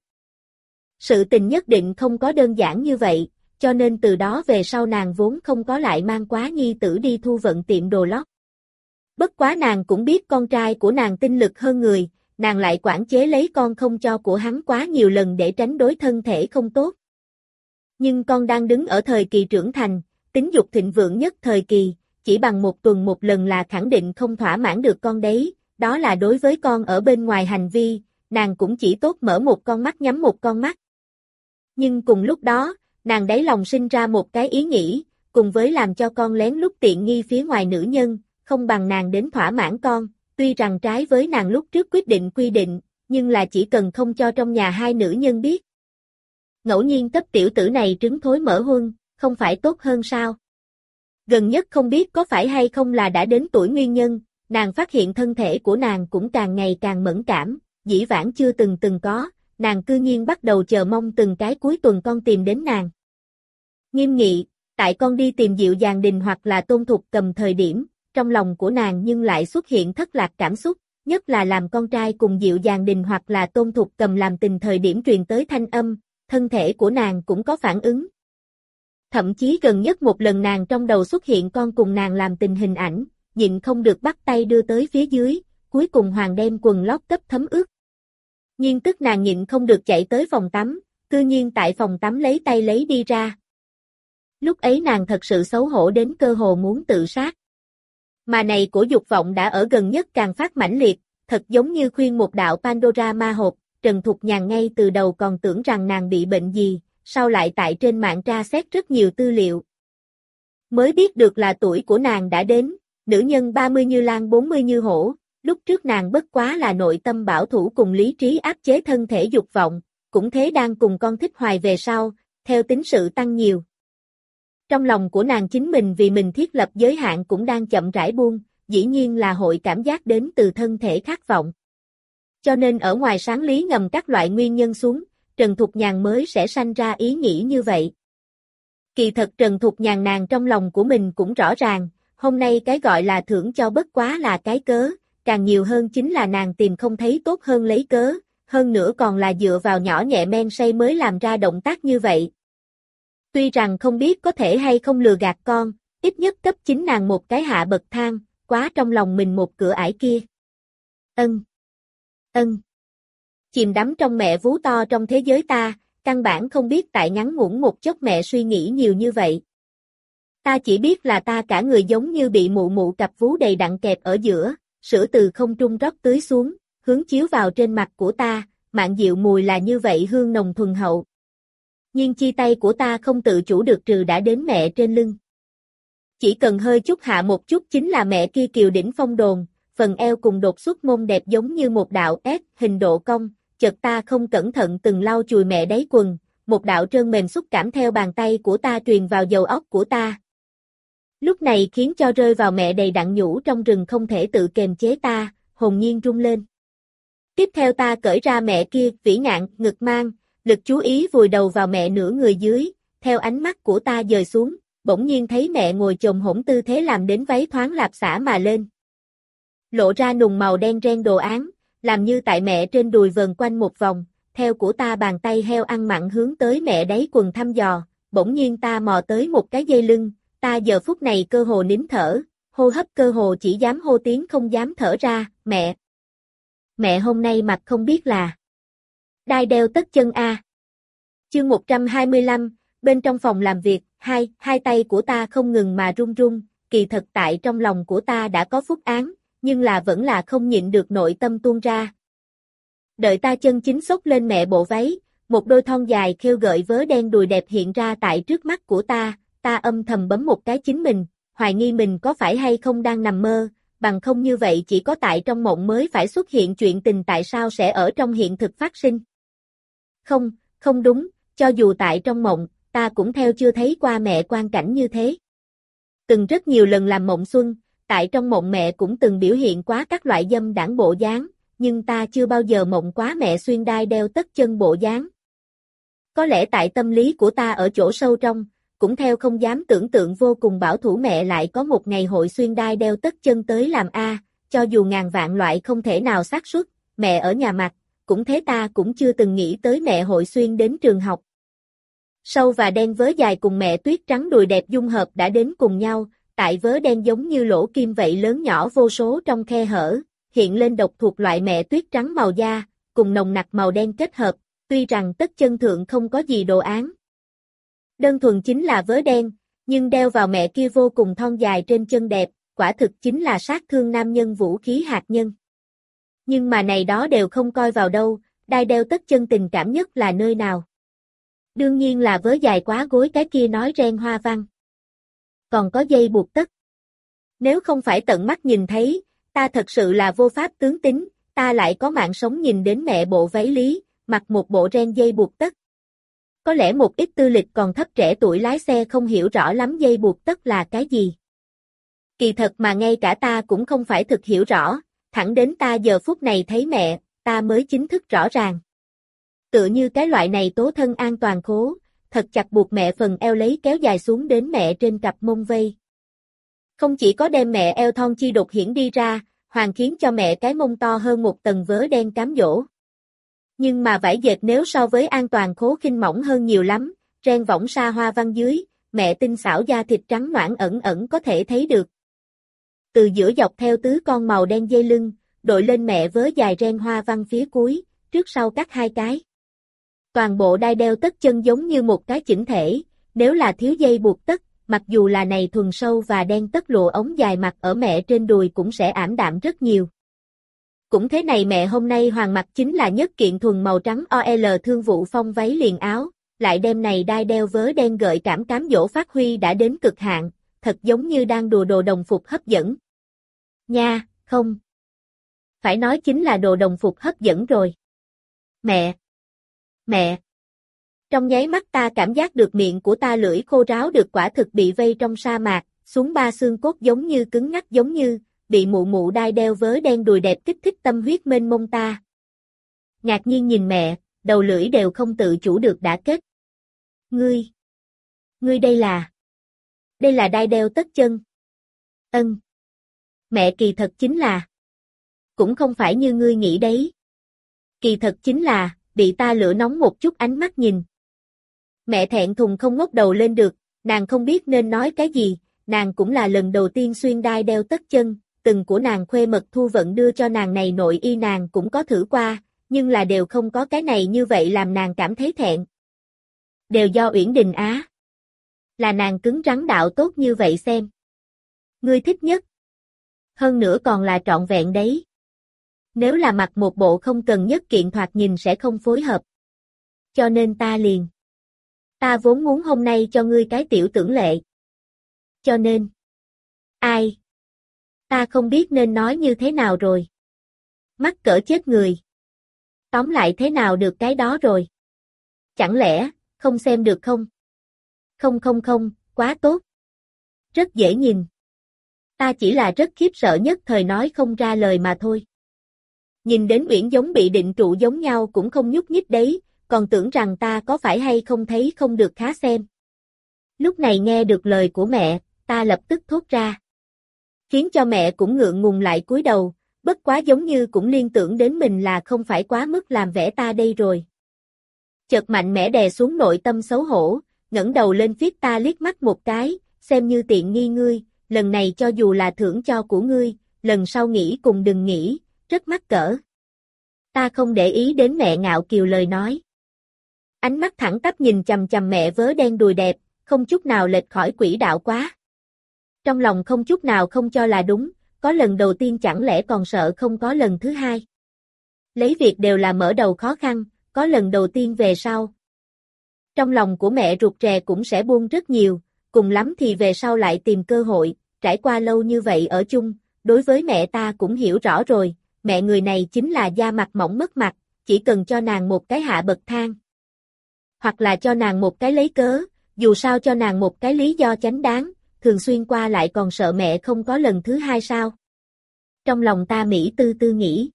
Sự tình nhất định không có đơn giản như vậy, cho nên từ đó về sau nàng vốn không có lại mang quá nhi tử đi Thu Vận tiệm đồ lót. Bất quá nàng cũng biết con trai của nàng tinh lực hơn người, nàng lại quản chế lấy con không cho của hắn quá nhiều lần để tránh đối thân thể không tốt. Nhưng con đang đứng ở thời kỳ trưởng thành, tính dục thịnh vượng nhất thời kỳ, chỉ bằng một tuần một lần là khẳng định không thỏa mãn được con đấy, đó là đối với con ở bên ngoài hành vi, nàng cũng chỉ tốt mở một con mắt nhắm một con mắt. Nhưng cùng lúc đó, nàng đáy lòng sinh ra một cái ý nghĩ, cùng với làm cho con lén lút tiện nghi phía ngoài nữ nhân, không bằng nàng đến thỏa mãn con, tuy rằng trái với nàng lúc trước quyết định quy định, nhưng là chỉ cần không cho trong nhà hai nữ nhân biết. Ngẫu nhiên cấp tiểu tử này trứng thối mở huân, không phải tốt hơn sao? Gần nhất không biết có phải hay không là đã đến tuổi nguyên nhân, nàng phát hiện thân thể của nàng cũng càng ngày càng mẫn cảm, dĩ vãng chưa từng có, nàng cư nhiên bắt đầu chờ mong từng cái cuối tuần con tìm đến nàng. Nghiêm nghị, tại con đi tìm Diệu Dàng Đình hoặc là Tôn Thục cầm thời điểm, trong lòng của nàng nhưng lại xuất hiện thất lạc cảm xúc, nhất là làm con trai cùng Diệu Dàng Đình hoặc là Tôn Thục cầm làm tình thời điểm truyền tới thanh âm, thân thể của nàng cũng có phản ứng. Thậm chí gần nhất một lần nàng trong đầu xuất hiện con cùng nàng làm tình hình ảnh, nhịn không được bắt tay đưa tới phía dưới, cuối cùng hoàng đem quần lót cấp thấm ướt. Nhưng tức nàng nhịn không được chạy tới phòng tắm, cư nhiên tại phòng tắm lấy tay lấy đi ra. Lúc ấy nàng thật sự xấu hổ đến cơ hồ muốn tự sát. Mà này của dục vọng đã ở gần nhất càng phát mãnh liệt, thật giống như khuyên một đạo Pandora ma hộp, Trần Thục Nhàn ngay từ đầu còn tưởng rằng nàng bị bệnh gì, sau lại tại trên mạng tra xét rất nhiều tư liệu. Mới biết được là tuổi của nàng đã đến, nữ nhân 30 như lang 40 như hổ, lúc trước nàng bất quá là nội tâm bảo thủ cùng lý trí áp chế thân thể dục vọng, cũng thế đang cùng con thích hoài về sau, theo tính sự tăng nhiều. Trong lòng của nàng chính mình vì mình thiết lập giới hạn cũng đang chậm rãi buông, dĩ nhiên là hội cảm giác đến từ thân thể khát vọng. Cho nên ở ngoài sáng lý ngầm các loại nguyên nhân xuống, Trần Thục Nhàn mới sẽ sanh ra ý nghĩ như vậy. Kỳ thật Trần Thục Nhàn nàng trong lòng của mình cũng rõ ràng, hôm nay cái gọi là thưởng cho bất quá là cái cớ, càng nhiều hơn chính là nàng tìm không thấy tốt hơn lấy cớ, hơn nữa còn là dựa vào nhỏ nhẹ men say mới làm ra động tác như vậy. Tuy rằng không biết có thể hay không lừa gạt con, ít nhất cấp chính nàng một cái hạ bậc thang, quá trong lòng mình một cửa ải kia. Ân. Chìm đắm trong mẹ vú to trong thế giới ta, căn bản không biết tại ngắn ngủn một chốc mẹ suy nghĩ nhiều như vậy. Ta chỉ biết là ta cả người giống như bị mụ mụ cặp vú đầy đặn kẹp ở giữa, sữa từ không trung rót tưới xuống, hướng chiếu vào trên mặt của ta, mạn dịu mùi là như vậy hương nồng thuần hậu. Nhưng chi tay của ta không tự chủ được trừ đã đến mẹ trên lưng. Chỉ cần hơi chút hạ một chút chính là mẹ kia kiều đỉnh phong đồn, phần eo cùng đột xuất mông đẹp giống như một đạo S hình độ cong, chợt ta không cẩn thận từng lau chùi mẹ đáy quần, một đạo trơn mềm xúc cảm theo bàn tay của ta truyền vào dầu óc của ta. Lúc này khiến cho rơi vào mẹ đầy đặn nhũ trong rừng không thể tự kềm chế ta, hồn nhiên rung lên. Tiếp theo ta cởi ra mẹ kia, vĩ ngạn, ngực mang, lực chú ý vùi đầu vào mẹ nửa người dưới, theo ánh mắt của ta dời xuống, bỗng nhiên thấy mẹ ngồi chồm hổm tư thế làm đến váy thoáng lạp xả mà lên. Lộ ra nùng màu đen ren đồ án, làm như tại mẹ trên đùi vờn quanh một vòng, theo của ta bàn tay heo ăn mặn hướng tới mẹ đáy quần thăm dò, bỗng nhiên ta mò tới một cái dây lưng, ta giờ phút này cơ hồ nín thở, hô hấp cơ hồ chỉ dám hô tiếng không dám thở ra, mẹ. Mẹ hôm nay mặc không biết là đai đeo tất chân a. Chương 125, bên trong phòng làm việc, hai tay của ta không ngừng mà run run, kỳ thật tại trong lòng của ta đã có phúc án, nhưng là vẫn là không nhịn được nội tâm tuôn ra. Đợi ta chân chính xốc lên mẹ bộ váy, một đôi thon dài khêu gợi vớ đen đùi đẹp hiện ra tại trước mắt của ta âm thầm bấm một cái chính mình, hoài nghi mình có phải hay không đang nằm mơ, bằng không như vậy chỉ có tại trong mộng mới phải xuất hiện chuyện tình tại sao sẽ ở trong hiện thực phát sinh. Không đúng, cho dù tại trong mộng, ta cũng theo chưa thấy qua mẹ quang cảnh như thế. Từng rất nhiều lần làm mộng xuân, tại trong mộng mẹ cũng từng biểu hiện quá các loại dâm đãng bộ dáng, nhưng ta chưa bao giờ mộng quá mẹ xuyên đai đeo tất chân bộ dáng. Có lẽ tại tâm lý của ta ở chỗ sâu trong, cũng theo không dám tưởng tượng vô cùng bảo thủ mẹ lại có một ngày hội xuyên đai đeo tất chân tới làm cho dù ngàn vạn loại không thể nào xác suất, mẹ ở nhà mặt, cũng thế ta cũng chưa từng nghĩ tới mẹ hội xuyên đến trường học. Sâu và đen vớ dài cùng mẹ tuyết trắng đùi đẹp dung hợp đã đến cùng nhau, tại vớ đen giống như lỗ kim vậy lớn nhỏ vô số trong khe hở, hiện lên độc thuộc loại mẹ tuyết trắng màu da, cùng nồng nặc màu đen kết hợp, tuy rằng tất chân thượng không có gì đồ án. Đơn thuần chính là vớ đen, nhưng đeo vào mẹ kia vô cùng thon dài trên chân đẹp, quả thực chính là sát thương nam nhân vũ khí hạt nhân. Nhưng mà này đó đều không coi vào đâu, đai đeo tất chân tình cảm nhất là nơi nào. Đương nhiên là vớ dài quá gối cái kia nói ren hoa văn. Còn có dây buộc tất. Nếu không phải tận mắt nhìn thấy, ta thật sự là vô pháp tướng tính, ta lại có mạng sống nhìn đến mẹ bộ váy lý, mặc một bộ ren dây buộc tất. Có lẽ một ít tư lịch còn thấp trẻ tuổi lái xe không hiểu rõ lắm dây buộc tất là cái gì. Kỳ thật mà ngay cả ta cũng không phải thực hiểu rõ, thẳng đến ta giờ phút này thấy mẹ, ta mới chính thức rõ ràng. Tựa như cái loại này tố thân an toàn khố, thật chặt buộc mẹ phần eo lấy kéo dài xuống đến mẹ trên cặp mông vây. Không chỉ có đem mẹ eo thon chi đột hiển đi ra, hoàn khiến cho mẹ cái mông to hơn một tầng vớ đen cám dỗ. Nhưng mà vải dệt nếu so với an toàn khố khinh mỏng hơn nhiều lắm, ren võng sa hoa văn dưới, mẹ tinh xảo da thịt trắng nõn ẩn ẩn có thể thấy được. Từ giữa dọc theo tứ con màu đen dây lưng, đội lên mẹ vớ dài ren hoa văn phía cuối, trước sau cắt hai cái. Toàn bộ đai đeo tất chân giống như một cái chỉnh thể, nếu là thiếu dây buộc tất, mặc dù là này thuần sâu và đen tất lụa ống dài mặc ở mẹ trên đùi cũng sẽ ảm đạm rất nhiều. Cũng thế này mẹ hôm nay hoàng mặc chính là nhất kiện thuần màu trắng OL thương vụ phong váy liền áo, lại đem này đai đeo vớ đen gợi cảm cám dỗ phát huy đã đến cực hạn, thật giống như đang đùa đồ đồng phục hấp dẫn. Nha, không. Phải nói chính là đồ đồng phục hấp dẫn rồi. Mẹ! Mẹ! Trong nháy mắt ta cảm giác được miệng của ta lưỡi khô ráo được quả thực bị vây trong sa mạc, xuống ba xương cốt giống như cứng ngắc giống như, bị mụ mụ đai đeo vớ đen đùi đẹp kích thích tâm huyết mênh mông ta. Ngạc nhiên nhìn mẹ, đầu lưỡi đều không tự chủ được đã kết. Ngươi đây là đai đeo tất chân. Ân. Mẹ kỳ thật chính là. Cũng không phải như ngươi nghĩ đấy. Kỳ thật chính là, bị ta lửa nóng một chút ánh mắt nhìn. Mẹ thẹn thùng không ngóc đầu lên được, nàng không biết nên nói cái gì, nàng cũng là lần đầu tiên xuyên đai đeo tất chân, từng của nàng khuê mật Thu Vận đưa cho nàng này nội y nàng cũng có thử qua, nhưng là đều không có cái này như vậy làm nàng cảm thấy thẹn. Đều do Uyển Đình Á. Là nàng cứng rắn đạo tốt như vậy xem. Ngươi thích nhất. Hơn nữa còn là trọn vẹn đấy. Nếu là mặc một bộ không cần nhất kiện thoạt nhìn sẽ không phối hợp. Cho nên ta liền. Ta vốn muốn hôm nay cho ngươi cái tiểu tưởng lệ. Cho nên. Ai? Ta không biết nên nói như thế nào rồi. Mắc cỡ chết người. Tóm lại thế nào được cái đó rồi. Chẳng lẽ, không xem được không? Không, quá tốt. Rất dễ nhìn. Ta chỉ là rất khiếp sợ nhất thời nói không ra lời mà thôi. Nhìn đến Uyển giống bị định trụ giống nhau cũng không nhúc nhích đấy, còn tưởng rằng ta có phải hay không thấy không được khá xem. Lúc này nghe được lời của mẹ, ta lập tức thốt ra. Khiến cho mẹ cũng ngượng ngùng lại cúi đầu, bất quá giống như cũng liên tưởng đến mình là không phải quá mức làm vẻ ta đây rồi. Chợt mạnh mẽ đè xuống nội tâm xấu hổ, ngẩng đầu lên phiết ta liếc mắt một cái, xem như tiện nghi ngươi, lần này cho dù là thưởng cho của ngươi, lần sau nghĩ cùng đừng nghĩ, rất mắc cỡ. Ta không để ý đến mẹ ngạo kiều lời nói. Ánh mắt thẳng tắp nhìn chằm chằm mẹ vớ đen đùi đẹp, không chút nào lệch khỏi quỹ đạo quá. Trong lòng không chút nào không cho là đúng, có lần đầu tiên chẳng lẽ còn sợ không có lần thứ hai. Lấy việc đều là mở đầu khó khăn, có lần đầu tiên về sau. Trong lòng của mẹ rụt rè cũng sẽ buông rất nhiều, cùng lắm thì về sau lại tìm cơ hội, trải qua lâu như vậy ở chung, đối với mẹ ta cũng hiểu rõ rồi, mẹ người này chính là da mặt mỏng mất mặt, chỉ cần cho nàng một cái hạ bậc thang. Hoặc là cho nàng một cái lấy cớ, dù sao cho nàng một cái lý do chánh đáng, thường xuyên qua lại còn sợ mẹ không có lần thứ hai sao. Trong lòng ta mỹ tư tư nghĩ.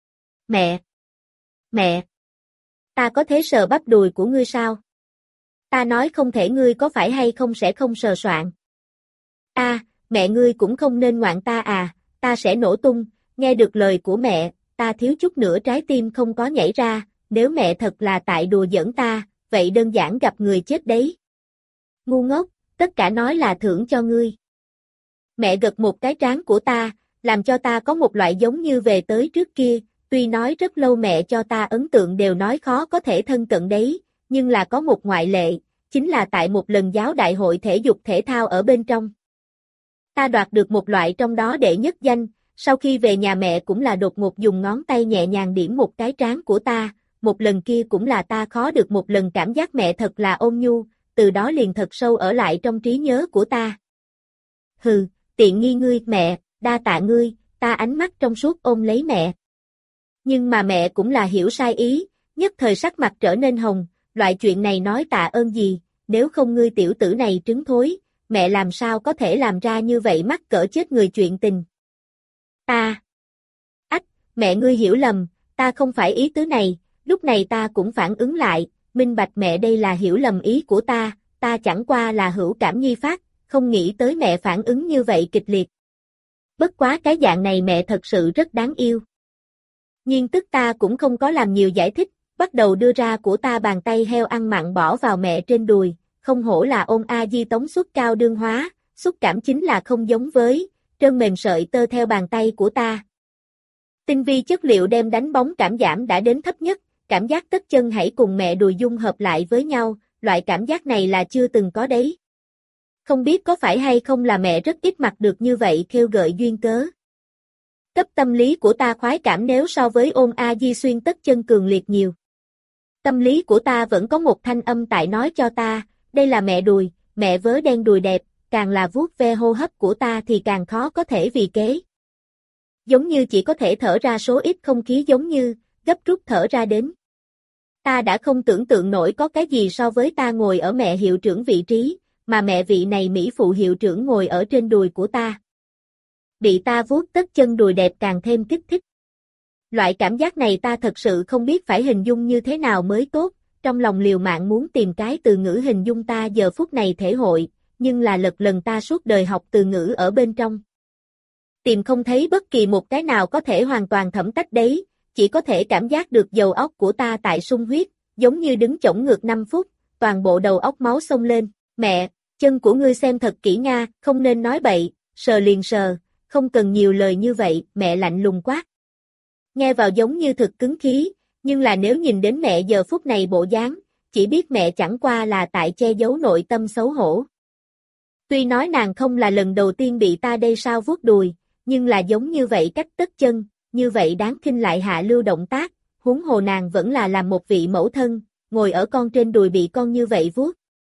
Mẹ, ta có thể sờ bắp đùi của ngươi sao? Ta nói không thể ngươi có phải hay không sẽ không sờ soạn. Mẹ ngươi cũng không nên ngoạn ta à, ta sẽ nổ tung, nghe được lời của mẹ, ta thiếu chút nữa trái tim không có nhảy ra, nếu mẹ thật là tại đùa giỡn ta, vậy đơn giản gặp người chết đấy. Ngu ngốc, tất cả nói là thưởng cho ngươi. Mẹ gật một cái trán của ta, làm cho ta có một loại giống như về tới trước kia, tuy nói rất lâu mẹ cho ta ấn tượng đều nói khó có thể thân cận đấy, nhưng là có một ngoại lệ, chính là tại một lần giáo đại hội thể dục thể thao ở bên trong. Ta đoạt được một loại trong đó đệ nhất danh, sau khi về nhà mẹ cũng là đột ngột dùng ngón tay nhẹ nhàng điểm một cái trán của ta, một lần kia cũng là ta khó được một lần cảm giác mẹ thật là ôn nhu, từ đó liền thật sâu ở lại trong trí nhớ của ta. Hừ, tiện nghi ngươi mẹ, đa tạ ngươi, ta ánh mắt trong suốt ôm lấy mẹ. Nhưng mà mẹ cũng là hiểu sai ý, nhất thời sắc mặt trở nên hồng, loại chuyện này nói tạ ơn gì, nếu không ngươi tiểu tử này trứng thối, mẹ làm sao có thể làm ra như vậy mắc cỡ chết người chuyện tình. Mẹ ngươi hiểu lầm, ta không phải ý tứ này, lúc này ta cũng phản ứng lại, minh bạch mẹ đây là hiểu lầm ý của ta chẳng qua là hữu cảm nhi phát, không nghĩ tới mẹ phản ứng như vậy kịch liệt. Bất quá cái dạng này mẹ thật sự rất đáng yêu. Nhưng tức ta cũng không có làm nhiều giải thích, bắt đầu đưa ra của ta bàn tay heo ăn mặn bỏ vào mẹ trên đùi, không hổ là ôn A Di tống suất cao đương hóa, xúc cảm chính là không giống với, trơn mềm sợi tơ theo bàn tay của ta. Tinh vi chất liệu đem đánh bóng cảm giảm đã đến thấp nhất, cảm giác tất chân hãy cùng mẹ đùi dung hợp lại với nhau, loại cảm giác này là chưa từng có đấy. Không biết có phải hay không là mẹ rất ít mặc được như vậy khêu gợi duyên cớ. Cấp tâm lý của ta khoái cảm nếu so với ôm A Di xuyên tất chân cường liệt nhiều. Tâm lý của ta vẫn có một thanh âm tại nói cho ta, đây là mẹ đùi, mẹ vớ đen đùi đẹp, càng là vuốt ve hô hấp của ta thì càng khó có thể vì kế. Giống như chỉ có thể thở ra số ít không khí giống như, gấp rút thở ra đến. Ta đã không tưởng tượng nổi có cái gì so với ta ngồi ở mẹ hiệu trưởng vị trí, mà mẹ vị này Mỹ phụ hiệu trưởng ngồi ở trên đùi của ta. Bị ta vuốt tất chân đùi đẹp càng thêm kích thích. Loại cảm giác này ta thật sự không biết phải hình dung như thế nào mới tốt, trong lòng liều mạng muốn tìm cái từ ngữ hình dung ta giờ phút này thể hội, nhưng là lật lần ta suốt đời học từ ngữ ở bên trong. Tìm không thấy bất kỳ một cái nào có thể hoàn toàn thẩm tách đấy, chỉ có thể cảm giác được đầu óc của ta tại sung huyết, giống như đứng chổng ngược 5 phút, toàn bộ đầu óc máu xông lên, mẹ, chân của ngươi xem thật kỹ nha, không nên nói bậy, sờ liền sờ, không cần nhiều lời như vậy, mẹ lạnh lùng quát. Nghe vào giống như thực cứng khí, nhưng là nếu nhìn đến mẹ giờ phút này bộ dáng, chỉ biết mẹ chẳng qua là tại che giấu nội tâm xấu hổ. Tuy nói nàng không là lần đầu tiên bị ta đây sao vuốt đùi, nhưng là giống như vậy cách tất chân, như vậy đáng khinh lại hạ lưu động tác, huống hồ nàng vẫn là làm một vị mẫu thân, ngồi ở con trên đùi bị con như vậy vuốt.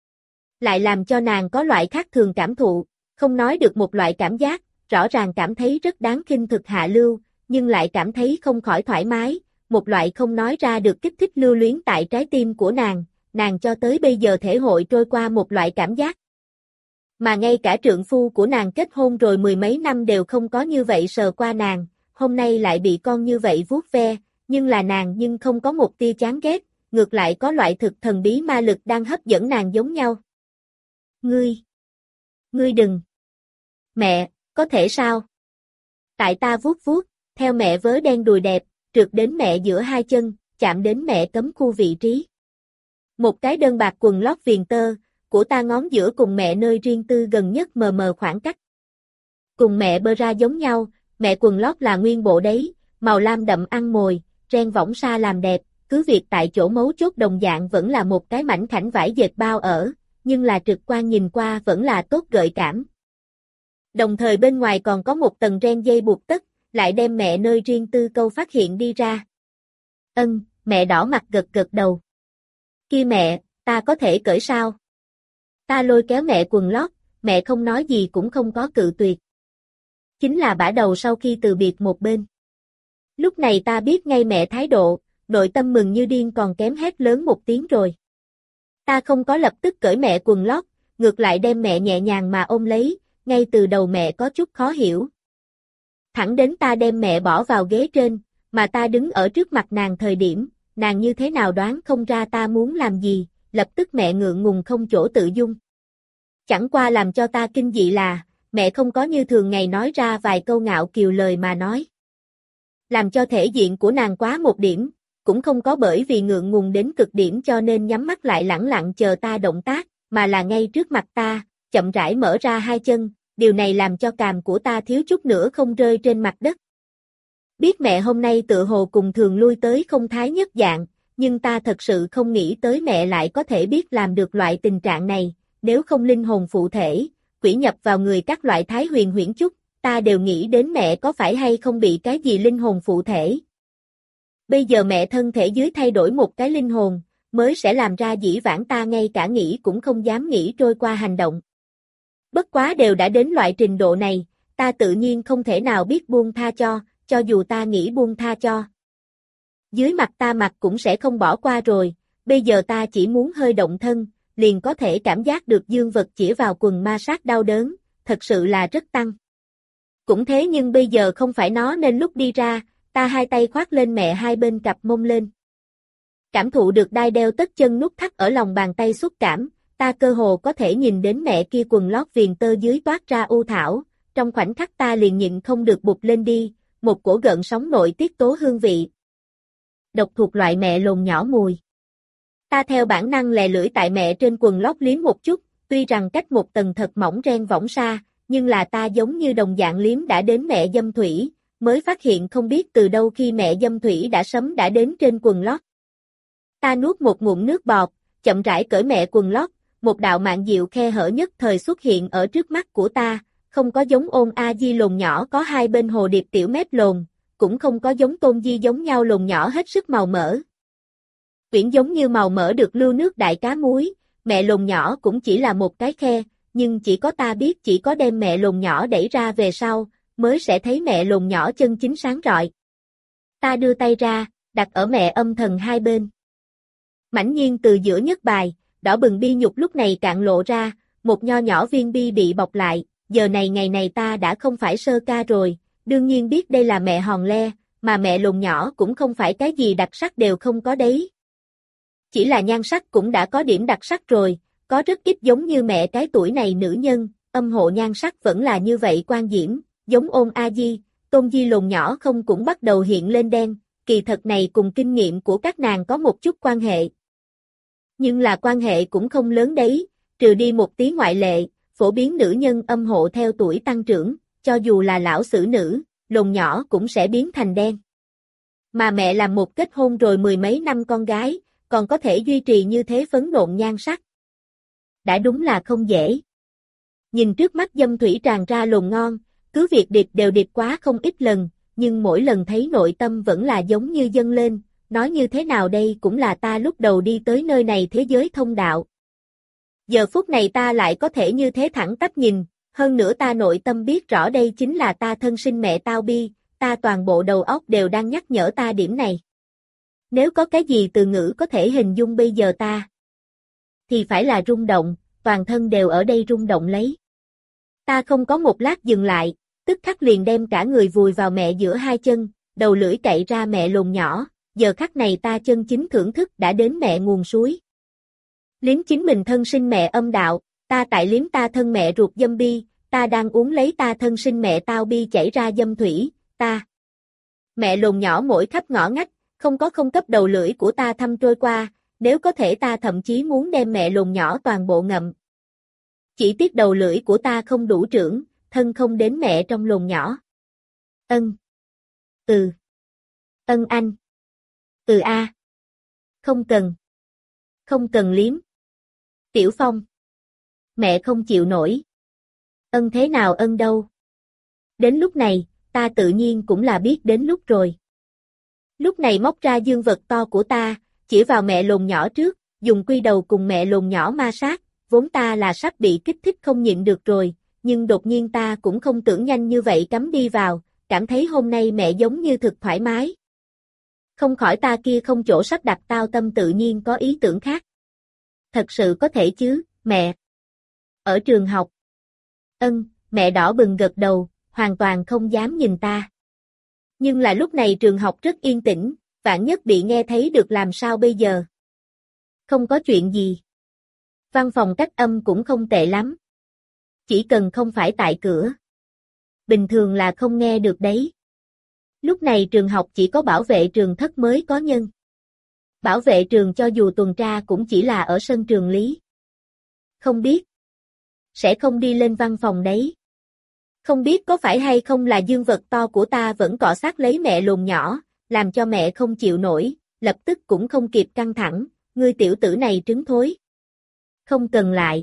Lại làm cho nàng có loại khác thường cảm thụ, không nói được một loại cảm giác, rõ ràng cảm thấy rất đáng khinh thực hạ lưu, nhưng lại cảm thấy không khỏi thoải mái, một loại không nói ra được kích thích lưu luyến tại trái tim của nàng cho tới bây giờ thể hội trôi qua một loại cảm giác. Mà ngay cả trượng phu của nàng kết hôn rồi mười mấy năm đều không có như vậy sờ qua nàng, hôm nay lại bị con như vậy vuốt ve, nhưng là nàng nhưng không có một tia chán ghét, ngược lại có loại thực thần bí ma lực đang hấp dẫn nàng giống nhau. Ngươi đừng. Mẹ, có thể sao? Tại ta vuốt vuốt, theo mẹ vớ đen đùi đẹp, trượt đến mẹ giữa hai chân, chạm đến mẹ cấm khu vị trí. Một cái đơn bạc quần lót viền tơ, của ta ngón giữa cùng mẹ nơi riêng tư gần nhất mờ mờ khoảng cách. Cùng mẹ bơ ra giống nhau, mẹ quần lót là nguyên bộ đấy, màu lam đậm ăn mồi, ren võng sa làm đẹp, cứ việc tại chỗ mấu chốt đồng dạng vẫn là một cái mảnh khảnh vải dệt bao ở, nhưng là trực quan nhìn qua vẫn là tốt gợi cảm. Đồng thời bên ngoài còn có một tầng ren dây buộc tất, lại đem mẹ nơi riêng tư câu phát hiện đi ra. Mẹ đỏ mặt gật gật đầu. Kia mẹ, ta có thể cởi sao? Ta lôi kéo mẹ quần lót, mẹ không nói gì cũng không có cự tuyệt. Chính là bả đầu sau khi từ biệt một bên. Lúc này ta biết ngay mẹ thái độ, nội tâm mừng như điên còn kém hét lớn một tiếng rồi. Ta không có lập tức cởi mẹ quần lót, ngược lại đem mẹ nhẹ nhàng mà ôm lấy, ngay từ đầu mẹ có chút khó hiểu. Thẳng đến ta đem mẹ bỏ vào ghế trên, mà ta đứng ở trước mặt nàng thời điểm, nàng như thế nào đoán không ra ta muốn làm gì, lập tức mẹ ngượng ngùng không chỗ tự dung. Chẳng qua làm cho ta kinh dị là, mẹ không có như thường ngày nói ra vài câu ngạo kiều lời mà nói. Làm cho thể diện của nàng quá một điểm, cũng không có bởi vì ngượng ngùng đến cực điểm cho nên nhắm mắt lại lẳng lặng chờ ta động tác, mà là ngay trước mặt ta, chậm rãi mở ra hai chân, điều này làm cho càm của ta thiếu chút nữa không rơi trên mặt đất. Biết mẹ hôm nay tựa hồ cùng thường lui tới không thái nhất dạng, nhưng ta thật sự không nghĩ tới mẹ lại có thể biết làm được loại tình trạng này, nếu không linh hồn phụ thể, quỷ nhập vào người các loại thái huyền huyễn chút, ta đều nghĩ đến mẹ có phải hay không bị cái gì linh hồn phụ thể. Bây giờ mẹ thân thể dưới thay đổi một cái linh hồn, mới sẽ làm ra dĩ vãng ta ngay cả nghĩ cũng không dám nghĩ trôi qua hành động. Bất quá đều đã đến loại trình độ này, ta tự nhiên không thể nào biết buông tha cho dù ta nghĩ buông tha cho. Dưới mặt ta mặt cũng sẽ không bỏ qua rồi, bây giờ ta chỉ muốn hơi động thân, liền có thể cảm giác được dương vật chĩa vào quần ma sát đau đớn, thật sự là rất tăng. Cũng thế nhưng bây giờ không phải nó nên lúc đi ra, ta hai tay khoác lên mẹ hai bên cặp mông lên. Cảm thụ được đai đeo tất chân nút thắt ở lòng bàn tay xúc cảm, ta cơ hồ có thể nhìn đến mẹ kia quần lót viền tơ dưới toát ra u thảo, trong khoảnh khắc ta liền nhịn không được bụt lên đi, một cổ gợn sóng nội tiết tố hương vị. Độc thuộc loại mẹ lồn nhỏ mùi. Ta theo bản năng lè lưỡi tại mẹ trên quần lót liếm một chút, tuy rằng cách một tầng thật mỏng ren võng sa, nhưng là ta giống như đồng dạng liếm đã đến mẹ dâm thủy, mới phát hiện không biết từ đâu khi mẹ dâm thủy đã sấm đã đến trên quần lót. Ta nuốt một ngụm nước bọt, chậm rãi cởi mẹ quần lót, một đạo mạn diệu khe hở nhất thời xuất hiện ở trước mắt của ta, không có giống Ôn A Di lồn nhỏ có hai bên hồ điệp tiểu mép lồn, cũng không có giống Tôn Di giống nhau lồn nhỏ hết sức màu mỡ. Quyển giống như màu mỡ được lưu nước đại cá muối, mẹ lồn nhỏ cũng chỉ là một cái khe, nhưng chỉ có ta biết chỉ có đem mẹ lồn nhỏ đẩy ra về sau, mới sẽ thấy mẹ lồn nhỏ chân chính sáng rọi. Ta đưa tay ra, đặt ở mẹ âm thần hai bên. Mãnh nhiên từ giữa nhất bài, đỏ bừng bi nhục lúc này cạn lộ ra, một nho nhỏ viên bi bị bọc lại, giờ này ngày này ta đã không phải sơ ca rồi, đương nhiên biết đây là mẹ hòn le, mà mẹ lồn nhỏ cũng không phải cái gì đặc sắc đều không có đấy. Chỉ là nhan sắc cũng đã có điểm đặc sắc rồi, có rất ít giống như mẹ cái tuổi này nữ nhân, âm hộ nhan sắc vẫn là như vậy quan diễm, giống Ôn A Di, Tôn Di lồn nhỏ không cũng bắt đầu hiện lên đen, kỳ thật này cùng kinh nghiệm của các nàng có một chút quan hệ. Nhưng là quan hệ cũng không lớn đấy, trừ đi một tí ngoại lệ, phổ biến nữ nhân âm hộ theo tuổi tăng trưởng, cho dù là lão sử nữ, lồn nhỏ cũng sẽ biến thành đen. Mà mẹ làm một kết hôn rồi mười mấy năm con gái, còn có thể duy trì như thế phấn nộn nhan sắc. Đã đúng là không dễ. Nhìn trước mắt dâm thủy tràn ra lồn ngon, cứ việc điệp đều điệp quá không ít lần, nhưng mỗi lần thấy nội tâm vẫn là giống như dâng lên, nói như thế nào đây cũng là ta lúc đầu đi tới nơi này thế giới thông đạo. Giờ phút này ta lại có thể như thế thẳng tắp nhìn, hơn nữa ta nội tâm biết rõ đây chính là ta thân sinh mẹ tao bi, ta toàn bộ đầu óc đều đang nhắc nhở ta điểm này. Nếu có cái gì từ ngữ có thể hình dung bây giờ ta, thì phải là rung động, toàn thân đều ở đây rung động lấy. Ta không có một lát dừng lại, tức khắc liền đem cả người vùi vào mẹ giữa hai chân, đầu lưỡi cậy ra mẹ lồn nhỏ, giờ khắc này ta chân chính thưởng thức đã đến mẹ nguồn suối. Liếm chính mình thân sinh mẹ âm đạo, ta tại liếm ta thân mẹ ruột dâm bi, ta đang uống lấy ta thân sinh mẹ tao bi chảy ra dâm thủy, ta. Mẹ lồn nhỏ mỗi khắp ngõ ngách, không có không cấp đầu lưỡi của ta thăm trôi qua, nếu có thể ta thậm chí muốn đem mẹ lồn nhỏ toàn bộ ngậm. Chỉ tiếc đầu lưỡi của ta không đủ trưởng, thân không đến mẹ trong lồn nhỏ. Ân. Ừ. Ân anh. Ừ a. Không cần. Không cần liếm. Tiểu Phong. Mẹ không chịu nổi. Ân thế nào ân đâu. Đến lúc này, ta tự nhiên cũng là biết đến lúc rồi. Lúc này móc ra dương vật to của ta, chỉ vào mẹ lồn nhỏ trước, dùng quy đầu cùng mẹ lồn nhỏ ma sát, vốn ta là sắp bị kích thích không nhịn được rồi, nhưng đột nhiên ta cũng không tưởng nhanh như vậy cắm đi vào, cảm thấy hôm nay mẹ giống như thực thoải mái. Không khỏi ta kia không chỗ sắp đặt tao tâm tự nhiên có ý tưởng khác. Thật sự có thể chứ, mẹ. Ở trường học. Ân, mẹ đỏ bừng gật đầu, hoàn toàn không dám nhìn ta. Nhưng là lúc này trường học rất yên tĩnh, vạn nhất bị nghe thấy được làm sao bây giờ. Không có chuyện gì. Văn phòng cách âm cũng không tệ lắm. Chỉ cần không phải tại cửa. Bình thường là không nghe được đấy. Lúc này trường học chỉ có bảo vệ trường thất mới có nhân. Bảo vệ trường cho dù tuần tra cũng chỉ là ở sân trường lý. Không biết. Sẽ không đi lên văn phòng đấy. Không biết có phải hay không là dương vật to của ta vẫn cọ sát lấy mẹ lồn nhỏ, làm cho mẹ không chịu nổi, lập tức cũng không kịp căng thẳng, ngươi tiểu tử này trứng thối. Không cần lại.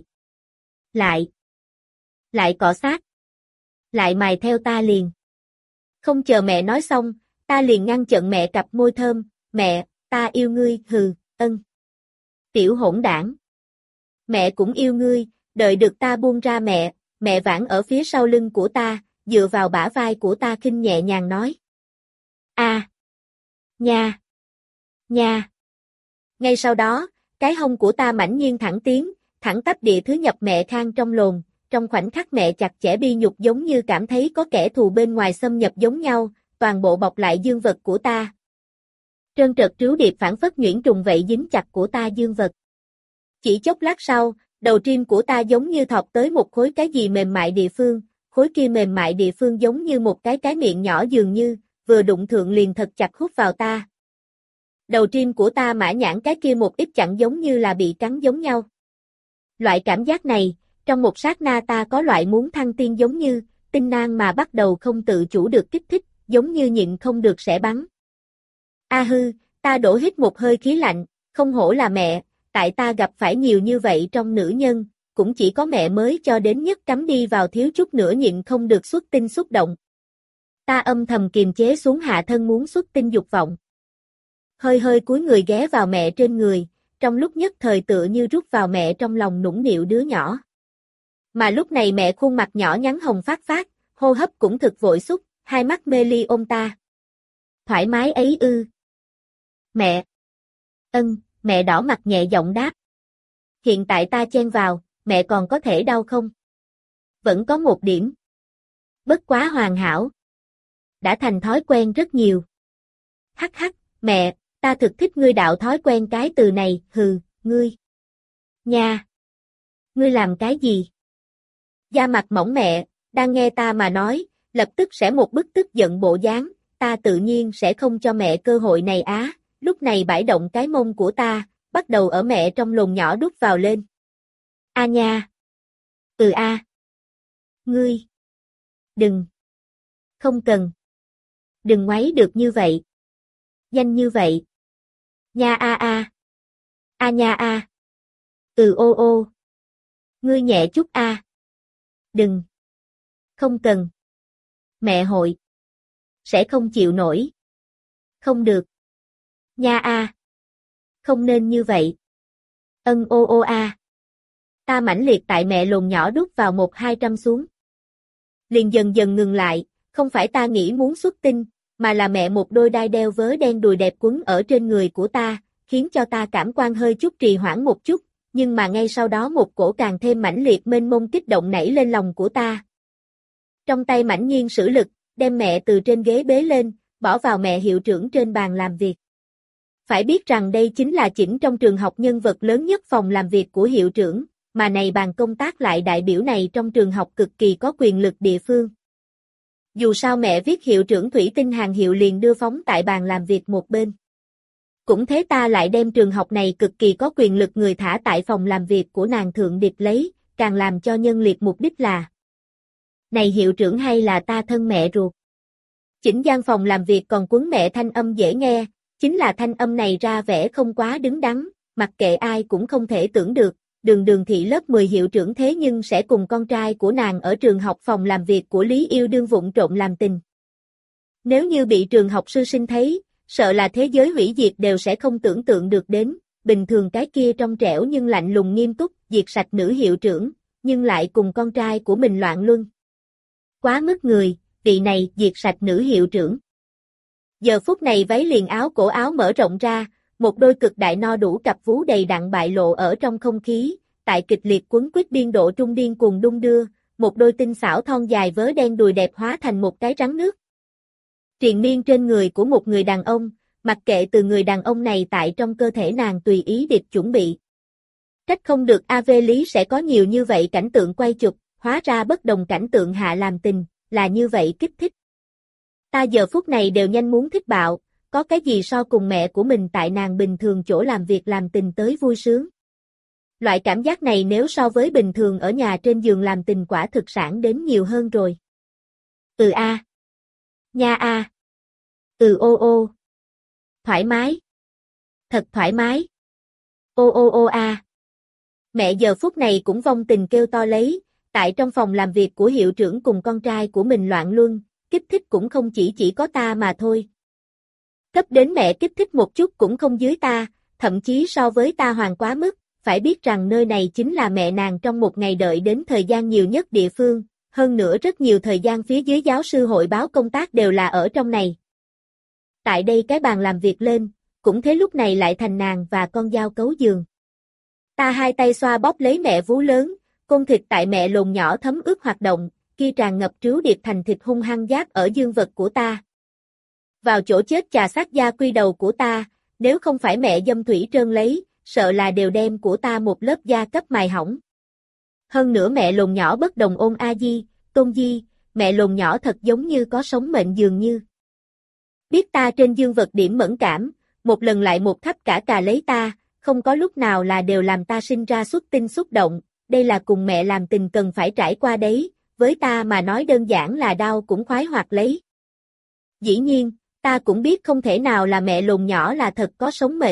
Lại cọ sát. Lại mài theo ta liền. Không chờ mẹ nói xong, ta liền ngăn chặn mẹ cặp môi thơm, mẹ, ta yêu ngươi, hừ, ân. Tiểu hỗn đảng. Mẹ cũng yêu ngươi, đợi được ta buông ra mẹ vãn ở phía sau lưng của ta, dựa vào bả vai của ta khinh nhẹ nhàng nói. A. Nha. Nha. Ngay sau đó, cái hông của ta mãnh nhiên thẳng tiến, thẳng tắp địa thứ nhập mẹ khang trong lồn, trong khoảnh khắc mẹ chặt chẽ bi nhục giống như cảm thấy có kẻ thù bên ngoài xâm nhập giống nhau, toàn bộ bọc lại dương vật của ta. Trơn trật trứu điệp phản phất nhuyễn trùng vậy dính chặt của ta dương vật. Chỉ chốc lát sau, đầu tim của ta giống như thọt tới một khối cái gì mềm mại địa phương, khối kia mềm mại địa phương giống như một cái miệng nhỏ dường như, vừa đụng thượng liền thật chặt hút vào ta. Đầu tim của ta mã nhãn cái kia một ít chẳng giống như là bị cắn giống nhau. Loại cảm giác này, trong một sát na ta có loại muốn thăng tiên giống như, tinh nang mà bắt đầu không tự chủ được kích thích, giống như nhịn không được sẽ bắn. A hư, ta đổ hít một hơi khí lạnh, không hổ là mẹ, tại ta gặp phải nhiều như vậy trong nữ nhân, cũng chỉ có mẹ mới cho đến nhất cắm đi vào thiếu chút nữa nhịn không được xuất tinh xúc động. Ta âm thầm kiềm chế xuống hạ thân muốn xuất tinh dục vọng. Hơi hơi cúi người ghé vào mẹ trên người, trong lúc nhất thời tựa như rút vào mẹ trong lòng nũng nịu đứa nhỏ. Mà lúc này mẹ khuôn mặt nhỏ nhắn hồng phát phát, hô hấp cũng thực vội xúc, hai mắt mê ly ôm ta. Thoải mái ấy ư? Mẹ. Mẹ đỏ mặt nhẹ giọng đáp. Hiện tại ta chen vào, mẹ còn có thể đau không? Vẫn có một điểm. Bất quá hoàn hảo. Đã thành thói quen rất nhiều. Hắc hắc, mẹ, ta thực thích ngươi đạo thói quen cái từ này, hừ, ngươi. Nha. Ngươi làm cái gì? Da mặt mỏng mẹ, đang nghe ta mà nói, lập tức sẽ một bức tức giận bộ dáng, ta tự nhiên sẽ không cho mẹ cơ hội này á, lúc này bãi động cái mông của ta, bắt đầu ở mẹ trong lồn nhỏ đút vào lên. A nha. A. Ngươi. Đừng. Không cần. Đừng ngoáy được như vậy. Nhanh như vậy. Nha a a. A nha a. Ô. Ngươi nhẹ chút a. Đừng. Không cần. Mẹ hội. Sẽ không chịu nổi. Không được. Nha a. Không nên như vậy. Ô a. Ta mãnh liệt tại mẹ lồn nhỏ đút vào 100-200 xuống. Liền dần dần ngừng lại, không phải ta nghĩ muốn xuất tinh, mà là mẹ một đôi đai đeo vớ đen đùi đẹp quấn ở trên người của ta, khiến cho ta cảm quan hơi chút trì hoãn một chút, nhưng mà ngay sau đó một cổ càng thêm mãnh liệt mênh mông kích động nảy lên lòng của ta. Trong tay mãnh nhiên sử lực, đem mẹ từ trên ghế bế lên, bỏ vào mẹ hiệu trưởng trên bàn làm việc. Phải biết rằng đây chính là chỉnh trong trường học nhân vật lớn nhất phòng làm việc của hiệu trưởng, mà này bàn công tác lại đại biểu này trong trường học cực kỳ có quyền lực địa phương. Dù sao mẹ viết hiệu trưởng thủy tinh hàng hiệu liền đưa phóng tại bàn làm việc một bên. Cũng thế ta lại đem trường học này cực kỳ có quyền lực người thả tại phòng làm việc của nàng thượng điệp lấy, càng làm cho nhân liệt mục đích là này hiệu trưởng hay là ta thân mẹ ruột. Chỉnh gian phòng làm việc còn quấn mẹ thanh âm dễ nghe, chính là thanh âm này ra vẻ không quá đứng đắn, mặc kệ ai cũng không thể tưởng được, đường thị lớp 10 hiệu trưởng thế nhưng sẽ cùng con trai của nàng ở trường học phòng làm việc của Lý Yêu Đương vụng trộm làm tình. Nếu như bị trường học sư sinh thấy, sợ là thế giới hủy diệt đều sẽ không tưởng tượng được đến, bình thường cái kia trong trẻo nhưng lạnh lùng nghiêm túc, diệt sạch nữ hiệu trưởng, nhưng lại cùng con trai của mình loạn luân. Quá mức người, vị này diệt sạch nữ hiệu trưởng. Giờ phút này váy liền áo cổ áo mở rộng ra, một đôi cực đại no đủ cặp vú đầy đặn bại lộ ở trong không khí, tại kịch liệt quấn quýt biên độ trung điên cuồng đung đưa, một đôi tinh xảo thon dài vớ đen đùi đẹp hóa thành một cái rắn nước. Triền miên trên người của một người đàn ông, mặc kệ từ người đàn ông này tại trong cơ thể nàng tùy ý điệp chuẩn bị. Trách không được AV Lý sẽ có nhiều như vậy cảnh tượng quay chụp, hóa ra bất đồng cảnh tượng hạ làm tình, là như vậy kích thích. Ta giờ phút này đều nhanh muốn thích bạo, có cái gì so cùng mẹ của mình tại nàng bình thường chỗ làm việc làm tình tới vui sướng. Loại cảm giác này nếu so với bình thường ở nhà trên giường làm tình quả thực sản đến nhiều hơn rồi. A. Nha a. Ô. Thoải mái. Thật thoải mái. Ô a. Mẹ giờ phút này cũng vong tình kêu to lấy, tại trong phòng làm việc của hiệu trưởng cùng con trai của mình loạn luân, kích thích cũng không chỉ có ta mà thôi. Cấp đến mẹ kích thích một chút cũng không dưới ta, thậm chí so với ta hoàn quá mức, phải biết rằng nơi này chính là mẹ nàng trong một ngày đợi đến thời gian nhiều nhất địa phương, hơn nữa rất nhiều thời gian phía dưới giáo sư hội báo công tác đều là ở trong này. Tại đây cái bàn làm việc lên, cũng thế lúc này lại thành nàng và con dao cấu giường. Ta hai tay xoa bóp lấy mẹ vú lớn, côn thịt tại mẹ lồn nhỏ thấm ướt hoạt động, kia tràn ngập trứu điệp thành thịt hung hăng giáp ở dương vật của ta. Vào chỗ chết chà sát da quy đầu của ta, nếu không phải mẹ dâm thủy trơn lấy, sợ là đều đem của ta một lớp da cấp mài hỏng. Hơn nữa mẹ lồn nhỏ bất đồng ôn a di, tôn di, mẹ lồn nhỏ thật giống như có sống mệnh dường như. Biết ta trên dương vật điểm mẫn cảm, một lần lại một thắp cả cà lấy ta, không có lúc nào là đều làm ta sinh ra xuất tinh xúc động, đây là cùng mẹ làm tình cần phải trải qua đấy, với ta mà nói đơn giản là đau cũng khoái hoạt lấy. Dĩ nhiên, ta cũng biết không thể nào là mẹ lồn nhỏ là thật có sống mệnh,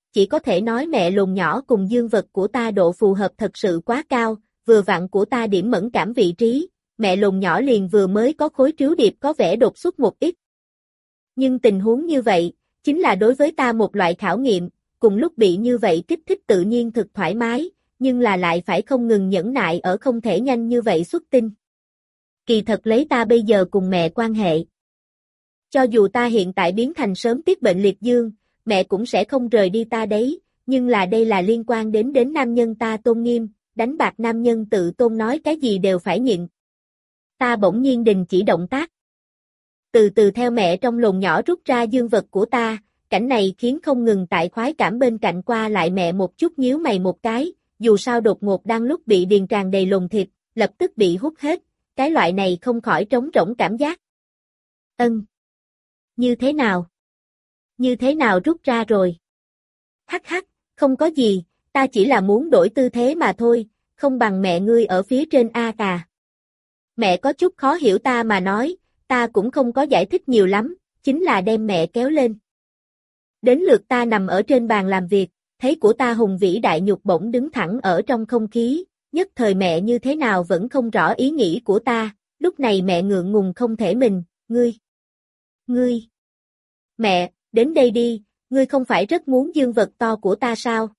chỉ có thể nói mẹ lùn nhỏ cùng dương vật của ta độ phù hợp thật sự quá cao, vừa vặn của ta điểm mẫn cảm vị trí, mẹ lùn nhỏ liền vừa mới có khối trứu điệp có vẻ đột xuất một ít. Nhưng tình huống như vậy, chính là đối với ta một loại khảo nghiệm, cùng lúc bị như vậy kích thích tự nhiên thực thoải mái, nhưng là lại phải không ngừng nhẫn nại ở không thể nhanh như vậy xuất tinh. Kỳ thật lấy ta bây giờ cùng mẹ quan hệ. Cho dù ta hiện tại biến thành sớm tiết bệnh liệt dương, mẹ cũng sẽ không rời đi ta đấy, nhưng là đây là liên quan đến nam nhân ta tôn nghiêm, đánh bạc nam nhân tự tôn nói cái gì đều phải nhịn. Ta bỗng nhiên đình chỉ động tác. Từ từ theo mẹ trong lồn nhỏ rút ra dương vật của ta, cảnh này khiến không ngừng tại khoái cảm bên cạnh qua lại mẹ một chút nhíu mày một cái, dù sao đột ngột đang lúc bị điền tràn đầy lồn thịt, lập tức bị hút hết, cái loại này không khỏi trống rỗng cảm giác. Như thế nào? Như thế nào rút ra rồi? Hắc hắc, không có gì, ta chỉ là muốn đổi tư thế mà thôi, không bằng mẹ ngươi ở phía trên a à. Mẹ có chút khó hiểu ta mà nói, ta cũng không có giải thích nhiều lắm, chính là đem mẹ kéo lên. Đến lượt ta nằm ở trên bàn làm việc, thấy của ta hùng vĩ đại nhục bổng đứng thẳng ở trong không khí, nhất thời mẹ như thế nào vẫn không rõ ý nghĩ của ta, lúc này mẹ ngượng ngùng không thể mình, ngươi. Mẹ, đến đây đi, ngươi không phải rất muốn dương vật to của ta sao?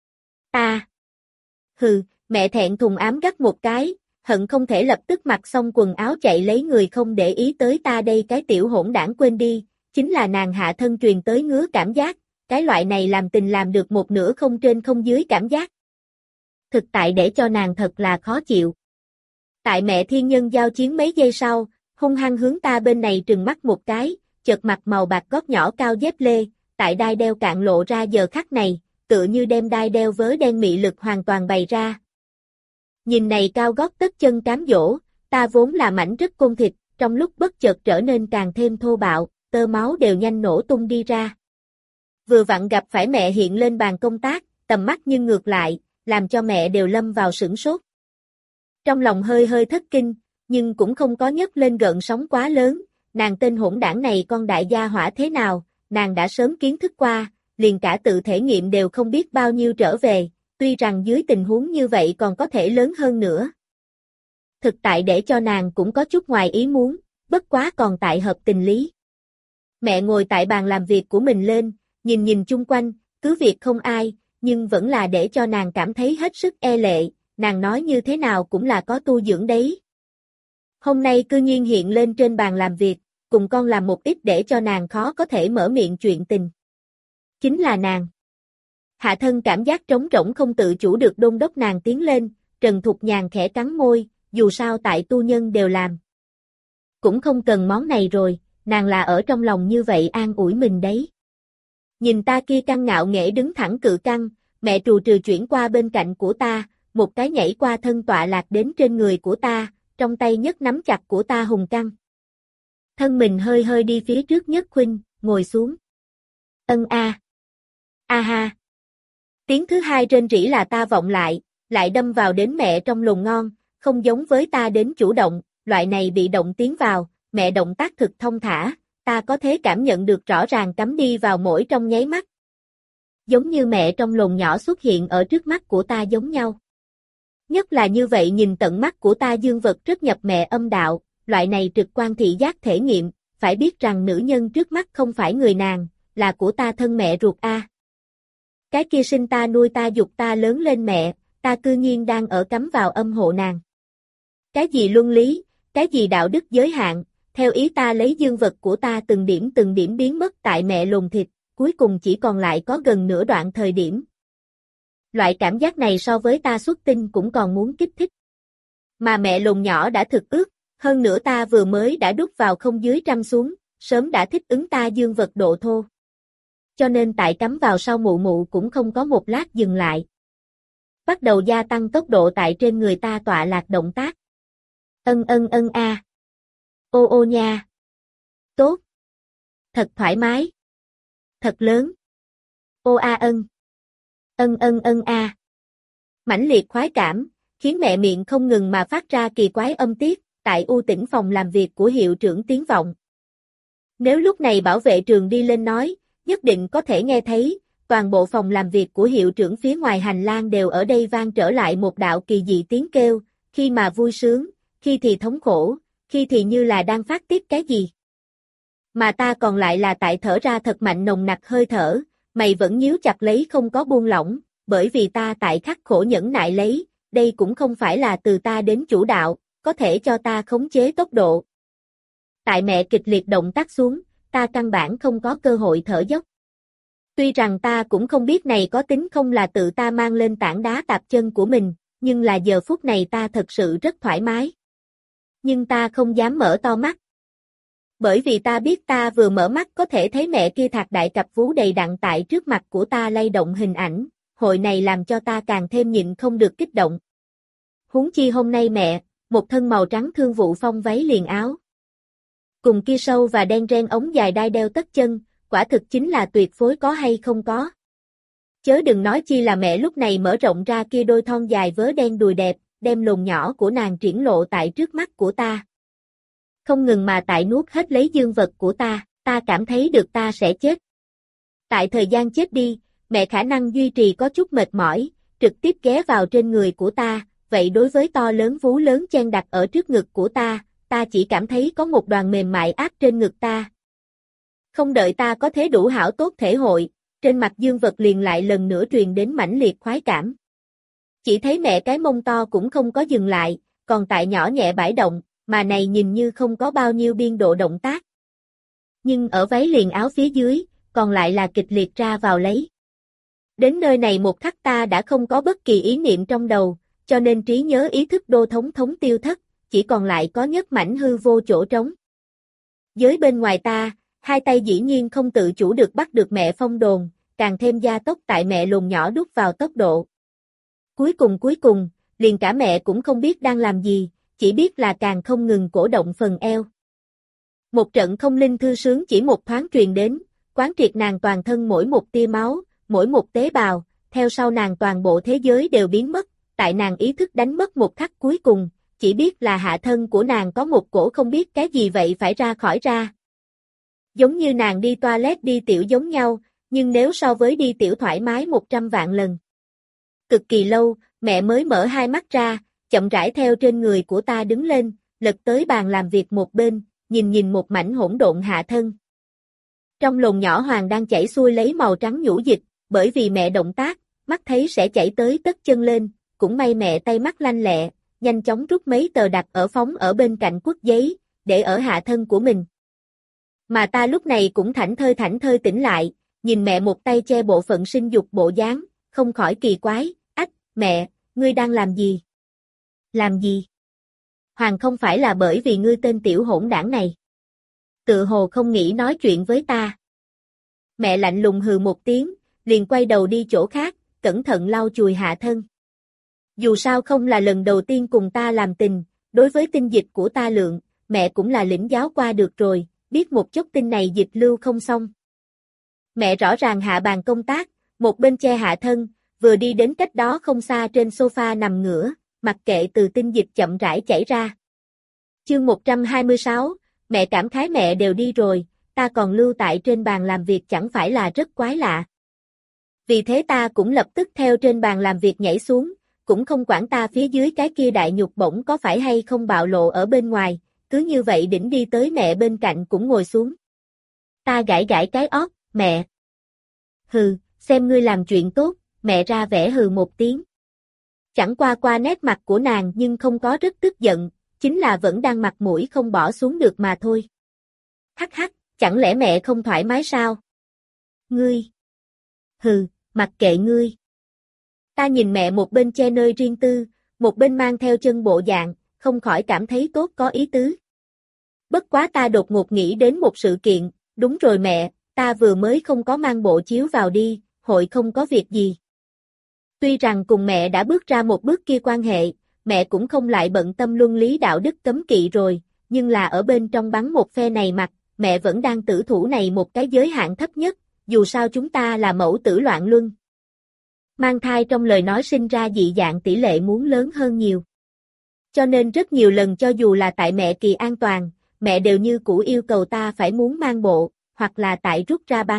Ta. Hừ, mẹ thẹn thùng ám gắt một cái, hận không thể lập tức mặc xong quần áo chạy lấy người không để ý tới ta đây cái tiểu hỗn đảng quên đi, chính là nàng hạ thân truyền tới ngứa cảm giác, cái loại này làm tình làm được một nửa không trên không dưới cảm giác. Thực tại để cho nàng thật là khó chịu. Tại mẹ thiên nhân giao chiến mấy giây sau, hung hăng hướng ta bên này trừng mắt một cái, chợt mặt màu bạc gót nhỏ cao dép lê, tại đai đeo cạn lộ ra giờ khắc này, tựa như đem đai đeo vớ đen mị lực hoàn toàn bày ra. Nhìn này cao gót tất chân cám dỗ, ta vốn là mảnh rất côn thịt, trong lúc bất chợt trở nên càng thêm thô bạo, tơ máu đều nhanh nổ tung đi ra. Vừa vặn gặp phải mẹ hiện lên bàn công tác, tầm mắt nhưng ngược lại, làm cho mẹ đều lâm vào sửng sốt. Trong lòng hơi hơi thất kinh, nhưng cũng không có nhấc lên gợn sóng quá lớn, nàng tên hỗn đảng này con đại gia hỏa thế nào, nàng đã sớm kiến thức qua, liền cả tự thể nghiệm đều không biết bao nhiêu trở về, tuy rằng dưới tình huống như vậy còn có thể lớn hơn nữa. Thực tại để cho nàng cũng có chút ngoài ý muốn, bất quá còn tại hợp tình lý. Mẹ ngồi tại bàn làm việc của mình lên, nhìn chung quanh, cứ việc không ai, nhưng vẫn là để cho nàng cảm thấy hết sức e lệ, nàng nói như thế nào cũng là có tu dưỡng đấy. Hôm nay cư nhiên hiện lên trên bàn làm việc, cùng con làm một ít để cho nàng khó có thể mở miệng chuyện tình. Chính là nàng. Hạ thân cảm giác trống rỗng không tự chủ được đôn đốc nàng tiến lên, Trần Thục Nhàn khẽ cắn môi, dù sao tại tu nhân đều làm. Cũng không cần món này rồi, nàng là ở trong lòng như vậy an ủi mình đấy. Nhìn ta kia căng ngạo nghễ đứng thẳng cự căng, mẹ trù trừ chuyển qua bên cạnh của ta, một cái nhảy qua thân tọa lạc đến trên người của ta, trong tay nhất nắm chặt của ta hùng căng. Thân mình hơi hơi đi phía trước nhất khuynh, ngồi xuống. A. A ha. Tiếng thứ hai rên rỉ là ta vọng lại đâm vào đến mẹ trong lồn ngon, không giống với ta đến chủ động, loại này bị động tiến vào, mẹ động tác thực thông thả, ta có thể cảm nhận được rõ ràng cắm đi vào mỗi trong nháy mắt. Giống như mẹ trong lồn nhỏ xuất hiện ở trước mắt của ta giống nhau. Nhất là như vậy nhìn tận mắt của ta dương vật rất nhập mẹ âm đạo, loại này trực quan thị giác thể nghiệm, phải biết rằng nữ nhân trước mắt không phải người nàng, là của ta thân mẹ ruột a. Cái kia sinh ta nuôi ta dục ta lớn lên mẹ, ta cư nhiên đang ở cắm vào âm hộ nàng. Cái gì luân lý, cái gì đạo đức giới hạn, theo ý ta lấy dương vật của ta từng điểm biến mất tại mẹ lồn thịt, cuối cùng chỉ còn lại có gần nửa đoạn thời điểm. Loại cảm giác này so với ta xuất tinh cũng còn muốn kích thích. Mà mẹ lồn nhỏ đã thực ướt, hơn nữa ta vừa mới đã đút vào không dưới trăm xuống, sớm đã thích ứng ta dương vật độ thô. Cho nên tại cắm vào sau mụ mụ cũng không có một lát dừng lại. Bắt đầu gia tăng tốc độ tại trên người ta tọa lạc động tác. A. Ô nha. Tốt. Thật thoải mái. Thật lớn. Ô a a. Mãnh liệt khoái cảm, khiến mẹ miệng không ngừng mà phát ra kỳ quái âm tiết, tại u tĩnh phòng làm việc của hiệu trưởng tiếng vọng. Nếu lúc này bảo vệ trường đi lên nói, nhất định có thể nghe thấy, toàn bộ phòng làm việc của hiệu trưởng phía ngoài hành lang đều ở đây vang trở lại một đạo kỳ dị tiếng kêu, khi mà vui sướng, khi thì thống khổ, khi thì như là đang phát tiết cái gì. Mà ta còn lại là tại thở ra thật mạnh nồng nặc hơi thở, mày vẫn nhíu chặt lấy không có buông lỏng, bởi vì ta tại khắc khổ nhẫn nại lấy, đây cũng không phải là từ ta đến chủ đạo, có thể cho ta khống chế tốc độ. Tại mẹ kịch liệt động tác xuống, ta căn bản không có cơ hội thở dốc. Tuy rằng ta cũng không biết này có tính không là tự ta mang lên tảng đá tạp chân của mình, nhưng là giờ phút này ta thật sự rất thoải mái. Nhưng ta không dám mở to mắt. Bởi vì ta biết ta vừa mở mắt có thể thấy mẹ kia thạc đại cặp vú đầy đặn tại trước mặt của ta lay động hình ảnh, hội này làm cho ta càng thêm nhịn không được kích động. Huống chi hôm nay mẹ, một thân màu trắng thương vụ phong váy liền áo. Cùng kia sâu và đen ren ống dài đai đeo tất chân, quả thực chính là tuyệt phối có hay không có. Chớ đừng nói chi là mẹ lúc này mở rộng ra kia đôi thon dài vớ đen đùi đẹp, đem lồn nhỏ của nàng triển lộ tại trước mắt của ta. Không ngừng mà tại nuốt hết lấy dương vật của ta cảm thấy được ta sẽ chết. Tại thời gian chết đi, mẹ khả năng duy trì có chút mệt mỏi, trực tiếp ghé vào trên người của ta, vậy đối với to lớn vú lớn chen đặt ở trước ngực của ta chỉ cảm thấy có một đoàn mềm mại áp trên ngực ta. Không đợi ta có thế đủ hảo tốt thể hội, trên mặt dương vật liền lại lần nữa truyền đến mãnh liệt khoái cảm. Chỉ thấy mẹ cái mông to cũng không có dừng lại, còn tại nhỏ nhẹ bãi động, mà này nhìn như không có bao nhiêu biên độ động tác. Nhưng ở váy liền áo phía dưới, còn lại là kịch liệt ra vào lấy. Đến nơi này một khắc ta đã không có bất kỳ ý niệm trong đầu, cho nên trí nhớ ý thức đô thống tiêu thất, chỉ còn lại có nhất mảnh hư vô chỗ trống. Giới bên ngoài ta, hai tay dĩ nhiên không tự chủ được bắt được mẹ phong đồn, càng thêm gia tốc tại mẹ lồn nhỏ đút vào tốc độ. Cuối cùng, liền cả mẹ cũng không biết đang làm gì, chỉ biết là càng không ngừng cổ động phần eo. Một trận không linh thư sướng chỉ một thoáng truyền đến, quán triệt nàng toàn thân mỗi một tia máu, mỗi một tế bào, theo sau nàng toàn bộ thế giới đều biến mất, tại nàng ý thức đánh mất một khắc cuối cùng, chỉ biết là hạ thân của nàng có một cổ không biết cái gì vậy phải ra khỏi ra. Giống như nàng đi toilet đi tiểu giống nhau, nhưng nếu so với đi tiểu thoải mái 100 vạn lần. Cực kỳ lâu, mẹ mới mở hai mắt ra, chậm rãi theo trên người của ta đứng lên, lật tới bàn làm việc một bên, nhìn một mảnh hỗn độn hạ thân. Trong lồn nhỏ hoàng đang chảy xuôi lấy màu trắng nhũ dịch, bởi vì mẹ động tác, mắt thấy sẽ chảy tới tất chân lên, cũng may mẹ tay mắt lanh lẹ, nhanh chóng rút mấy tờ đặt ở phóng ở bên cạnh quất giấy, để ở hạ thân của mình. Mà ta lúc này cũng thảnh thơi tỉnh lại, nhìn mẹ một tay che bộ phận sinh dục bộ dáng, không khỏi kỳ quái, ách, mẹ, ngươi đang làm gì? Làm gì? Hoàng không phải là bởi vì ngươi tên tiểu hỗn đảng này. Tự hồ không nghĩ nói chuyện với ta. Mẹ lạnh lùng hừ một tiếng, liền quay đầu đi chỗ khác, cẩn thận lau chùi hạ thân. Dù sao không là lần đầu tiên cùng ta làm tình, đối với tinh dịch của ta lượng, mẹ cũng là lĩnh giáo qua được rồi, biết một chút tinh này dịch lưu không xong. Mẹ rõ ràng hạ bàn công tác, một bên che hạ thân, vừa đi đến cách đó không xa trên sofa nằm ngửa, mặc kệ từ tinh dịch chậm rãi chảy ra. Chương 126, mẹ cảm khái mẹ đều đi rồi, ta còn lưu tại trên bàn làm việc chẳng phải là rất quái lạ. Vì thế ta cũng lập tức theo trên bàn làm việc nhảy xuống, cũng không quản ta phía dưới cái kia đại nhục bổng có phải hay không bạo lộ ở bên ngoài, cứ như vậy đỉnh đi tới mẹ bên cạnh cũng ngồi xuống. Ta gãi cái ót, mẹ. Hừ, xem ngươi làm chuyện tốt, mẹ ra vẻ hừ một tiếng. Chẳng qua nét mặt của nàng nhưng không có rất tức giận, chính là vẫn đang mặt mũi không bỏ xuống được mà thôi. Hắc hắc, chẳng lẽ mẹ không thoải mái sao? Ngươi. Hừ, mặc kệ ngươi. Ta nhìn mẹ một bên che nơi riêng tư, một bên mang theo chân bộ dạng, không khỏi cảm thấy tốt có ý tứ. Bất quá ta đột ngột nghĩ đến một sự kiện, đúng rồi mẹ, ta vừa mới không có mang bộ chiếu vào đi, hội không có việc gì. Tuy rằng cùng mẹ đã bước ra một bước kia quan hệ, mẹ cũng không lại bận tâm luân lý đạo đức cấm kỵ rồi, nhưng là ở bên trong bắn một phe này mặt, mẹ vẫn đang tử thủ này một cái giới hạn thấp nhất, dù sao chúng ta là mẫu tử loạn luân. Mang thai trong lời nói sinh ra dị dạng tỷ lệ muốn lớn hơn nhiều. Cho nên rất nhiều lần cho dù là tại mẹ kỳ an toàn, mẹ đều như cũ yêu cầu ta phải muốn mang bộ, hoặc là tại rút ra bắn,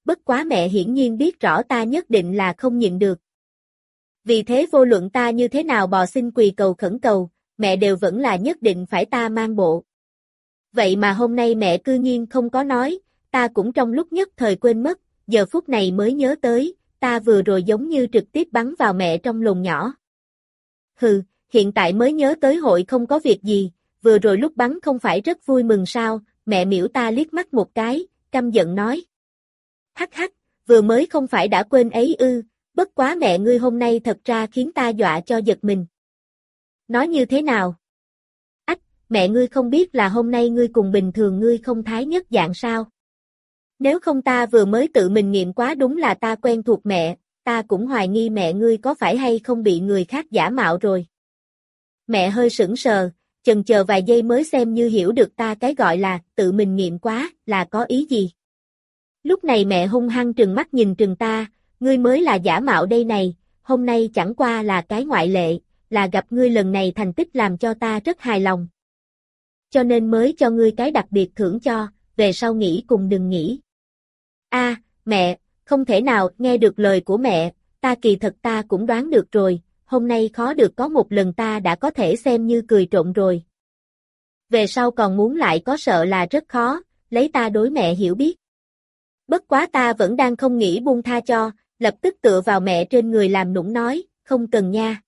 bất quá mẹ hiển nhiên biết rõ ta nhất định là không nhịn được. Vì thế vô luận ta như thế nào bò xin quỳ cầu khẩn cầu, mẹ đều vẫn là nhất định phải ta mang bộ. Vậy mà hôm nay mẹ cư nhiên không có nói, ta cũng trong lúc nhất thời quên mất, giờ phút này mới nhớ tới, ta vừa rồi giống như trực tiếp bắn vào mẹ trong lồng nhỏ. Hừ, hiện tại mới nhớ tới hội không có việc gì, vừa rồi lúc bắn không phải rất vui mừng sao, mẹ miễu ta liếc mắt một cái, căm giận nói. Hắc hắc, vừa mới không phải đã quên ấy ư, bất quá mẹ ngươi hôm nay thật ra khiến ta dọa cho giật mình. Nói như thế nào? Ách, mẹ ngươi không biết là hôm nay ngươi cùng bình thường ngươi không thái nhất dạng sao? Nếu không ta vừa mới tự mình nghiệm quá đúng là ta quen thuộc mẹ, ta cũng hoài nghi mẹ ngươi có phải hay không bị người khác giả mạo rồi. Mẹ hơi sững sờ, chần chờ vài giây mới xem như hiểu được ta cái gọi là tự mình nghiệm quá là có ý gì. Lúc này mẹ hung hăng trừng mắt nhìn trừng ta, ngươi mới là giả mạo đây này, hôm nay chẳng qua là cái ngoại lệ, là gặp ngươi lần này thành tích làm cho ta rất hài lòng. Cho nên mới cho ngươi cái đặc biệt thưởng cho, về sau nghĩ cùng đừng nghĩ. Mẹ, không thể nào, nghe được lời của mẹ, ta kỳ thật ta cũng đoán được rồi, hôm nay khó được có một lần ta đã có thể xem như cười trộm rồi. Về sau còn muốn lại có sợ là rất khó, lấy ta đối mẹ hiểu biết. Bất quá ta vẫn đang không nghĩ buông tha cho, lập tức tựa vào mẹ trên người làm nũng nói, không cần nha.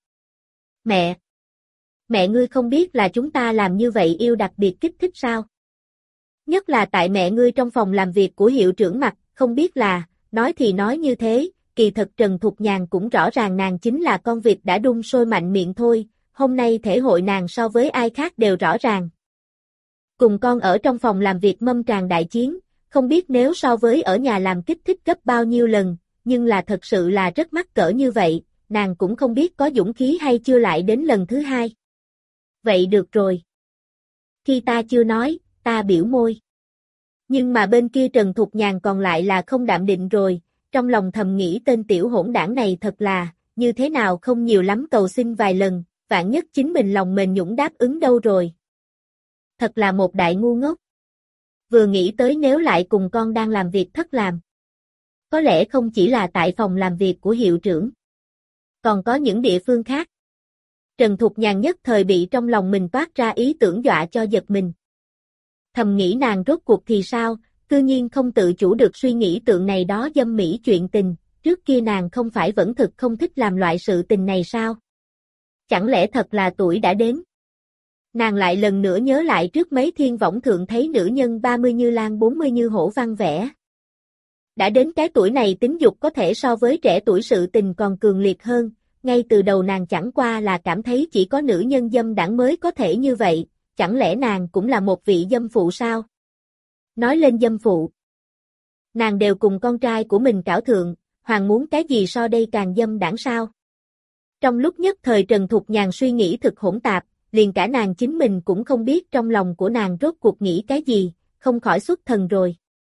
Mẹ ngươi không biết là chúng ta làm như vậy yêu đặc biệt kích thích sao? Nhất là tại mẹ ngươi trong phòng làm việc của hiệu trưởng mặt, không biết là, nói thì nói như thế, kỳ thật Trần Thục Nhàn cũng rõ ràng nàng chính là con vịt đã đun sôi mạnh miệng thôi, hôm nay thể hội nàng so với ai khác đều rõ ràng. Cùng con ở trong phòng làm việc mâm tràng đại chiến, không biết nếu so với ở nhà làm kích thích gấp bao nhiêu lần, nhưng là thật sự là rất mắc cỡ như vậy, nàng cũng không biết có dũng khí hay chưa lại đến lần thứ hai. Vậy được rồi. Khi ta chưa nói, ta biểu môi. Nhưng mà bên kia Trần Thục Nhàn còn lại là không đạm định rồi, trong lòng thầm nghĩ tên tiểu hỗn đảng này thật là, như thế nào không nhiều lắm cầu xin vài lần, vạn nhất chính mình lòng mềm nhũn đáp ứng đâu rồi. Thật là một đại ngu ngốc. Vừa nghĩ tới nếu lại cùng con đang làm việc thất làm. Có lẽ không chỉ là tại phòng làm việc của hiệu trưởng. Còn có những địa phương khác. Trần Thục Nhàn nhất thời bị trong lòng mình toát ra ý tưởng dọa cho giật mình. Thầm nghĩ nàng rốt cuộc thì sao, cư nhiên không tự chủ được suy nghĩ tượng này đó dâm mỹ chuyện tình, trước kia nàng không phải vẫn thực không thích làm loại sự tình này sao? Chẳng lẽ thật là tuổi đã đến? Nàng lại lần nữa nhớ lại trước mấy thiên võng thượng thấy nữ nhân 30 như lan 40 như hổ văn vẽ. Đã đến cái tuổi này tính dục có thể so với trẻ tuổi sự tình còn cường liệt hơn, ngay từ đầu nàng chẳng qua là cảm thấy chỉ có nữ nhân dâm đảng mới có thể như vậy, chẳng lẽ nàng cũng là một vị dâm phụ sao? Nói lên dâm phụ, nàng đều cùng con trai của mình cảo thượng, hoàng muốn cái gì so đây càng dâm đảng sao? Trong lúc nhất thời Trần Thục Nhàn suy nghĩ thực hỗn tạp, liền cả nàng chính mình cũng không biết trong lòng của nàng rốt cuộc nghĩ cái gì, không khỏi xuất thần rồi.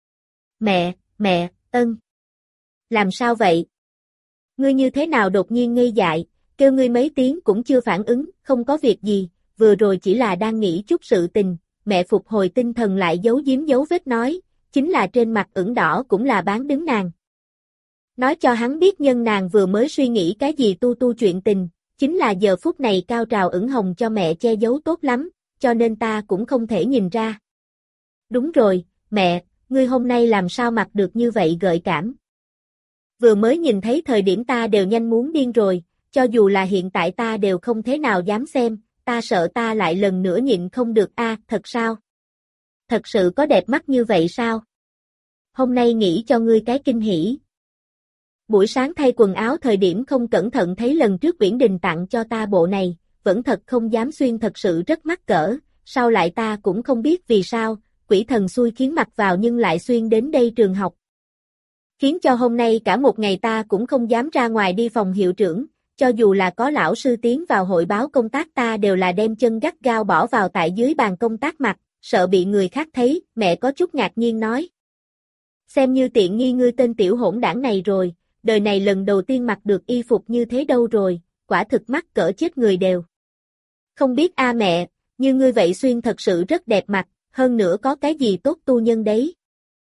Mẹ, ân. Làm sao vậy? Ngươi như thế nào đột nhiên ngây dại, kêu ngươi mấy tiếng cũng chưa phản ứng, không có việc gì, vừa rồi chỉ là đang nghĩ chút sự tình, mẹ phục hồi tinh thần lại giấu giếm dấu vết nói, chính là trên mặt ửng đỏ cũng là bán đứng nàng. Nói cho hắn biết nhân nàng vừa mới suy nghĩ cái gì tu chuyện tình, chính là giờ phút này cao trào ửng hồng cho mẹ che giấu tốt lắm, cho nên ta cũng không thể nhìn ra. Đúng rồi, mẹ, ngươi hôm nay làm sao mặc được như vậy gợi cảm. Vừa mới nhìn thấy thời điểm ta đều nhanh muốn điên rồi, cho dù là hiện tại ta đều không thế nào dám xem, ta sợ ta lại lần nữa nhịn không được thật sao? Thật sự có đẹp mắt như vậy sao? Hôm nay nghĩ cho ngươi cái kinh hỉ. Buổi sáng thay quần áo thời điểm không cẩn thận thấy lần trước Uyển Đình tặng cho ta bộ này, vẫn thật không dám xuyên thật sự rất mắc cỡ, sau lại ta cũng không biết vì sao, quỷ thần xui khiến mặc vào nhưng lại xuyên đến đây trường học. Khiến cho hôm nay cả một ngày ta cũng không dám ra ngoài đi phòng hiệu trưởng, cho dù là có lão sư tiến vào hội báo công tác ta đều là đem chân gắt gao bỏ vào tại dưới bàn công tác mặt, sợ bị người khác thấy, mẹ có chút ngạc nhiên nói. Xem như tiện nghi ngươi tên tiểu hỗn đảng này rồi, đời này lần đầu tiên mặc được y phục như thế đâu rồi, quả thực mắc cỡ chết người đều. Không biết mẹ, như ngươi vậy xuyên thật sự rất đẹp mặt, hơn nữa có cái gì tốt tu nhân đấy.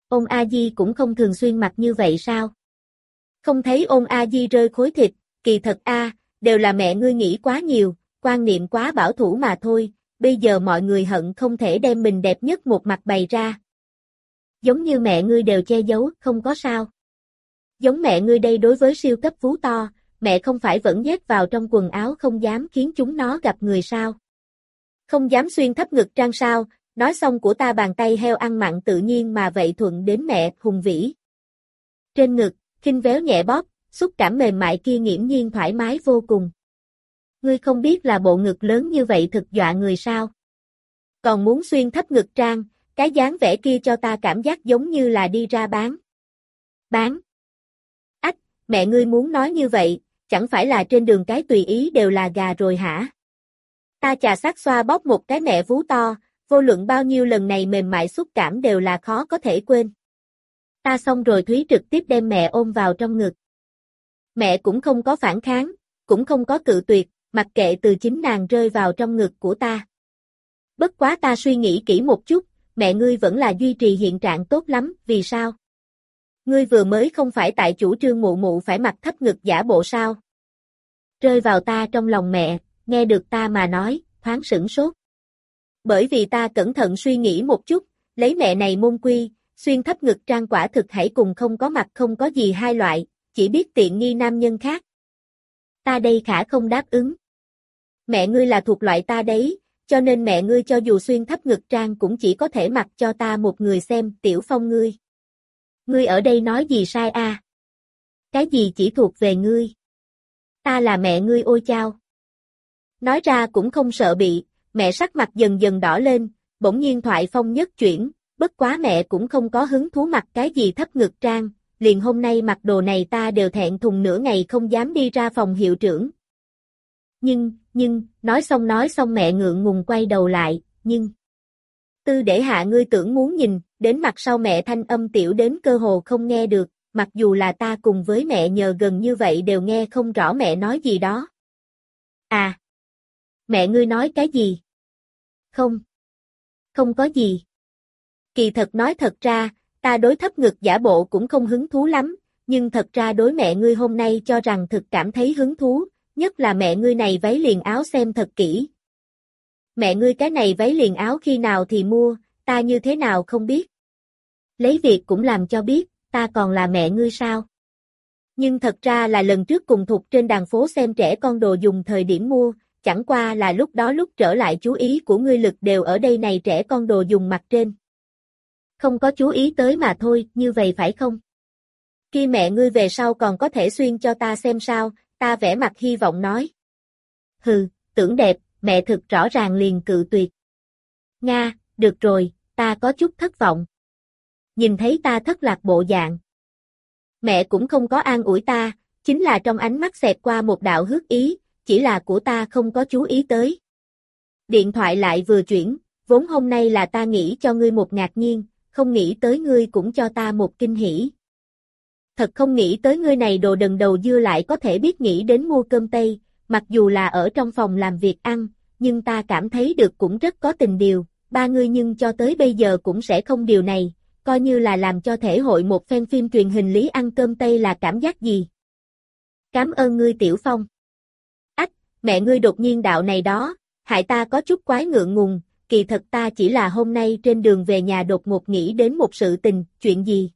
Ôn A Di cũng không thường xuyên mặc như vậy sao? Không thấy Ôn A Di rơi khối thịt, kỳ thật đều là mẹ ngươi nghĩ quá nhiều, quan niệm quá bảo thủ mà thôi, bây giờ mọi người hận không thể đem mình đẹp nhất một mặt bày ra. Giống như mẹ ngươi đều che giấu, không có sao. Giống mẹ ngươi đây đối với siêu cấp vú to, mẹ không phải vẫn nhét vào trong quần áo không dám khiến chúng nó gặp người sao? Không dám xuyên thấp ngực trang sao? Nói xong của ta bàn tay heo ăn mặn tự nhiên mà vậy thuận đến mẹ, hùng vĩ. Trên ngực, khinh véo nhẹ bóp, xúc cảm mềm mại kia nghiễm nhiên thoải mái vô cùng. Ngươi không biết là bộ ngực lớn như vậy thực dọa người sao? Còn muốn xuyên thấp ngực trang, cái dáng vẻ kia cho ta cảm giác giống như là đi ra bán. Bán? Ách, mẹ ngươi muốn nói như vậy, chẳng phải là trên đường cái tùy ý đều là gà rồi hả? Ta chà sát xoa bóp một cái mẹ vú to, vô luận bao nhiêu lần này mềm mại xúc cảm đều là khó có thể quên. Ta xong rồi Thúy trực tiếp đem mẹ ôm vào trong ngực. Mẹ cũng không có phản kháng, cũng không có cự tuyệt, mặc kệ từ chính nàng rơi vào trong ngực của ta. Bất quá ta suy nghĩ kỹ một chút, mẹ ngươi vẫn là duy trì hiện trạng tốt lắm, vì sao? Ngươi vừa mới không phải tại chủ trương mụ mụ phải mặc thấp ngực giả bộ sao? Rơi vào ta trong lòng mẹ, nghe được ta mà nói, thoáng sửng sốt. Bởi vì ta cẩn thận suy nghĩ một chút, lấy mẹ này môn quy, xuyên thấp ngực trang quả thực hãy cùng không có mặt không có gì hai loại, chỉ biết tiện nghi nam nhân khác. Ta đây khả không đáp ứng. Mẹ ngươi là thuộc loại ta đấy, cho nên mẹ ngươi cho dù xuyên thấp ngực trang cũng chỉ có thể mặc cho ta một người xem, Tiểu Phong ngươi. Ngươi ở đây nói gì sai a? Cái gì chỉ thuộc về ngươi? Ta là mẹ ngươi ôi chao. Nói ra cũng không sợ bị, mẹ sắc mặt dần dần đỏ lên, bỗng nhiên thoại phong nhất chuyển, bất quá mẹ cũng không có hứng thú mặc cái gì thấp ngực trang, liền hôm nay mặc đồ này ta đều thẹn thùng nửa ngày không dám đi ra phòng hiệu trưởng. Nhưng, nói xong mẹ ngượng ngùng quay đầu lại, nhưng. Tư để hạ ngươi tưởng muốn nhìn, đến mặt sau mẹ thanh âm tiểu đến cơ hồ không nghe được, mặc dù là ta cùng với mẹ nhờ gần như vậy đều nghe không rõ mẹ nói gì đó. À! Mẹ ngươi nói cái gì? Không có gì. Kỳ thật nói thật ra, ta đối thấp ngực giả bộ cũng không hứng thú lắm, nhưng thật ra đối mẹ ngươi hôm nay cho rằng thực cảm thấy hứng thú, nhất là mẹ ngươi này váy liền áo xem thật kỹ. Mẹ ngươi cái này váy liền áo khi nào thì mua, ta như thế nào không biết. Lấy việc cũng làm cho biết, ta còn là mẹ ngươi sao? Nhưng thật ra là lần trước cùng Thục trên đàn phố xem trẻ con đồ dùng thời điểm mua, chẳng qua là lúc đó lúc trở lại chú ý của ngươi lực đều ở đây này trẻ con đồ dùng mặt trên. Không có chú ý tới mà thôi, như vậy phải không? Khi mẹ ngươi về sau còn có thể xuyên cho ta xem sao, ta vẻ mặt hy vọng nói. Hừ, tưởng đẹp, mẹ thực rõ ràng liền cự tuyệt. Nga, được rồi, ta có chút thất vọng. Nhìn thấy ta thất lạc bộ dạng. Mẹ cũng không có an ủi ta, chính là trong ánh mắt xẹt qua một đạo hước ý, chỉ là của ta không có chú ý tới. Điện thoại lại vừa chuyển, vốn hôm nay là ta nghĩ cho ngươi một ngạc nhiên, không nghĩ tới ngươi cũng cho ta một kinh hỉ. Thật không nghĩ tới ngươi này đồ đần đầu dưa lại có thể biết nghĩ đến mua cơm Tây, mặc dù là ở trong phòng làm việc ăn, nhưng ta cảm thấy được cũng rất có tình điều, ba ngươi nhưng cho tới bây giờ cũng sẽ không điều này, coi như là làm cho thể hội một phen phim truyền hình lý ăn cơm Tây là cảm giác gì. Cảm ơn ngươi Tiểu Phong. Ách, mẹ ngươi đột nhiên đạo này đó, hại ta có chút quái ngượng ngùng, kỳ thật ta chỉ là hôm nay trên đường về nhà đột ngột nghĩ đến một sự tình, chuyện gì?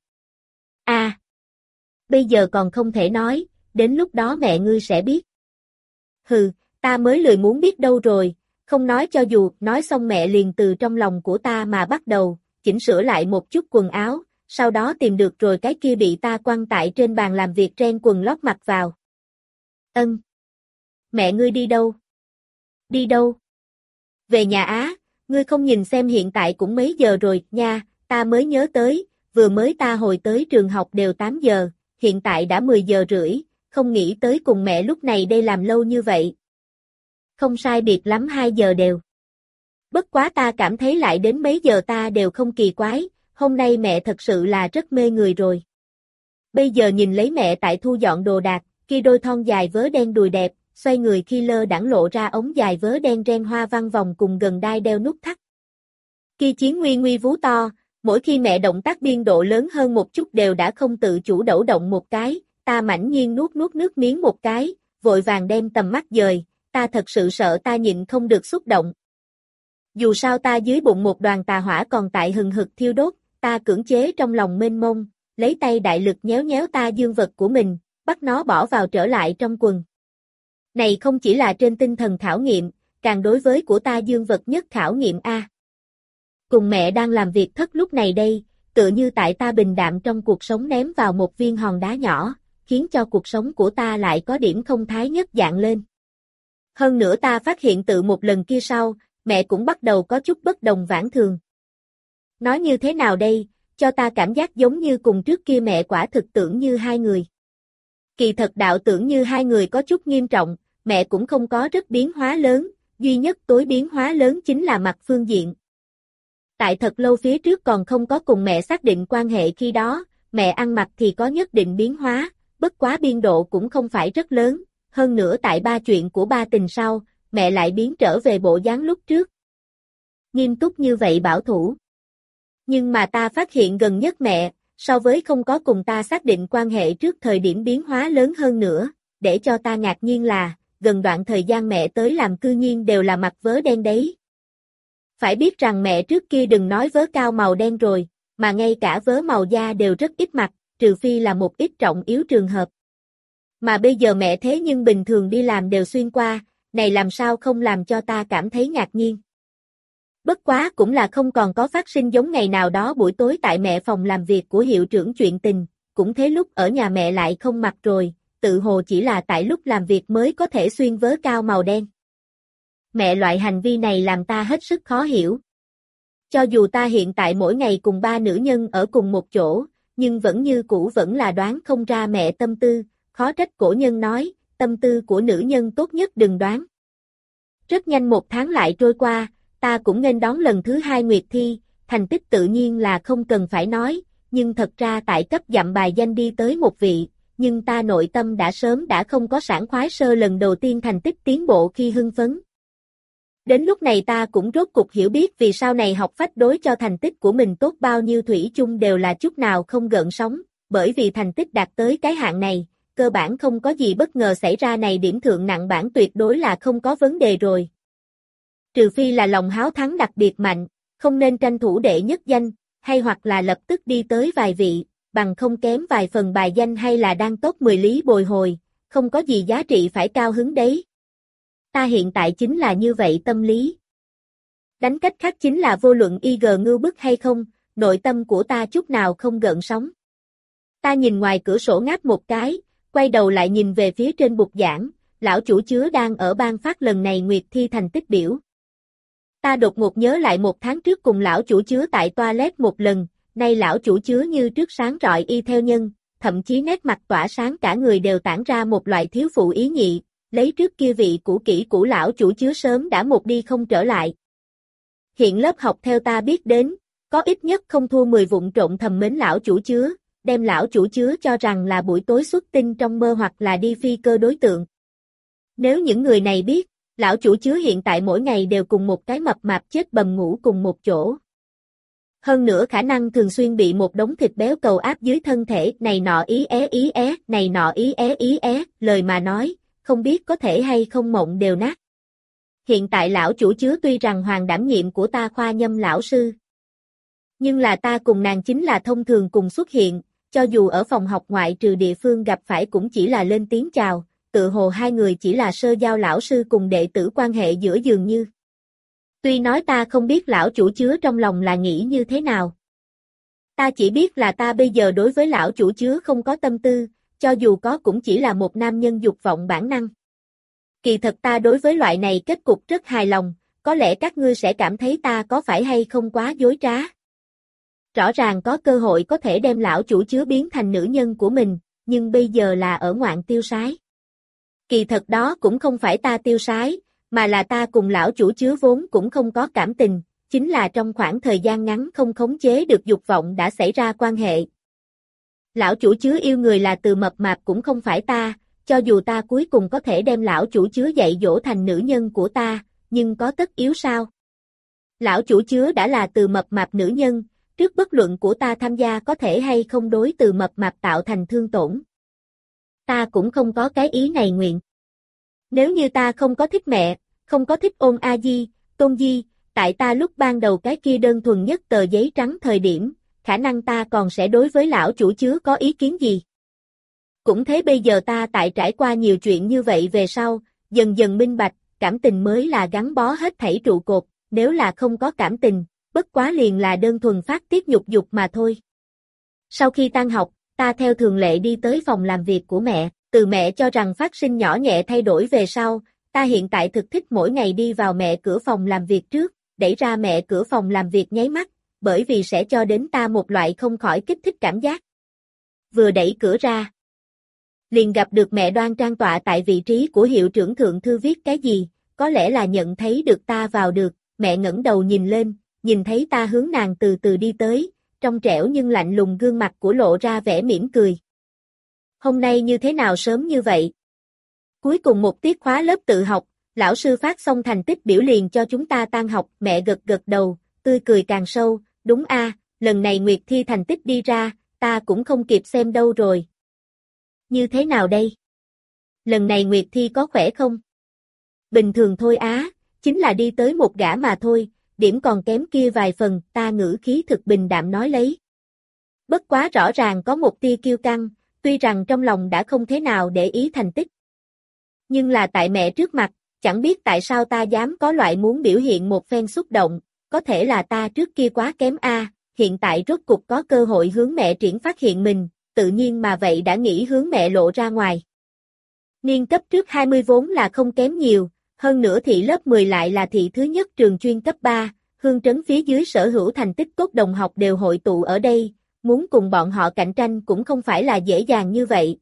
À, bây giờ còn không thể nói, đến lúc đó mẹ ngươi sẽ biết. Hừ, ta mới lười muốn biết đâu rồi, không nói cho dù, nói xong mẹ liền từ trong lòng của ta mà bắt đầu, chỉnh sửa lại một chút quần áo, sau đó tìm được rồi cái kia bị ta quăng tại trên bàn làm việc ren quần lót mặc vào. Ân. Mẹ ngươi đi đâu? Đi đâu? Về nhà á, ngươi không nhìn xem hiện tại cũng mấy giờ rồi, nha, ta mới nhớ tới, vừa mới ta hồi tới trường học đều 8 giờ, hiện tại đã 10 giờ rưỡi, không nghĩ tới cùng mẹ lúc này đây làm lâu như vậy. Không sai biệt lắm 2 giờ đều. Bất quá ta cảm thấy lại đến mấy giờ ta đều không kỳ quái, hôm nay mẹ thật sự là rất mê người rồi. Bây giờ nhìn lấy mẹ tại thu dọn đồ đạc, kia đôi thon dài vớ đen đùi đẹp, xoay người khi lơ đãng lộ ra ống dài vớ đen ren hoa văn vòng cùng gần đai đeo nút thắt. Kia chiến nguy nguy vú to, Mỗi khi mẹ động tác biên độ lớn hơn một chút đều đã không tự chủ đẩu động một cái, ta mãnh nhiên nuốt nuốt nước miếng một cái, vội vàng đem tầm mắt dời, ta thật sự sợ ta nhịn không được xúc động. Dù sao ta dưới bụng một đoàn tà hỏa còn tại hừng hực thiêu đốt, ta cưỡng chế trong lòng mênh mông, lấy tay đại lực nhéo nhéo ta dương vật của mình, bắt nó bỏ vào trở lại trong quần. Này không chỉ là trên tinh thần khảo nghiệm, càng đối với của ta dương vật nhất khảo nghiệm a. Cùng mẹ đang làm việc thất lúc này đây, tựa như tại ta bình đạm trong cuộc sống ném vào một viên hòn đá nhỏ, khiến cho cuộc sống của ta lại có điểm không thái nhất dạng lên. Hơn nữa ta phát hiện tự một lần kia sau, mẹ cũng bắt đầu có chút bất đồng vãng thường. Nói như thế nào đây, cho ta cảm giác giống như cùng trước kia mẹ quả thực tưởng như hai người. Kỳ thật đạo tưởng như hai người có chút nghiêm trọng, mẹ cũng không có rất biến hóa lớn, duy nhất tối biến hóa lớn chính là mặt phương diện. Tại thật lâu phía trước còn không có cùng mẹ xác định quan hệ khi đó, mẹ ăn mặc thì có nhất định biến hóa, bất quá biên độ cũng không phải rất lớn, hơn nữa tại ba chuyện của ba tình sau, mẹ lại biến trở về bộ dáng lúc trước. Nghiêm túc như vậy bảo thủ. Nhưng mà ta phát hiện gần nhất mẹ, so với không có cùng ta xác định quan hệ trước thời điểm biến hóa lớn hơn nữa, để cho ta ngạc nhiên là, gần đoạn thời gian mẹ tới làm cư nhiên đều là mặc vớ đen đấy. Phải biết rằng mẹ trước kia đừng nói vớ cao màu đen rồi, mà ngay cả vớ màu da đều rất ít mặc, trừ phi là một ít trọng yếu trường hợp. Mà bây giờ mẹ thế nhưng bình thường đi làm đều xuyên qua, này làm sao không làm cho ta cảm thấy ngạc nhiên. Bất quá cũng là không còn có phát sinh giống ngày nào đó buổi tối tại mẹ phòng làm việc của hiệu trưởng chuyện tình, cũng thế lúc ở nhà mẹ lại không mặc rồi, tự hồ chỉ là tại lúc làm việc mới có thể xuyên vớ cao màu đen. Mẹ loại hành vi này làm ta hết sức khó hiểu. Cho dù ta hiện tại mỗi ngày cùng ba nữ nhân ở cùng một chỗ, nhưng vẫn như cũ vẫn là đoán không ra mẹ tâm tư, khó trách cổ nhân nói, tâm tư của nữ nhân tốt nhất đừng đoán. Rất nhanh một tháng lại trôi qua, ta cũng nghênh đón lần thứ 2 nguyệt thi, thành tích tự nhiên là không cần phải nói, nhưng thật ra tại cấp dặm bài danh đi tới một vị, nhưng ta nội tâm đã sớm đã không có sảng khoái sơ lần đầu tiên thành tích tiến bộ khi hưng phấn. Đến lúc này ta cũng rốt cục hiểu biết vì sau này học phách đối cho thành tích của mình tốt bao nhiêu thủy chung đều là chút nào không gợn sóng, bởi vì thành tích đạt tới cái hạng này, cơ bản không có gì bất ngờ xảy ra này điểm thượng nặng bản tuyệt đối là không có vấn đề rồi. Trừ phi là lòng háo thắng đặc biệt mạnh, không nên tranh thủ đệ nhất danh, hay hoặc là lập tức đi tới vài vị, bằng không kém vài phần bài danh hay là đang top 10 lý bồi hồi, không có gì giá trị phải cao hứng đấy. Ta hiện tại chính là như vậy tâm lý. Đánh cách khác chính là vô luận IG ngưu bức hay không, nội tâm của ta chút nào không gợn sóng. Ta nhìn ngoài cửa sổ ngáp một cái, quay đầu lại nhìn về phía trên bục giảng, lão chủ chứa đang ở ban phát lần này nguyệt thi thành tích biểu. Ta đột ngột nhớ lại một tháng trước cùng lão chủ chứa tại toilet một lần, nay lão chủ chứa như trước sáng rọi y theo nhân, thậm chí nét mặt tỏa sáng cả người đều tản ra một loại thiếu phụ ý nhị, lấy trước kia vị cũ kỹ của lão chủ chứa sớm đã một đi không trở lại. Hiện lớp học theo ta biết đến, có ít nhất không thua 10 vụng trộn thầm mến lão chủ chứa, đem lão chủ chứa cho rằng là buổi tối xuất tinh trong mơ hoặc là đi phi cơ đối tượng. Nếu những người này biết, lão chủ chứa hiện tại mỗi ngày đều cùng một cái mập mạp chết bầm ngủ cùng một chỗ. Hơn nữa khả năng thường xuyên bị một đống thịt béo cầu áp dưới thân thể này nọ ý é, này nọ ý é, lời mà nói, không biết có thể hay không mộng đều nát. Hiện tại lão chủ chứa tuy rằng hoàng đảm nhiệm của ta khoa nhâm lão sư, nhưng là ta cùng nàng chính là thông thường cùng xuất hiện, cho dù ở phòng học ngoại trừ địa phương gặp phải cũng chỉ là lên tiếng chào, tự hồ hai người chỉ là sơ giao lão sư cùng đệ tử quan hệ giữa dường như. Tuy nói ta không biết lão chủ chứa trong lòng là nghĩ như thế nào. Ta chỉ biết là ta bây giờ đối với lão chủ chứa không có tâm tư, cho dù có cũng chỉ là một nam nhân dục vọng bản năng. Kỳ thật ta đối với loại này kết cục rất hài lòng, có lẽ các ngươi sẽ cảm thấy ta có phải hay không quá dối trá. Rõ ràng có cơ hội có thể đem lão chủ chứa biến thành nữ nhân của mình, nhưng bây giờ là ở ngoạn tiêu sái. Kỳ thật đó cũng không phải ta tiêu sái, mà là ta cùng lão chủ chứa vốn cũng không có cảm tình, chính là trong khoảng thời gian ngắn không khống chế được dục vọng đã xảy ra quan hệ. Lão chủ chứa yêu người là từ mập mạp cũng không phải ta, cho dù ta cuối cùng có thể đem lão chủ chứa dạy dỗ thành nữ nhân của ta, nhưng có tất yếu sao? Lão chủ chứa đã là từ mập mạp nữ nhân, trước bất luận của ta tham gia có thể hay không đối từ mập mạp tạo thành thương tổn. Ta cũng không có cái ý này nguyện. Nếu như ta không có thích mẹ, không có thích ôn a di, tôn di, tại ta lúc ban đầu cái kia đơn thuần nhất tờ giấy trắng thời điểm, khả năng ta còn sẽ đối với lão chủ chứa có ý kiến gì. Cũng thế bây giờ ta tại trải qua nhiều chuyện như vậy về sau, dần dần minh bạch, cảm tình mới là gắn bó hết thảy trụ cột, nếu là không có cảm tình, bất quá liền là đơn thuần phát tiết nhục dục mà thôi. Sau khi tan học, ta theo thường lệ đi tới phòng làm việc của mẹ, từ mẹ cho rằng phát sinh nhỏ nhẹ thay đổi về sau, ta hiện tại thực thích mỗi ngày đi vào mẹ cửa phòng làm việc trước, đẩy ra mẹ cửa phòng làm việc nháy mắt, bởi vì sẽ cho đến ta một loại không khỏi kích thích cảm giác. Vừa đẩy cửa ra, liền gặp được mẹ đoan trang tọa tại vị trí của hiệu trưởng thượng thư viết cái gì, có lẽ là nhận thấy được ta vào được, mẹ ngẩng đầu nhìn lên, nhìn thấy ta hướng nàng từ từ đi tới, trong trẻo nhưng lạnh lùng gương mặt của lộ ra vẻ mỉm cười. Hôm nay như thế nào sớm như vậy? Cuối cùng một tiết khóa lớp tự học, lão sư phát xong thành tích biểu liền cho chúng ta tan học, mẹ gật gật đầu, tươi cười càng sâu, đúng a, lần này Nguyệt thi thành tích đi ra, ta cũng không kịp xem đâu rồi. Như thế nào đây? Lần này Nguyệt thi có khỏe không? Bình thường thôi á, chính là đi tới một gã mà thôi, điểm còn kém kia vài phần, ta ngữ khí thực bình đạm nói lấy. Bất quá rõ ràng có một tia kiêu căng, tuy rằng trong lòng đã không thế nào để ý thành tích. Nhưng là tại mẹ trước mặt, chẳng biết tại sao ta dám có loại muốn biểu hiện một phen xúc động, có thể là ta trước kia quá kém a, hiện tại rốt cục có cơ hội hướng mẹ triển phát hiện mình, tự nhiên mà vậy đã nghĩ hướng mẹ lộ ra ngoài. Niên cấp trước 20 vốn là không kém nhiều, hơn nữa thị lớp 10 lại là thị thứ nhất trường chuyên cấp 3, hương trấn phía dưới sở hữu thành tích tốt đồng học đều hội tụ ở đây, muốn cùng bọn họ cạnh tranh cũng không phải là dễ dàng như vậy.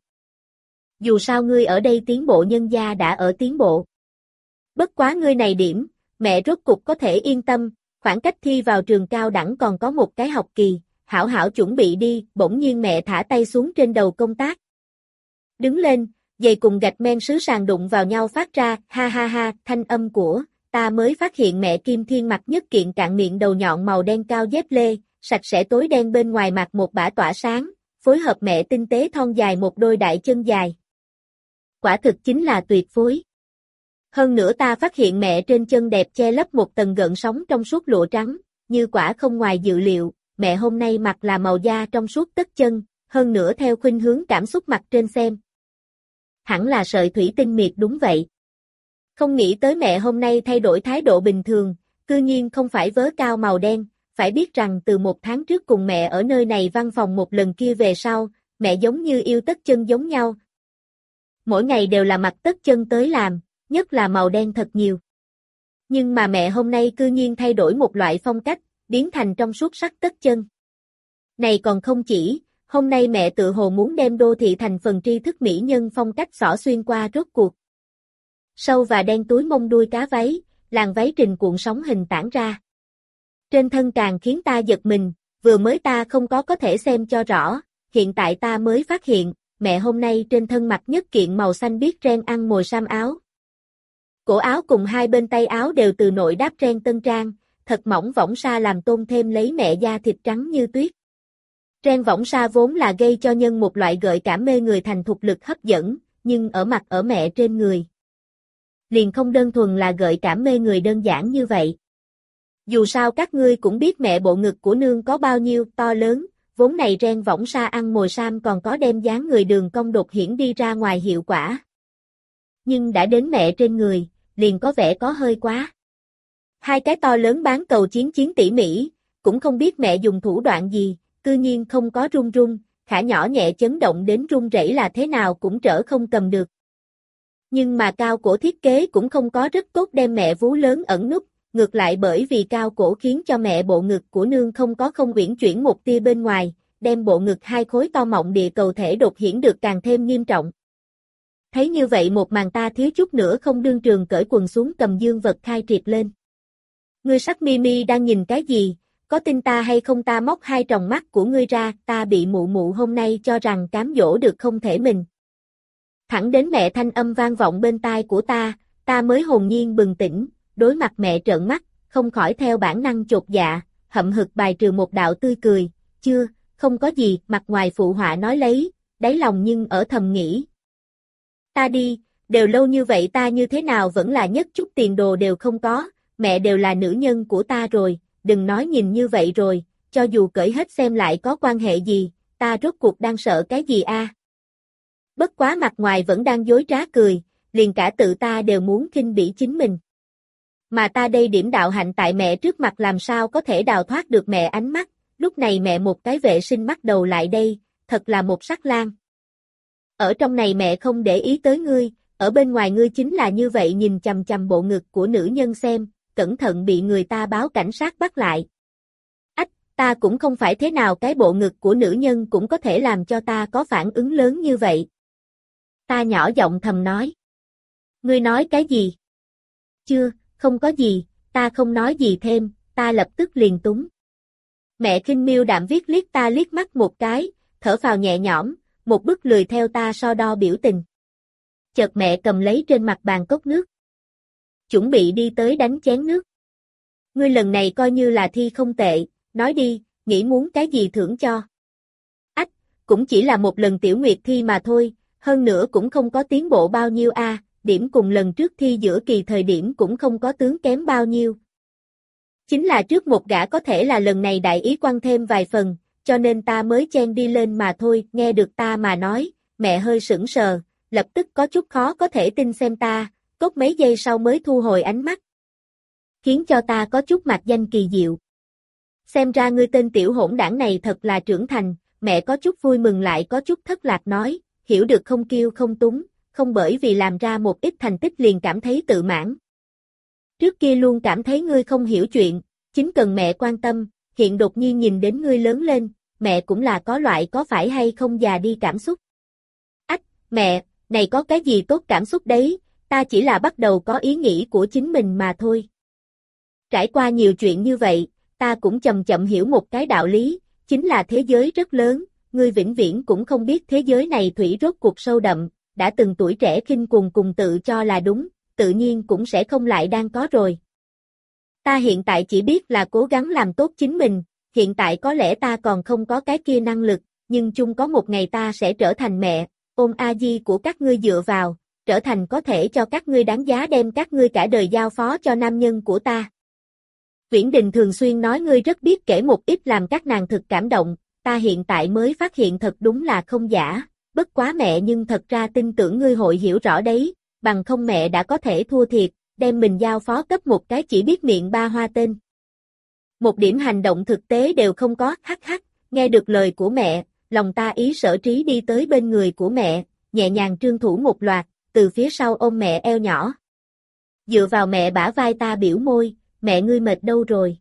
Dù sao ngươi ở đây tiến bộ nhân gia đã ở tiến bộ. Bất quá ngươi này điểm, mẹ rốt cục có thể yên tâm, khoảng cách thi vào trường cao đẳng còn có một cái học kỳ, hảo hảo chuẩn bị đi, bỗng nhiên mẹ thả tay xuống trên đầu công tác. Đứng lên, giày cùng gạch men sứ sàn đụng vào nhau phát ra, ha ha ha, thanh âm của, ta mới phát hiện mẹ Kim Thiên mặc nhất kiện cạn miệng đầu nhọn màu đen cao dép lê, sạch sẽ tối đen bên ngoài mặc một bả tỏa sáng, phối hợp mẹ tinh tế thon dài một đôi đại chân dài. Quả thực chính là tuyệt phối. Hơn nữa ta phát hiện mẹ trên chân đẹp che lấp một tầng gợn sóng trong suốt lụa trắng, như quả không ngoài dự liệu, mẹ hôm nay mặc là màu da trong suốt tất chân, hơn nữa theo khuynh hướng cảm xúc mặt trên xem. Hẳn là sợi thủy tinh miệt đúng vậy. Không nghĩ tới mẹ hôm nay thay đổi thái độ bình thường, cư nhiên không phải vớ cao màu đen, phải biết rằng từ một tháng trước cùng mẹ ở nơi này văn phòng một lần kia về sau, mẹ giống như yêu tất chân giống nhau. Mỗi ngày đều là mặc tất chân tới làm, nhất là màu đen thật nhiều. Nhưng mà mẹ hôm nay cư nhiên thay đổi một loại phong cách, biến thành trong suốt sắc tất chân. Này còn không chỉ, hôm nay mẹ tự hồ muốn đem đô thị thành phần tri thức mỹ nhân phong cách xỏ xuyên qua rốt cuộc. Sâu và đen túi mông đuôi cá váy, làn váy trình cuộn sóng hình tản ra. Trên thân càng khiến ta giật mình, vừa mới ta không có thể xem cho rõ, hiện tại ta mới phát hiện, mẹ hôm nay trên thân mặc nhất kiện màu xanh biếc ren ăn mồi sam áo. Cổ áo cùng hai bên tay áo đều từ nội đáp ren tân trang, thật mỏng võng sa làm tôn thêm lấy mẹ da thịt trắng như tuyết. Ren võng sa vốn là gây cho nhân một loại gợi cảm mê người thành thục lực hấp dẫn, nhưng ở mặt ở mẹ trên người. Liền không đơn thuần là gợi cảm mê người đơn giản như vậy. Dù sao các ngươi cũng biết mẹ bộ ngực của nương có bao nhiêu to lớn, vốn này ren võng sa ăn mồi sam còn có đem dáng người đường cong đột hiển đi ra ngoài hiệu quả. Nhưng đã đến mẹ trên người, liền có vẻ có hơi quá. Hai cái to lớn bán cầu chiến tỉ mỉ, cũng không biết mẹ dùng thủ đoạn gì, cư nhiên không có run run, khả nhỏ nhẹ chấn động đến run rẩy là thế nào cũng trở không cầm được. Nhưng mà cao cổ thiết kế cũng không có rất tốt đem mẹ vú lớn ẩn núp, ngược lại bởi vì cao cổ khiến cho mẹ bộ ngực của nương không uyển chuyển một tia bên ngoài, đem bộ ngực hai khối to mọng địa cầu thể đột hiển được càng thêm nghiêm trọng. Thấy như vậy một màn ta thiếu chút nữa không đương trường cởi quần xuống cầm dương vật khai triệt lên. Ngươi sắc Mimi đang nhìn cái gì, có tin ta hay không ta móc hai tròng mắt của ngươi ra, ta bị mụ mụ hôm nay cho rằng cám dỗ được không thể mình. Thẳng đến mẹ thanh âm vang vọng bên tai của ta mới hồn nhiên bừng tỉnh, đối mặt mẹ trợn mắt, không khỏi theo bản năng chột dạ, hậm hực bài trừ một đạo tươi cười, chưa, không có gì, mặt ngoài phụ họa nói lấy, đáy lòng nhưng ở thầm nghĩ. Ta đi, đều lâu như vậy ta như thế nào vẫn là nhất chút tiền đồ đều không có, mẹ đều là nữ nhân của ta rồi, đừng nói nhìn như vậy rồi, cho dù cởi hết xem lại có quan hệ gì, ta rốt cuộc đang sợ cái gì a? Bất quá mặt ngoài vẫn đang dối trá cười, liền cả tự ta đều muốn khinh bỉ chính mình. Mà ta đây điểm đạo hạnh tại mẹ trước mặt làm sao có thể đào thoát được mẹ ánh mắt, lúc này mẹ một cái vệ sinh mắt đầu lại đây, thật là một sắc lang. Ở trong này mẹ không để ý tới ngươi, ở bên ngoài ngươi chính là như vậy nhìn chằm chằm bộ ngực của nữ nhân xem, cẩn thận bị người ta báo cảnh sát bắt lại. Ách, ta cũng không phải thế nào cái bộ ngực của nữ nhân cũng có thể làm cho ta có phản ứng lớn như vậy. Ta nhỏ giọng thầm nói. Ngươi nói cái gì? Chưa, không có gì, ta không nói gì thêm, ta lập tức liền túng. Mẹ khinh miêu đạm viết liếc ta liếc mắt một cái, thở phào nhẹ nhõm, một bức lười theo ta so đo biểu tình. Chợt mẹ cầm lấy trên mặt bàn cốc nước. Chuẩn bị đi tới đánh chén nước. Ngươi lần này coi như là thi không tệ, nói đi, nghĩ muốn cái gì thưởng cho. Ách, cũng chỉ là một lần tiểu nguyệt thi mà thôi, hơn nữa cũng không có tiến bộ bao nhiêu a, điểm cùng lần trước thi giữa kỳ thời điểm cũng không có tướng kém bao nhiêu. Chính là trước một gã có thể là lần này đại ý quăng thêm vài phần, cho nên ta mới chen đi lên mà thôi, nghe được ta mà nói, mẹ hơi sững sờ, lập tức có chút khó có thể tin xem ta, cốt mấy giây sau mới thu hồi ánh mắt. Khiến cho ta có chút mạc danh kỳ diệu. Xem ra ngươi tên tiểu hỗn đảng này thật là trưởng thành, mẹ có chút vui mừng lại có chút thất lạc nói, hiểu được không kiêu không túng, không bởi vì làm ra một ít thành tích liền cảm thấy tự mãn. Trước kia luôn cảm thấy ngươi không hiểu chuyện, chính cần mẹ quan tâm, hiện đột nhiên nhìn đến ngươi lớn lên, mẹ cũng là có loại có phải hay không già đi cảm xúc. Ách, mẹ, này có cái gì tốt cảm xúc đấy, ta chỉ là bắt đầu có ý nghĩ của chính mình mà thôi. Trải qua nhiều chuyện như vậy, ta cũng chậm chậm hiểu một cái đạo lý, chính là thế giới rất lớn, ngươi vĩnh viễn cũng không biết thế giới này thủy rốt cuộc sâu đậm, đã từng tuổi trẻ khinh cuồng cùng tự cho là đúng, tự nhiên cũng sẽ không lại đang có rồi. Ta hiện tại chỉ biết là cố gắng làm tốt chính mình, hiện tại có lẽ ta còn không có cái kia năng lực, nhưng chung có một ngày ta sẽ trở thành mẹ, ôm a di của các ngươi dựa vào, trở thành có thể cho các ngươi đáng giá đem các ngươi cả đời giao phó cho nam nhân của ta. Viễn Đình thường xuyên nói ngươi rất biết kể một ít làm các nàng thực cảm động, ta hiện tại mới phát hiện thật đúng là không giả, bất quá mẹ nhưng thật ra tin tưởng ngươi hội hiểu rõ đấy, bằng không mẹ đã có thể thua thiệt, đem mình giao phó cấp một cái chỉ biết miệng ba hoa tên. Một điểm hành động thực tế đều không có, hắc hắc, nghe được lời của mẹ, lòng ta ý sở trí đi tới bên người của mẹ, nhẹ nhàng trương thủ một loạt, từ phía sau ôm mẹ eo nhỏ. Dựa vào mẹ bả vai ta biểu môi, mẹ ngươi mệt đâu rồi?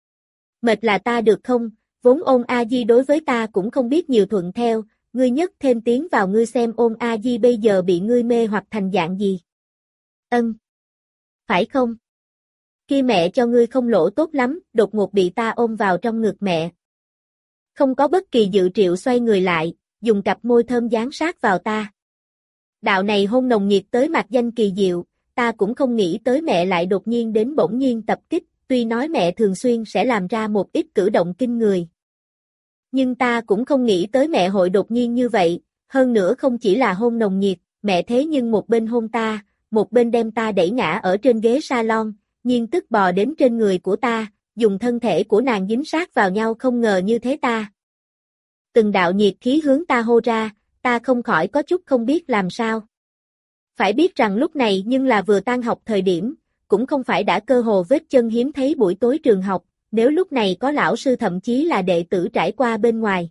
Mệt là ta được không, vốn ôn a di đối với ta cũng không biết nhiều thuận theo, ngươi nhất thêm tiếng vào ngươi xem ôn a di bây giờ bị ngươi mê hoặc thành dạng gì. Ân. Phải không? Khi mẹ cho ngươi không lỗ tốt lắm, đột ngột bị ta ôm vào trong ngực mẹ. Không có bất kỳ dự triệu xoay người lại, dùng cặp môi thơm dán sát vào ta. Đạo này hôn nồng nhiệt tới mặt danh kỳ diệu, ta cũng không nghĩ tới mẹ lại đột nhiên đến bỗng nhiên tập kích, tuy nói mẹ thường xuyên sẽ làm ra một ít cử động kinh người. Nhưng ta cũng không nghĩ tới mẹ hội đột nhiên như vậy, hơn nữa không chỉ là hôn nồng nhiệt, mẹ thế nhưng một bên hôn ta, một bên đem ta đẩy ngã ở trên ghế salon, nhiên tức bò đến trên người của ta, dùng thân thể của nàng dính sát vào nhau không ngờ như thế ta. Từng đạo nhiệt khí hướng ta hô ra, ta không khỏi có chút không biết làm sao. Phải biết rằng lúc này nhưng là vừa tan học thời điểm, cũng không phải đã cơ hồ vết chân hiếm thấy buổi tối trường học, nếu lúc này có lão sư thậm chí là đệ tử trải qua bên ngoài.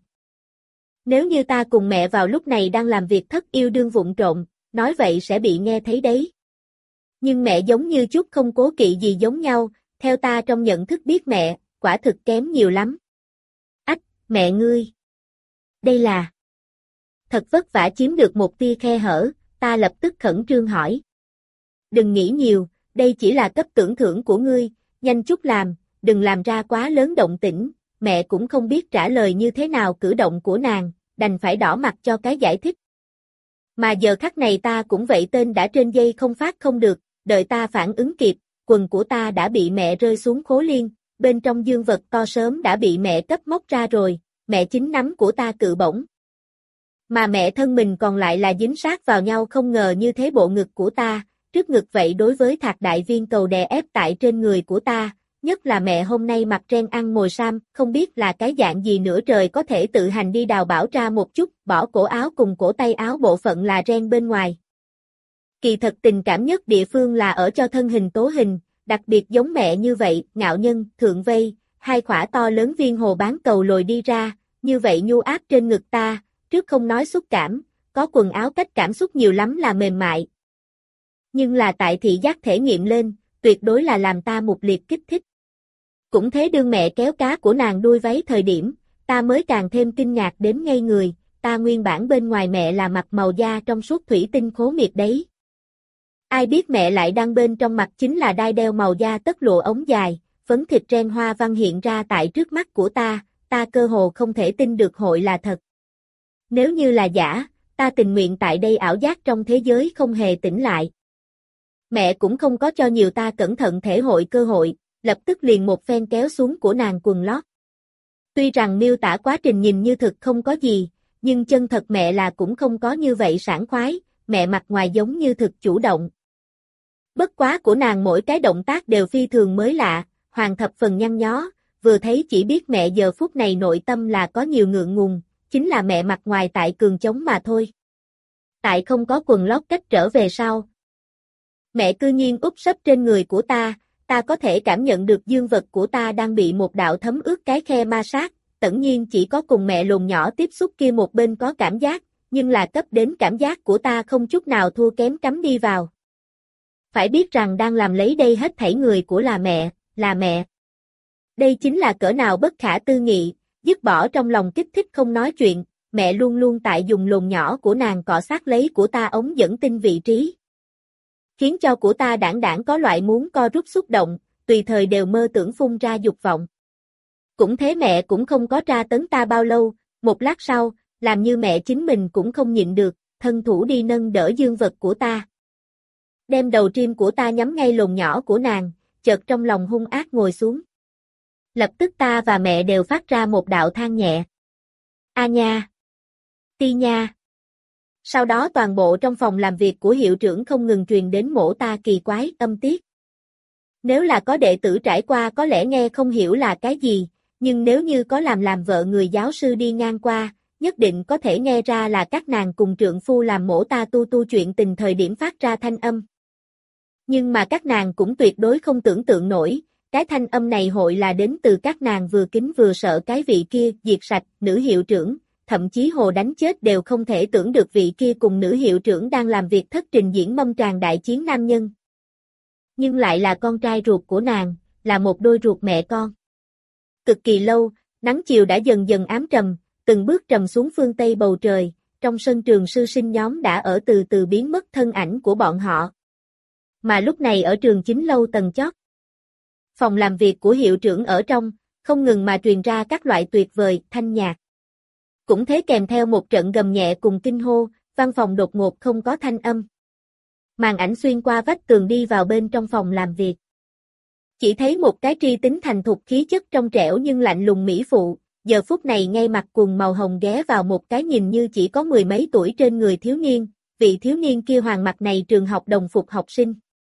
Nếu như ta cùng mẹ vào lúc này đang làm việc thất yêu đương vụng trộm, nói vậy sẽ bị nghe thấy đấy. Nhưng mẹ giống như chút không cố kỵ gì giống nhau, theo ta trong nhận thức biết mẹ, quả thực kém nhiều lắm. Ách, mẹ ngươi! Đây là... Thật vất vả chiếm được một tia khe hở, ta lập tức khẩn trương hỏi. Đừng nghĩ nhiều, đây chỉ là cấp tưởng thưởng của ngươi, nhanh chút làm, đừng làm ra quá lớn động tĩnh, mẹ cũng không biết trả lời như thế nào cử động của nàng, đành phải đỏ mặt cho cái giải thích. Mà giờ khắc này ta cũng vậy tên đã trên dây không phát không được, đợi ta phản ứng kịp, quần của ta đã bị mẹ rơi xuống khố liên, bên trong dương vật to sớm đã bị mẹ cấp móc ra rồi, mẹ chính nắm của ta cự bổng. Mà mẹ thân mình còn lại là dính sát vào nhau không ngờ như thế bộ ngực của ta, trước ngực vậy đối với Thạc đại viên cầu đè ép tại trên người của ta, nhất là mẹ hôm nay mặc ren ăn mồi sam, không biết là cái dạng gì nữa trời có thể tự hành đi đào bảo ra một chút, bỏ cổ áo cùng cổ tay áo bộ phận là ren bên ngoài. Kỳ thật tình cảm nhất địa phương là ở cho thân hình tố hình, đặc biệt giống mẹ như vậy, ngạo nhân, thượng vây, hai khỏa to lớn viên hồ bán cầu lồi đi ra, như vậy nhu áp trên ngực ta, trước không nói xúc cảm, có quần áo cách cảm xúc nhiều lắm là mềm mại. Nhưng là tại thị giác thể nghiệm lên, tuyệt đối là làm ta một liệt kích thích. Cũng thế đương mẹ kéo cá của nàng đuôi váy thời điểm, ta mới càng thêm kinh ngạc đến ngây người, ta nguyên bản bên ngoài mẹ là mặt màu da trong suốt thủy tinh khố miệt đấy. Ai biết mẹ lại đang bên trong mặt chính là đai đeo màu da tất lụa ống dài, phấn thịt ren hoa văn hiện ra tại trước mắt của ta cơ hồ không thể tin được hội là thật. Nếu như là giả, ta tình nguyện tại đây ảo giác trong thế giới không hề tỉnh lại. Mẹ cũng không có cho nhiều ta cẩn thận thể hội cơ hội, lập tức liền một phen kéo xuống của nàng quần lót. Tuy rằng miêu tả quá trình nhìn như thực không có gì, nhưng chân thật mẹ là cũng không có như vậy sảng khoái, mẹ mặt ngoài giống như thực chủ động. Bất quá của nàng mỗi cái động tác đều phi thường mới lạ, hoàng thập phần nhăn nhó, vừa thấy chỉ biết mẹ giờ phút này nội tâm là có nhiều ngượng ngùng, chính là mẹ mặt ngoài tại cường chống mà thôi. Tại không có quần lót cách trở về sau. Mẹ cư nhiên úp sấp trên người của ta có thể cảm nhận được dương vật của ta đang bị một đạo thấm ướt cái khe ma sát, tất nhiên chỉ có cùng mẹ lùn nhỏ tiếp xúc kia một bên có cảm giác, nhưng là cấp đến cảm giác của ta không chút nào thua kém cắm đi vào. Phải biết rằng đang làm lấy đây hết thảy người của là mẹ. Đây chính là cỡ nào bất khả tư nghị, dứt bỏ trong lòng kích thích không nói chuyện, mẹ luôn luôn tại dùng lùn nhỏ của nàng cọ sát lấy của ta ống dẫn tinh vị trí. Khiến cho của ta đảng có loại muốn co rút xúc động, tùy thời đều mơ tưởng phun ra dục vọng. Cũng thế mẹ cũng không có tra tấn ta bao lâu, một lát sau, làm như mẹ chính mình cũng không nhịn được, thân thủ đi nâng đỡ dương vật của ta. Đem đầu trim của ta nhắm ngay lồn nhỏ của nàng, chợt trong lòng hung ác ngồi xuống. Lập tức ta và mẹ đều phát ra một đạo than nhẹ. A nha! Ti nha! Sau đó toàn bộ trong phòng làm việc của hiệu trưởng không ngừng truyền đến mổ ta kỳ quái âm tiết. Nếu là có đệ tử trải qua có lẽ nghe không hiểu là cái gì, nhưng nếu như có làm vợ người giáo sư đi ngang qua, nhất định có thể nghe ra là các nàng cùng trượng phu làm mổ ta tu chuyện tình thời điểm phát ra thanh âm. Nhưng mà các nàng cũng tuyệt đối không tưởng tượng nổi, cái thanh âm này hội là đến từ các nàng vừa kính vừa sợ cái vị kia diệt sạch nữ hiệu trưởng, thậm chí hồ đánh chết đều không thể tưởng được vị kia cùng nữ hiệu trưởng đang làm việc thất trình diễn mâm tràng đại chiến nam nhân. Nhưng lại là con trai ruột của nàng, là một đôi ruột mẹ con. Cực kỳ lâu, nắng chiều đã dần dần ám trầm, từng bước trầm xuống phương Tây bầu trời, trong sân trường sư sinh nhóm đã ở từ từ biến mất thân ảnh của bọn họ. Mà lúc này ở trường chính lâu tầng chót. Phòng làm việc của hiệu trưởng ở trong, không ngừng mà truyền ra các loại tuyệt vời, thanh nhạc. Cũng thế kèm theo một trận gầm nhẹ cùng kinh hô, văn phòng đột ngột không có thanh âm. Màn ảnh xuyên qua vách tường đi vào bên trong phòng làm việc. Chỉ thấy một cái tri tính thành thục khí chất trong trẻo nhưng lạnh lùng mỹ phụ, giờ phút này ngay mặt quần màu hồng ghé vào một cái nhìn như chỉ có mười mấy tuổi trên người thiếu niên, vị thiếu niên kia hoàng mặt này trường học đồng phục học sinh.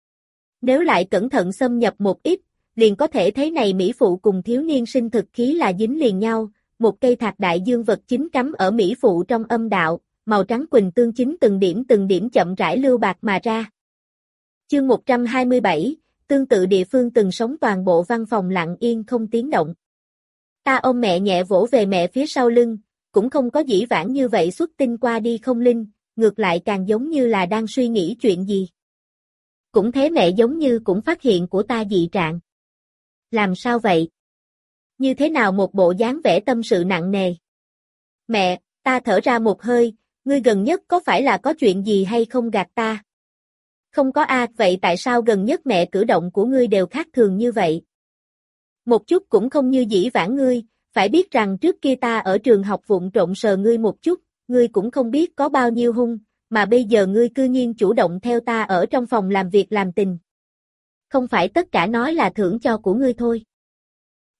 Nếu lại cẩn thận xâm nhập một ít, liền có thể thấy này mỹ phụ cùng thiếu niên sinh thực khí là dính liền nhau, một cây thạc đại dương vật chính cắm ở mỹ phụ trong âm đạo, màu trắng quỳnh tương chính từng điểm chậm rãi lưu bạc mà ra. Chương 127, tương tự địa phương từng sống toàn bộ văn phòng lặng yên không tiếng động. Ta ôm mẹ nhẹ vỗ về mẹ phía sau lưng, cũng không có dĩ vãng như vậy xuất tinh qua đi không linh, ngược lại càng giống như là đang suy nghĩ chuyện gì. Cũng thế mẹ giống như cũng phát hiện của ta dị trạng. Làm sao vậy? Như thế nào một bộ dáng vẻ tâm sự nặng nề? Mẹ, ta thở ra một hơi, ngươi gần nhất có phải là có chuyện gì hay không gạt ta? Không có vậy tại sao gần nhất mẹ cử động của ngươi đều khác thường như vậy? Một chút cũng không như dĩ vãng ngươi, phải biết rằng trước kia ta ở trường học vụng trộn sờ ngươi một chút, ngươi cũng không biết có bao nhiêu hung, mà bây giờ ngươi cư nhiên chủ động theo ta ở trong phòng làm việc làm tình. Không phải tất cả nói là thưởng cho của ngươi thôi.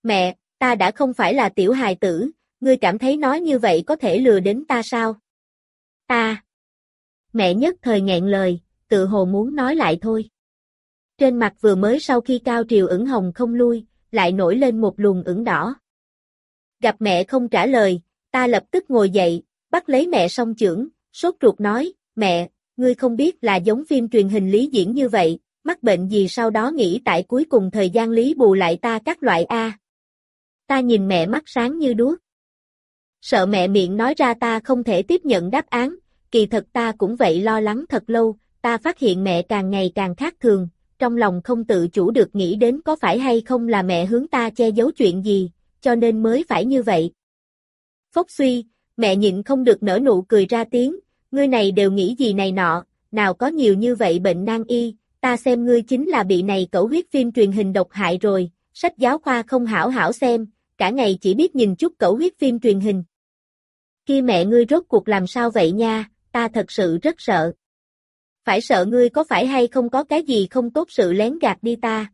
Mẹ, ta đã không phải là tiểu hài tử, ngươi cảm thấy nói như vậy có thể lừa đến ta sao? Ta. Mẹ nhất thời nghẹn lời, tự hồ muốn nói lại thôi. Trên mặt vừa mới sau khi cao triều ửng hồng không lui, lại nổi lên một luồng ửng đỏ. Gặp mẹ không trả lời, ta lập tức ngồi dậy, bắt lấy mẹ song chưởng, sốt ruột nói, mẹ, ngươi không biết là giống phim truyền hình lý diễn như vậy, mắc bệnh gì sau đó nghĩ tại cuối cùng thời gian lý bù lại ta các loại A. Ta nhìn mẹ mắt sáng như đuốc. Sợ mẹ miệng nói ra ta không thể tiếp nhận đáp án, kỳ thật ta cũng vậy lo lắng thật lâu, ta phát hiện mẹ càng ngày càng khác thường, trong lòng không tự chủ được nghĩ đến có phải hay không là mẹ hướng ta che giấu chuyện gì, cho nên mới phải như vậy. Phốc suy, mẹ nhịn không được nở nụ cười ra tiếng, ngươi này đều nghĩ gì này nọ, nào có nhiều như vậy bệnh nan y, ta xem ngươi chính là bị này cẩu huyết phim truyền hình độc hại rồi, sách giáo khoa không hảo hảo xem, cả ngày chỉ biết nhìn chút cẩu huyết phim truyền hình. Kia mẹ ngươi rốt cuộc làm sao vậy nha, ta thật sự rất sợ. Phải sợ ngươi có phải hay không có cái gì không tốt sự lén gạt đi ta.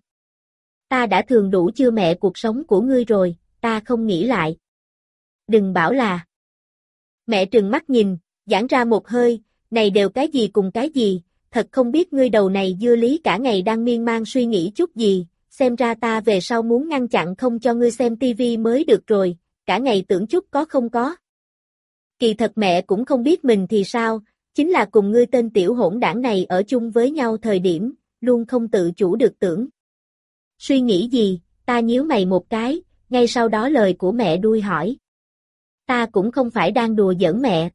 Ta đã thường đủ chưa mẹ cuộc sống của ngươi rồi, ta không nghĩ lại. Đừng bảo là. Mẹ trừng mắt nhìn, giãn ra một hơi, này đều cái gì cùng cái gì, thật không biết ngươi đầu này dưa lý cả ngày đang miên man suy nghĩ chút gì, xem ra ta về sau muốn ngăn chặn không cho ngươi xem tivi mới được rồi, cả ngày tưởng chút có không có. Kỳ thật mẹ cũng không biết mình thì sao, chính là cùng ngươi tên tiểu hỗn đảng này ở chung với nhau thời điểm, luôn không tự chủ được tưởng. Suy nghĩ gì, ta nhíu mày một cái, ngay sau đó lời của mẹ đuôi hỏi. Ta cũng không phải đang đùa giỡn mẹ.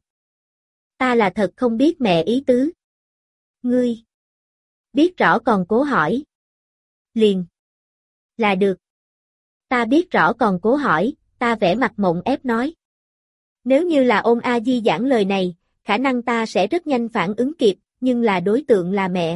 Ta là thật không biết mẹ ý tứ. Ngươi biết rõ còn cố hỏi. Liền. Là được. Ta biết rõ còn cố hỏi, ta vẽ mặt mộng ép nói. Nếu như là ôn A Di giảng lời này, khả năng ta sẽ rất nhanh phản ứng kịp, nhưng là đối tượng là mẹ.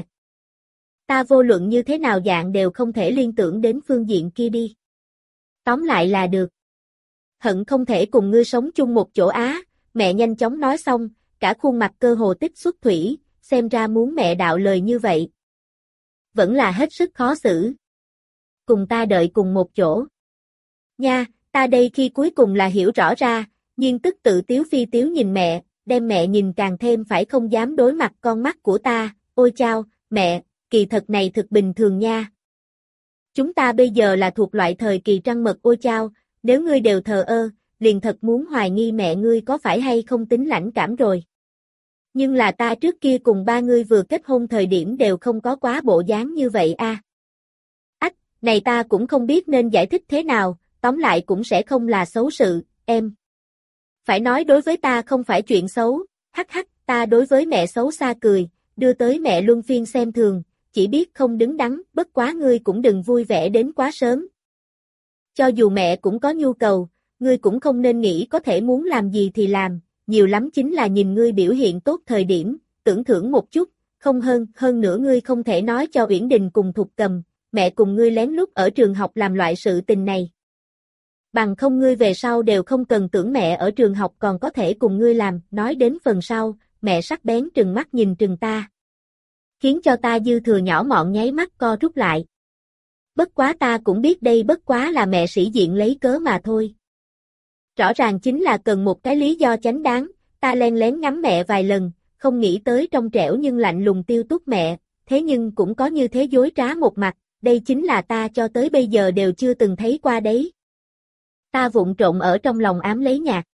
Ta vô luận như thế nào dạng đều không thể liên tưởng đến phương diện kia đi. Tóm lại là được. Hận không thể cùng ngươi sống chung một chỗ á, mẹ nhanh chóng nói xong, cả khuôn mặt cơ hồ tích xuất thủy, xem ra muốn mẹ đạo lời như vậy. Vẫn là hết sức khó xử. Cùng ta đợi cùng một chỗ. Nha, ta đây khi cuối cùng là hiểu rõ ra, nhưng tức tự tiếu phi tiếu nhìn mẹ, đem mẹ nhìn càng thêm phải không dám đối mặt con mắt của ta, ôi chao, mẹ, kỳ thật này thực bình thường nha. Chúng ta bây giờ là thuộc loại thời kỳ trăng mật ôi chao, nếu ngươi đều thờ ơ, liền thật muốn hoài nghi mẹ ngươi có phải hay không tính lãnh cảm rồi. Nhưng là ta trước kia cùng ba ngươi vừa kết hôn thời điểm đều không có quá bộ dáng như vậy a. Ách, này ta cũng không biết nên giải thích thế nào, tóm lại cũng sẽ không là xấu sự, em. Phải nói đối với ta không phải chuyện xấu, hắc hắc, ta đối với mẹ xấu xa cười, đưa tới mẹ luân phiên xem thường, chỉ biết không đứng đắn, bất quá ngươi cũng đừng vui vẻ đến quá sớm. Cho dù mẹ cũng có nhu cầu, ngươi cũng không nên nghĩ có thể muốn làm gì thì làm, nhiều lắm chính là nhìn ngươi biểu hiện tốt thời điểm, tưởng thưởng một chút, không hơn nữa ngươi không thể nói cho Uyển Đình cùng Thục Cầm, mẹ cùng ngươi lén lút ở trường học làm loại sự tình này. Bằng không ngươi về sau đều không cần tưởng mẹ ở trường học còn có thể cùng ngươi làm, nói đến phần sau, mẹ sắc bén trừng mắt nhìn trừng ta. Khiến cho ta dư thừa nhỏ mọn nháy mắt co rút lại. Bất quá ta cũng biết đây bất quá là mẹ sĩ diện lấy cớ mà thôi. Rõ ràng chính là cần một cái lý do chánh đáng, ta len lén ngắm mẹ vài lần, không nghĩ tới trong trẻo nhưng lạnh lùng tiêu túc mẹ, thế nhưng cũng có như thế dối trá một mặt, đây chính là ta cho tới bây giờ đều chưa từng thấy qua đấy. Ta vụng trộn ở trong lòng ám lấy nhạc.